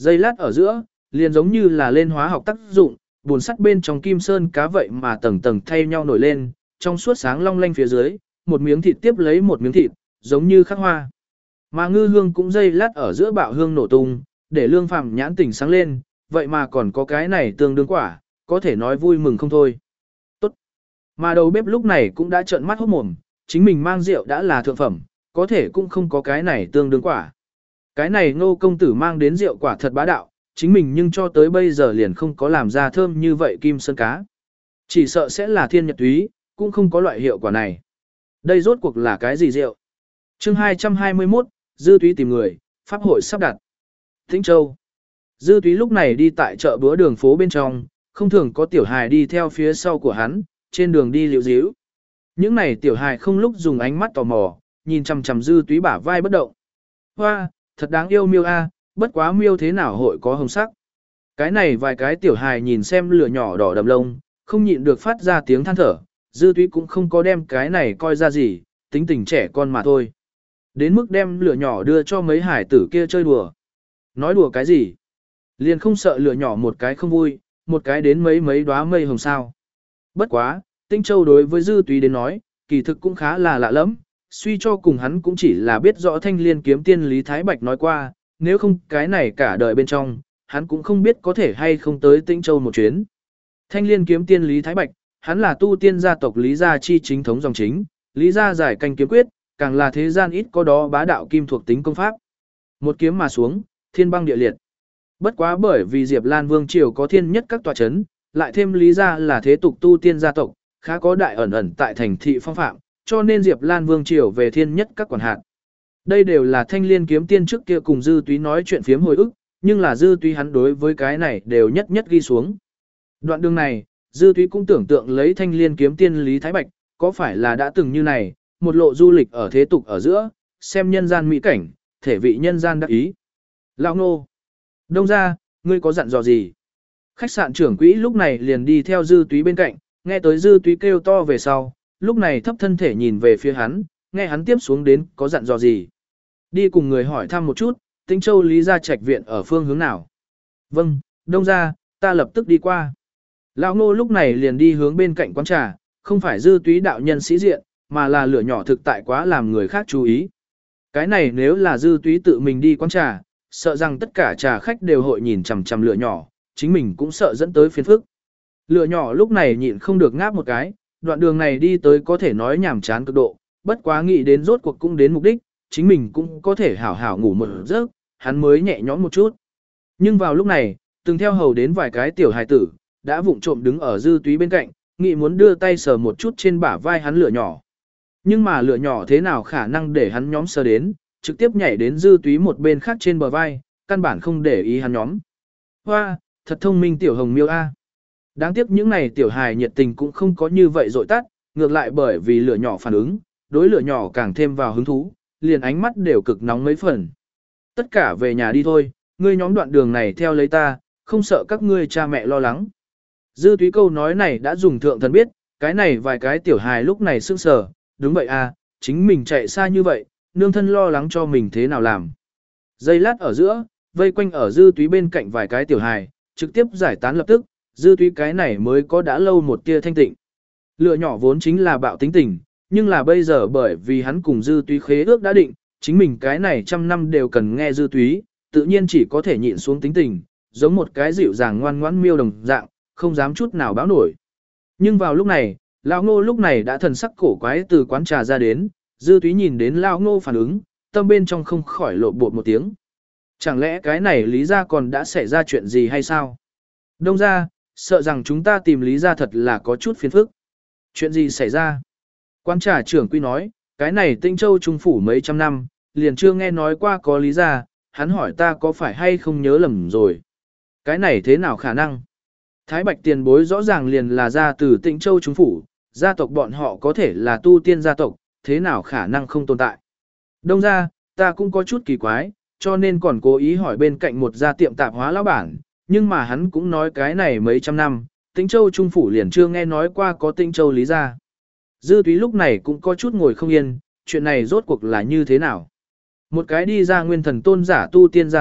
Giây lát ở giữa, liền giống như là lên hóa học tác dụng, buồn sắt bên trong kim sơn cá vậy mà tầng tầng thay nhau nổi lên, trong suốt sáng long lanh phía dưới, một miếng thịt tiếp lấy một miếng thịt, giống như khắc hoa. Mà ngư hương cũng dây lát ở giữa bạo hương nổ tung, để Lương Phàm nhãn tỉnh sáng lên, vậy mà còn có cái này tương đương quả, có thể nói vui mừng không thôi. Tốt. Mà đầu bếp lúc này cũng đã trợn mắt hốt mồm, chính mình mang rượu đã là thượng phẩm, có thể cũng không có cái này tương đương quả. Cái này Ngô công tử mang đến rượu quả thật bá đạo, chính mình nhưng cho tới bây giờ liền không có làm ra thơm như vậy kim sơn cá. Chỉ sợ sẽ là thiên nhật túy, cũng không có loại hiệu quả này. Đây rốt cuộc là cái gì rượu? Chương hai trăm hai mươi mốt, Dư Túy tìm người, pháp hội sắp đặt. Tĩnh Châu. Dư Túy lúc này đi tại chợ búa đường phố bên trong, không thường có tiểu hài đi theo phía sau của hắn, trên đường đi liễu díu. Những này tiểu hài không lúc dùng ánh mắt tò mò, nhìn chằm chằm Dư Túy bả vai bất động. Hoa, thật đáng yêu miêu a, bất quá miêu thế nào hội có hồng sắc. Cái này vài cái tiểu hài nhìn xem lửa nhỏ đỏ đầm lông, không nhịn được phát ra tiếng than thở, Dư Túy cũng không có đem cái này coi ra gì, tính tình trẻ con mà thôi. Đến mức đem lửa nhỏ đưa cho mấy hải tử kia chơi đùa. Nói đùa cái gì? Liền không sợ lửa nhỏ một cái không vui, một cái đến mấy mấy đóa mây hồng sao. Bất quá, Tinh Châu đối với Dư Túy đến nói, kỳ thực cũng khá là lạ lắm, suy cho cùng hắn cũng chỉ là biết rõ Thanh Liên kiếm tiên Lý Thái Bạch nói qua, nếu không cái này cả đời bên trong, hắn cũng không biết có thể hay không tới Tinh Châu một chuyến. Thanh Liên kiếm tiên Lý Thái Bạch, hắn là tu tiên gia tộc Lý gia chi chính thống dòng chính, Lý gia giải canh kiếm quyết, càng là thế gian ít có đó bá đạo kim thuộc tính công pháp. Một kiếm mà xuống, thiên băng địa liệt. Bất quá bởi vì Diệp Lan Vương triều có thiên nhất các tòa chấn, lại thêm Lý gia là thế tục tu tiên gia tộc, khá có đại ẩn ẩn tại thành thị phong phạm, cho nên Diệp Lan Vương triều về thiên nhất các quản hạt. Đây đều là Thanh Liên kiếm tiên trước kia cùng Dư Túy nói chuyện phiếm hồi ức, nhưng là Dư Túy hắn đối với cái này đều nhất nhất ghi xuống. Đoạn đường này, Dư Túy cũng tưởng tượng lấy Thanh Liên kiếm tiên Lý Thái Bạch, có phải là đã từng như này, một lộ du lịch ở thế tục ở giữa, xem nhân gian mỹ cảnh, thể vị nhân gian đắc ý. Lão Nô, đông ra, ngươi có dặn dò gì? Khách sạn trưởng quỹ lúc này liền đi theo Dư Túy bên cạnh, nghe tới Dư Túy kêu to về sau, lúc này thấp thân thể nhìn về phía hắn, nghe hắn tiếp xuống đến có dặn dò gì. Đi cùng người hỏi thăm một chút, Tĩnh Châu Lý gia trạch viện ở phương hướng nào? Vâng, đông ra, ta lập tức đi qua. Lão Ngô lúc này liền đi hướng bên cạnh quán trà, không phải Dư Túy đạo nhân sĩ diện, mà là lửa nhỏ thực tại quá làm người khác chú ý. Cái này nếu là Dư Túy tự mình đi quán trà, sợ rằng tất cả trà khách đều hội nhìn chằm chằm lửa nhỏ, chính mình cũng sợ dẫn tới phiền phức. Lửa nhỏ lúc này nhịn không được ngáp một cái, đoạn đường này đi tới có thể nói nhàm chán cực độ, bất quá nghĩ đến rốt cuộc cũng đến mục đích, chính mình cũng có thể hảo hảo ngủ một giấc, hắn mới nhẹ nhõm một chút. Nhưng vào lúc này, từng theo hầu đến vài cái tiểu hài tử, đã vụng trộm đứng ở Dư Túy bên cạnh, nghĩ muốn đưa tay sờ một chút trên bả vai hắn lửa nhỏ. Nhưng mà lửa nhỏ thế nào khả năng để hắn nhóm sờ đến, trực tiếp nhảy đến Dư Túy một bên khác trên bờ vai, căn bản không để ý hắn nhóm. Hoa, thật thông minh tiểu hồng miêu a. Đáng tiếc những này tiểu hài nhiệt tình cũng không có như vậy dội tắt, ngược lại bởi vì lửa nhỏ phản ứng, đối lửa nhỏ càng thêm vào hứng thú, liền ánh mắt đều cực nóng mấy phần. Tất cả về nhà đi thôi, ngươi nhóm đoạn đường này theo lấy ta, không sợ các ngươi cha mẹ lo lắng. Dư Túy câu nói này đã dùng thượng thần biết, cái này vài cái tiểu hài lúc này sững sờ, đúng vậy à, chính mình chạy xa như vậy, nương thân lo lắng cho mình thế nào làm. Giây lát ở giữa, vây quanh ở Dư Túy bên cạnh vài cái tiểu hài, trực tiếp giải tán lập tức, Dư Túy cái này mới có đã lâu một tia thanh tịnh. Lựa nhỏ vốn chính là bạo tính tình, nhưng là bây giờ bởi vì hắn cùng Dư Túy khế ước đã định, chính mình cái này trăm năm đều cần nghe Dư Túy, tự nhiên chỉ có thể nhịn xuống tính tình, giống một cái dịu dàng ngoan ngoãn miêu đồng dạng, không dám chút nào báo nổi. Nhưng vào lúc này, Lão Ngô lúc này đã thần sắc cổ quái từ quán trà ra đến, Dư Túy nhìn đến Lão Ngô phản ứng, tâm bên trong không khỏi lộ bột một tiếng. Chẳng lẽ cái này Lý gia còn đã xảy ra chuyện gì hay sao? Đông ra, sợ rằng chúng ta tìm Lý gia thật là có chút phiền phức. Chuyện gì xảy ra? Quán trà trưởng quy nói, cái này Tinh Châu trung phủ mấy trăm năm, liền chưa nghe nói qua có Lý gia, hắn hỏi ta có phải hay không nhớ lầm rồi. Cái này thế nào khả năng? Thái Bạch tiền bối rõ ràng liền là ra từ Tĩnh Châu trung phủ, gia tộc bọn họ có thể là tu tiên gia tộc, thế nào khả năng không tồn tại. Đông ra, ta cũng có chút kỳ quái, cho nên còn cố ý hỏi bên cạnh một gia tiệm tạp hóa lão bản, nhưng mà hắn cũng nói cái này mấy trăm năm, Tĩnh Châu trung phủ liền chưa nghe nói qua có Tĩnh Châu Lý gia. Dư Túy lúc này cũng có chút ngồi không yên, chuyện này rốt cuộc là như thế nào. Một cái đi ra nguyên thần tôn giả tu tiên gia tộc,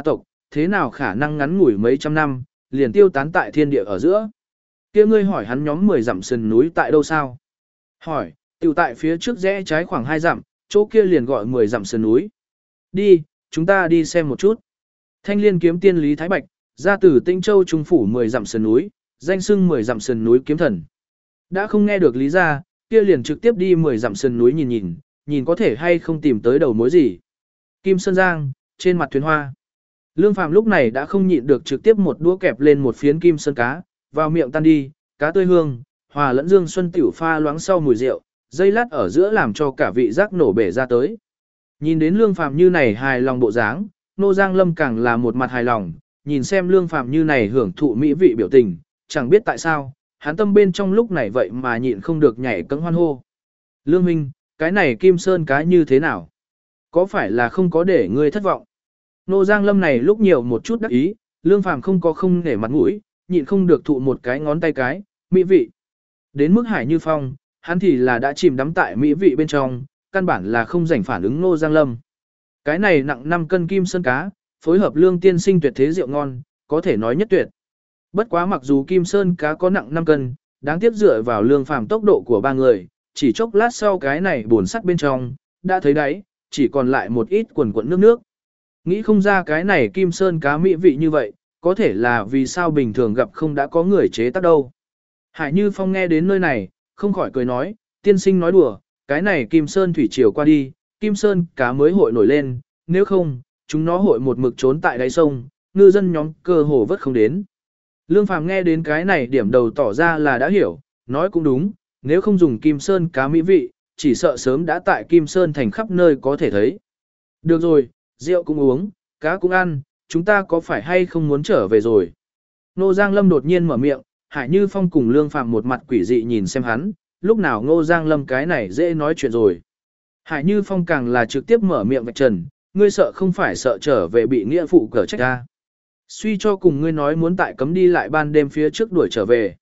thế nào khả năng ngắn ngủi mấy trăm năm, liền tiêu tán tại thiên địa ở giữa. Kia ngươi hỏi hắn nhóm mười dặm sườn núi tại đâu sao? Hỏi, tiểu tại phía trước rẽ trái khoảng hai dặm, chỗ kia liền gọi mười dặm sườn núi. Đi, chúng ta đi xem một chút. Thanh Liên kiếm tiên Lý Thái Bạch, ra từ Tinh Châu trung phủ mười dặm sườn núi, danh xưng mười dặm sườn núi kiếm thần. Đã không nghe được Lý ra, kia liền trực tiếp đi mười dặm sườn núi nhìn nhìn, nhìn có thể hay không tìm tới đầu mối gì. Kim Sơn Giang, trên mặt thuyền hoa. Lương Phàm lúc này đã không nhịn được trực tiếp một đũa kẹp lên một phiến kim sơn cá, vào miệng tan đi, cá tươi hương, hòa lẫn dương xuân tiểu pha loãng sau mùi rượu, dây lát ở giữa làm cho cả vị giác nổ bể ra tới. Nhìn đến Lương Phàm như này hài lòng bộ dáng, Nô Giang Lâm càng là một mặt hài lòng, nhìn xem Lương Phàm như này hưởng thụ mỹ vị biểu tình, chẳng biết tại sao, hắn tâm bên trong lúc này vậy mà nhịn không được nhảy cẫng hoan hô. Lương Minh, cái này kim sơn cá như thế nào? Có phải là không có để ngươi thất vọng? Nô Giang Lâm này lúc nhiều một chút đắc ý, Lương Phàm không có không để mặt mũi, nhịn không được thụ một cái ngón tay cái, mỹ vị. Đến mức Hải Như Phong, hắn thì là đã chìm đắm tại mỹ vị bên trong, căn bản là không rảnh phản ứng Nô Giang Lâm. Cái này nặng năm cân kim sơn cá, phối hợp Lương tiên sinh tuyệt thế rượu ngon, có thể nói nhất tuyệt. Bất quá mặc dù kim sơn cá có nặng năm cân, đáng tiếc dựa vào Lương Phàm tốc độ của ba người, chỉ chốc lát sau cái này buồn sắt bên trong, đã thấy đáy, chỉ còn lại một ít quần quần nước nước. Nghĩ không ra cái này kim sơn cá mỹ vị như vậy, có thể là vì sao bình thường gặp không đã có người chế tác đâu. Hải Như Phong nghe đến nơi này, không khỏi cười nói, tiên sinh nói đùa, cái này kim sơn thủy triều qua đi, kim sơn cá mới hội nổi lên, nếu không, chúng nó hội một mực trốn tại đáy sông, ngư dân nhóm cơ hồ vớt không đến. Lương Phàm nghe đến cái này điểm đầu tỏ ra là đã hiểu, nói cũng đúng, nếu không dùng kim sơn cá mỹ vị, chỉ sợ sớm đã tại kim sơn thành khắp nơi có thể thấy. Được rồi, rượu cũng uống, cá cũng ăn, chúng ta có phải hay không muốn trở về rồi? Nô Giang Lâm đột nhiên mở miệng, Hải Như Phong cùng Lương Phàm một mặt quỷ dị nhìn xem hắn, lúc nào Nô Giang Lâm cái này dễ nói chuyện rồi. Hải Như Phong càng là trực tiếp mở miệng vạch trần, ngươi sợ không phải sợ trở về bị nghĩa phụ cở trách ta. Suy cho cùng ngươi nói muốn tại cấm đi lại ban đêm phía trước đuổi trở về.